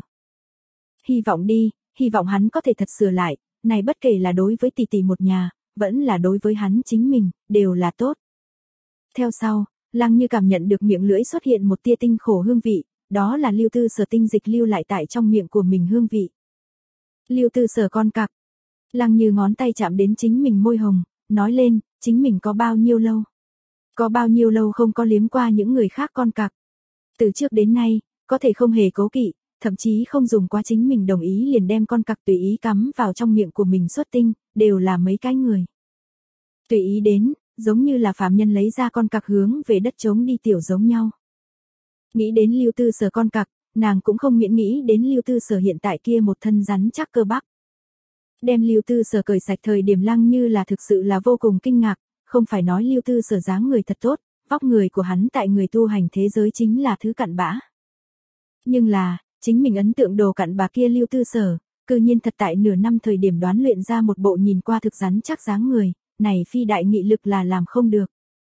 Hy vọng đi, hy vọng hắn có thể thật sửa lại, này bất kể là đối với tỷ tỷ một nhà, vẫn là đối với hắn chính mình, đều là tốt. Theo sau, Lăng Như cảm nhận được miệng lưỡi xuất hiện một tia tinh khổ hương vị, đó là Lưu Tư Sở tinh dịch lưu lại tại trong miệng của mình hương vị. Lưu Tư Sở con cặc. Lăng Như ngón tay chạm đến chính mình môi hồng, nói lên, chính mình có bao nhiêu lâu. Có bao nhiêu lâu không có liếm qua những người khác con cặc. Từ trước đến nay, có thể không hề cố kỵ, thậm chí không dùng qua chính mình đồng ý liền đem con cặc tùy ý cắm vào trong miệng của mình xuất tinh, đều là mấy cái người. Tùy ý đến, giống như là phàm nhân lấy ra con cặc hướng về đất trống đi tiểu giống nhau. Nghĩ đến Lưu Tư Sở con cặc, nàng cũng không miễn nghĩ đến Lưu Tư Sở hiện tại kia một thân rắn chắc cơ bắp. Đem Lưu Tư Sở cởi sạch thời điểm Lăng Như là thực sự là vô cùng kinh ngạc, không phải nói Lưu Tư Sở dáng người thật tốt, vóc người của hắn tại người tu hành thế giới chính là thứ cặn bã. Nhưng là, chính mình ấn tượng đồ cặn bà kia Lưu Tư Sở, cư nhiên thật tại nửa năm thời điểm đoán luyện ra một bộ nhìn qua thực rắn chắc dáng người, này phi đại nghị lực là làm không được.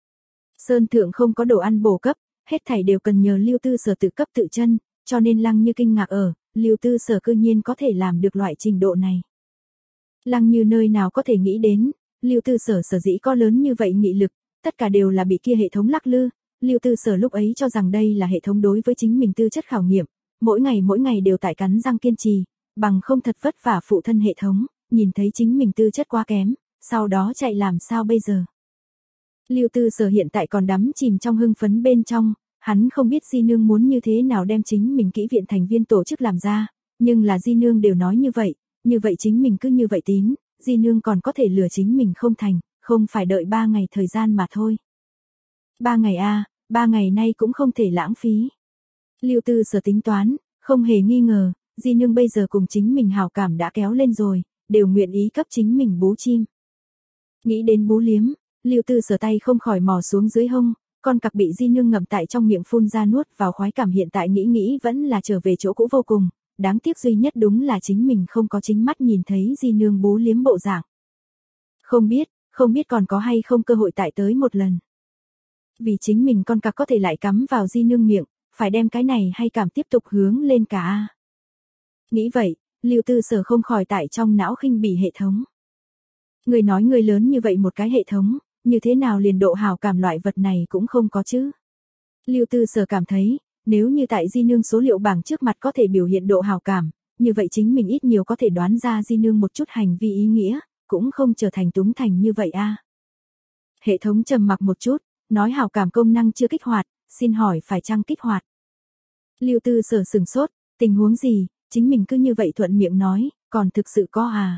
Sơn thượng không có đồ ăn bổ cấp, hết thảy đều cần nhờ Lưu Tư Sở tự cấp tự chân, cho nên Lăng Như kinh ngạc ở, Lưu Tư Sở cư nhiên có thể làm được loại trình độ này. Lăng Như nơi nào có thể nghĩ đến, Lưu Tư Sở sở dĩ có lớn như vậy nghị lực, tất cả đều là bị kia hệ thống lắc lư, Lưu Tư Sở lúc ấy cho rằng đây là hệ thống đối với chính mình tư chất khảo nghiệm, mỗi ngày mỗi ngày đều tại cắn răng kiên trì, bằng không thật vất vả phụ thân hệ thống, nhìn thấy chính mình tư chất quá kém, sau đó chạy làm sao bây giờ. Lưu Tư Sở hiện tại còn đắm chìm trong hưng phấn bên trong, hắn không biết Di Nương muốn như thế nào đem chính mình kỹ viện thành viên tổ chức làm ra, nhưng là Di Nương đều nói như vậy, như vậy chính mình cứ như vậy tín, Di Nương còn có thể lừa chính mình không thành, không phải đợi ba ngày thời gian mà thôi. Ba ngày a, à, ba ngày nay cũng không thể lãng phí. Lưu Tư Sở tính toán, không hề nghi ngờ, Di Nương bây giờ cùng chính mình hảo cảm đã kéo lên rồi, đều nguyện ý cấp chính mình bú chim. Nghĩ đến bú liếm, Lưu Tư Sở tay không khỏi mò xuống dưới hông, Con cặc bị di nương ngậm tại trong miệng phun ra nuốt vào khoái cảm hiện tại nghĩ nghĩ vẫn là trở về chỗ cũ vô cùng, đáng tiếc duy nhất đúng là chính mình không có chính mắt nhìn thấy di nương bú liếm bộ dạng. Không biết, không biết còn có hay không cơ hội tại tới một lần. Vì chính mình con cặc có thể lại cắm vào di nương miệng, phải đem cái này hay cảm tiếp tục hướng lên cả a. Nghĩ vậy, Lưu Tư Sở không khỏi tại trong não khinh bỉ hệ thống. Người nói người lớn như vậy một cái hệ thống, như thế nào liền độ hảo cảm loại vật này cũng không có chứ. Lưu Tư Sở cảm thấy, nếu như tại di nương số liệu bảng trước mặt có thể biểu hiện độ hảo cảm, như vậy chính mình ít nhiều có thể đoán ra di nương một chút hành vi ý nghĩa, cũng không trở thành túng thành như vậy a. Hệ thống trầm mặc một chút, nói hảo cảm công năng chưa kích hoạt, xin hỏi phải chăng kích hoạt. Lưu Tư Sở sừng sốt, tình huống gì, chính mình cứ như vậy thuận miệng nói, còn thực sự có à.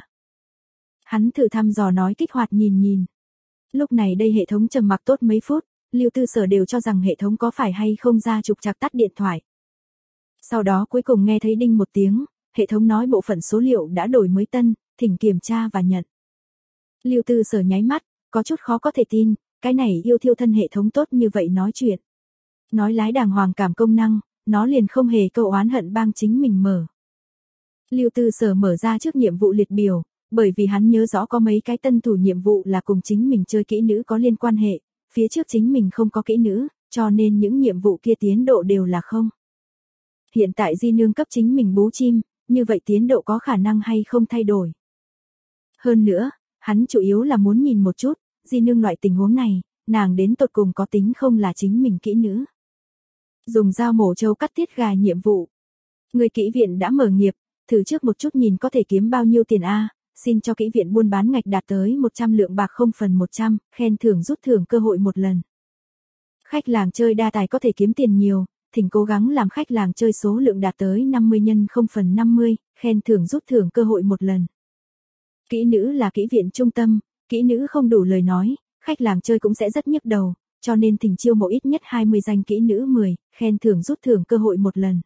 Hắn thử thăm dò nói kích hoạt nhìn nhìn. Lúc này đây hệ thống trầm mặc tốt mấy phút, Lưu Tư Sở đều cho rằng hệ thống có phải hay không ra trục trặc tắt điện thoại. Sau đó cuối cùng nghe thấy đinh một tiếng, hệ thống nói bộ phận số liệu đã đổi mới tân, thỉnh kiểm tra và nhận. Lưu Tư Sở nháy mắt, có chút khó có thể tin, cái này yêu thiêu thân hệ thống tốt như vậy nói chuyện. Nói lái đàng hoàng cảm công năng, nó liền không hề câu oán hận bang chính mình mở. Lưu Tư Sở mở ra trước nhiệm vụ liệt biểu, bởi vì hắn nhớ rõ có mấy cái tân thủ nhiệm vụ là cùng chính mình chơi kỹ nữ có liên quan hệ, phía trước chính mình không có kỹ nữ, cho nên những nhiệm vụ kia tiến độ đều là không. Hiện tại di nương cấp chính mình bú chim, như vậy tiến độ có khả năng hay không thay đổi. Hơn nữa, hắn chủ yếu là muốn nhìn một chút, di nương loại tình huống này, nàng đến tột cùng có tính không là chính mình kỹ nữ. Dùng dao mổ trâu cắt tiết gà nhiệm vụ. Người kỹ viện đã mở nghiệp, thử trước một chút nhìn có thể kiếm bao nhiêu tiền a. Xin cho kỹ viện buôn bán ngạch đạt tới một trăm lượng bạc không phần một trăm, khen thưởng rút thưởng cơ hội một lần. Khách làng chơi đa tài có thể kiếm tiền nhiều, thỉnh cố gắng làm khách làng chơi số lượng đạt tới năm mươi nhân không phần năm mươi, khen thưởng rút thưởng cơ hội một lần. Kỹ nữ là kỹ viện trung tâm, kỹ nữ không đủ lời nói, khách làng chơi cũng sẽ rất nhức đầu, cho nên thỉnh chiêu mộ ít nhất hai mươi danh kỹ nữ mười, khen thưởng rút thưởng cơ hội một lần.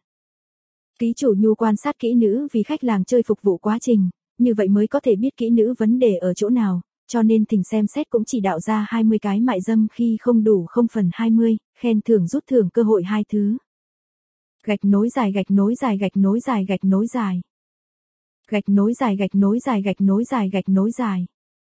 Ký chủ nhu quan sát kỹ nữ vì khách làng chơi phục vụ quá trình, như vậy mới có thể biết kỹ nữ vấn đề ở chỗ nào, cho nên thỉnh xem xét cũng chỉ đạo ra hai mươi cái mại dâm khi không đủ không phần hai mươi, khen thưởng rút thưởng cơ hội hai thứ. Gạch nối dài gạch nối dài gạch nối dài gạch nối dài. Gạch nối dài gạch nối dài gạch nối dài gạch nối dài.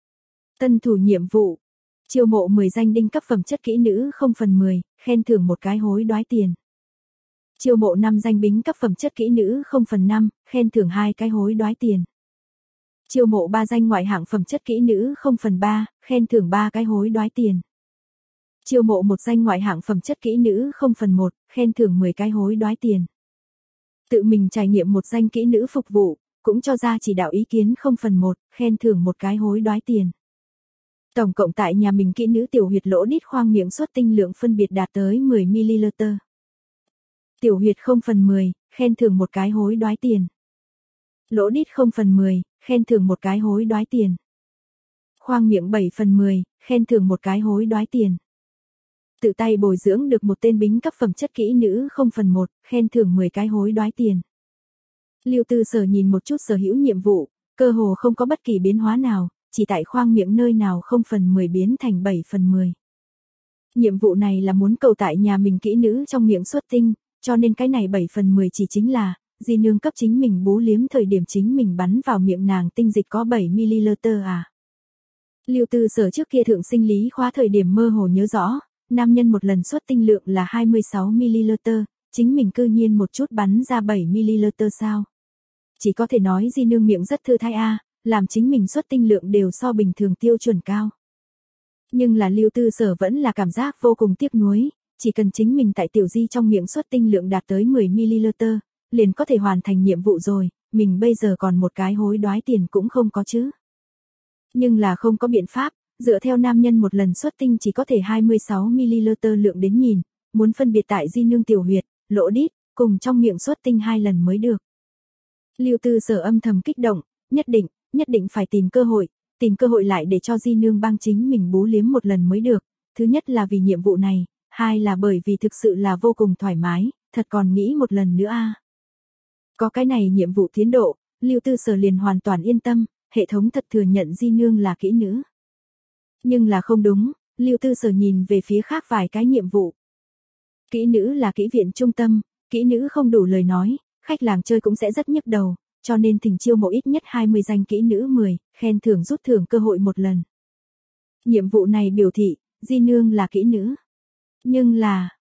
Tân thủ nhiệm vụ. Chiêu mộ mười danh đinh cấp phẩm chất kỹ nữ không phần mười, khen thưởng một cái hối đoái tiền. Chiêu mộ năm danh bính cấp phẩm chất kỹ nữ không phần năm, khen thưởng hai cái hối đoái tiền. Chiêu mộ ba danh ngoại hạng phẩm chất kỹ nữ không phần ba, khen thưởng ba cái hối đoái tiền. Chiêu mộ một danh ngoại hạng phẩm chất kỹ nữ không phần một, khen thưởng mười cái hối đoái tiền. Tự mình trải nghiệm một danh kỹ nữ phục vụ, cũng cho ra chỉ đạo ý kiến không phần một, khen thưởng một cái hối đoái tiền. Tổng cộng tại nhà mình kỹ nữ tiểu huyệt lỗ đít khoang miệng xuất tinh lượng phân biệt đạt tới mười mi-li-lít. Tiểu huyệt không phần mười, khen thưởng một cái hối đoái tiền. Lỗ đít không phần mười, khen thưởng một cái hối đoái tiền. Khoang miệng bảy phần mười, khen thưởng một cái hối đoái tiền. Tự tay bồi dưỡng được một tên bính cấp phẩm chất kỹ nữ không phần một, khen thưởng mười cái hối đoái tiền. Lưu Tư Sở nhìn một chút sở hữu nhiệm vụ, cơ hồ không có bất kỳ biến hóa nào, chỉ tại khoang miệng nơi nào không phần mười biến thành bảy phần mười. Nhiệm vụ này là muốn cầu tại nhà mình kỹ nữ trong miệng xuất tinh, cho nên cái này bảy phần mười chỉ chính là, di nương cấp chính mình bú liếm thời điểm chính mình bắn vào miệng nàng tinh dịch có bảy mi-li-lít à. Lưu Tư Sở trước kia thượng sinh lý khóa thời điểm mơ hồ nhớ rõ, nam nhân một lần xuất tinh lượng là hai mươi sáu mi-li-lít, chính mình cư nhiên một chút bắn ra bảy mi-li-lít sao. Chỉ có thể nói di nương miệng rất thư thái a, à, làm chính mình xuất tinh lượng đều so bình thường tiêu chuẩn cao. Nhưng là Lưu Tư Sở vẫn là cảm giác vô cùng tiếc nuối, chỉ cần chính mình tại tiểu di trong miệng xuất tinh lượng đạt tới mười mi-li-lít, liền có thể hoàn thành nhiệm vụ rồi, mình bây giờ còn một cái hối đoái tiền cũng không có chứ. Nhưng là không có biện pháp, dựa theo nam nhân một lần xuất tinh chỉ có thể hai mươi sáu mi-li-lít lượng đến nhìn, muốn phân biệt tại di nương tiểu huyệt, lỗ đít, cùng trong miệng xuất tinh hai lần mới được. Lưu Tư Sở âm thầm kích động, nhất định, nhất định phải tìm cơ hội, tìm cơ hội lại để cho di nương bang chính mình bú liếm một lần mới được, thứ nhất là vì nhiệm vụ này, hai là bởi vì thực sự là vô cùng thoải mái, thật còn nghĩ một lần nữa a. À. Có cái này nhiệm vụ tiến độ, Lưu Tư Sở liền hoàn toàn yên tâm, hệ thống thật thừa nhận di nương là kỹ nữ. Nhưng là không đúng, Lưu Tư Sở nhìn về phía khác vài cái nhiệm vụ. Kỹ nữ là kỹ viện trung tâm, kỹ nữ không đủ lời nói, khách làng chơi cũng sẽ rất nhức đầu, cho nên thỉnh chiêu mộ ít nhất hai mươi danh kỹ nữ mười, khen thưởng rút thưởng cơ hội một lần. Nhiệm vụ này biểu thị, Di Nương là kỹ nữ. Nhưng là,